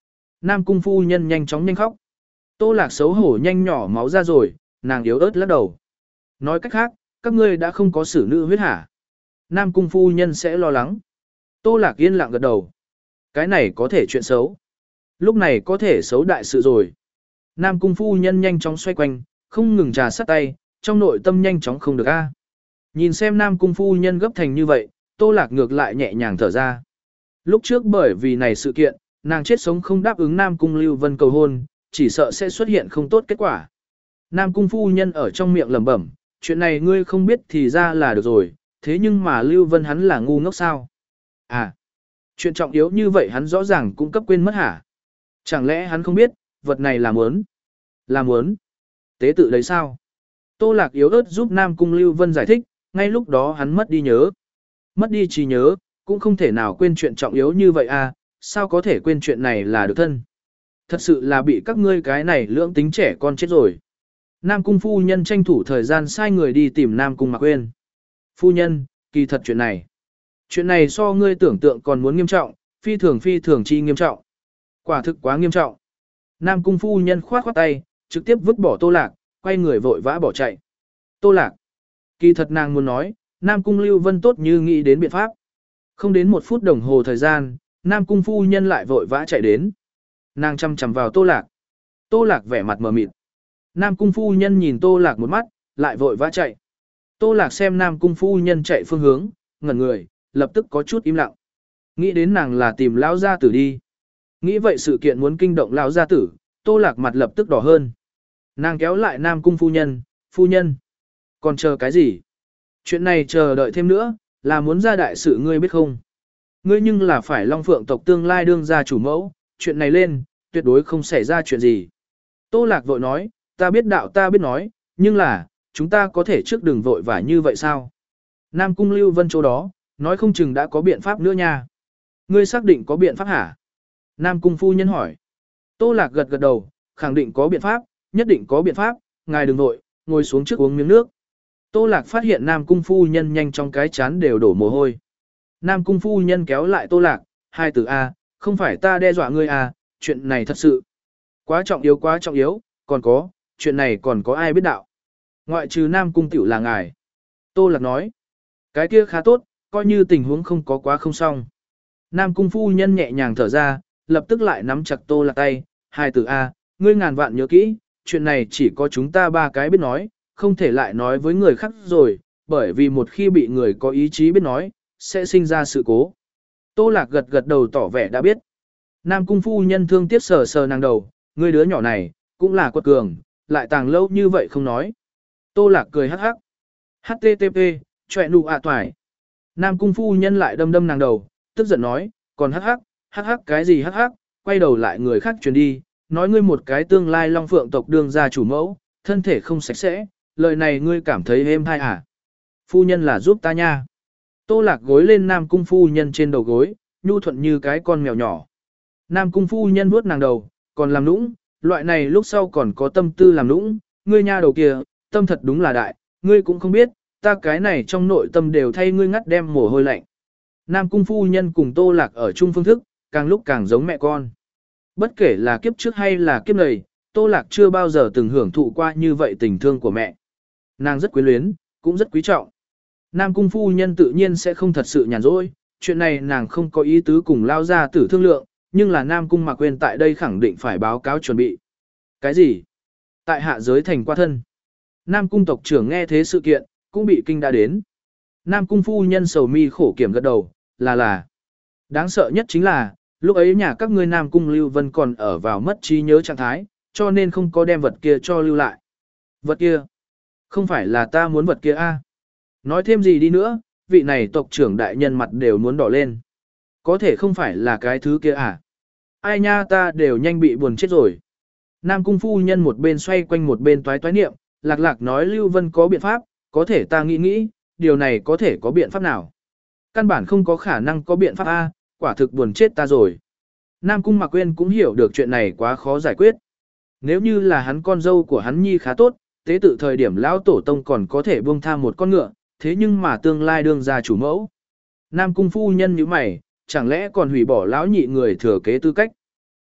Nam cung phu nhân nhanh chóng nhanh khóc. Tô Lạc xấu hổ nhanh nhỏ máu ra rồi, nàng yếu ớt lắc đầu. Nói cách khác, các ngươi đã không có xử nữ huyết hả? Nam cung phu nhân sẽ lo lắng. Tô Lạc yên lặng gật đầu. Cái này có thể chuyện xấu. Lúc này có thể xấu đại sự rồi. Nam cung phu nhân nhanh chóng xoay quanh, không ngừng trà sát tay, trong nội tâm nhanh chóng không được a. Nhìn xem Nam cung phu nhân gấp thành như vậy, Tô Lạc ngược lại nhẹ nhàng thở ra. Lúc trước bởi vì này sự kiện, nàng chết sống không đáp ứng Nam cung Lưu Vân cầu hôn, chỉ sợ sẽ xuất hiện không tốt kết quả. Nam cung phu nhân ở trong miệng lẩm bẩm, chuyện này ngươi không biết thì ra là được rồi, thế nhưng mà Lưu Vân hắn là ngu ngốc sao? À, chuyện trọng yếu như vậy hắn rõ ràng cũng cấp quên mất hả? Chẳng lẽ hắn không biết, vật này là muốn? Là muốn? Tế tự đấy sao? Tô Lạc yếu ớt giúp Nam cung Lưu Vân giải thích, ngay lúc đó hắn mất đi nhớ. Mất đi trí nhớ, cũng không thể nào quên chuyện trọng yếu như vậy à, sao có thể quên chuyện này là được thân? Thật sự là bị các ngươi cái này lưỡng tính trẻ con chết rồi. Nam cung phu nhân tranh thủ thời gian sai người đi tìm Nam cung Mạc Uyên. Phu nhân, kỳ thật chuyện này. Chuyện này so ngươi tưởng tượng còn muốn nghiêm trọng, phi thường phi thường chi nghiêm trọng. Quả thực quá nghiêm trọng. Nam cung phu nhân khoát khoát tay, trực tiếp vứt bỏ Tô Lạc, quay người vội vã bỏ chạy. Tô Lạc. Kỳ thật nàng muốn nói, Nam cung Lưu Vân tốt như nghĩ đến biện pháp. Không đến một phút đồng hồ thời gian, Nam cung phu nhân lại vội vã chạy đến. Nàng chăm chằm vào Tô Lạc. Tô Lạc vẻ mặt mờ mịt. Nam cung phu nhân nhìn Tô Lạc một mắt, lại vội vã chạy. Tô Lạc xem Nam cung phu nhân chạy phương hướng, ngẩn người, lập tức có chút im lặng. Nghĩ đến nàng là tìm lão gia tử đi. Nghĩ vậy sự kiện muốn kinh động lão gia tử, Tô Lạc mặt lập tức đỏ hơn. Nàng kéo lại Nam cung phu nhân, phu nhân. Còn chờ cái gì? Chuyện này chờ đợi thêm nữa, là muốn ra đại sự ngươi biết không? Ngươi nhưng là phải Long Phượng tộc tương lai đương gia chủ mẫu, chuyện này lên, tuyệt đối không xảy ra chuyện gì. Tô Lạc vội nói, ta biết đạo ta biết nói, nhưng là, chúng ta có thể trước đừng vội vã như vậy sao? Nam cung Lưu Vân chỗ đó, nói không chừng đã có biện pháp nữa nha. Ngươi xác định có biện pháp hả? Nam cung phu nhân hỏi. Tô Lạc gật gật đầu, khẳng định có biện pháp, nhất định có biện pháp, ngài đừng vội, ngồi xuống trước uống miếng nước. Tô Lạc phát hiện Nam cung phu nhân nhanh trong cái chán đều đổ mồ hôi. Nam cung phu nhân kéo lại Tô Lạc, hai từ A, không phải ta đe dọa ngươi à, chuyện này thật sự. Quá trọng yếu quá trọng yếu, còn có, chuyện này còn có ai biết đạo. Ngoại trừ Nam cung tiểu là ngài. Tô Lạc nói, cái kia khá tốt, coi như tình huống không có quá không xong. Nam cung phu nhân nhẹ nhàng thở ra, lập tức lại nắm chặt Tô Lạc tay, hai từ A, ngươi ngàn vạn nhớ kỹ, chuyện này chỉ có chúng ta ba cái biết nói, không thể lại nói với người khác rồi, bởi vì một khi bị người có ý chí biết nói, sẽ sinh ra sự cố. Tô Lạc gật gật đầu tỏ vẻ đã biết. Nam cung phu nhân thương tiếc sờ sờ nàng đầu, ngươi đứa nhỏ này, cũng là quật cường, lại tàng lâu như vậy không nói. Tô Lạc cười hắc hắc. hát tê tê pê, chọe nụ ạ toài. Nam cung phu nhân lại đâm đâm nàng đầu, tức giận nói, còn hắc hắc, hắc hắc cái gì hắc hắc, quay đầu lại người khác truyền đi, nói ngươi một cái tương lai Long Phượng tộc đương gia chủ mẫu, thân thể không sạch sẽ, lời này ngươi cảm thấy êm hay à? Phu nhân là giúp ta nha. Tô Lạc gối lên Nam cung phu nhân trên đầu gối, nhu thuận như cái con mèo nhỏ. Nam cung phu nhân vuốt nàng đầu, còn làm nũng, loại này lúc sau còn có tâm tư làm nũng, ngươi nha đầu kia, tâm thật đúng là đại, ngươi cũng không biết, ta cái này trong nội tâm đều thay ngươi ngắt đem mồ hôi lạnh. Nam cung phu nhân cùng Tô Lạc ở chung phương thức, càng lúc càng giống mẹ con. Bất kể là kiếp trước hay là kiếp này, Tô Lạc chưa bao giờ từng hưởng thụ qua như vậy tình thương của mẹ. Nàng rất quyến luyến, cũng rất quý trọng. Nam cung phu nhân tự nhiên sẽ không thật sự nhàn rỗi, chuyện này nàng không có ý tứ cùng lao ra tử thương lượng, nhưng là Nam cung Mạc Uyên tại đây khẳng định phải báo cáo chuẩn bị. Cái gì? Tại hạ giới thành qua thân. Nam cung tộc trưởng nghe thế sự kiện, cũng bị kinh đã đến. Nam cung phu nhân sầu mi khổ kiểm gật đầu, là là. Đáng sợ nhất chính là, lúc ấy nhà các ngươi Nam cung Lưu Vân còn ở vào mất trí nhớ trạng thái, cho nên không có đem vật kia cho lưu lại. Vật kia? Không phải là ta muốn vật kia a? Nói thêm gì đi nữa, vị này tộc trưởng đại nhân mặt đều muốn đỏ lên. Có thể không phải là cái thứ kia à? Ai nha ta đều nhanh bị buồn chết rồi. Nam cung phu nhân một bên xoay quanh một bên toái toái niệm, lạc lạc nói Lưu Vân có biện pháp, có thể ta nghĩ nghĩ, điều này có thể có biện pháp nào? Căn bản không có khả năng có biện pháp A, quả thực buồn chết ta rồi. Nam cung Mạc Uyên cũng hiểu được chuyện này quá khó giải quyết. Nếu như là hắn con dâu của hắn nhi khá tốt, tế tự thời điểm lão tổ tông còn có thể buông tha một con ngựa, thế nhưng mà tương lai đương gia chủ mẫu. Nam cung phu nhân như mày, chẳng lẽ còn hủy bỏ lão nhị người thừa kế tư cách.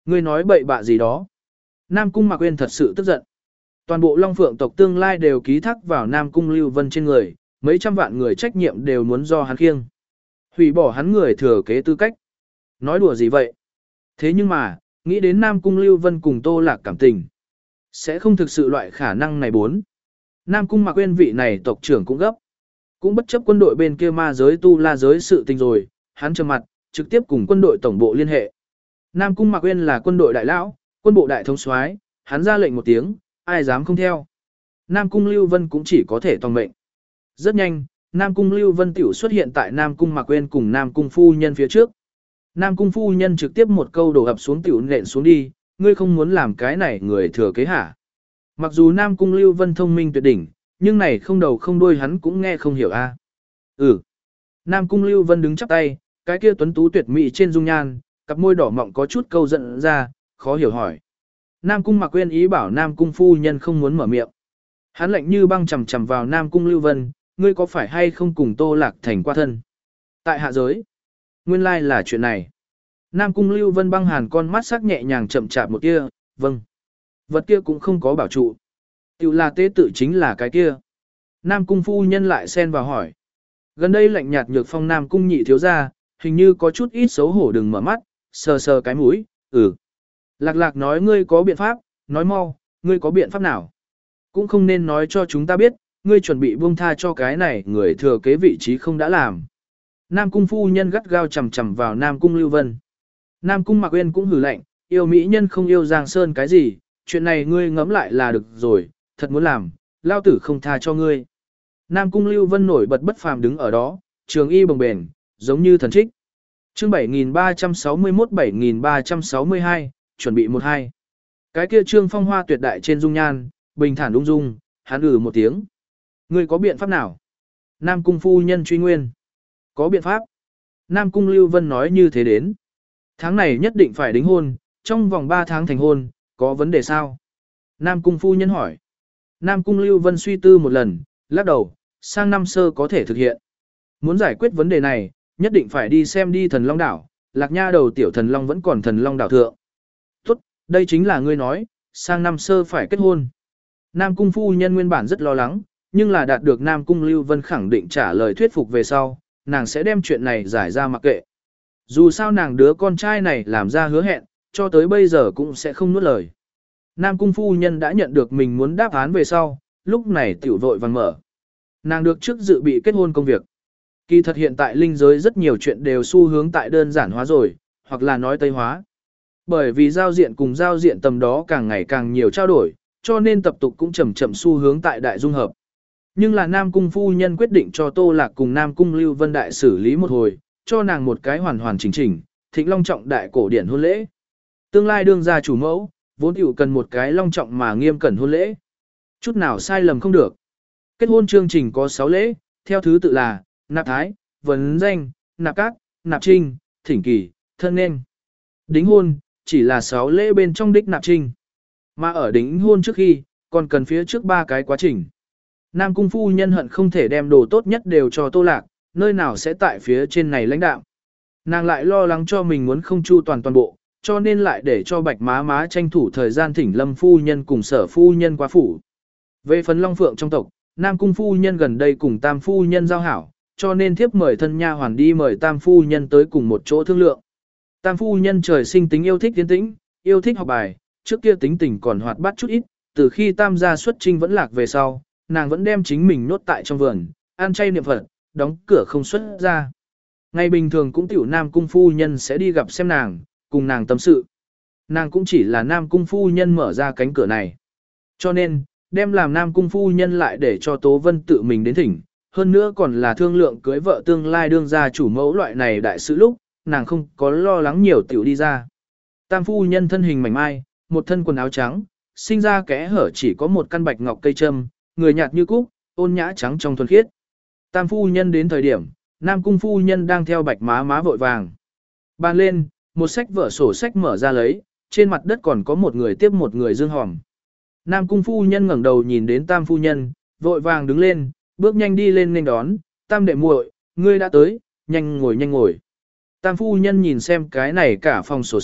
Ngươi nói bậy bạ gì đó. Nam Cung Mạc Uyên thật sự tức giận. Toàn bộ Long Phượng tộc tương lai đều ký thác vào Nam Cung Lưu Vân trên người, mấy trăm vạn người trách nhiệm đều muốn do hắn khiêng. Hủy bỏ hắn người thừa kế tư cách. Nói đùa gì vậy? Thế nhưng mà, nghĩ đến Nam Cung Lưu Vân cùng Tô Lạc cảm tình. Sẽ không thực sự loại khả năng này bốn. Nam Cung Mạc Uyên vị này tộc trưởng cũng gấp. Cũng bất chấp quân đội bên kia ma giới tu la giới sự tình rồi, hắn trầm mặt, trực tiếp cùng quân đội tổng bộ liên hệ. Nam Cung Mạc Uyên là quân đội đại lão, quân bộ đại thống soái, hắn ra lệnh một tiếng, ai dám không theo. Nam Cung Lưu Vân cũng chỉ có thể tòng mệnh. Rất nhanh, Nam Cung Lưu Vân tiểu xuất hiện tại Nam Cung Mạc Uyên cùng Nam Cung phu nhân phía trước. Nam Cung phu nhân trực tiếp một câu đổ ập xuống tiểu nện xuống đi, ngươi không muốn làm cái này người thừa kế hả? Mặc dù Nam Cung Lưu Vân thông minh tuyệt đỉnh, nhưng này không đầu không đuôi hắn cũng nghe không hiểu a. Ừ. Nam Cung Lưu Vân đứng chắp tay, cái kia tuấn tú tuyệt mỹ trên dung nhan, cặp môi đỏ mọng có chút câu giận ra, khó hiểu hỏi. Nam Cung Mạc Uyên ý bảo Nam Cung phu nhân không muốn mở miệng. Hắn lạnh như băng chằm chằm vào Nam Cung Lưu Vân, ngươi có phải hay không cùng Tô Lạc Thành qua thân? Tại hạ giới. Nguyên lai là chuyện này. Nam Cung Lưu Vân băng hàn con mắt sắc nhẹ nhàng chậm chạp một kia, vâng. Vật kia cũng không có bảo trụ. Tiểu là tế tự chính là cái kia. Nam Cung phu nhân lại xen vào hỏi. Gần đây lạnh nhạt nhược phong Nam Cung nhị thiếu gia, hình như có chút ít xấu hổ đừng mở mắt, sờ sờ cái mũi, ừ. Lạc lạc nói ngươi có biện pháp, nói mau, ngươi có biện pháp nào? Cũng không nên nói cho chúng ta biết, ngươi chuẩn bị buông tha cho cái này người thừa kế vị trí không đã làm. Nam Cung phu nhân gắt gao chầm chầm vào Nam Cung Lưu Vân. Nam Cung Mạc Uyên cũng hử lạnh, yêu mỹ nhân không yêu Giang Sơn cái gì, chuyện này ngươi ngẫm lại là được rồi, thật muốn làm, lao tử không tha cho ngươi. Nam Cung Lưu Vân nổi bật bất phàm đứng ở đó, trường y bồng bềnh, giống như thần trích. Chương bảy nghìn ba trăm sáu mươi mốt bảy nghìn ba trăm sáu mươi hai, chuẩn bị một hai. Cái kia trương phong hoa tuyệt đại trên dung nhan, bình thản ung dung, hắn ử một tiếng. Ngươi có biện pháp nào? Nam Cung phu nhân truy nguyên. Có biện pháp. Nam Cung Lưu Vân nói như thế đến. Tháng này nhất định phải đính hôn, trong vòng ba tháng thành hôn, có vấn đề sao? Nam Cung phu nhân hỏi. Nam Cung Lưu Vân suy tư một lần, lắc đầu, sang năm sơ có thể thực hiện. Muốn giải quyết vấn đề này, nhất định phải đi xem đi thần Long Đảo, Lạc Nha đầu tiểu thần Long vẫn còn thần Long Đảo thượng. Tốt, đây chính là ngươi nói, sang năm sơ phải kết hôn. Nam Cung phu nhân nguyên bản rất lo lắng, nhưng là đạt được Nam Cung Lưu Vân khẳng định trả lời thuyết phục về sau, nàng sẽ đem chuyện này giải ra mặc kệ. Dù sao nàng đứa con trai này làm ra hứa hẹn, cho tới bây giờ cũng sẽ không nuốt lời. Nam Cung phu nhân đã nhận được mình muốn đáp án về sau, lúc này tiểu vội vàng mở. Nàng được trước dự bị kết hôn công việc. Kỳ thật hiện tại linh giới rất nhiều chuyện đều xu hướng tại đơn giản hóa rồi, hoặc là nói tây hóa. Bởi vì giao diện cùng giao diện tầm đó càng ngày càng nhiều trao đổi, cho nên tập tục cũng chậm chậm xu hướng tại đại dung hợp. Nhưng là Nam Cung phu nhân quyết định cho Tô Lạc cùng Nam Cung Lưu Vân đại xử lý một hồi, cho nàng một cái hoàn hoàn chỉnh chỉnh, thịnh long trọng đại cổ điển hôn lễ. Tương lai đương gia chủ mẫu, vốn hữu cần một cái long trọng mà nghiêm cẩn hôn lễ. Chút nào sai lầm không được. Kết hôn chương trình có sáu lễ, theo thứ tự là nạp thái, vấn danh, nạp cát, nạp trinh, thỉnh kỳ, thân nên. Đính hôn, chỉ là sáu lễ bên trong đích nạp trinh. Mà ở đính hôn trước khi, còn cần phía trước ba cái quá trình. Nam Cung phu nhân hận không thể đem đồ tốt nhất đều cho Tô Lạc, nơi nào sẽ tại phía trên này lãnh đạo. Nàng lại lo lắng cho mình muốn không chu toàn toàn bộ, cho nên lại để cho bạch má má tranh thủ thời gian thỉnh Lâm phu nhân cùng Sở phu nhân qua phủ. Về phần Long Phượng trong tộc, Nam Cung phu nhân gần đây cùng Tam phu nhân giao hảo, cho nên thiếp mời thân nha hoàn đi mời Tam phu nhân tới cùng một chỗ thương lượng. Tam phu nhân trời sinh tính yêu thích tiến tĩnh, yêu thích học bài, trước kia tính tình còn hoạt bát chút ít, từ khi Tam gia xuất trinh vẫn lạc về sau, nàng vẫn đem chính mình nhốt tại trong vườn, ăn chay niệm Phật, đóng cửa không xuất ra. Ngày bình thường cũng tiểu Nam Cung phu nhân sẽ đi gặp xem nàng, cùng nàng tâm sự. Nàng cũng chỉ là Nam Cung phu nhân mở ra cánh cửa này. Cho nên, đem làm Nam Cung phu nhân lại để cho Tố Vân tự mình đến thỉnh, hơn nữa còn là thương lượng cưới vợ tương lai đương gia chủ mẫu loại này đại sự lúc, nàng không có lo lắng nhiều tiểu đi ra. Tam phu nhân thân hình mảnh mai, một thân quần áo trắng, sinh ra kẽ hở chỉ có một căn bạch ngọc cây châm, người nhạt như cúc, ôn nhã trắng trong thuần khiết. Tam phu nhân đến thời điểm, Nam Cung phu nhân đang theo bạch má má vội vàng. Bàn lên, một sách vở sổ sách mở ra lấy, trên mặt đất còn có một người tiếp một người dương hòm. Nam Cung phu nhân ngẩng đầu nhìn đến Tam phu nhân, vội vàng đứng lên, bước nhanh đi lên nên đón, Tam đệ muội, ngươi đã tới, nhanh ngồi nhanh ngồi. Tam phu nhân nhìn xem cái này cả phòng sổ sách,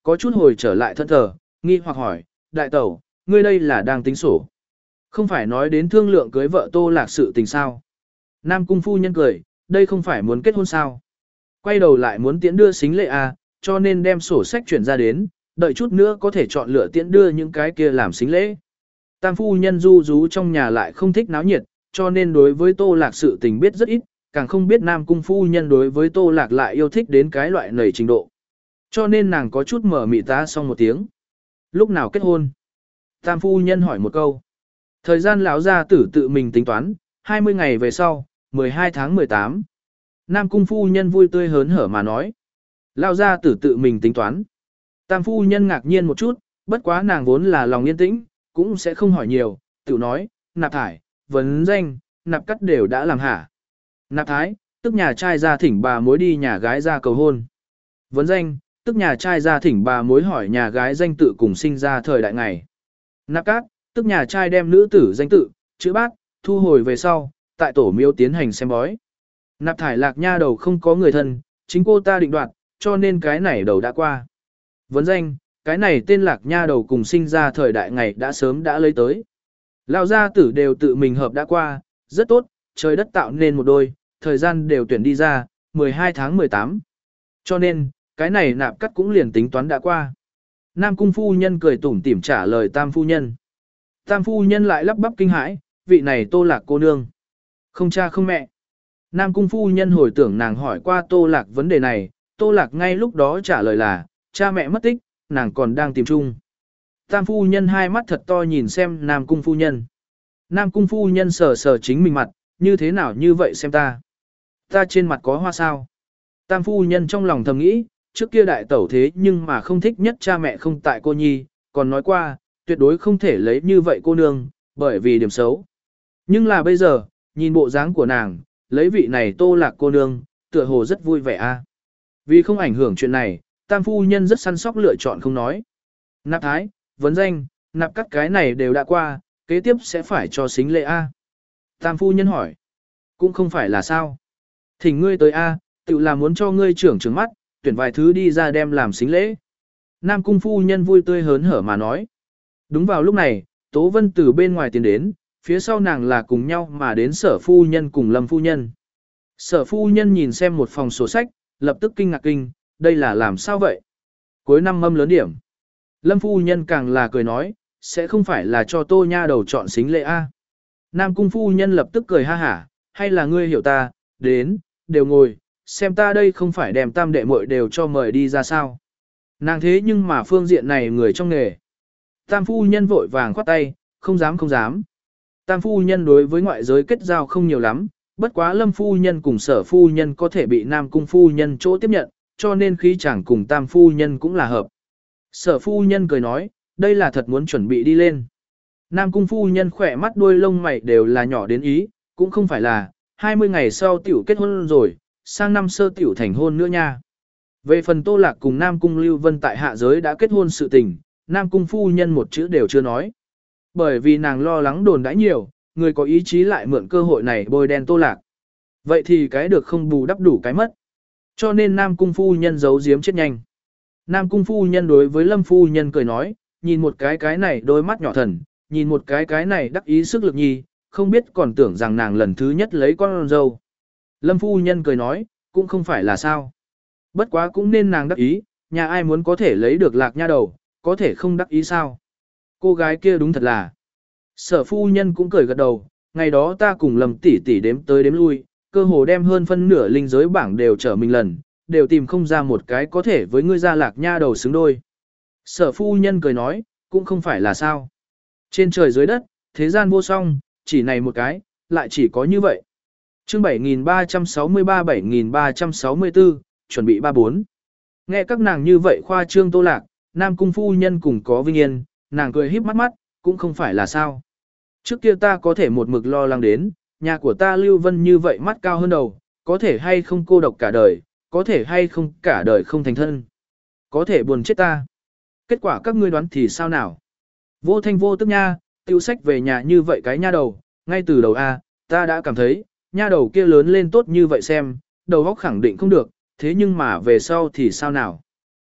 có chút hồi trở lại thân thờ, nghi hoặc hỏi, đại tẩu, ngươi đây là đang tính sổ. Không phải nói đến thương lượng cưới vợ Tô Lạc sự tình sao. Nam cung phu nhân cười, đây không phải muốn kết hôn sao. Quay đầu lại muốn tiễn đưa xính lệ à, cho nên đem sổ sách chuyển ra đến, đợi chút nữa có thể chọn lựa tiễn đưa những cái kia làm xính lễ. Tam phu nhân du rú trong nhà lại không thích náo nhiệt, cho nên đối với Tô Lạc sự tình biết rất ít, càng không biết Nam cung phu nhân đối với Tô Lạc lại yêu thích đến cái loại nầy trình độ. Cho nên nàng có chút mở mị ta xong một tiếng. Lúc nào kết hôn? Tam phu nhân hỏi một câu. Thời gian lão gia tử tự mình tính toán, hai mươi ngày về sau, mười hai tháng mười tám. Nam cung phu nhân vui tươi hớn hở mà nói. Lão gia tử tự mình tính toán. Tam phu nhân ngạc nhiên một chút, bất quá nàng vốn là lòng yên tĩnh, cũng sẽ không hỏi nhiều, tự nói, nạp thải, vấn danh, nạp cắt đều đã làm hả. Nạp thái, tức nhà trai ra thỉnh bà mối đi nhà gái ra cầu hôn. Vấn danh, tức nhà trai ra thỉnh bà mối hỏi nhà gái danh tự cùng sinh ra thời đại ngày. Nạp cát, tức nhà trai đem nữ tử danh tự, chữ bát, thu hồi về sau, tại tổ miếu tiến hành xem bói. Nạp thải lạc nha đầu không có người thân, chính cô ta định đoạt, cho nên cái này đầu đã qua. Vấn danh, cái này tên lạc nha đầu cùng sinh ra thời đại ngày đã sớm đã lấy tới. Lão gia tử đều tự mình hợp đã qua, rất tốt, trời đất tạo nên một đôi, thời gian đều tuyển đi ra, mười hai tháng mười tám. Cho nên, cái này nạp cắt cũng liền tính toán đã qua. Nam cung phu nhân cười tủm tỉm trả lời tam phu nhân. Tam phu nhân lại lắp bắp kinh hãi, vị này Tô Lạc cô nương. Không cha không mẹ. Nam cung phu nhân hồi tưởng nàng hỏi qua Tô Lạc vấn đề này, Tô Lạc ngay lúc đó trả lời là, cha mẹ mất tích, nàng còn đang tìm chung. Tam phu nhân hai mắt thật to nhìn xem Nam cung phu nhân. Nam cung phu nhân sờ sờ chính mình mặt, như thế nào như vậy xem ta. Ta trên mặt có hoa sao. Tam phu nhân trong lòng thầm nghĩ, trước kia đại tẩu thế nhưng mà không thích nhất cha mẹ không tại cô nhi, còn nói qua, tuyệt đối không thể lấy như vậy cô nương, bởi vì điểm xấu. Nhưng là bây giờ, nhìn bộ dáng của nàng, lấy vị này Tô Lạc cô nương, tựa hồ rất vui vẻ a. Vì không ảnh hưởng chuyện này, tam phu nhân rất săn sóc lựa chọn không nói. Nạp thái, vấn danh, nạp cắt cái này đều đã qua, kế tiếp sẽ phải cho xính lễ a. Tam phu nhân hỏi, cũng không phải là sao. Thỉnh ngươi tới a, tự là muốn cho ngươi trưởng trứng mắt, tuyển vài thứ đi ra đem làm xính lễ. Nam cung phu nhân vui tươi hớn hở mà nói. Đúng vào lúc này, Tố Vân từ bên ngoài tiến đến, phía sau nàng là cùng nhau mà đến sở phu nhân cùng Lâm phu nhân. Sở phu nhân nhìn xem một phòng sổ sách, lập tức kinh ngạc kinh, đây là làm sao vậy? Cuối năm mâm lớn điểm. Lâm phu nhân càng là cười nói, sẽ không phải là cho Tô nha đầu chọn xính lễ a. Nam cung phu nhân lập tức cười ha hả, hay là ngươi hiểu ta, đến, đều ngồi, xem ta đây không phải đem tam đệ muội đều cho mời đi ra sao. Nàng thế nhưng mà phương diện này người trong nghề. Tam phu nhân vội vàng khoát tay, không dám không dám. Tam phu nhân đối với ngoại giới kết giao không nhiều lắm, bất quá Lâm phu nhân cùng sở phu nhân có thể bị Nam cung phu nhân chỗ tiếp nhận, cho nên khí chẳng cùng tam phu nhân cũng là hợp. Sở phu nhân cười nói, đây là thật muốn chuẩn bị đi lên. Nam cung phu nhân khỏe mắt đuôi lông mày đều là nhỏ đến ý, cũng không phải là, hai mươi ngày sau tiểu kết hôn rồi, sang năm sơ tiểu thành hôn nữa nha. Về phần Tô Lạc cùng Nam cung Lưu Vân tại hạ giới đã kết hôn sự tình, Nam cung phu nhân một chữ đều chưa nói. Bởi vì nàng lo lắng đồn đãi nhiều, người có ý chí lại mượn cơ hội này bôi đen Tô Lạc. Vậy thì cái được không bù đắp đủ cái mất. Cho nên Nam cung phu nhân giấu giếm chết nhanh. Nam cung phu nhân đối với Lâm phu nhân cười nói, nhìn một cái cái này đôi mắt nhỏ thần, nhìn một cái cái này đắc ý sức lực nhi, không biết còn tưởng rằng nàng lần thứ nhất lấy con dâu. Lâm phu nhân cười nói, cũng không phải là sao. Bất quá cũng nên nàng đắc ý, nhà ai muốn có thể lấy được Lạc nha đầu, có thể không đắc ý sao. Cô gái kia đúng thật là. Sở phu nhân cũng cười gật đầu, ngày đó ta cùng Lâm tỷ tỷ đếm tới đếm lui, cơ hồ đem hơn phân nửa linh giới bảng đều trở mình lần, đều tìm không ra một cái có thể với ngươi ra Lạc nha đầu xứng đôi. Sở phu nhân cười nói, cũng không phải là sao. Trên trời dưới đất, thế gian vô song, chỉ này một cái, lại chỉ có như vậy. Chương bảy nghìn ba trăm sáu mươi ba bảy nghìn ba trăm sáu mươi tư, chuẩn bị ba bốn. Nghe các nàng như vậy khoa trương Tô Lạc, Nam cung phu nhân cùng có vinh yên, nàng cười híp mắt mắt, cũng không phải là sao. Trước kia ta có thể một mực lo lắng đến, nhà của ta Lưu Vân như vậy mắt cao hơn đầu, có thể hay không cô độc cả đời, có thể hay không cả đời không thành thân. Có thể buồn chết ta. Kết quả các ngươi đoán thì sao nào? Vô thanh vô tức nha, tiêu sách về nhà như vậy cái nha đầu, ngay từ đầu A, ta đã cảm thấy, nha đầu kia lớn lên tốt như vậy xem, đầu óc khẳng định không được, thế nhưng mà về sau thì sao nào?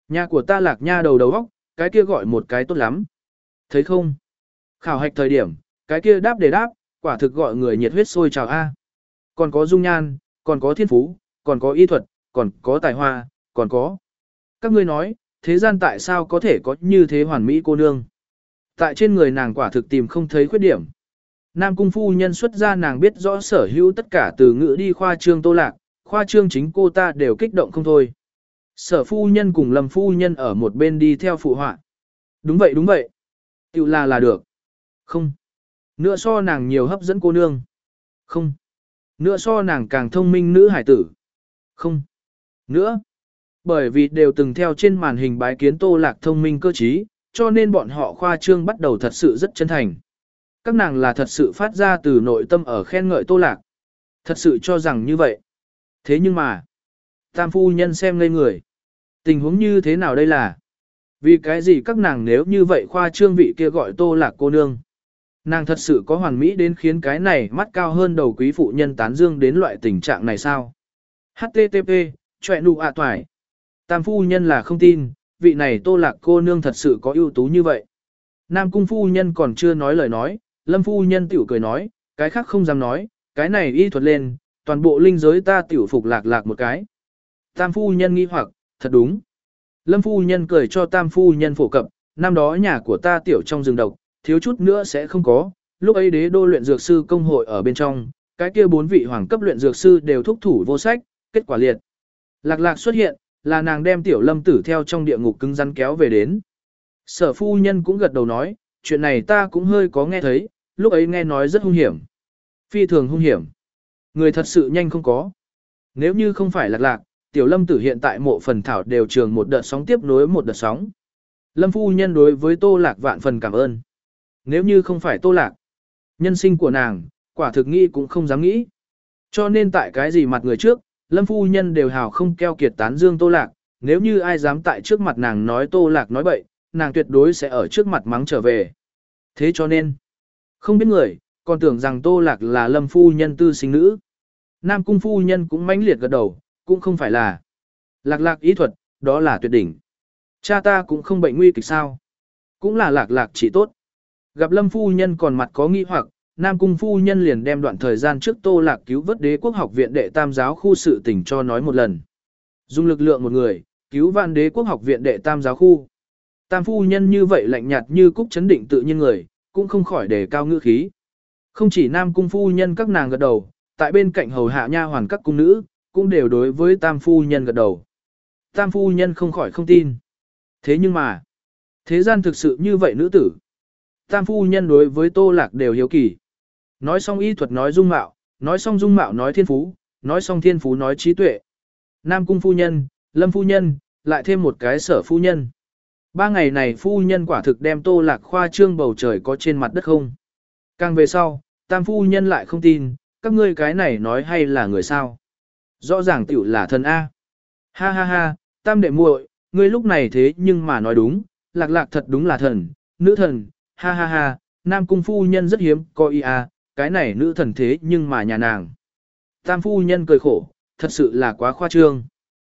Nhà của ta Lạc nha đầu đầu óc, cái kia gọi một cái tốt lắm. Thấy không? Khảo hạch thời điểm, cái kia đáp để đáp, quả thực gọi người nhiệt huyết sôi trào a. Còn có dung nhan, còn có thiên phú, còn có y thuật, còn có tài hoa, còn có. Các ngươi nói, thế gian tại sao có thể có như thế hoàn mỹ cô nương? Tại trên người nàng quả thực tìm không thấy khuyết điểm. Nam cung phu nhân xuất ra nàng biết rõ sở hữu tất cả từ ngữ đi khoa trương Tô Lạc, khoa trương chính cô ta đều kích động không thôi. Sở phu nhân cùng Lâm phu nhân ở một bên đi theo phụ họa. Đúng vậy đúng vậy. Tiểu là là được. Không. Nữa so nàng nhiều hấp dẫn cô nương. Không. Nữa so nàng càng thông minh nữ hải tử. Không. Nữa. Bởi vì đều từng theo trên màn hình bái kiến Tô Lạc thông minh cơ trí, cho nên bọn họ khoa trương bắt đầu thật sự rất chân thành. Các nàng là thật sự phát ra từ nội tâm ở khen ngợi Tô Lạc. Thật sự cho rằng như vậy. Thế nhưng mà, tam phu nhân xem ngây người. Tình huống như thế nào đây là? Vì cái gì các nàng nếu như vậy khoa trương vị kia gọi Tô Lạc cô nương? Nàng thật sự có hoàn mỹ đến khiến cái này mắt cao hơn đầu quý phụ nhân tán dương đến loại tình trạng này sao? hát tê tê pê, chọe nụ ạ toài. Tam phu nhân là không tin, vị này Tô Lạc cô nương thật sự có ưu tú như vậy. Nam cung phu nhân còn chưa nói lời nói, Lâm phu nhân tiểu cười nói, cái khác không dám nói, cái này y thuật lên, toàn bộ linh giới ta tiểu phục Lạc Lạc một cái. Tam phu nhân nghi hoặc, thật đúng. Lâm phu nhân cười cho tam phu nhân phổ cập, năm đó nhà của ta tiểu trong rừng độc, thiếu chút nữa sẽ không có, lúc ấy đế đô luyện dược sư công hội ở bên trong, cái kia bốn vị hoàng cấp luyện dược sư đều thúc thủ vô sách, kết quả liệt. Lạc Lạc xuất hiện, là nàng đem tiểu Lâm tử theo trong địa ngục cứng rắn kéo về đến. Sở phu nhân cũng gật đầu nói, chuyện này ta cũng hơi có nghe thấy, lúc ấy nghe nói rất hung hiểm. Phi thường hung hiểm. Người thật sự nhanh không có. Nếu như không phải Lạc Lạc, tiểu Lâm tử hiện tại mộ phần thảo đều trường một đợt sóng tiếp nối một đợt sóng. Lâm phu nhân đối với Tô Lạc vạn phần cảm ơn. Nếu như không phải Tô Lạc, nhân sinh của nàng, quả thực nghĩ cũng không dám nghĩ. Cho nên tại cái gì mặt người trước, Lâm phu nhân đều hào không keo kiệt tán dương Tô Lạc, nếu như ai dám tại trước mặt nàng nói Tô Lạc nói bậy, nàng tuyệt đối sẽ ở trước mặt mắng trở về. Thế cho nên, không biết người, còn tưởng rằng Tô Lạc là Lâm phu nhân tư sinh nữ. Nam cung phu nhân cũng mãnh liệt gật đầu, cũng không phải là Lạc Lạc ý thuật, đó là tuyệt đỉnh. Cha ta cũng không bệnh nguy kịch sao. Cũng là Lạc Lạc chỉ tốt. Gặp Lâm phu nhân còn mặt có nghi hoặc, Nam cung phu nhân liền đem đoạn thời gian trước Tô Lạc cứu vớt Đế quốc học viện đệ tam giáo khu sự tình cho nói một lần. Dùng lực lượng một người, cứu vãn Đế quốc học viện đệ tam giáo khu. Tam phu nhân như vậy lạnh nhạt như cúc chấn định tự nhiên người, cũng không khỏi đề cao ngữ khí. Không chỉ Nam cung phu nhân các nàng gật đầu, tại bên cạnh hầu hạ nha hoàn các cung nữ, cũng đều đối với tam phu nhân gật đầu. Tam phu nhân không khỏi không tin. Thế nhưng mà, thế gian thực sự như vậy nữ tử. Tam phu nhân đối với Tô Lạc đều hiếu kỳ. Nói xong y thuật nói dung mạo, nói xong dung mạo nói thiên phú, nói xong thiên phú nói trí tuệ. Nam cung phu nhân, Lâm phu nhân, lại thêm một cái sở phu nhân. Ba ngày này phu nhân quả thực đem Tô Lạc khoa trương bầu trời có trên mặt đất không. Càng về sau, tam phu nhân lại không tin, các ngươi cái này nói hay là người sao. Rõ ràng tiểu là thần A. Ha ha ha, tam đệ muội, ngươi lúc này thế nhưng mà nói đúng, Lạc Lạc thật đúng là thần, nữ thần, ha ha ha, Nam cung phu nhân rất hiếm, coi y a, cái này nữ thần thế nhưng mà nhà nàng. Tam phu nhân cười khổ, thật sự là quá khoa trương.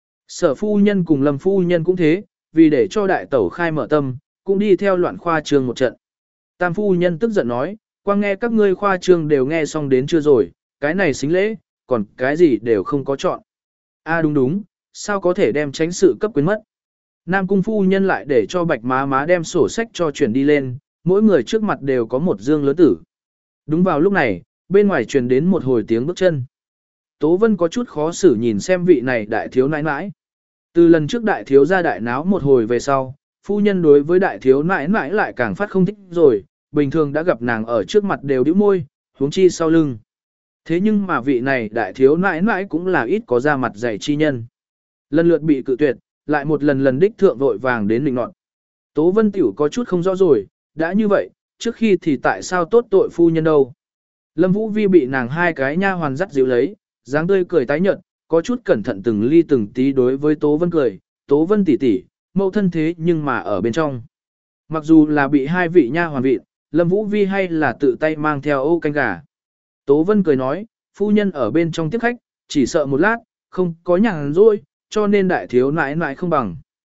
Sở phu nhân cùng Lâm phu nhân cũng thế, vì để cho đại tẩu khai mở tâm, cũng đi theo loạn khoa trương một trận. Tam phu nhân tức giận nói, quang nghe các ngươi khoa trương đều nghe xong đến chưa rồi, cái này xính lễ, còn cái gì đều không có chọn. A đúng đúng, sao có thể đem tránh sự cấp quyến mất. Nam cung phu nhân lại để cho bạch má má đem sổ sách cho chuyển đi lên, mỗi người trước mặt đều có một dương lớn tử. Đúng vào lúc này, bên ngoài truyền đến một hồi tiếng bước chân. Tố Vân có chút khó xử nhìn xem vị này đại thiếu nãi nãi. Từ lần trước đại thiếu ra đại náo một hồi về sau, phu nhân đối với đại thiếu nãi nãi lại càng phát không thích rồi, bình thường đã gặp nàng ở trước mặt đều đĩu môi, huống chi sau lưng. Thế nhưng mà vị này đại thiếu nãi nãi cũng là ít có ra mặt dạy chi nhân. Lần lượt bị cự tuyệt, lại một lần lần đích thượng vội vàng đến định nọt. Tố Vân Tiểu có chút không rõ rồi, đã như vậy, trước khi thì tại sao tốt tội phu nhân đâu. Lâm Vũ Vi bị nàng hai cái nha hoàn dắt dịu lấy, dáng tươi cười tái nhợt, có chút cẩn thận từng ly từng tí đối với Tố Vân cười, Tố Vân tỷ tỷ, mẫu thân thế nhưng mà ở bên trong. Mặc dù là bị hai vị nha hoàn vịn, Lâm Vũ Vi hay là tự tay mang theo ô canh gà. Tố Vân cười nói, phu nhân ở bên trong tiếp khách, chỉ sợ một lát, không có nhàn rỗi, cho nên đại thiếu nãi nãi không bằng.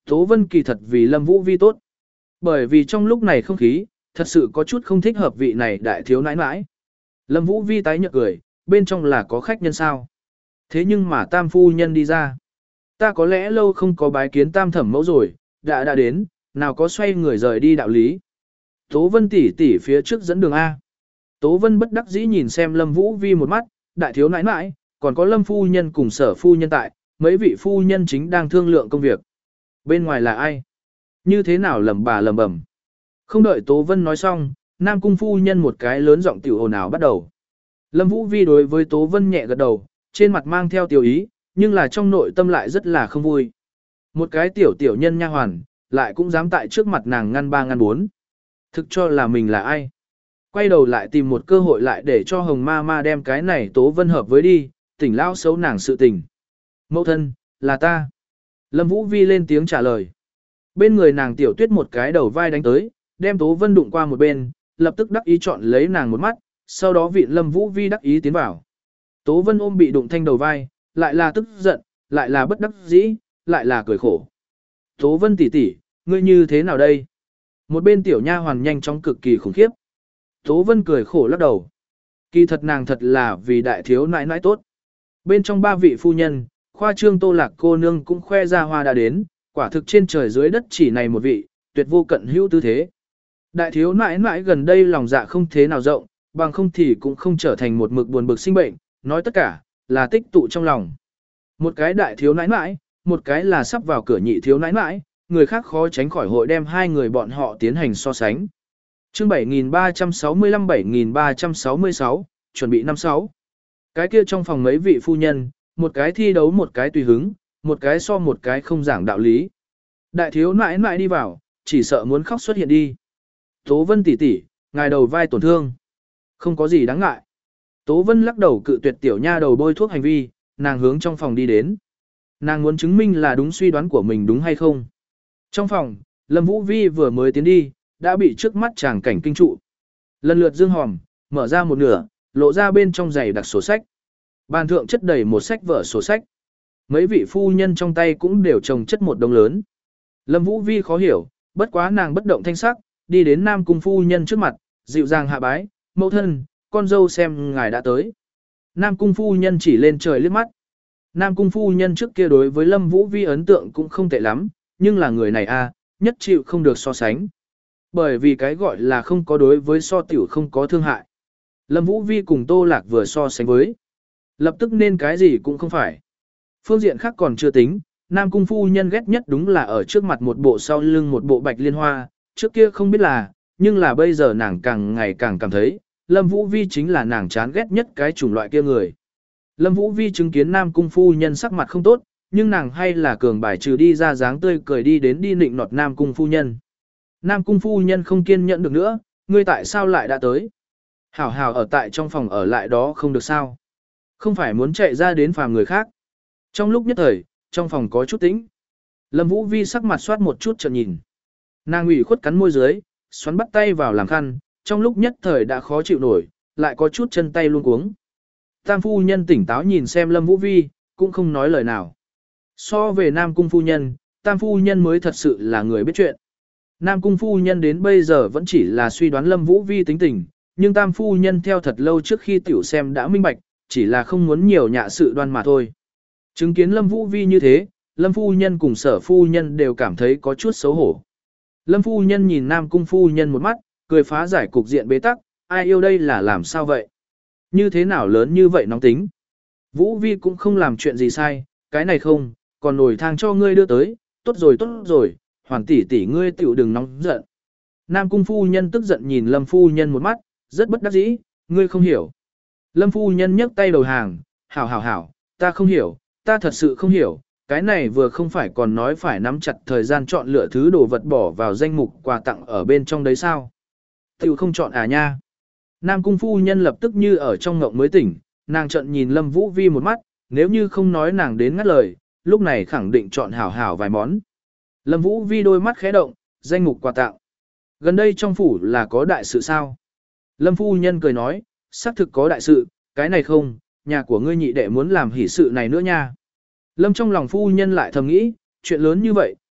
Tố Vân kỳ thật vì Lâm Vũ Vi tốt. Bởi vì trong lúc này không khí, thật sự có chút không thích hợp vị này đại thiếu nãi nãi. Lâm Vũ Vi tái nhợt cười, bên trong là có khách nhân sao. Thế nhưng mà tam phu nhân đi ra. Ta có lẽ lâu không có bái kiến tam thẩm mẫu rồi, đã đã đến, nào có xoay người rời đi đạo lý. Tố Vân tỷ tỷ phía trước dẫn đường A. Tố Vân bất đắc dĩ nhìn xem Lâm Vũ Vi một mắt, đại thiếu nãi nãi, còn có Lâm phu nhân cùng Sở phu nhân tại, mấy vị phu nhân chính đang thương lượng công việc. Bên ngoài là ai? Như thế nào lầm bà lầm bầm. Không đợi Tố Vân nói xong, Nam cung phu nhân một cái lớn giọng tiểu ồn ào bắt đầu. Lâm Vũ Vi đối với Tố Vân nhẹ gật đầu, trên mặt mang theo tiểu ý, nhưng là trong nội tâm lại rất là không vui. Một cái tiểu tiểu nhân nha hoàn, lại cũng dám tại trước mặt nàng ngăn ba ngăn bốn. Thực cho là mình là ai? Quay đầu lại tìm một cơ hội lại để cho Hồng Ma Ma đem cái này Tố Vân hợp với đi, tỉnh lao xấu nàng sự tình. Mẫu thân, là ta. Lâm Vũ Vi lên tiếng trả lời. Bên người nàng tiểu tuyết một cái đầu vai đánh tới, đem Tố Vân đụng qua một bên, lập tức đắc ý chọn lấy nàng một mắt, sau đó vị Lâm Vũ Vi đắc ý tiến vào. Tố Vân ôm bị đụng thanh đầu vai, lại là tức giận, lại là bất đắc dĩ, lại là cười khổ. Tố Vân tỷ tỷ, ngươi như thế nào đây? Một bên tiểu nha hoàn nhanh chóng cực kỳ khủng khiếp. Tố Vân cười khổ lắc đầu. Kỳ thật nàng thật là vì đại thiếu nãi nãi tốt. Bên trong ba vị phu nhân, khoa trương Tô Lạc cô nương cũng khoe ra hoa đã đến, quả thực trên trời dưới đất chỉ này một vị, tuyệt vô cận hữu tư thế. Đại thiếu nãi nãi gần đây lòng dạ không thế nào rộng, bằng không thì cũng không trở thành một mực buồn bực sinh bệnh, nói tất cả, là tích tụ trong lòng. Một cái đại thiếu nãi nãi, một cái là sắp vào cửa nhị thiếu nãi nãi, người khác khó tránh khỏi hội đem hai người bọn họ tiến hành so sánh. Chương bảy nghìn ba trăm sáu mươi lăm bảy nghìn ba trăm sáu mươi sáu, chuẩn bị năm sáu. Cái kia trong phòng mấy vị phu nhân, một cái thi đấu một cái tùy hứng, một cái so một cái không giảng đạo lý. Đại thiếu nãi nãi đi vào, chỉ sợ muốn khóc xuất hiện đi. Tố Vân tỷ tỷ, ngài đầu vai tổn thương. Không có gì đáng ngại. Tố Vân lắc đầu cự tuyệt tiểu nha đầu bôi thuốc hành vi, nàng hướng trong phòng đi đến. Nàng muốn chứng minh là đúng suy đoán của mình đúng hay không. Trong phòng, Lâm Vũ Vi vừa mới tiến đi, đã bị trước mắt chàng cảnh kinh trụ. Lần lượt dương hòm, mở ra một nửa, lộ ra bên trong giày đặc sổ sách. Bàn thượng chất đầy một sách vở sổ sách. Mấy vị phu nhân trong tay cũng đều chồng chất một đống lớn. Lâm Vũ Vi khó hiểu, bất quá nàng bất động thanh sắc, đi đến Nam cung phu nhân trước mặt, dịu dàng hạ bái, mẫu thân, con dâu xem ngài đã tới. Nam cung phu nhân chỉ lên trời liếc mắt. Nam cung phu nhân trước kia đối với Lâm Vũ Vi ấn tượng cũng không tệ lắm, nhưng là người này a, nhất chịu không được so sánh. Bởi vì cái gọi là không có đối với so tiểu không có thương hại. Lâm Vũ Vi cùng Tô Lạc vừa so sánh với. Lập tức nên cái gì cũng không phải. Phương diện khác còn chưa tính, Nam cung phu nhân ghét nhất đúng là ở trước mặt một bộ sau lưng một bộ bạch liên hoa, trước kia không biết là, nhưng là bây giờ nàng càng ngày càng cảm thấy, Lâm Vũ Vi chính là nàng chán ghét nhất cái chủng loại kia người. Lâm Vũ Vi chứng kiến Nam cung phu nhân sắc mặt không tốt, nhưng nàng hay là cường bài trừ đi ra dáng tươi cười đi đến đi nịnh nọt Nam cung phu nhân. Nam cung phu nhân không kiên nhẫn được nữa, ngươi tại sao lại đã tới? Hảo hảo ở tại trong phòng ở lại đó không được sao? Không phải muốn chạy ra đến phàm người khác. Trong lúc nhất thời, trong phòng có chút tĩnh. Lâm Vũ Vi sắc mặt soát một chút chợt nhìn. Nàng ủy khuất cắn môi dưới, xoắn bắt tay vào làm khăn, trong lúc nhất thời đã khó chịu nổi, lại có chút chân tay luôn cuống. Tam phu nhân tỉnh táo nhìn xem Lâm Vũ Vi, cũng không nói lời nào. So về Nam cung phu nhân, Tam phu nhân mới thật sự là người biết chuyện. Nam cung phu nhân đến bây giờ vẫn chỉ là suy đoán Lâm Vũ Vi tính tình, nhưng Tam phu nhân theo thật lâu trước khi tiểu xem đã minh bạch, chỉ là không muốn nhiều nhạ sự đoan mà thôi. Chứng kiến Lâm Vũ Vi như thế, Lâm phu nhân cùng Sở phu nhân đều cảm thấy có chút xấu hổ. Lâm phu nhân nhìn Nam cung phu nhân một mắt, cười phá giải cục diện bế tắc, ai yêu đây là làm sao vậy? Như thế nào lớn như vậy nóng tính? Vũ Vi cũng không làm chuyện gì sai, cái này không, còn nổi thang cho ngươi đưa tới, tốt rồi tốt rồi, hoàn tỷ tỷ ngươi tiểu đừng nóng giận. Nam cung phu nhân tức giận nhìn Lâm phu nhân một mắt, rất bất đắc dĩ, ngươi không hiểu. Lâm phu nhân nhấc tay đầu hàng, hảo hảo hảo, ta không hiểu, ta thật sự không hiểu, cái này vừa không phải còn nói phải nắm chặt thời gian chọn lựa thứ đồ vật bỏ vào danh mục quà tặng ở bên trong đấy sao? Tiểu không chọn à nha. Nam cung phu nhân lập tức như ở trong ngộng mới tỉnh, nàng trận nhìn Lâm Vũ Vi một mắt, nếu như không nói nàng đến ngắt lời, lúc này khẳng định chọn hảo hảo vài món. Lâm Vũ Vi đôi mắt khẽ động, danh mục quà tặng. Gần đây trong phủ là có đại sự sao? Lâm phu nhân cười nói, xác thực có đại sự, cái này không, nhà của ngươi nhị đệ muốn làm hỷ sự này nữa nha. Lâm trong lòng phu nhân lại thầm nghĩ, chuyện lớn như vậy,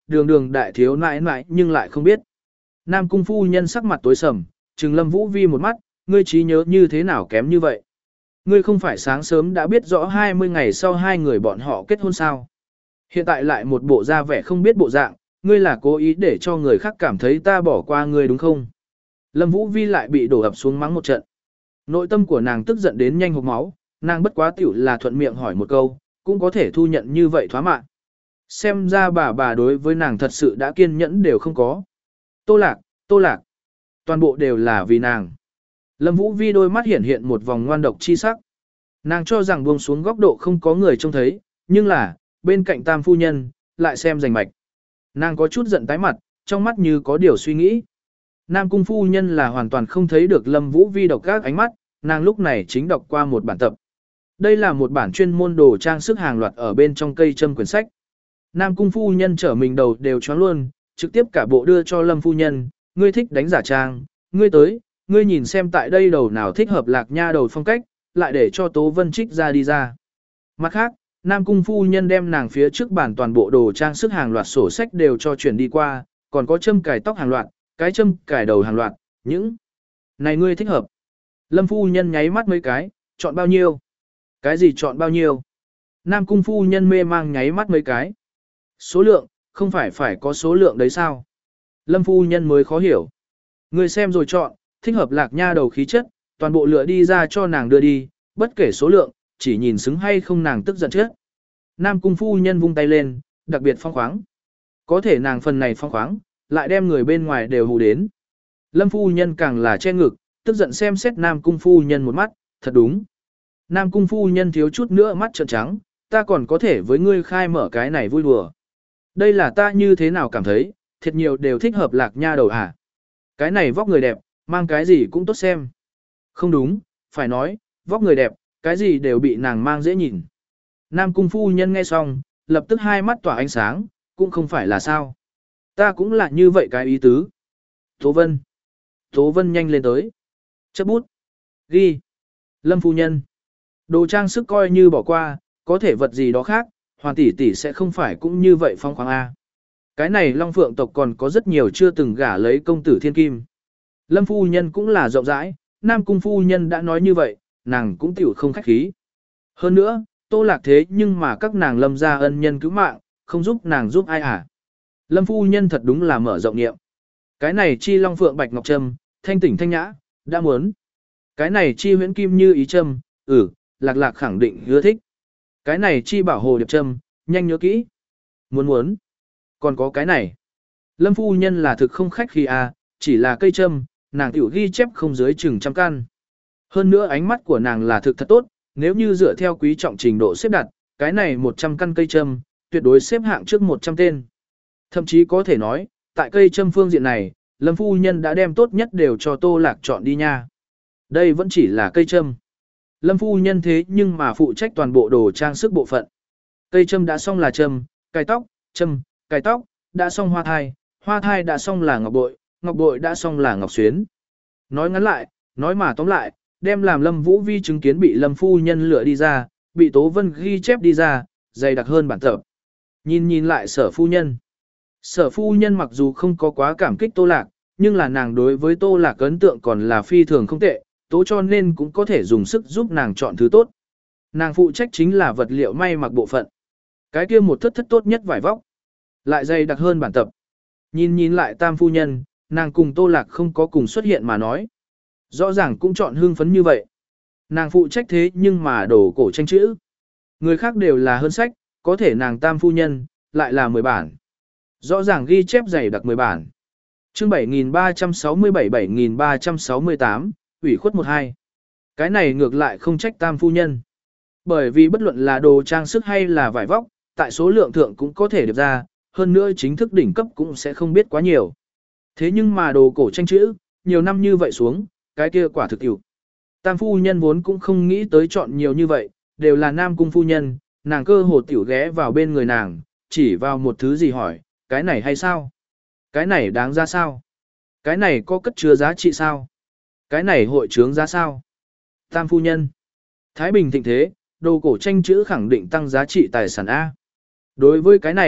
đường đường đại thiếu nãi nãi nhưng lại không biết. Nam cung phu nhân sắc mặt tối sầm, trừng Lâm Vũ Vi một mắt, ngươi trí nhớ như thế nào kém như vậy? Ngươi không phải sáng sớm đã biết rõ hai mươi ngày sau hai người bọn họ kết hôn sao? Hiện tại lại một bộ da vẻ không biết bộ dạng, ngươi là cố ý để cho người khác cảm thấy ta bỏ qua ngươi đúng không? Lâm Vũ Vi lại bị đổ ập xuống mắng một trận. Nội tâm của nàng tức giận đến nhanh hộc máu, nàng bất quá tiểu là thuận miệng hỏi một câu, cũng có thể thu nhận như vậy thoá mạn. Xem ra bà bà đối với nàng thật sự đã kiên nhẫn đều không có. Tô Lạc, Tô Lạc, toàn bộ đều là vì nàng. Lâm Vũ Vi đôi mắt hiện hiện một vòng ngoan độc chi sắc. Nàng cho rằng buông xuống góc độ không có người trông thấy, nhưng là, bên cạnh tam phu nhân, lại xem rành mạch. Nàng có chút giận tái mặt, trong mắt như có điều suy nghĩ. Nam cung phu nhân là hoàn toàn không thấy được Lâm Vũ Vi độc các ánh mắt, nàng lúc này chính đọc qua một bản tập. Đây là một bản chuyên môn đồ trang sức hàng loạt ở bên trong cây châm quyển sách. Nam cung phu nhân trở mình đầu đều choáng luôn, trực tiếp cả bộ đưa cho Lâm phu nhân, ngươi thích đánh giả trang, ngươi tới, ngươi nhìn xem tại đây đầu nào thích hợp Lạc Nha đầu phong cách, lại để cho Tố Vân trích ra đi ra. Mặt khác, Nam cung phu nhân đem nàng phía trước bản toàn bộ đồ trang sức hàng loạt sổ sách đều cho chuyển đi qua, còn có châm cài tóc hàng loạt, cái châm cài đầu hàng loạt, những này ngươi thích hợp. Lâm phu nhân nháy mắt mấy cái, chọn bao nhiêu? Cái gì chọn bao nhiêu? Nam cung phu nhân mê mang nháy mắt mấy cái. Số lượng, không phải phải có số lượng đấy sao? Lâm phu nhân mới khó hiểu. Ngươi xem rồi chọn, thích hợp Lạc Nha đầu khí chất, toàn bộ lựa đi ra cho nàng đưa đi, bất kể số lượng, chỉ nhìn xứng hay không nàng tức giận chết. Nam cung phu nhân vung tay lên, đặc biệt phong khoáng. Có thể nàng phần này phong khoáng, lại đem người bên ngoài đều hù đến. Lâm phu nhân càng là che ngực, tức giận xem xét Nam cung phu nhân một mắt, thật đúng. Nam cung phu nhân thiếu chút nữa mắt trợn trắng, ta còn có thể với ngươi khai mở cái này vui đùa. Đây là ta như thế nào cảm thấy, thiệt nhiều đều thích hợp Lạc Nha đầu hả? Cái này vóc người đẹp, mang cái gì cũng tốt xem. Không đúng, phải nói, vóc người đẹp, cái gì đều bị nàng mang dễ nhìn. Nam cung phu nhân nghe xong, lập tức hai mắt tỏa ánh sáng, cũng không phải là sao. Ta cũng là như vậy cái ý tứ. Tố Vân. Tố Vân nhanh lên tới. Chấp bút. Ghi. Lâm phu nhân. Đồ trang sức coi như bỏ qua, có thể vật gì đó khác, Hoàn tỷ tỷ sẽ không phải cũng như vậy phong khoáng A. Cái này Long Phượng tộc còn có rất nhiều chưa từng gả lấy công tử thiên kim. Lâm phu nhân cũng là rộng rãi, Nam cung phu nhân đã nói như vậy, nàng cũng tiểu không khách khí. Hơn nữa, Tô Lạc thế nhưng mà các nàng Lâm gia ân nhân cứu mạng, không giúp nàng giúp ai à. Lâm phu nhân thật đúng là mở rộng nghiệm. Cái này chi Long Phượng Bạch Ngọc Trâm, thanh tỉnh thanh nhã, đã muốn. Cái này chi huyễn kim như ý trâm, ừ, Lạc Lạc khẳng định ưa thích. Cái này chi bảo hồ điệp trâm, nhanh nhớ kỹ. Muốn muốn. Còn có cái này. Lâm phu nhân là thực không khách khi à, chỉ là cây trâm, nàng tiểu ghi chép không dưới chừng trăm căn. Hơn nữa ánh mắt của nàng là thực thật tốt, nếu như dựa theo quý trọng trình độ xếp đặt, cái này một trăm căn cây trâm, tuyệt đối xếp hạng trước một trăm tên. Thậm chí có thể nói, tại cây trâm phương diện này, Lâm phu nhân đã đem tốt nhất đều cho Tô Lạc chọn đi nha. Đây vẫn chỉ là cây trâm. Lâm phu nhân thế nhưng mà phụ trách toàn bộ đồ trang sức bộ phận. Cây trâm đã xong là trâm, cài tóc, trâm, cài tóc, đã xong hoa thai, hoa thai đã xong là ngọc bội, ngọc bội đã xong là ngọc xuyến. Nói ngắn lại, nói mà tóm lại, đem làm Lâm Vũ Vi chứng kiến bị Lâm phu nhân lựa đi ra, bị Tố Vân ghi chép đi ra, dày đặc hơn bản tập. Nhìn nhìn lại Sở phu nhân. Sở phu nhân mặc dù không có quá cảm kích Tô Lạc, nhưng là nàng đối với Tô Lạc ấn tượng còn là phi thường không tệ, tố cho nên cũng có thể dùng sức giúp nàng chọn thứ tốt. Nàng phụ trách chính là vật liệu may mặc bộ phận. Cái kia một thất thất tốt nhất vải vóc, lại dày đặc hơn bản tập. Nhìn nhìn lại Tam phu nhân, nàng cùng Tô Lạc không có cùng xuất hiện mà nói. Rõ ràng cũng chọn hương phấn như vậy. Nàng phụ trách thế nhưng mà đổ cổ tranh chữ. Người khác đều là hơn sách, có thể nàng Tam phu nhân, lại là mười bản. Rõ ràng ghi chép dày đặc mười bản. Chương bảy nghìn ba trăm sáu mươi bảy bảy nghìn ba trăm sáu mươi tám, ủy khuất một hai. Cái này ngược lại không trách Tam phu nhân. Bởi vì bất luận là đồ trang sức hay là vải vóc, tại số lượng thượng cũng có thể điệp ra, hơn nữa chính thức đỉnh cấp cũng sẽ không biết quá nhiều. Thế nhưng mà đồ cổ tranh chữ, nhiều năm như vậy xuống, cái kia quả thực tiểu. Tam phu nhân vốn cũng không nghĩ tới chọn nhiều như vậy, đều là Nam cung phu nhân, nàng cơ hồ tiểu ghé vào bên người nàng, chỉ vào một thứ gì hỏi, cái này hay sao? Cái này đáng ra sao? Cái này có cất chứa giá trị sao? Cái này hội trướng giá sao? Tam phu nhân. Thái Bình thịnh thế, đồ cổ tranh chữ khẳng định tăng giá trị tài sản A. Đối với cái này,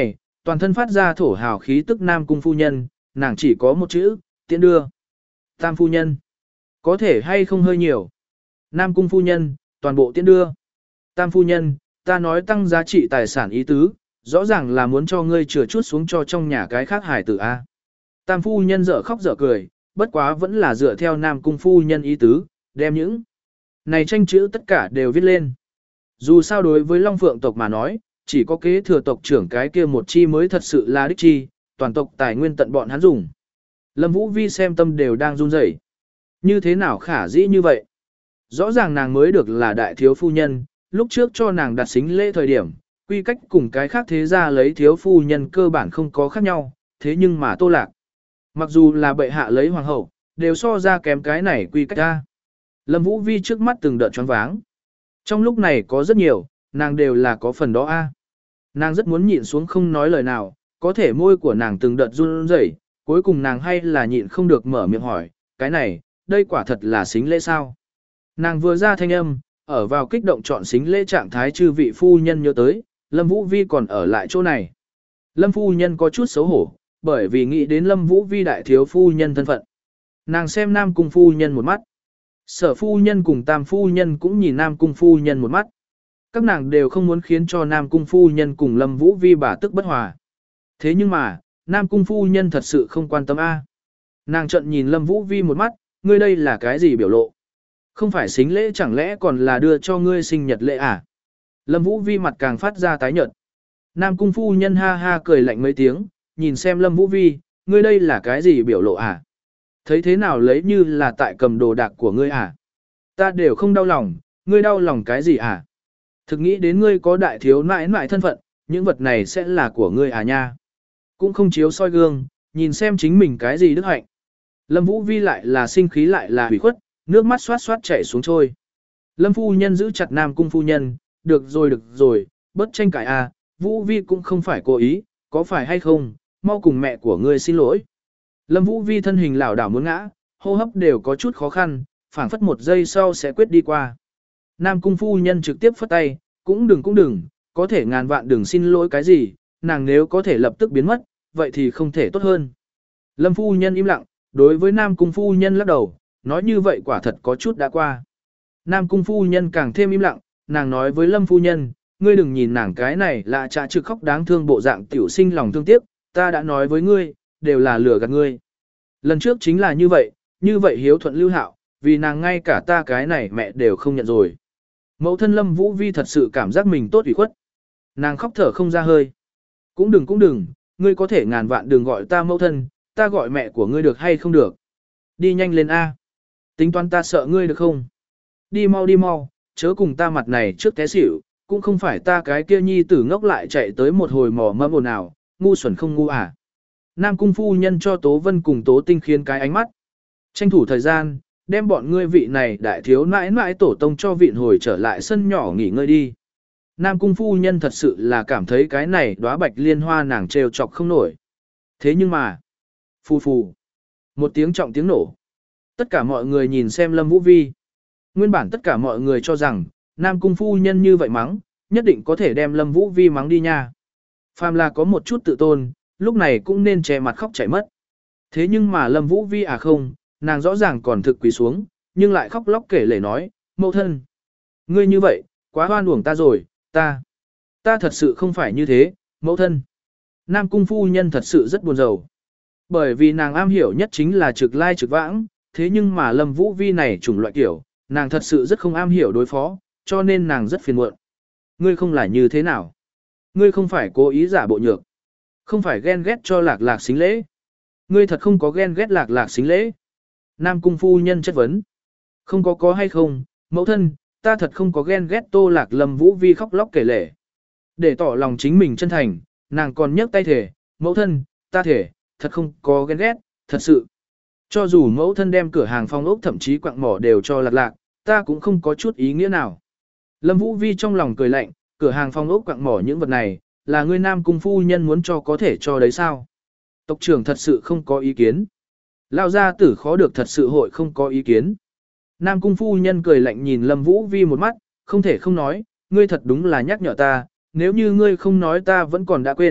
toàn thân phát ra thổ hào khí tức Nam Cung phu nhân, nàng chỉ có một chữ, tiễn đưa. Tam phu nhân, có thể hay không hơi nhiều. Nam Cung phu nhân, toàn bộ tiễn đưa. Tam phu nhân, ta nói tăng giá trị tài sản ý tứ, rõ ràng là muốn cho ngươi chừa chút xuống cho trong nhà cái khác hải tử A. Tam phu nhân dở khóc dở cười, bất quá vẫn là dựa theo Nam Cung phu nhân ý tứ, đem những này tranh chữ tất cả đều viết lên. Dù sao đối với Long Phượng tộc mà nói, chỉ có kế thừa tộc trưởng cái kia một chi mới thật sự là đích chi, toàn tộc tài nguyên tận bọn hắn dùng. Lâm Vũ Vi xem tâm đều đang run rẩy. Như thế nào khả dĩ như vậy? Rõ ràng nàng mới được là đại thiếu phu nhân, lúc trước cho nàng đặt xính lễ thời điểm, quy cách cùng cái khác thế ra lấy thiếu phu nhân cơ bản không có khác nhau, thế nhưng mà Tô Lạc, mặc dù là bệ hạ lấy hoàng hậu, đều so ra kém cái này quy cách ra. Lâm Vũ Vi trước mắt từng đợt choáng váng. Trong lúc này có rất nhiều, nàng đều là có phần đó a. Nàng rất muốn nhịn xuống không nói lời nào, có thể môi của nàng từng đợt run rẩy, cuối cùng nàng hay là nhịn không được mở miệng hỏi, cái này, đây quả thật là xính lễ sao? Nàng vừa ra thanh âm, ở vào kích động chọn xính lễ trạng thái chư vị phu nhân nhớ tới, Lâm Vũ Vi còn ở lại chỗ này. Lâm phu nhân có chút xấu hổ, bởi vì nghĩ đến Lâm Vũ Vi đại thiếu phu nhân thân phận. Nàng xem Nam Cung phu nhân một mắt. Sở phu nhân cùng Tam phu nhân cũng nhìn Nam Cung phu nhân một mắt. Các nàng đều không muốn khiến cho Nam Cung phu nhân cùng Lâm Vũ Vi bà tức bất hòa. Thế nhưng mà, Nam Cung phu nhân thật sự không quan tâm a. Nàng trợn nhìn Lâm Vũ Vi một mắt, ngươi đây là cái gì biểu lộ? Không phải xính lễ chẳng lẽ còn là đưa cho ngươi sinh nhật lễ à? Lâm Vũ Vi mặt càng phát ra tái nhợt. Nam Cung phu nhân ha ha cười lạnh mấy tiếng, nhìn xem Lâm Vũ Vi, ngươi đây là cái gì biểu lộ à? Thấy thế nào lấy như là tại cầm đồ đạc của ngươi à? Ta đều không đau lòng, ngươi đau lòng cái gì à? Thực nghĩ đến ngươi có đại thiếu nãi nãi thân phận, những vật này sẽ là của ngươi à nha? Cũng không chiếu soi gương, nhìn xem chính mình cái gì đức hạnh. Lâm Vũ Vi lại là sinh khí lại là hủy khuất, nước mắt xoát xoát chảy xuống trôi. Lâm phu nhân giữ chặt Nam Cung phu nhân, được rồi được rồi, bớt tranh cãi à, Vũ Vi cũng không phải cố ý, có phải hay không, mau cùng mẹ của ngươi xin lỗi. Lâm Vũ Vi thân hình lảo đảo muốn ngã, hô hấp đều có chút khó khăn, phảng phất một giây sau sẽ quyết đi qua. Nam Cung phu nhân trực tiếp phất tay, cũng đừng cũng đừng, có thể ngàn vạn đừng xin lỗi cái gì, nàng nếu có thể lập tức biến mất, vậy thì không thể tốt hơn. Lâm phu nhân im lặng, đối với Nam Cung phu nhân lắc đầu, nói như vậy quả thật có chút đã qua. Nam Cung phu nhân càng thêm im lặng, nàng nói với Lâm phu nhân, ngươi đừng nhìn nàng cái này là trả trực khóc đáng thương bộ dạng tiểu sinh lòng thương tiếc, ta đã nói với ngươi, đều là lừa gạt ngươi. Lần trước chính là như vậy, như vậy hiếu thuận lưu hạo, vì nàng ngay cả ta cái này mẹ đều không nhận rồi. Mẫu thân Lâm Vũ Vi thật sự cảm giác mình tốt ủy khuất. Nàng khóc thở không ra hơi. Cũng đừng cũng đừng, ngươi có thể ngàn vạn đừng gọi ta mẫu thân, ta gọi mẹ của ngươi được hay không được. Đi nhanh lên A. Tính toán ta sợ ngươi được không? Đi mau đi mau, chớ cùng ta mặt này trước té xỉu, cũng không phải ta cái kia nhi tử ngốc lại chạy tới một hồi mò mẫm ồn ào, ngu xuẩn không ngu à. Nam Cung phu nhân cho Tố Vân cùng Tố Tinh khiến cái ánh mắt. Tranh thủ thời gian, đem bọn ngươi vị này đại thiếu nãi nãi tổ tông cho vịn hồi trở lại sân nhỏ nghỉ ngơi đi. Nam Cung phu nhân thật sự là cảm thấy cái này đóa bạch liên hoa nàng trêu chọc không nổi. Thế nhưng mà, phù phù, một tiếng trọng tiếng nổ. Tất cả mọi người nhìn xem Lâm Vũ Vi. Nguyên bản tất cả mọi người cho rằng, Nam Cung phu nhân như vậy mắng, nhất định có thể đem Lâm Vũ Vi mắng đi nha. Phàm là có một chút tự tôn, lúc này cũng nên che mặt khóc chảy mất. Thế nhưng mà Lâm Vũ Vi à không, nàng rõ ràng còn thực quỳ xuống, nhưng lại khóc lóc kể lể nói, mẫu thân. Ngươi như vậy, quá hoan uổng ta rồi, ta. Ta thật sự không phải như thế, mẫu thân. Nam Cung phu nhân thật sự rất buồn rầu. Bởi vì nàng am hiểu nhất chính là trực lai trực vãng, thế nhưng mà Lâm Vũ Vi này chủng loại kiểu, nàng thật sự rất không am hiểu đối phó, cho nên nàng rất phiền muộn. Ngươi không là như thế nào? Ngươi không phải cố ý giả bộ nhược, không phải ghen ghét cho lạc lạc xính lễ. Ngươi thật không có ghen ghét lạc lạc xính lễ. Nam Cung phu nhân chất vấn. Không có có hay không, mẫu thân, ta thật không có ghen ghét Tô Lạc. Lâm Vũ Vi khóc lóc kể lể. Để tỏ lòng chính mình chân thành, nàng còn nhấc tay thể, mẫu thân, ta thể, thật không có ghen ghét, thật sự. Cho dù mẫu thân đem cửa hàng phong ốc thậm chí quặng mỏ đều cho lạc lạc, ta cũng không có chút ý nghĩa nào. Lâm Vũ Vi trong lòng cười lạnh, cửa hàng phong ốc quặng mỏ những vật này, là ngươi Nam Cung phu nhân muốn cho có thể cho đấy sao? Tộc trưởng thật sự không có ý kiến. Lão gia tử khó được thật sự hội không có ý kiến. Nam Cung phu nhân cười lạnh nhìn Lâm Vũ Vi một mắt, không thể không nói, ngươi thật đúng là nhắc nhở ta, nếu như ngươi không nói ta vẫn còn đã quên,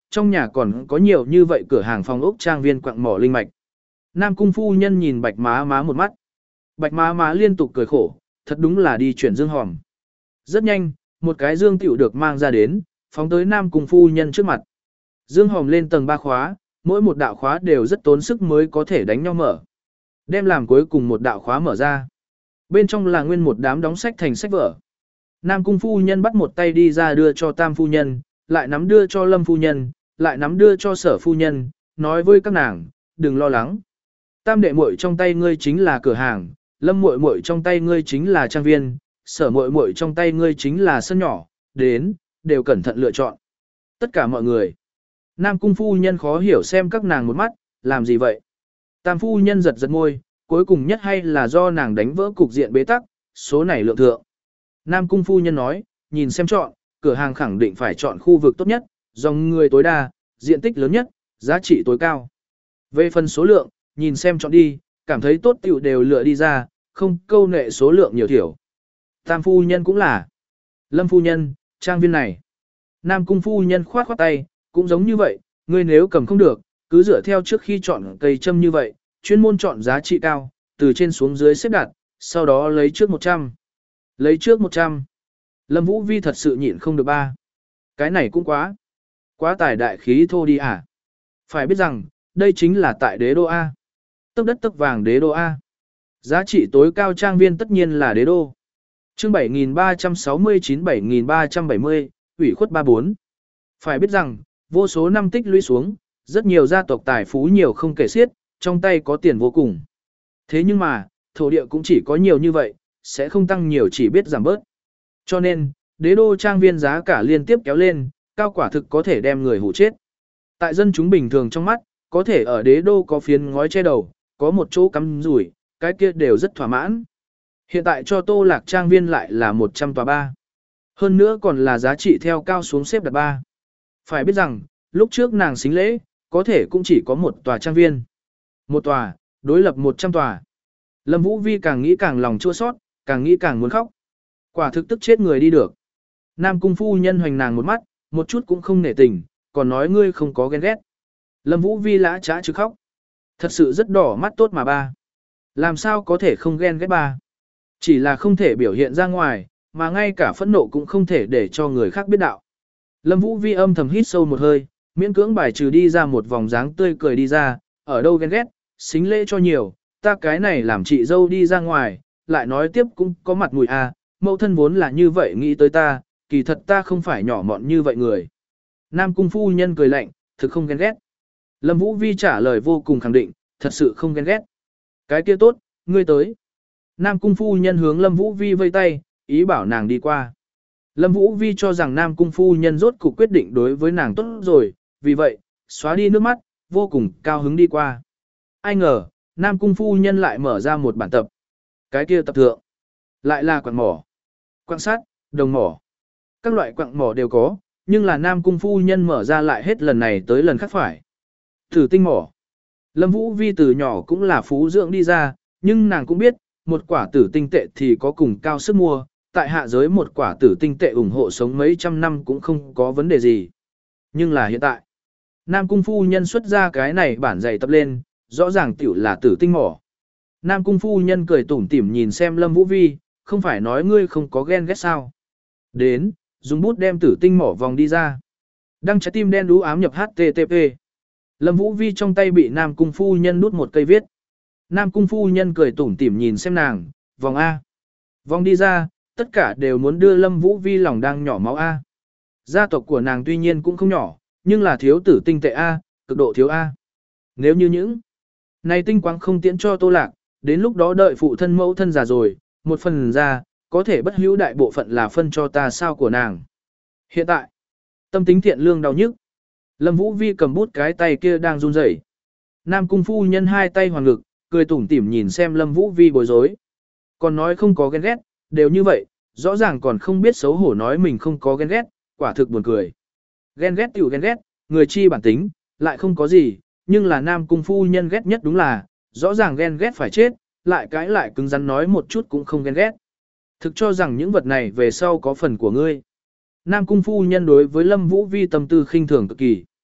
trong nhà còn có nhiều như vậy cửa hàng phòng ốc trang viên quặng mỏ linh mạch. Nam cung phu nhân nhìn bạch má má một mắt. Bạch má má liên tục cười khổ, thật đúng là đi chuyển dương hòm. Rất nhanh, một cái dương tiểu được mang ra đến, phóng tới Nam cung phu nhân trước mặt. Dương hòm lên tầng ba khóa, mỗi một đạo khóa đều rất tốn sức mới có thể đánh nhau mở. Đem làm cuối cùng một đạo khóa mở ra. Bên trong là nguyên một đám đóng sách thành sách vở. Nam cung phu nhân bắt một tay đi ra đưa cho Tam phu nhân, lại nắm đưa cho Lâm phu nhân, lại nắm đưa cho Sở phu nhân, nói với các nàng, đừng lo lắng. Tam đệ muội trong tay ngươi chính là cửa hàng, Lâm muội muội trong tay ngươi chính là trang viên, Sở muội muội trong tay ngươi chính là sân nhỏ, đến, đều cẩn thận lựa chọn. Tất cả mọi người. Nam cung phu nhân khó hiểu xem các nàng một mắt, làm gì vậy? Tam phu nhân giật giật môi, cuối cùng nhất hay là do nàng đánh vỡ cục diện bế tắc, số này lượng thượng. Nam cung phu nhân nói, nhìn xem chọn, cửa hàng khẳng định phải chọn khu vực tốt nhất, dòng người tối đa, diện tích lớn nhất, giá trị tối cao. Về phần số lượng, nhìn xem chọn đi, cảm thấy tốt tiểu đều lựa đi ra, không câu nệ số lượng nhiều thiểu. Tam phu nhân cũng là. Lâm phu nhân, trang viên này. Nam cung phu nhân khoát khoát tay, cũng giống như vậy, ngươi nếu cầm không được, cứ dựa theo trước khi chọn cây châm như vậy, chuyên môn chọn giá trị cao, từ trên xuống dưới xếp đặt, sau đó lấy trước một trăm. Lấy trước một trăm. Lâm Vũ Vi thật sự nhịn không được ba. Cái này cũng quá. Quá tài đại khí thô đi à. Phải biết rằng, đây chính là tại đế đô A. Tấc đất tấc vàng đế đô A. Giá trị tối cao trang viên tất nhiên là đế đô. Chương bảy nghìn ba trăm sáu mươi chín bảy nghìn ba trăm bảy mươi, ủy khuất ba bốn. Phải biết rằng, vô số năm tích lũy xuống, rất nhiều gia tộc tài phú nhiều không kể xiết, trong tay có tiền vô cùng. Thế nhưng mà, thổ địa cũng chỉ có nhiều như vậy, sẽ không tăng nhiều chỉ biết giảm bớt. Cho nên, đế đô trang viên giá cả liên tiếp kéo lên, cao quả thực có thể đem người hủ chết. Tại dân chúng bình thường trong mắt, có thể ở đế đô có phiến ngói che đầu, có một chỗ cắm rủi, cái kia đều rất thỏa mãn. Hiện tại cho Tô Lạc trang viên lại là một trăm tòa ba. Hơn nữa còn là giá trị theo cao xuống xếp đặt ba. Phải biết rằng, lúc trước nàng xính lễ, có thể cũng chỉ có một tòa trang viên. Một tòa, đối lập một trăm tòa. Lâm Vũ Vi càng nghĩ càng lòng chua xót, càng nghĩ càng muốn khóc. Quả thực tức chết người đi được. Nam cung phu nhân hoành nàng một mắt, một chút cũng không nể tình, còn nói ngươi không có ghen ghét. Lâm Vũ Vi lã trá chứ khóc. Thật sự rất đỏ mắt tốt mà ba. Làm sao có thể không ghen ghét ba. Chỉ là không thể biểu hiện ra ngoài, mà ngay cả phẫn nộ cũng không thể để cho người khác biết đạo. Lâm Vũ Vi âm thầm hít sâu một hơi, miễn cưỡng bài trừ đi ra một vòng dáng tươi cười đi ra, ở đâu ghen ghét, xính lễ cho nhiều, ta cái này làm chị dâu đi ra ngoài, lại nói tiếp cũng có mặt mũi à, mẫu thân vốn là như vậy nghĩ tới ta, kỳ thật ta không phải nhỏ mọn như vậy người. Nam cung phu nhân cười lạnh, thực không ghen ghét. Lâm Vũ Vi trả lời vô cùng khẳng định, thật sự không ghen ghét. Cái kia tốt, ngươi tới. Nam cung phu nhân hướng Lâm Vũ Vi vây tay, ý bảo nàng đi qua. Lâm Vũ Vi cho rằng Nam cung phu nhân rốt cuộc quyết định đối với nàng tốt rồi, vì vậy, xóa đi nước mắt, vô cùng cao hứng đi qua. Ai ngờ, Nam cung phu nhân lại mở ra một bản tập. Cái kia tập thượng, lại là quặng mỏ, quặng sắt, đồng mỏ. Các loại quặng mỏ đều có, nhưng là Nam cung phu nhân mở ra lại hết lần này tới lần khác phải. Thử tinh mỏ. Lâm Vũ Vi từ nhỏ cũng là phú dưỡng đi ra, nhưng nàng cũng biết, một quả tử tinh tệ thì có cùng cao sức mua, tại hạ giới một quả tử tinh tệ ủng hộ sống mấy trăm năm cũng không có vấn đề gì. Nhưng là hiện tại, Nam cung phu nhân xuất ra cái này bản dày tập lên, rõ ràng tiểu là tử tinh mỏ. Nam cung phu nhân cười tủm tỉm nhìn xem Lâm Vũ Vi, không phải nói ngươi không có ghen ghét sao. Đến, dùng bút đem tử tinh mỏ vòng đi ra. Đăng trái tim đen đú ám nhập hát tê tê pê. Lâm Vũ Vi trong tay bị Nam cung phu nhân nút một cây viết. Nam cung phu nhân cười tủm tỉm nhìn xem nàng, vòng A. Vòng đi ra, tất cả đều muốn đưa Lâm Vũ Vi lòng đang nhỏ máu A. Gia tộc của nàng tuy nhiên cũng không nhỏ, nhưng là thiếu tử tinh tệ A, cực độ thiếu A. Nếu như những này tinh quáng không tiễn cho Tô Lạc, đến lúc đó đợi phụ thân mẫu thân già rồi, một phần ra, có thể bất hữu đại bộ phận là phân cho ta sao của nàng. Hiện tại, tâm tính thiện lương đau nhức. Lâm Vũ Vi cầm bút cái tay kia đang run rẩy. Nam cung phu nhân hai tay hoàn ngực, cười tủm tỉm nhìn xem Lâm Vũ Vi bối rối. Còn nói không có ghen ghét, đều như vậy, rõ ràng còn không biết xấu hổ nói mình không có ghen ghét, quả thực buồn cười. Ghen ghét tiểu ghen ghét, người chi bản tính, lại không có gì, nhưng là Nam cung phu nhân ghét nhất đúng là, rõ ràng ghen ghét phải chết, lại cãi lại cứng rắn nói một chút cũng không ghen ghét. Thực cho rằng những vật này về sau có phần của ngươi. Nam cung phu nhân đối với Lâm Vũ Vi tâm tư khinh thường cực kỳ.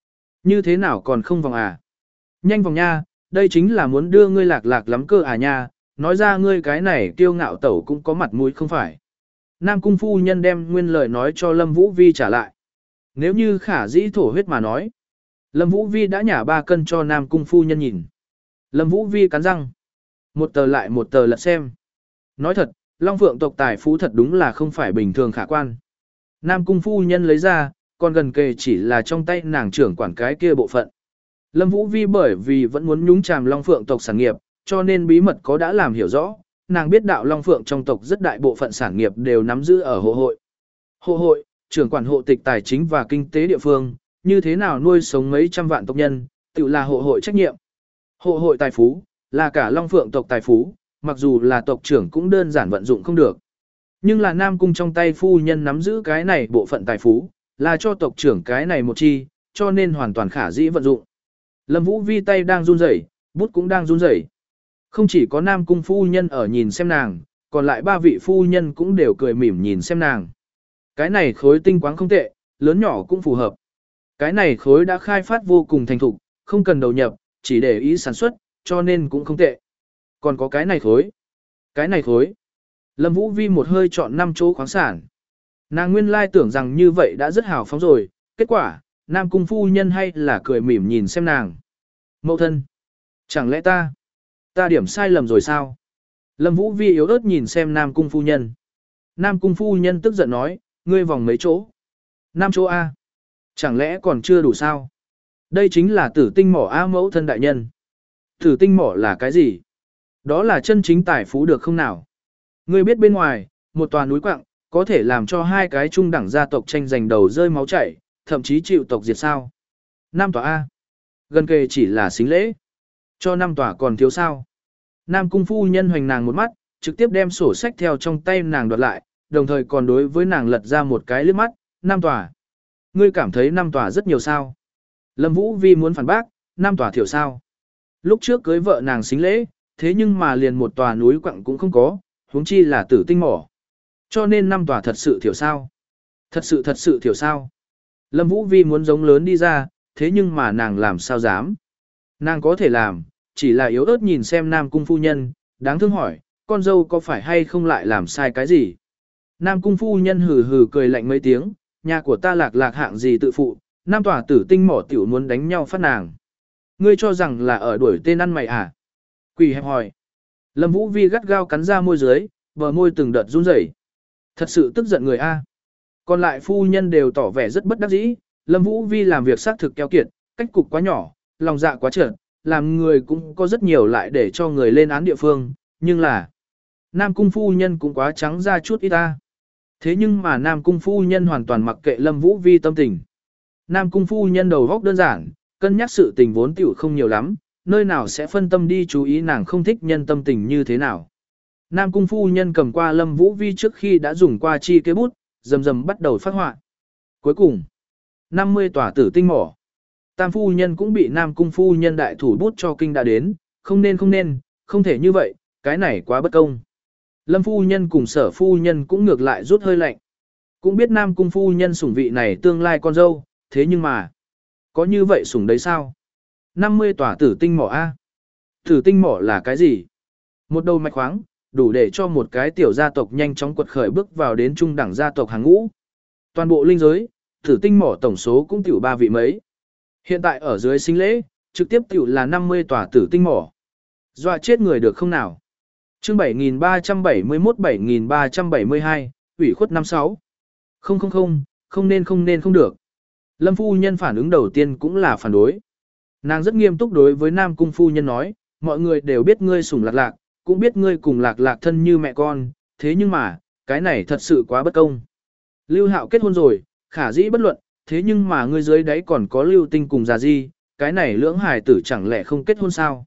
Như thế nào còn không vòng à? Nhanh vòng nha, đây chính là muốn đưa ngươi lạc lạc lắm cơ à nha, nói ra ngươi cái này kiêu ngạo tẩu cũng có mặt mũi không phải. Nam cung phu nhân đem nguyên lời nói cho Lâm Vũ Vi trả lại. Nếu như khả dĩ thổ huyết mà nói, Lâm Vũ Vi đã nhả ba cân cho Nam cung phu nhân nhìn. Lâm Vũ Vi cắn răng, một tờ lại một tờ lật xem. Nói thật, Long Phượng tộc tài phú thật đúng là không phải bình thường khả quan. Nam cung phu nhân lấy ra, còn gần kề chỉ là trong tay nàng trưởng quản cái kia bộ phận. Lâm Vũ Vi bởi vì vẫn muốn nhúng chàm Long Phượng tộc sản nghiệp, cho nên bí mật có đã làm hiểu rõ, nàng biết đạo Long Phượng trong tộc rất đại bộ phận sản nghiệp đều nắm giữ ở hộ hội. Hộ hội, trưởng quản hộ tịch tài chính và kinh tế địa phương, như thế nào nuôi sống mấy trăm vạn tộc nhân, tự là hộ hội trách nhiệm. Hộ hội tài phú, là cả Long Phượng tộc tài phú, mặc dù là tộc trưởng cũng đơn giản vận dụng không được. Nhưng là Nam Cung trong tay phu nhân nắm giữ cái này bộ phận tài phú, là cho tộc trưởng cái này một chi, cho nên hoàn toàn khả dĩ vận dụng. Lâm Vũ Vi tay đang run rẩy, bút cũng đang run rẩy. Không chỉ có Nam Cung phu nhân ở nhìn xem nàng, còn lại ba vị phu nhân cũng đều cười mỉm nhìn xem nàng. Cái này khối tinh quáng không tệ, lớn nhỏ cũng phù hợp. Cái này khối đã khai phát vô cùng thành thục, không cần đầu nhập, chỉ để ý sản xuất, cho nên cũng không tệ. Còn có cái này khối. Cái này khối. Lâm Vũ Vi một hơi chọn năm chỗ khoáng sản. Nàng nguyên lai tưởng rằng như vậy đã rất hào phóng rồi, kết quả, Nam Cung phu nhân hay là cười mỉm nhìn xem nàng. Mẫu thân. Chẳng lẽ ta, ta điểm sai lầm rồi sao? Lâm Vũ Vi yếu ớt nhìn xem Nam Cung phu nhân. Nam Cung phu nhân tức giận nói, ngươi vòng mấy chỗ? Năm chỗ A. Chẳng lẽ còn chưa đủ sao? Đây chính là tử tinh mỏ A mẫu thân đại nhân. Tử tinh mỏ là cái gì? Đó là chân chính tài phú được không nào? Ngươi biết bên ngoài, một tòa núi quặng, có thể làm cho hai cái trung đẳng gia tộc tranh giành đầu rơi máu chảy, thậm chí chịu tộc diệt sao? Năm tòa A. Gần kề chỉ là xính lễ. Cho năm tòa còn thiếu sao? Nam Cung phu nhân hoành nàng một mắt, trực tiếp đem sổ sách theo trong tay nàng đoạt lại, đồng thời còn đối với nàng lật ra một cái liếc mắt, năm tòa. Ngươi cảm thấy năm tòa rất nhiều sao? Lâm Vũ Vi muốn phản bác, năm tòa thiểu sao? Lúc trước cưới vợ nàng xính lễ, thế nhưng mà liền một tòa núi quặng cũng không có, huống chi là tử tinh mỏ. Cho nên năm tòa thật sự thiểu sao? Thật sự thật sự thiểu sao? Lâm Vũ Vi muốn giống lớn đi ra, thế nhưng mà nàng làm sao dám? Nàng có thể làm, chỉ là yếu ớt nhìn xem Nam Cung phu nhân, đáng thương hỏi, con dâu có phải hay không lại làm sai cái gì? Nam Cung phu nhân hừ hừ cười lạnh mấy tiếng, nhà của ta lạc lạc hạng gì tự phụ, nam tòa tử tinh mỏ tiểu muốn đánh nhau phát nàng. Ngươi cho rằng là ở đuổi tên ăn mày à? Quỷ hẹp hỏi. Lâm Vũ Vi gắt gao cắn ra môi dưới, bờ môi từng đợt run rẩy. Thật sự tức giận người a. Còn lại phu nhân đều tỏ vẻ rất bất đắc dĩ, Lâm Vũ Vi làm việc xác thực keo kiệt, cách cục quá nhỏ, lòng dạ quá trợn, làm người cũng có rất nhiều lại để cho người lên án địa phương, nhưng là Nam Cung phu nhân cũng quá trắng ra chút ít ta. Thế nhưng mà Nam Cung phu nhân hoàn toàn mặc kệ Lâm Vũ Vi tâm tình. Nam Cung phu nhân đầu góc đơn giản, cân nhắc sự tình vốn tiểu không nhiều lắm, nơi nào sẽ phân tâm đi chú ý nàng không thích nhân tâm tình như thế nào. Nam Cung phu nhân cầm qua Lâm Vũ Vi trước khi đã dùng qua chi kế bút, rầm rầm bắt đầu phát họa. Cuối cùng, năm mươi tòa tử tinh mỏ. Tam phu nhân cũng bị Nam Cung phu nhân đại thủ bút cho kinh đã đến, không nên không nên, không thể như vậy, cái này quá bất công. Lâm phu nhân cùng Sở phu nhân cũng ngược lại rút hơi lạnh. Cũng biết Nam Cung phu nhân sủng vị này tương lai con dâu, thế nhưng mà, có như vậy sủng đấy sao? năm mươi tòa tử tinh mỏ A. Tử tinh mỏ là cái gì? Một đầu mạch khoáng, đủ để cho một cái tiểu gia tộc nhanh chóng quật khởi bước vào đến trung đẳng gia tộc hàng ngũ. Toàn bộ linh giới, tử tinh mỏ tổng số cũng tiểu ba vị mấy. Hiện tại ở dưới sinh lễ, trực tiếp tiểu là năm mươi tòa tử tinh mỏ. Dọa chết người được không nào? Chương bảy nghìn ba trăm bảy mươi mốt bảy nghìn ba trăm bảy mươi hai, ủy khuất năm sáu. Không không không, không nên không nên không được. Lâm phu nhân phản ứng đầu tiên cũng là phản đối. Nàng rất nghiêm túc đối với Nam Cung phu nhân nói, mọi người đều biết ngươi sủng lạc lạc, cũng biết ngươi cùng lạc lạc thân như mẹ con, thế nhưng mà, cái này thật sự quá bất công. Lưu Hạo kết hôn rồi, khả dĩ bất luận, thế nhưng mà ngươi dưới đấy còn có Lưu Tinh cùng Già Di, cái này lưỡng hài tử chẳng lẽ không kết hôn sao?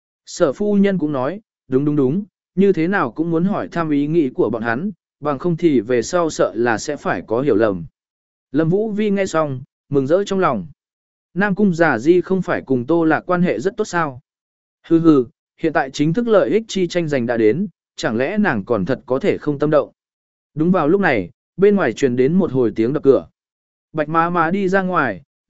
Sở phu nhân cũng nói, đúng đúng đúng, như thế nào cũng muốn hỏi thăm ý nghĩ của bọn hắn, bằng không thì về sau sợ là sẽ phải có hiểu lầm. Lâm Vũ Vi nghe xong, mừng rỡ trong lòng. Nam Cung Già Di không phải cùng Tô Lạc quan hệ rất tốt sao? Hừ hừ, hiện tại chính thức lợi ích chi tranh giành đã đến, chẳng lẽ nàng còn thật có thể không tâm động? Đúng vào lúc này, bên ngoài truyền đến một hồi tiếng đập cửa. Bạch má má đi ra ngoài,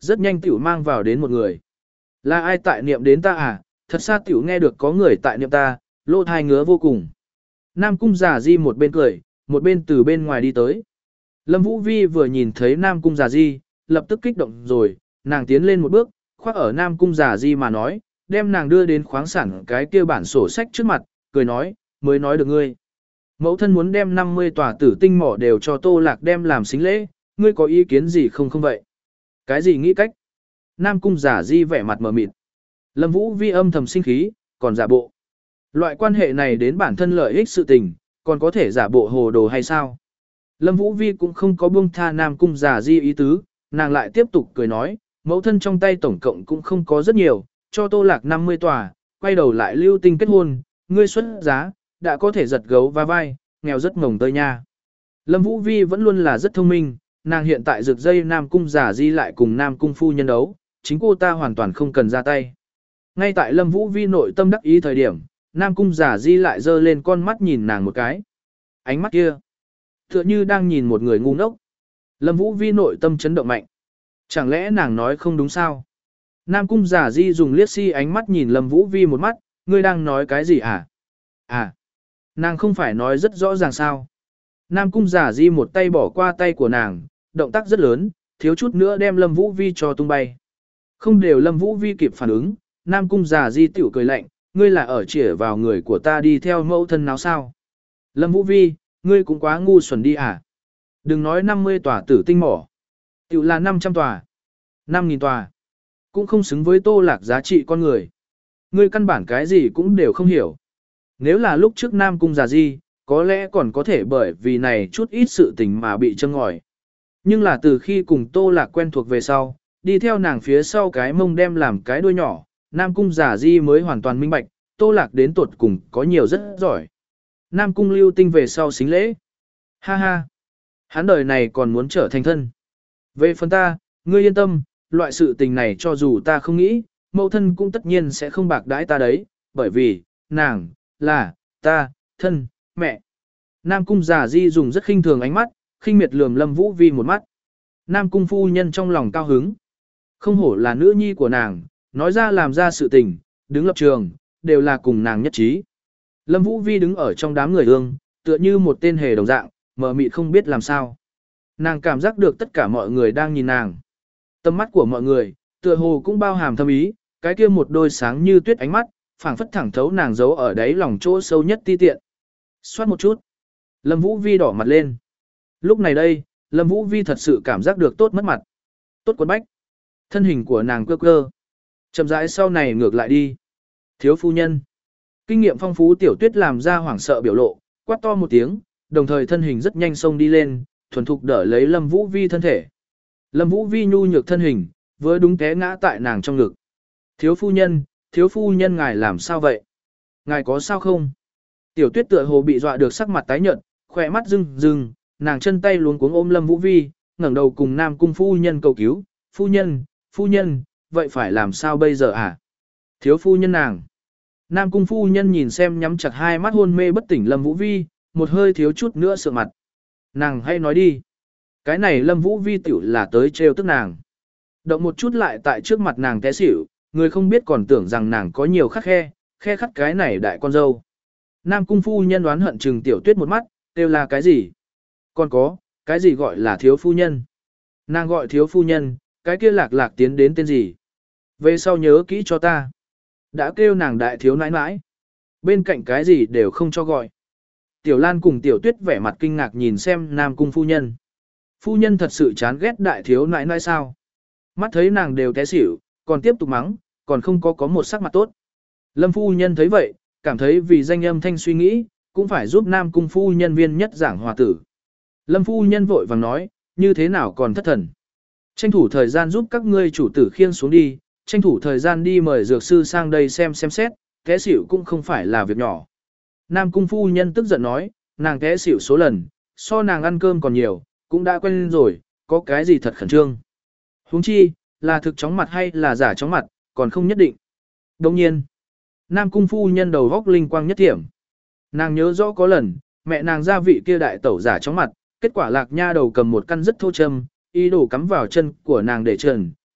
Rất nhanh tiểu mang vào đến một người. Là ai tại niệm đến ta à, thật xa tiểu nghe được có người tại niệm ta, lỗ thai ngứa vô cùng. Nam Cung Già Di một bên cười, một bên từ bên ngoài đi tới. Lâm Vũ Vi vừa nhìn thấy Nam Cung Già Di, lập tức kích động rồi, nàng tiến lên một bước, khoác ở Nam Cung Già Di mà nói, đem nàng đưa đến khoáng sản cái kia bản sổ sách trước mặt, cười nói, mới nói được ngươi. Mẫu thân muốn đem năm mươi tòa tử tinh mỏ đều cho Tô Lạc đem làm xính lễ, ngươi có ý kiến gì không không vậy? Cái gì nghĩ cách? Nam Cung Già Di vẻ mặt mờ mịt. Lâm Vũ Vi âm thầm sinh khí, còn giả bộ. Loại quan hệ này đến bản thân lợi ích sự tình, còn có thể giả bộ hồ đồ hay sao? Lâm Vũ Vi cũng không có buông tha Nam Cung Già Di ý tứ, nàng lại tiếp tục cười nói, mẫu thân trong tay tổng cộng cũng không có rất nhiều, cho Tô Lạc năm mươi tòa, quay đầu lại lưu tinh kết hôn, ngươi xuất giá, đã có thể giật gấu va vai, nghèo rất ngồng tơi nha. Lâm Vũ Vi vẫn luôn là rất thông minh, nàng hiện tại rực dây Nam Cung Già Di lại cùng Nam Cung phu nhân đấu, chính cô ta hoàn toàn không cần ra tay. Ngay tại Lâm Vũ Vi nội tâm đắc ý thời điểm, Nam Cung Già Di lại giơ lên con mắt nhìn nàng một cái. Ánh mắt kia, tựa như đang nhìn một người ngu ngốc. Lâm Vũ Vi nội tâm chấn động mạnh. Chẳng lẽ nàng nói không đúng sao? Nam Cung Già Di dùng liếc si ánh mắt nhìn Lâm Vũ Vi một mắt, ngươi đang nói cái gì hả? À, nàng không phải nói rất rõ ràng sao? Nam Cung Già Di một tay bỏ qua tay của nàng, động tác rất lớn, thiếu chút nữa đem Lâm Vũ Vi cho tung bay. Không đều Lâm Vũ Vi kịp phản ứng, Nam Cung Già Di tiểu cười lạnh, ngươi là ở chĩa vào người của ta đi theo mẫu thân nào sao? Lâm Vũ Vi, ngươi cũng quá ngu xuẩn đi à? Đừng nói năm mươi tòa tử tinh mỏ, tiểu là năm trăm tòa, năm nghìn tòa, cũng không xứng với Tô Lạc giá trị con người. Ngươi căn bản cái gì cũng đều không hiểu. Nếu là lúc trước Nam Cung Già Di, có lẽ còn có thể bởi vì này chút ít sự tình mà bị châm ngòi. Nhưng là từ khi cùng Tô Lạc quen thuộc về sau, đi theo nàng phía sau cái mông đem làm cái đuôi nhỏ, Nam Cung Già Di mới hoàn toàn minh bạch, Tô Lạc đến tuột cùng có nhiều rất giỏi. Nam Cung lưu tinh về sau xính lễ. Ha ha, hắn đời này còn muốn trở thành thân. Về phần ta, ngươi yên tâm, loại sự tình này cho dù ta không nghĩ, mẫu thân cũng tất nhiên sẽ không bạc đãi ta đấy, bởi vì, nàng, là, ta, thân, mẹ. Nam Cung Già Di dùng rất khinh thường ánh mắt, khinh miệt lườm Lâm Vũ Vi một mắt. Nam Cung phu nhân trong lòng cao hứng. Không hổ là nữ nhi của nàng, nói ra làm ra sự tình, đứng lập trường, đều là cùng nàng nhất trí. Lâm Vũ Vi đứng ở trong đám người ương, tựa như một tên hề đồng dạng, mờ mịt không biết làm sao. Nàng cảm giác được tất cả mọi người đang nhìn nàng. Tâm mắt của mọi người, tựa hồ cũng bao hàm thâm ý, cái kia một đôi sáng như tuyết ánh mắt, phảng phất thẳng thấu nàng giấu ở đáy lòng chỗ sâu nhất ti tiện. Xoát một chút. Lâm Vũ Vi đỏ mặt lên. Lúc này đây, Lâm Vũ Vi thật sự cảm giác được tốt mất mặt. Tốt quấn bách. Thân hình của nàng cơ cơ. Chậm rãi sau này ngược lại đi. Thiếu phu nhân. Kinh nghiệm phong phú Tiểu Tuyết làm ra hoảng sợ biểu lộ, quát to một tiếng, đồng thời thân hình rất nhanh xông đi lên, thuần thục đỡ lấy Lâm Vũ Vi thân thể. Lâm Vũ Vi nhu nhược thân hình, vừa đúng té ngã tại nàng trong ngực. Thiếu phu nhân, thiếu phu nhân ngài làm sao vậy? Ngài có sao không? Tiểu Tuyết tựa hồ bị dọa được sắc mặt tái nhợt, khỏe mắt rưng rưng, nàng chân tay luống cuống ôm Lâm Vũ Vi, ngẩng đầu cùng Nam Cung phu nhân cầu cứu, phu nhân, phu nhân, vậy phải làm sao bây giờ à? Thiếu phu nhân nàng. Nam Cung phu nhân nhìn xem nhắm chặt hai mắt hôn mê bất tỉnh Lâm Vũ Vi, một hơi thiếu chút nữa sượng mặt. Nàng hay nói đi. Cái này Lâm Vũ Vi tiểu là tới trêu tức nàng. Động một chút lại tại trước mặt nàng té xỉu, người không biết còn tưởng rằng nàng có nhiều khắc khe, khe khắc cái này đại con dâu. Nam Cung phu nhân đoán hận trừng Tiểu Tuyết một mắt, đều là cái gì? Còn có, cái gì gọi là thiếu phu nhân? Nàng gọi thiếu phu nhân, cái kia lạc lạc tiến đến tên gì? Về sau nhớ kỹ cho ta. Đã kêu nàng đại thiếu nãi nãi. Bên cạnh cái gì đều không cho gọi. Tiểu Lan cùng Tiểu Tuyết vẻ mặt kinh ngạc nhìn xem Nam Cung phu nhân. Phu nhân thật sự chán ghét đại thiếu nãi nãi sao? Mắt thấy nàng đều té xỉu, còn tiếp tục mắng, còn không có có một sắc mặt tốt. Lâm phu nhân thấy vậy, cảm thấy vì danh âm thanh suy nghĩ, cũng phải giúp Nam Cung phu nhân viên nhất giảng hòa tử. Lâm phu nhân vội vàng nói, như thế nào còn thất thần. Tranh thủ thời gian giúp các ngươi chủ tử khiêng xuống đi, tranh thủ thời gian đi mời dược sư sang đây xem xem xét, té xỉu cũng không phải là việc nhỏ. Nam Cung phu nhân tức giận nói, nàng té xỉu số lần, so nàng ăn cơm còn nhiều, cũng đã quen rồi, có cái gì thật khẩn trương. Huống chi, là thực chóng mặt hay là giả chóng mặt, còn không nhất định. Đồng nhiên, Nam Cung phu nhân đầu góc linh quang nhất thiểm. Nàng nhớ rõ có lần, mẹ nàng gia vị kia đại tẩu giả chóng mặt, kết quả lạc nha đầu cầm một căn rất thô châm, ý đồ cắm vào chân của nàng để trần,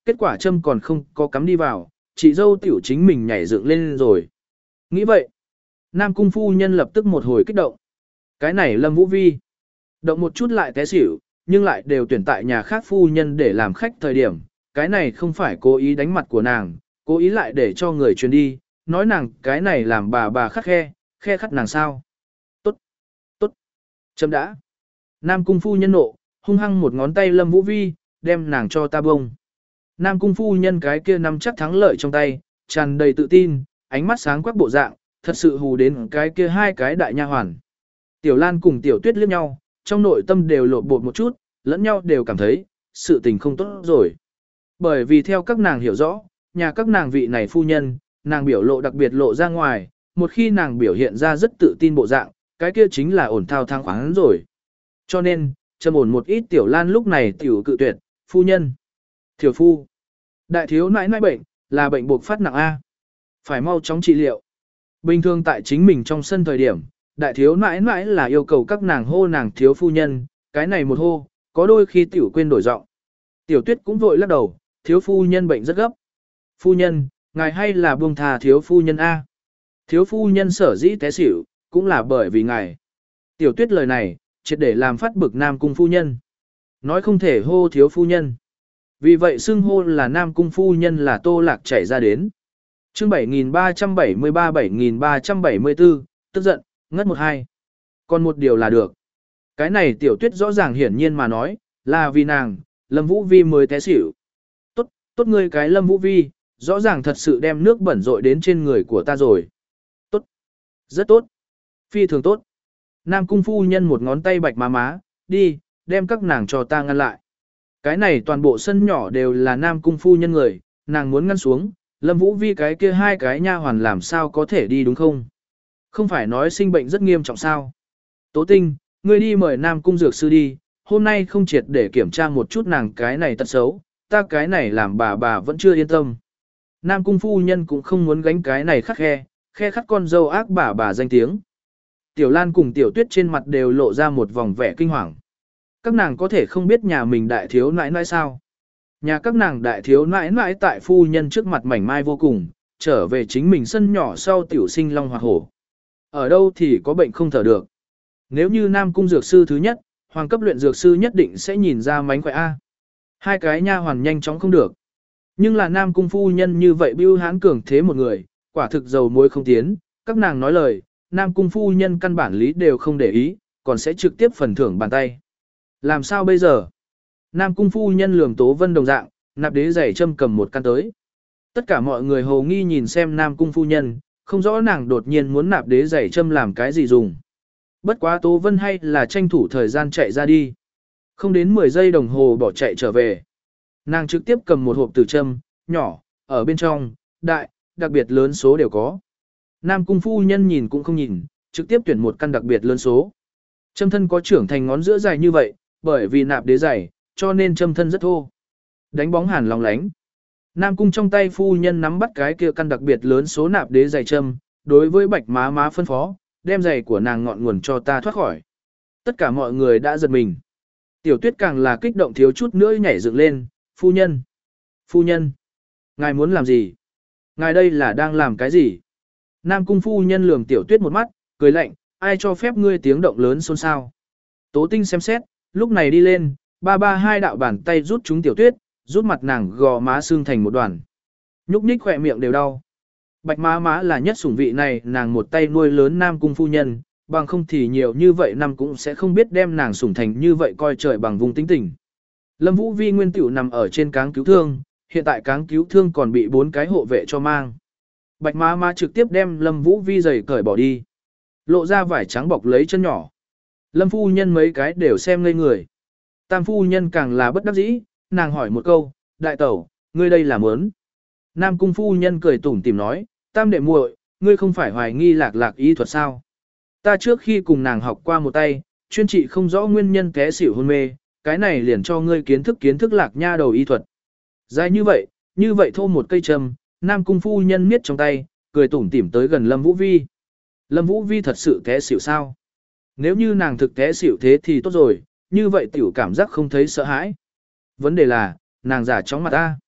kết quả châm còn không có cắm đi vào, chị dâu tiểu chính mình nhảy dựng lên rồi. Nghĩ vậy, Nam Cung phu nhân lập tức một hồi kích động. Cái này Lâm Vũ Vi, động một chút lại té xỉu, nhưng lại đều tuyển tại nhà khác phu nhân để làm khách thời điểm, cái này không phải cố ý đánh mặt của nàng, cố ý lại để cho người truyền đi, nói nàng cái này làm bà bà khắc khe, khe khắt nàng sao. Tốt, tốt, chấm đã. Nam Cung phu nhân nộ, hung hăng một ngón tay Lâm Vũ Vi, đem nàng cho ta bông. Nam Cung phu nhân cái kia nắm chắc thắng lợi trong tay, tràn đầy tự tin, ánh mắt sáng quắc bộ dạng, thật sự hù đến cái kia hai cái đại nha hoàn. Tiểu Lan cùng Tiểu Tuyết liếc nhau, trong nội tâm đều lộn bột một chút, lẫn nhau đều cảm thấy, sự tình không tốt rồi. Bởi vì theo các nàng hiểu rõ, nhà các nàng vị này phu nhân, nàng biểu lộ đặc biệt lộ ra ngoài, một khi nàng biểu hiện ra rất tự tin bộ dạng, cái kia chính là ổn thao thang khoáng rồi. Cho nên, trầm ổn một ít Tiểu Lan lúc này tiểu cự tuyệt, phu nhân. Thiểu phu, đại thiếu nãi nãi bệnh, là bệnh buộc phát nặng A. Phải mau chóng trị liệu. Bình thường tại chính mình trong sân thời điểm, đại thiếu nãi nãi là yêu cầu các nàng hô nàng thiếu phu nhân, cái này một hô, có đôi khi tiểu quên đổi giọng. Tiểu Tuyết cũng vội lắc đầu, thiếu phu nhân bệnh rất gấp. Phu nhân, ngài hay là buông thà thiếu phu nhân A. Thiếu phu nhân sở dĩ té xỉu, cũng là bởi vì ngài. Tiểu Tuyết lời này, triệt để làm phát bực Nam Cung phu nhân. Nói không thể hô thiếu phu nhân. Vì vậy xưng hô là Nam Cung phu nhân là Tô Lạc chảy ra đến. Chương bảy nghìn ba trăm bảy mươi ba bảy nghìn ba trăm bảy mươi tư, tức giận, ngất một hai. Còn một điều là được. Cái này Tiểu Tuyết rõ ràng hiển nhiên mà nói, là vì nàng, Lâm Vũ Vi mới té xỉu. Tốt, tốt ngươi cái Lâm Vũ Vi, rõ ràng thật sự đem nước bẩn rội đến trên người của ta rồi. Tốt, rất tốt, phi thường tốt. Nam Cung phu nhân một ngón tay bạch má má, đi, đem các nàng cho ta ngăn lại. Cái này toàn bộ sân nhỏ đều là Nam Cung phu nhân người, nàng muốn ngăn xuống, Lâm Vũ Vi cái kia hai cái nha hoàn làm sao có thể đi đúng không? Không phải nói sinh bệnh rất nghiêm trọng sao? Tố Tinh, ngươi đi mời Nam Cung dược sư đi, hôm nay không triệt để kiểm tra một chút nàng cái này tật xấu, ta cái này làm bà bà vẫn chưa yên tâm. Nam Cung phu nhân cũng không muốn gánh cái này khắc khe, khe khắc con dâu ác bà bà danh tiếng. Tiểu Lan cùng Tiểu Tuyết trên mặt đều lộ ra một vòng vẻ kinh hoàng. Các nàng có thể không biết nhà mình đại thiếu nãi nãi sao. Nhà các nàng đại thiếu nãi nãi tại phu nhân trước mặt mảnh mai vô cùng, trở về chính mình sân nhỏ sau tiểu sinh long hoặc hổ. Ở đâu thì có bệnh không thở được. Nếu như Nam Cung dược sư thứ nhất, hoàng cấp luyện dược sư nhất định sẽ nhìn ra mánh khỏe A. Hai cái nha hoàn nhanh chóng không được. Nhưng là Nam Cung phu nhân như vậy bưu hán cường thế một người, quả thực dầu muối không tiến, các nàng nói lời, Nam Cung phu nhân căn bản lý đều không để ý, còn sẽ trực tiếp phần thưởng bàn tay. Làm sao bây giờ? Nam Cung phu nhân lườm Tố Vân đồng dạng, nạp đế giày châm cầm một căn tới. Tất cả mọi người hồ nghi nhìn xem Nam Cung phu nhân, không rõ nàng đột nhiên muốn nạp đế giày châm làm cái gì dùng. Bất quá Tố Vân hay là tranh thủ thời gian chạy ra đi. Không đến mười giây đồng hồ bỏ chạy trở về. Nàng trực tiếp cầm một hộp tử châm, nhỏ, ở bên trong, đại, đặc biệt lớn số đều có. Nam Cung phu nhân nhìn cũng không nhìn, trực tiếp tuyển một căn đặc biệt lớn số. Châm thân có trưởng thành ngón giữa dài như vậy, bởi vì nạp đế dày, cho nên châm thân rất thô. Đánh bóng hàn lòng lánh. Nam Cung trong tay phu nhân nắm bắt cái kia căn đặc biệt lớn số nạp đế dày châm, đối với bạch má má phân phó, đem giày của nàng ngọn nguồn cho ta thoát khỏi. Tất cả mọi người đã giật mình. Tiểu Tuyết càng là kích động thiếu chút nữa nhảy dựng lên, phu nhân. Phu nhân. Ngài muốn làm gì? Ngài đây là đang làm cái gì? Nam Cung phu nhân lườm Tiểu Tuyết một mắt, cười lạnh, ai cho phép ngươi tiếng động lớn xôn xao. Tố Tinh xem xét, lúc này đi lên, ba ba hai đạo bàn tay rút chúng Tiểu Tuyết, rút mặt nàng gò má xương thành một đoàn. Nhúc nhích khỏe miệng đều đau. Bạch má má là nhất sủng vị này, nàng một tay nuôi lớn Nam Cung phu nhân, bằng không thì nhiều như vậy năm cũng sẽ không biết đem nàng sủng thành như vậy coi trời bằng vùng tính tình. Lâm Vũ Vi nguyên tiểu nằm ở trên cáng cứu thương, hiện tại cáng cứu thương còn bị bốn cái hộ vệ cho mang. Bạch má má trực tiếp đem Lâm Vũ Vi giày cởi bỏ đi. Lộ ra vải trắng bọc lấy chân nhỏ. Lâm phu nhân mấy cái đều xem ngây người. Tam phu nhân càng là bất đắc dĩ, nàng hỏi một câu, đại tẩu, ngươi đây là muốn. Nam Cung phu nhân cười tủm tỉm nói, tam đệ muội, ngươi không phải hoài nghi lạc lạc y thuật sao. Ta trước khi cùng nàng học qua một tay, chuyên trị không rõ nguyên nhân té xỉu hôn mê, cái này liền cho ngươi kiến thức kiến thức lạc nha đầu y thuật. Dài như vậy, như vậy thô một cây châm, Nam Cung phu nhân miết trong tay, cười tủm tỉm tới gần Lâm Vũ Vi. Lâm Vũ Vi thật sự té xỉu sao? Nếu như nàng thực té xỉu thế thì tốt rồi, như vậy tiểu cảm giác không thấy sợ hãi. Vấn đề là, nàng giả chóng mặt ta.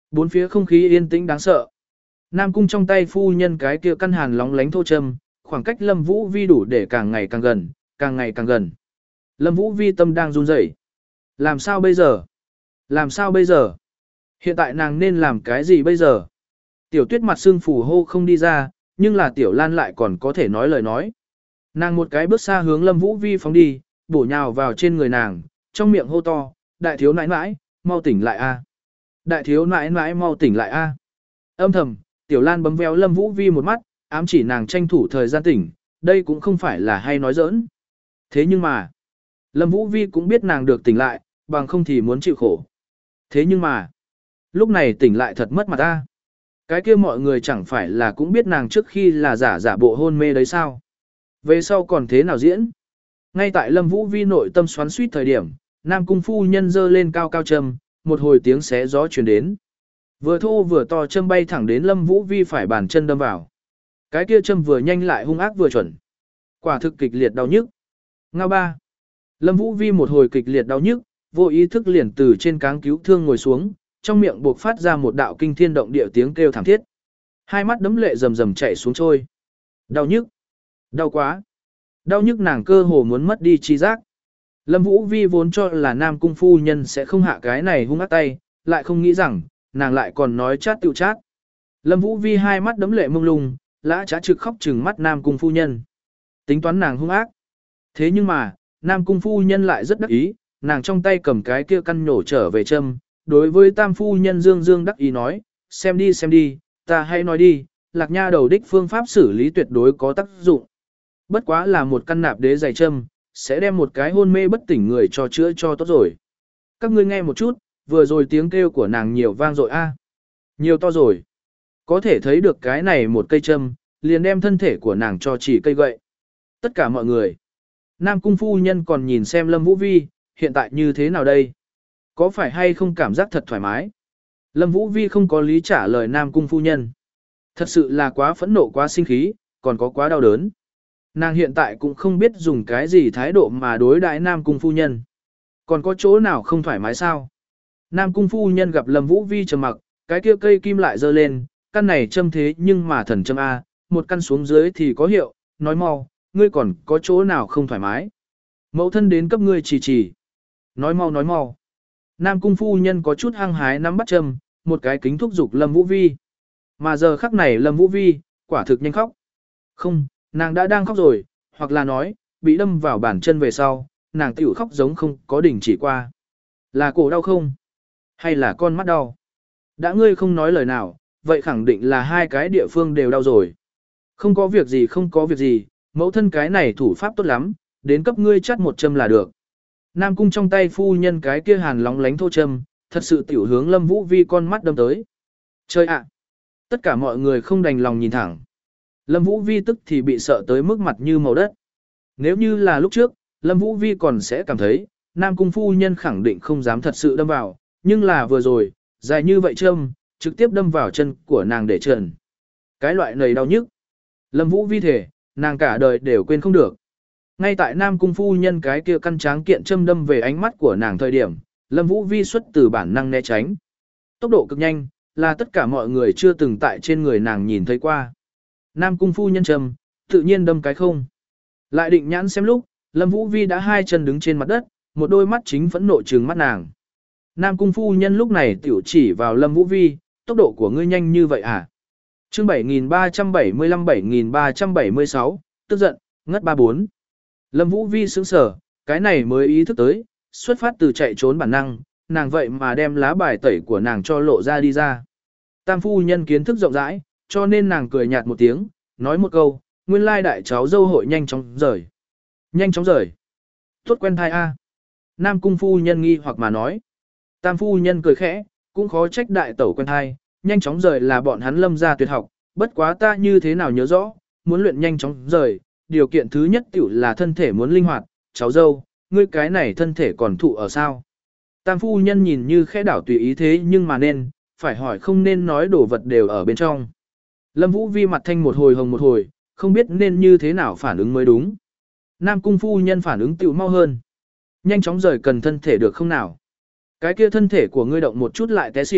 Bốn phía không khí yên tĩnh đáng sợ. Nam cung trong tay phu nhân cái kia căn hàn lóng lánh thô châm, khoảng cách Lâm Vũ Vi đủ để càng ngày càng gần, càng ngày càng gần. Lâm Vũ Vi tâm đang run rẩy. Làm sao bây giờ? Làm sao bây giờ? Hiện tại nàng nên làm cái gì bây giờ? Tiểu Tuyết mặt sưng phù hô không đi ra, nhưng là Tiểu Lan lại còn có thể nói lời nói. Nàng một cái bước xa hướng Lâm Vũ Vi phóng đi, bổ nhào vào trên người nàng, trong miệng hô to, đại thiếu nãi nãi, mau tỉnh lại a! Đại thiếu nãi nãi mau tỉnh lại a! Âm thầm, Tiểu Lan bấm véo Lâm Vũ Vi một mắt, ám chỉ nàng tranh thủ thời gian tỉnh, đây cũng không phải là hay nói giỡn. Thế nhưng mà, Lâm Vũ Vi cũng biết nàng được tỉnh lại, bằng không thì muốn chịu khổ. Thế nhưng mà, lúc này tỉnh lại thật mất mặt ta. Cái kia mọi người chẳng phải là cũng biết nàng trước khi là giả giả bộ hôn mê đấy sao? Về sau còn thế nào diễn? Ngay tại Lâm Vũ Vi nội tâm xoắn suýt thời điểm, Nam cung phu nhân giơ lên cao cao châm, một hồi tiếng xé gió truyền đến. Vừa thô vừa to châm bay thẳng đến Lâm Vũ Vi phải bàn chân đâm vào. Cái kia châm vừa nhanh lại hung ác vừa chuẩn. Quả thực kịch liệt đau nhức. Ngao ba. Lâm Vũ Vi một hồi kịch liệt đau nhức, vô ý thức liền từ trên cáng cứu thương ngồi xuống, trong miệng buộc phát ra một đạo kinh thiên động địa tiếng kêu thảm thiết. Hai mắt đấm lệ rầm rầm chảy xuống trôi. Đau nhức. Đau quá. Đau nhức nàng cơ hồ muốn mất đi trí giác. Lâm Vũ Vi vốn cho là Nam cung phu nhân sẽ không hạ cái này hung ác tay, lại không nghĩ rằng, nàng lại còn nói chát tự chát. Lâm Vũ Vi hai mắt đấm lệ mông lung, lã trá trực khóc trừng mắt Nam cung phu nhân. Tính toán nàng hung ác. Thế nhưng mà, Nam cung phu nhân lại rất đắc ý, nàng trong tay cầm cái kia căn nhổ trở về châm, đối với tam phu nhân dương dương đắc ý nói, xem đi xem đi, ta hãy nói đi, lạc nha đầu đích phương pháp xử lý tuyệt đối có tác dụng. Bất quá là một căn nạp đế dày châm, sẽ đem một cái hôn mê bất tỉnh người cho chữa cho tốt rồi. Các ngươi nghe một chút, vừa rồi tiếng kêu của nàng nhiều vang dội a, nhiều to rồi. Có thể thấy được cái này một cây châm, liền đem thân thể của nàng cho chỉ cây gậy. Tất cả mọi người. Nam cung phu nhân còn nhìn xem Lâm Vũ Vi, hiện tại như thế nào đây? Có phải hay không cảm giác thật thoải mái? Lâm Vũ Vi không có lý trả lời Nam cung phu nhân. Thật sự là quá phẫn nộ quá sinh khí, còn có quá đau đớn. Nàng hiện tại cũng không biết dùng cái gì thái độ mà đối đãi Nam cung phu nhân. Còn có chỗ nào không thoải mái sao? Nam cung phu nhân gặp Lâm Vũ Vi trầm mặc, cái kia cây kim lại giơ lên, căn này châm thế nhưng mà thần châm A, một căn xuống dưới thì có hiệu, nói mau, ngươi còn có chỗ nào không thoải mái. Mẫu thân đến cấp ngươi chỉ chỉ. Nói mau nói mau. Nam cung phu nhân có chút hăng hái nắm bắt châm, một cái kính thúc giục Lâm Vũ Vi. Mà giờ khắc này Lâm Vũ Vi, quả thực nhanh khóc. Không, nàng đã đang khóc rồi, hoặc là nói, bị đâm vào bàn chân về sau, nàng tiểu khóc giống không có đỉnh chỉ qua. Là cổ đau không? Hay là con mắt đau? Đã ngươi không nói lời nào, vậy khẳng định là hai cái địa phương đều đau rồi. Không có việc gì không có việc gì, mẫu thân cái này thủ pháp tốt lắm, đến cấp ngươi chắt một châm là được. Nam cung trong tay phu nhân cái kia hàn lóng lánh thô châm, thật sự tiểu hướng Lâm Vũ Vi con mắt đâm tới. Chơi ạ! Tất cả mọi người không đành lòng nhìn thẳng. Lâm Vũ Vi tức thì bị sợ tới mức mặt như màu đất. Nếu như là lúc trước, Lâm Vũ Vi còn sẽ cảm thấy, Nam cung phu nhân khẳng định không dám thật sự đâm vào, nhưng là vừa rồi, dài như vậy châm, trực tiếp đâm vào chân của nàng để trần. Cái loại này đau nhức. Lâm Vũ Vi thể, nàng cả đời đều quên không được. Ngay tại Nam cung phu nhân cái kia căn tráng kiện châm đâm về ánh mắt của nàng thời điểm, Lâm Vũ Vi xuất từ bản năng né tránh. Tốc độ cực nhanh, là tất cả mọi người chưa từng tại trên người nàng nhìn thấy qua. Nam cung phu nhân châm, tự nhiên đâm cái không. Lại định nhãn xem lúc, Lâm Vũ Vi đã hai chân đứng trên mặt đất, một đôi mắt chính phẫn nộ trừng mắt nàng. Nam cung phu nhân lúc này tiểu chỉ vào Lâm Vũ Vi, tốc độ của ngươi nhanh như vậy à? Chương bảy nghìn ba trăm bảy mươi lăm bảy nghìn ba trăm bảy mươi sáu, tức giận, ngất ba bốn. Lâm Vũ Vi sững sờ, cái này mới ý thức tới, xuất phát từ chạy trốn bản năng, nàng vậy mà đem lá bài tẩy của nàng cho lộ ra đi ra. Tam phu nhân kiến thức rộng rãi, cho nên nàng cười nhạt một tiếng, nói một câu, nguyên lai đại cháu dâu hội nhanh chóng rời. Nhanh chóng rời. Tốt quen thai a. Nam cung phu nhân nghi hoặc mà nói. Tam phu nhân cười khẽ, cũng khó trách đại tẩu quen thai, nhanh chóng rời là bọn hắn Lâm gia tuyệt học, bất quá ta như thế nào nhớ rõ, muốn luyện nhanh chóng rời, điều kiện thứ nhất tiểu là thân thể muốn linh hoạt, cháu dâu, ngươi cái này thân thể còn thụ ở sao? Tam phu nhân nhìn như khẽ đảo tùy ý thế nhưng mà nên, phải hỏi không nên nói đồ vật đều ở bên trong. Lâm Vũ Vi mặt thanh một hồi hồng một hồi, không biết nên như thế nào phản ứng mới đúng. Nam cung phu nhân phản ứng tiểu mau hơn. Nhanh chóng rời cần thân thể được không nào? Cái kia thân thể của ngươi động một chút lại té xỉu,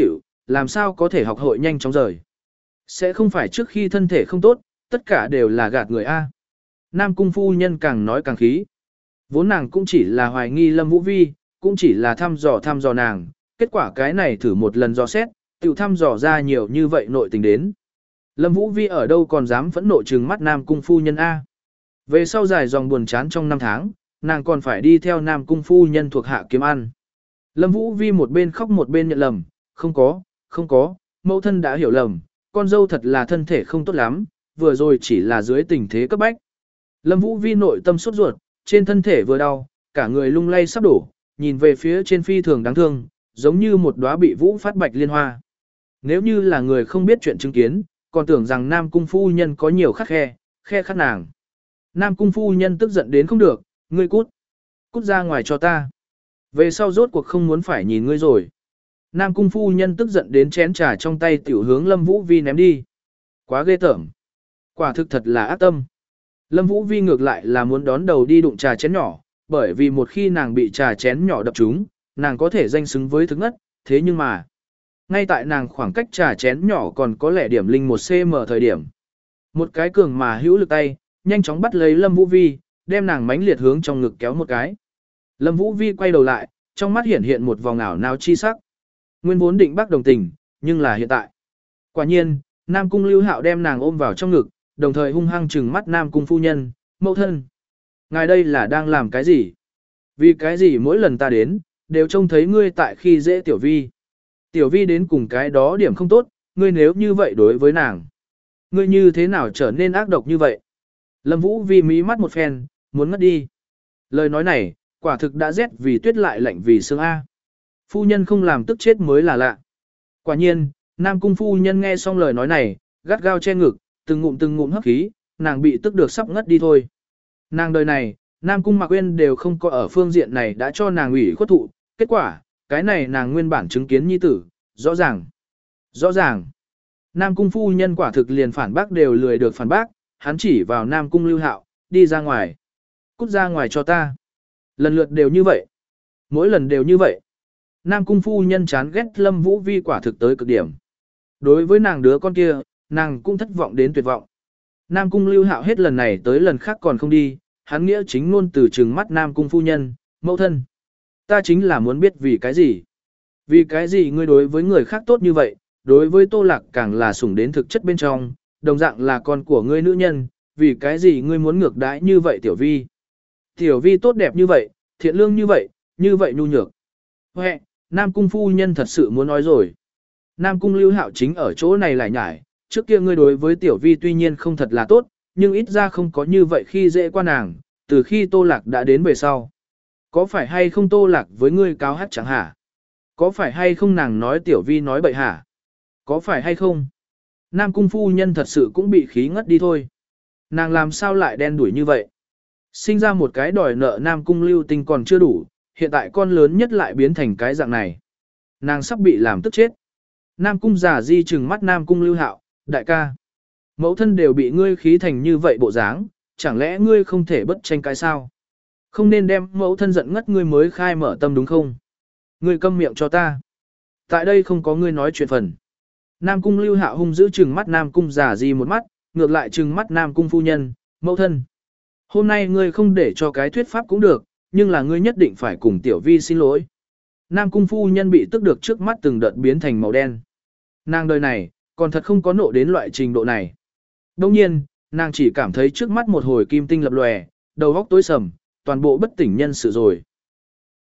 làm sao có thể học hội nhanh chóng rời. Sẽ không phải trước khi thân thể không tốt, tất cả đều là gạt người A. Nam cung phu nhân càng nói càng khí. Vốn nàng cũng chỉ là hoài nghi Lâm Vũ Vi, cũng chỉ là thăm dò thăm dò nàng, kết quả cái này thử một lần dò xét, tự thăm dò ra nhiều như vậy nội tình đến. Lâm Vũ Vi ở đâu còn dám phẫn nộ trừng mắt Nam cung phu nhân A. Về sau dài dòng buồn chán trong năm tháng, nàng còn phải đi theo Nam cung phu nhân thuộc hạ kiếm ăn. Lâm Vũ Vi một bên khóc một bên nhận lầm, không có, không có, mẫu thân đã hiểu lầm, con dâu thật là thân thể không tốt lắm, vừa rồi chỉ là dưới tình thế cấp bách. Lâm Vũ Vi nội tâm sốt ruột, trên thân thể vừa đau, cả người lung lay sắp đổ, nhìn về phía trên phi thường đáng thương, giống như một đóa bị vũ phát bạch liên hoa. Nếu như là người không biết chuyện chứng kiến, còn tưởng rằng Nam cung phu nhân có nhiều khắc khe, khe khắc nàng. Nam cung phu nhân tức giận đến không được, ngươi cút, cút ra ngoài cho ta. Về sau rốt cuộc không muốn phải nhìn ngươi rồi. Nam cung phu nhân tức giận đến chén trà trong tay tiểu hướng Lâm Vũ Vi ném đi. Quá ghê tởm. Quả thực thật là ác tâm. Lâm Vũ Vi ngược lại là muốn đón đầu đi đụng trà chén nhỏ, bởi vì một khi nàng bị trà chén nhỏ đập trúng, nàng có thể danh xứng với thức ngất, thế nhưng mà, ngay tại nàng khoảng cách trà chén nhỏ còn có lẽ điểm linh một xăng ti mét thời điểm. Một cái cường mà hữu lực tay, nhanh chóng bắt lấy Lâm Vũ Vi, đem nàng mãnh liệt hướng trong ngực kéo một cái. Lâm Vũ Vi quay đầu lại, trong mắt hiện hiện một vòng ảo nào chi sắc. Nguyên vốn định bác đồng tình, nhưng là hiện tại. Quả nhiên, Nam cung Lưu Hạo đem nàng ôm vào trong ngực, đồng thời hung hăng trừng mắt Nam cung phu nhân, mẫu thân. Ngài đây là đang làm cái gì? Vì cái gì mỗi lần ta đến, đều trông thấy ngươi tại khi dễ Tiểu Vi. Tiểu Vi đến cùng cái đó điểm không tốt, ngươi nếu như vậy đối với nàng. Ngươi như thế nào trở nên ác độc như vậy? Lâm Vũ Vi mí mắt một phen, muốn ngất đi. Lời nói này, quả thực đã rét vì tuyết lại lạnh vì sương A. Phu nhân không làm tức chết mới là lạ. Quả nhiên, Nam cung phu nhân nghe xong lời nói này, gắt gao che ngực, từng ngụm từng ngụm hấp khí, nàng bị tức được sắp ngất đi thôi. Nàng đời này, Nam cung Mạc Uyên đều không có ở phương diện này đã cho nàng ủy khuất thụ, kết quả, cái này nàng nguyên bản chứng kiến nhi tử, rõ ràng. Rõ ràng. Nam cung phu nhân quả thực liền phản bác đều lười được phản bác, hắn chỉ vào Nam cung Lưu Hạo, đi ra ngoài. Cút ra ngoài cho ta. Lần lượt đều như vậy. Mỗi lần đều như vậy. Nam cung phu nhân chán ghét Lâm Vũ Vi quả thực tới cực điểm. Đối với nàng đứa con kia, nàng cũng thất vọng đến tuyệt vọng. Nam cung Lưu Hạo hết lần này tới lần khác còn không đi, hắn nghĩa chính ngôn từ trừng mắt Nam cung phu nhân, mẫu thân. Ta chính là muốn biết vì cái gì. Vì cái gì ngươi đối với người khác tốt như vậy, đối với Tô Lạc càng là sủng đến thực chất bên trong, đồng dạng là con của ngươi nữ nhân, vì cái gì ngươi muốn ngược đãi như vậy Tiểu Vi. Tiểu Vi tốt đẹp như vậy, thiện lương như vậy, như vậy nhu nhược. Huệ, Nam cung phu nhân thật sự muốn nói rồi. Nam cung Lưu Hạo chính ở chỗ này lại nhải, trước kia ngươi đối với Tiểu Vi tuy nhiên không thật là tốt, nhưng ít ra không có như vậy khi dễ qua nàng, từ khi Tô Lạc đã đến về sau. Có phải hay không Tô Lạc với ngươi cáo hát chẳng hả? Có phải hay không nàng nói Tiểu Vi nói bậy hả? Có phải hay không? Nam cung phu nhân thật sự cũng bị khí ngất đi thôi. Nàng làm sao lại đen đuổi như vậy? Sinh ra một cái đòi nợ Nam cung Lưu Tinh còn chưa đủ, hiện tại con lớn nhất lại biến thành cái dạng này. Nàng sắp bị làm tức chết. Nam cung giả di trừng mắt Nam cung Lưu Hạo, đại ca. Mẫu thân đều bị ngươi khí thành như vậy bộ dáng, chẳng lẽ ngươi không thể bất tranh cái sao? Không nên đem mẫu thân giận ngất ngươi mới khai mở tâm đúng không? Ngươi câm miệng cho ta. Tại đây không có ngươi nói chuyện phần. Nam cung Lưu Hạo hung giữ trừng mắt Nam cung giả di một mắt, ngược lại trừng mắt Nam cung phu nhân, mẫu thân. Hôm nay ngươi không để cho cái thuyết pháp cũng được, nhưng là ngươi nhất định phải cùng Tiểu Vi xin lỗi. Nam cung phu nhân bị tức được trước mắt từng đợt biến thành màu đen. Nàng đời này, còn thật không có nộ đến loại trình độ này. Đồng nhiên, nàng chỉ cảm thấy trước mắt một hồi kim tinh lập lòe, đầu óc tối sầm, toàn bộ bất tỉnh nhân sự rồi.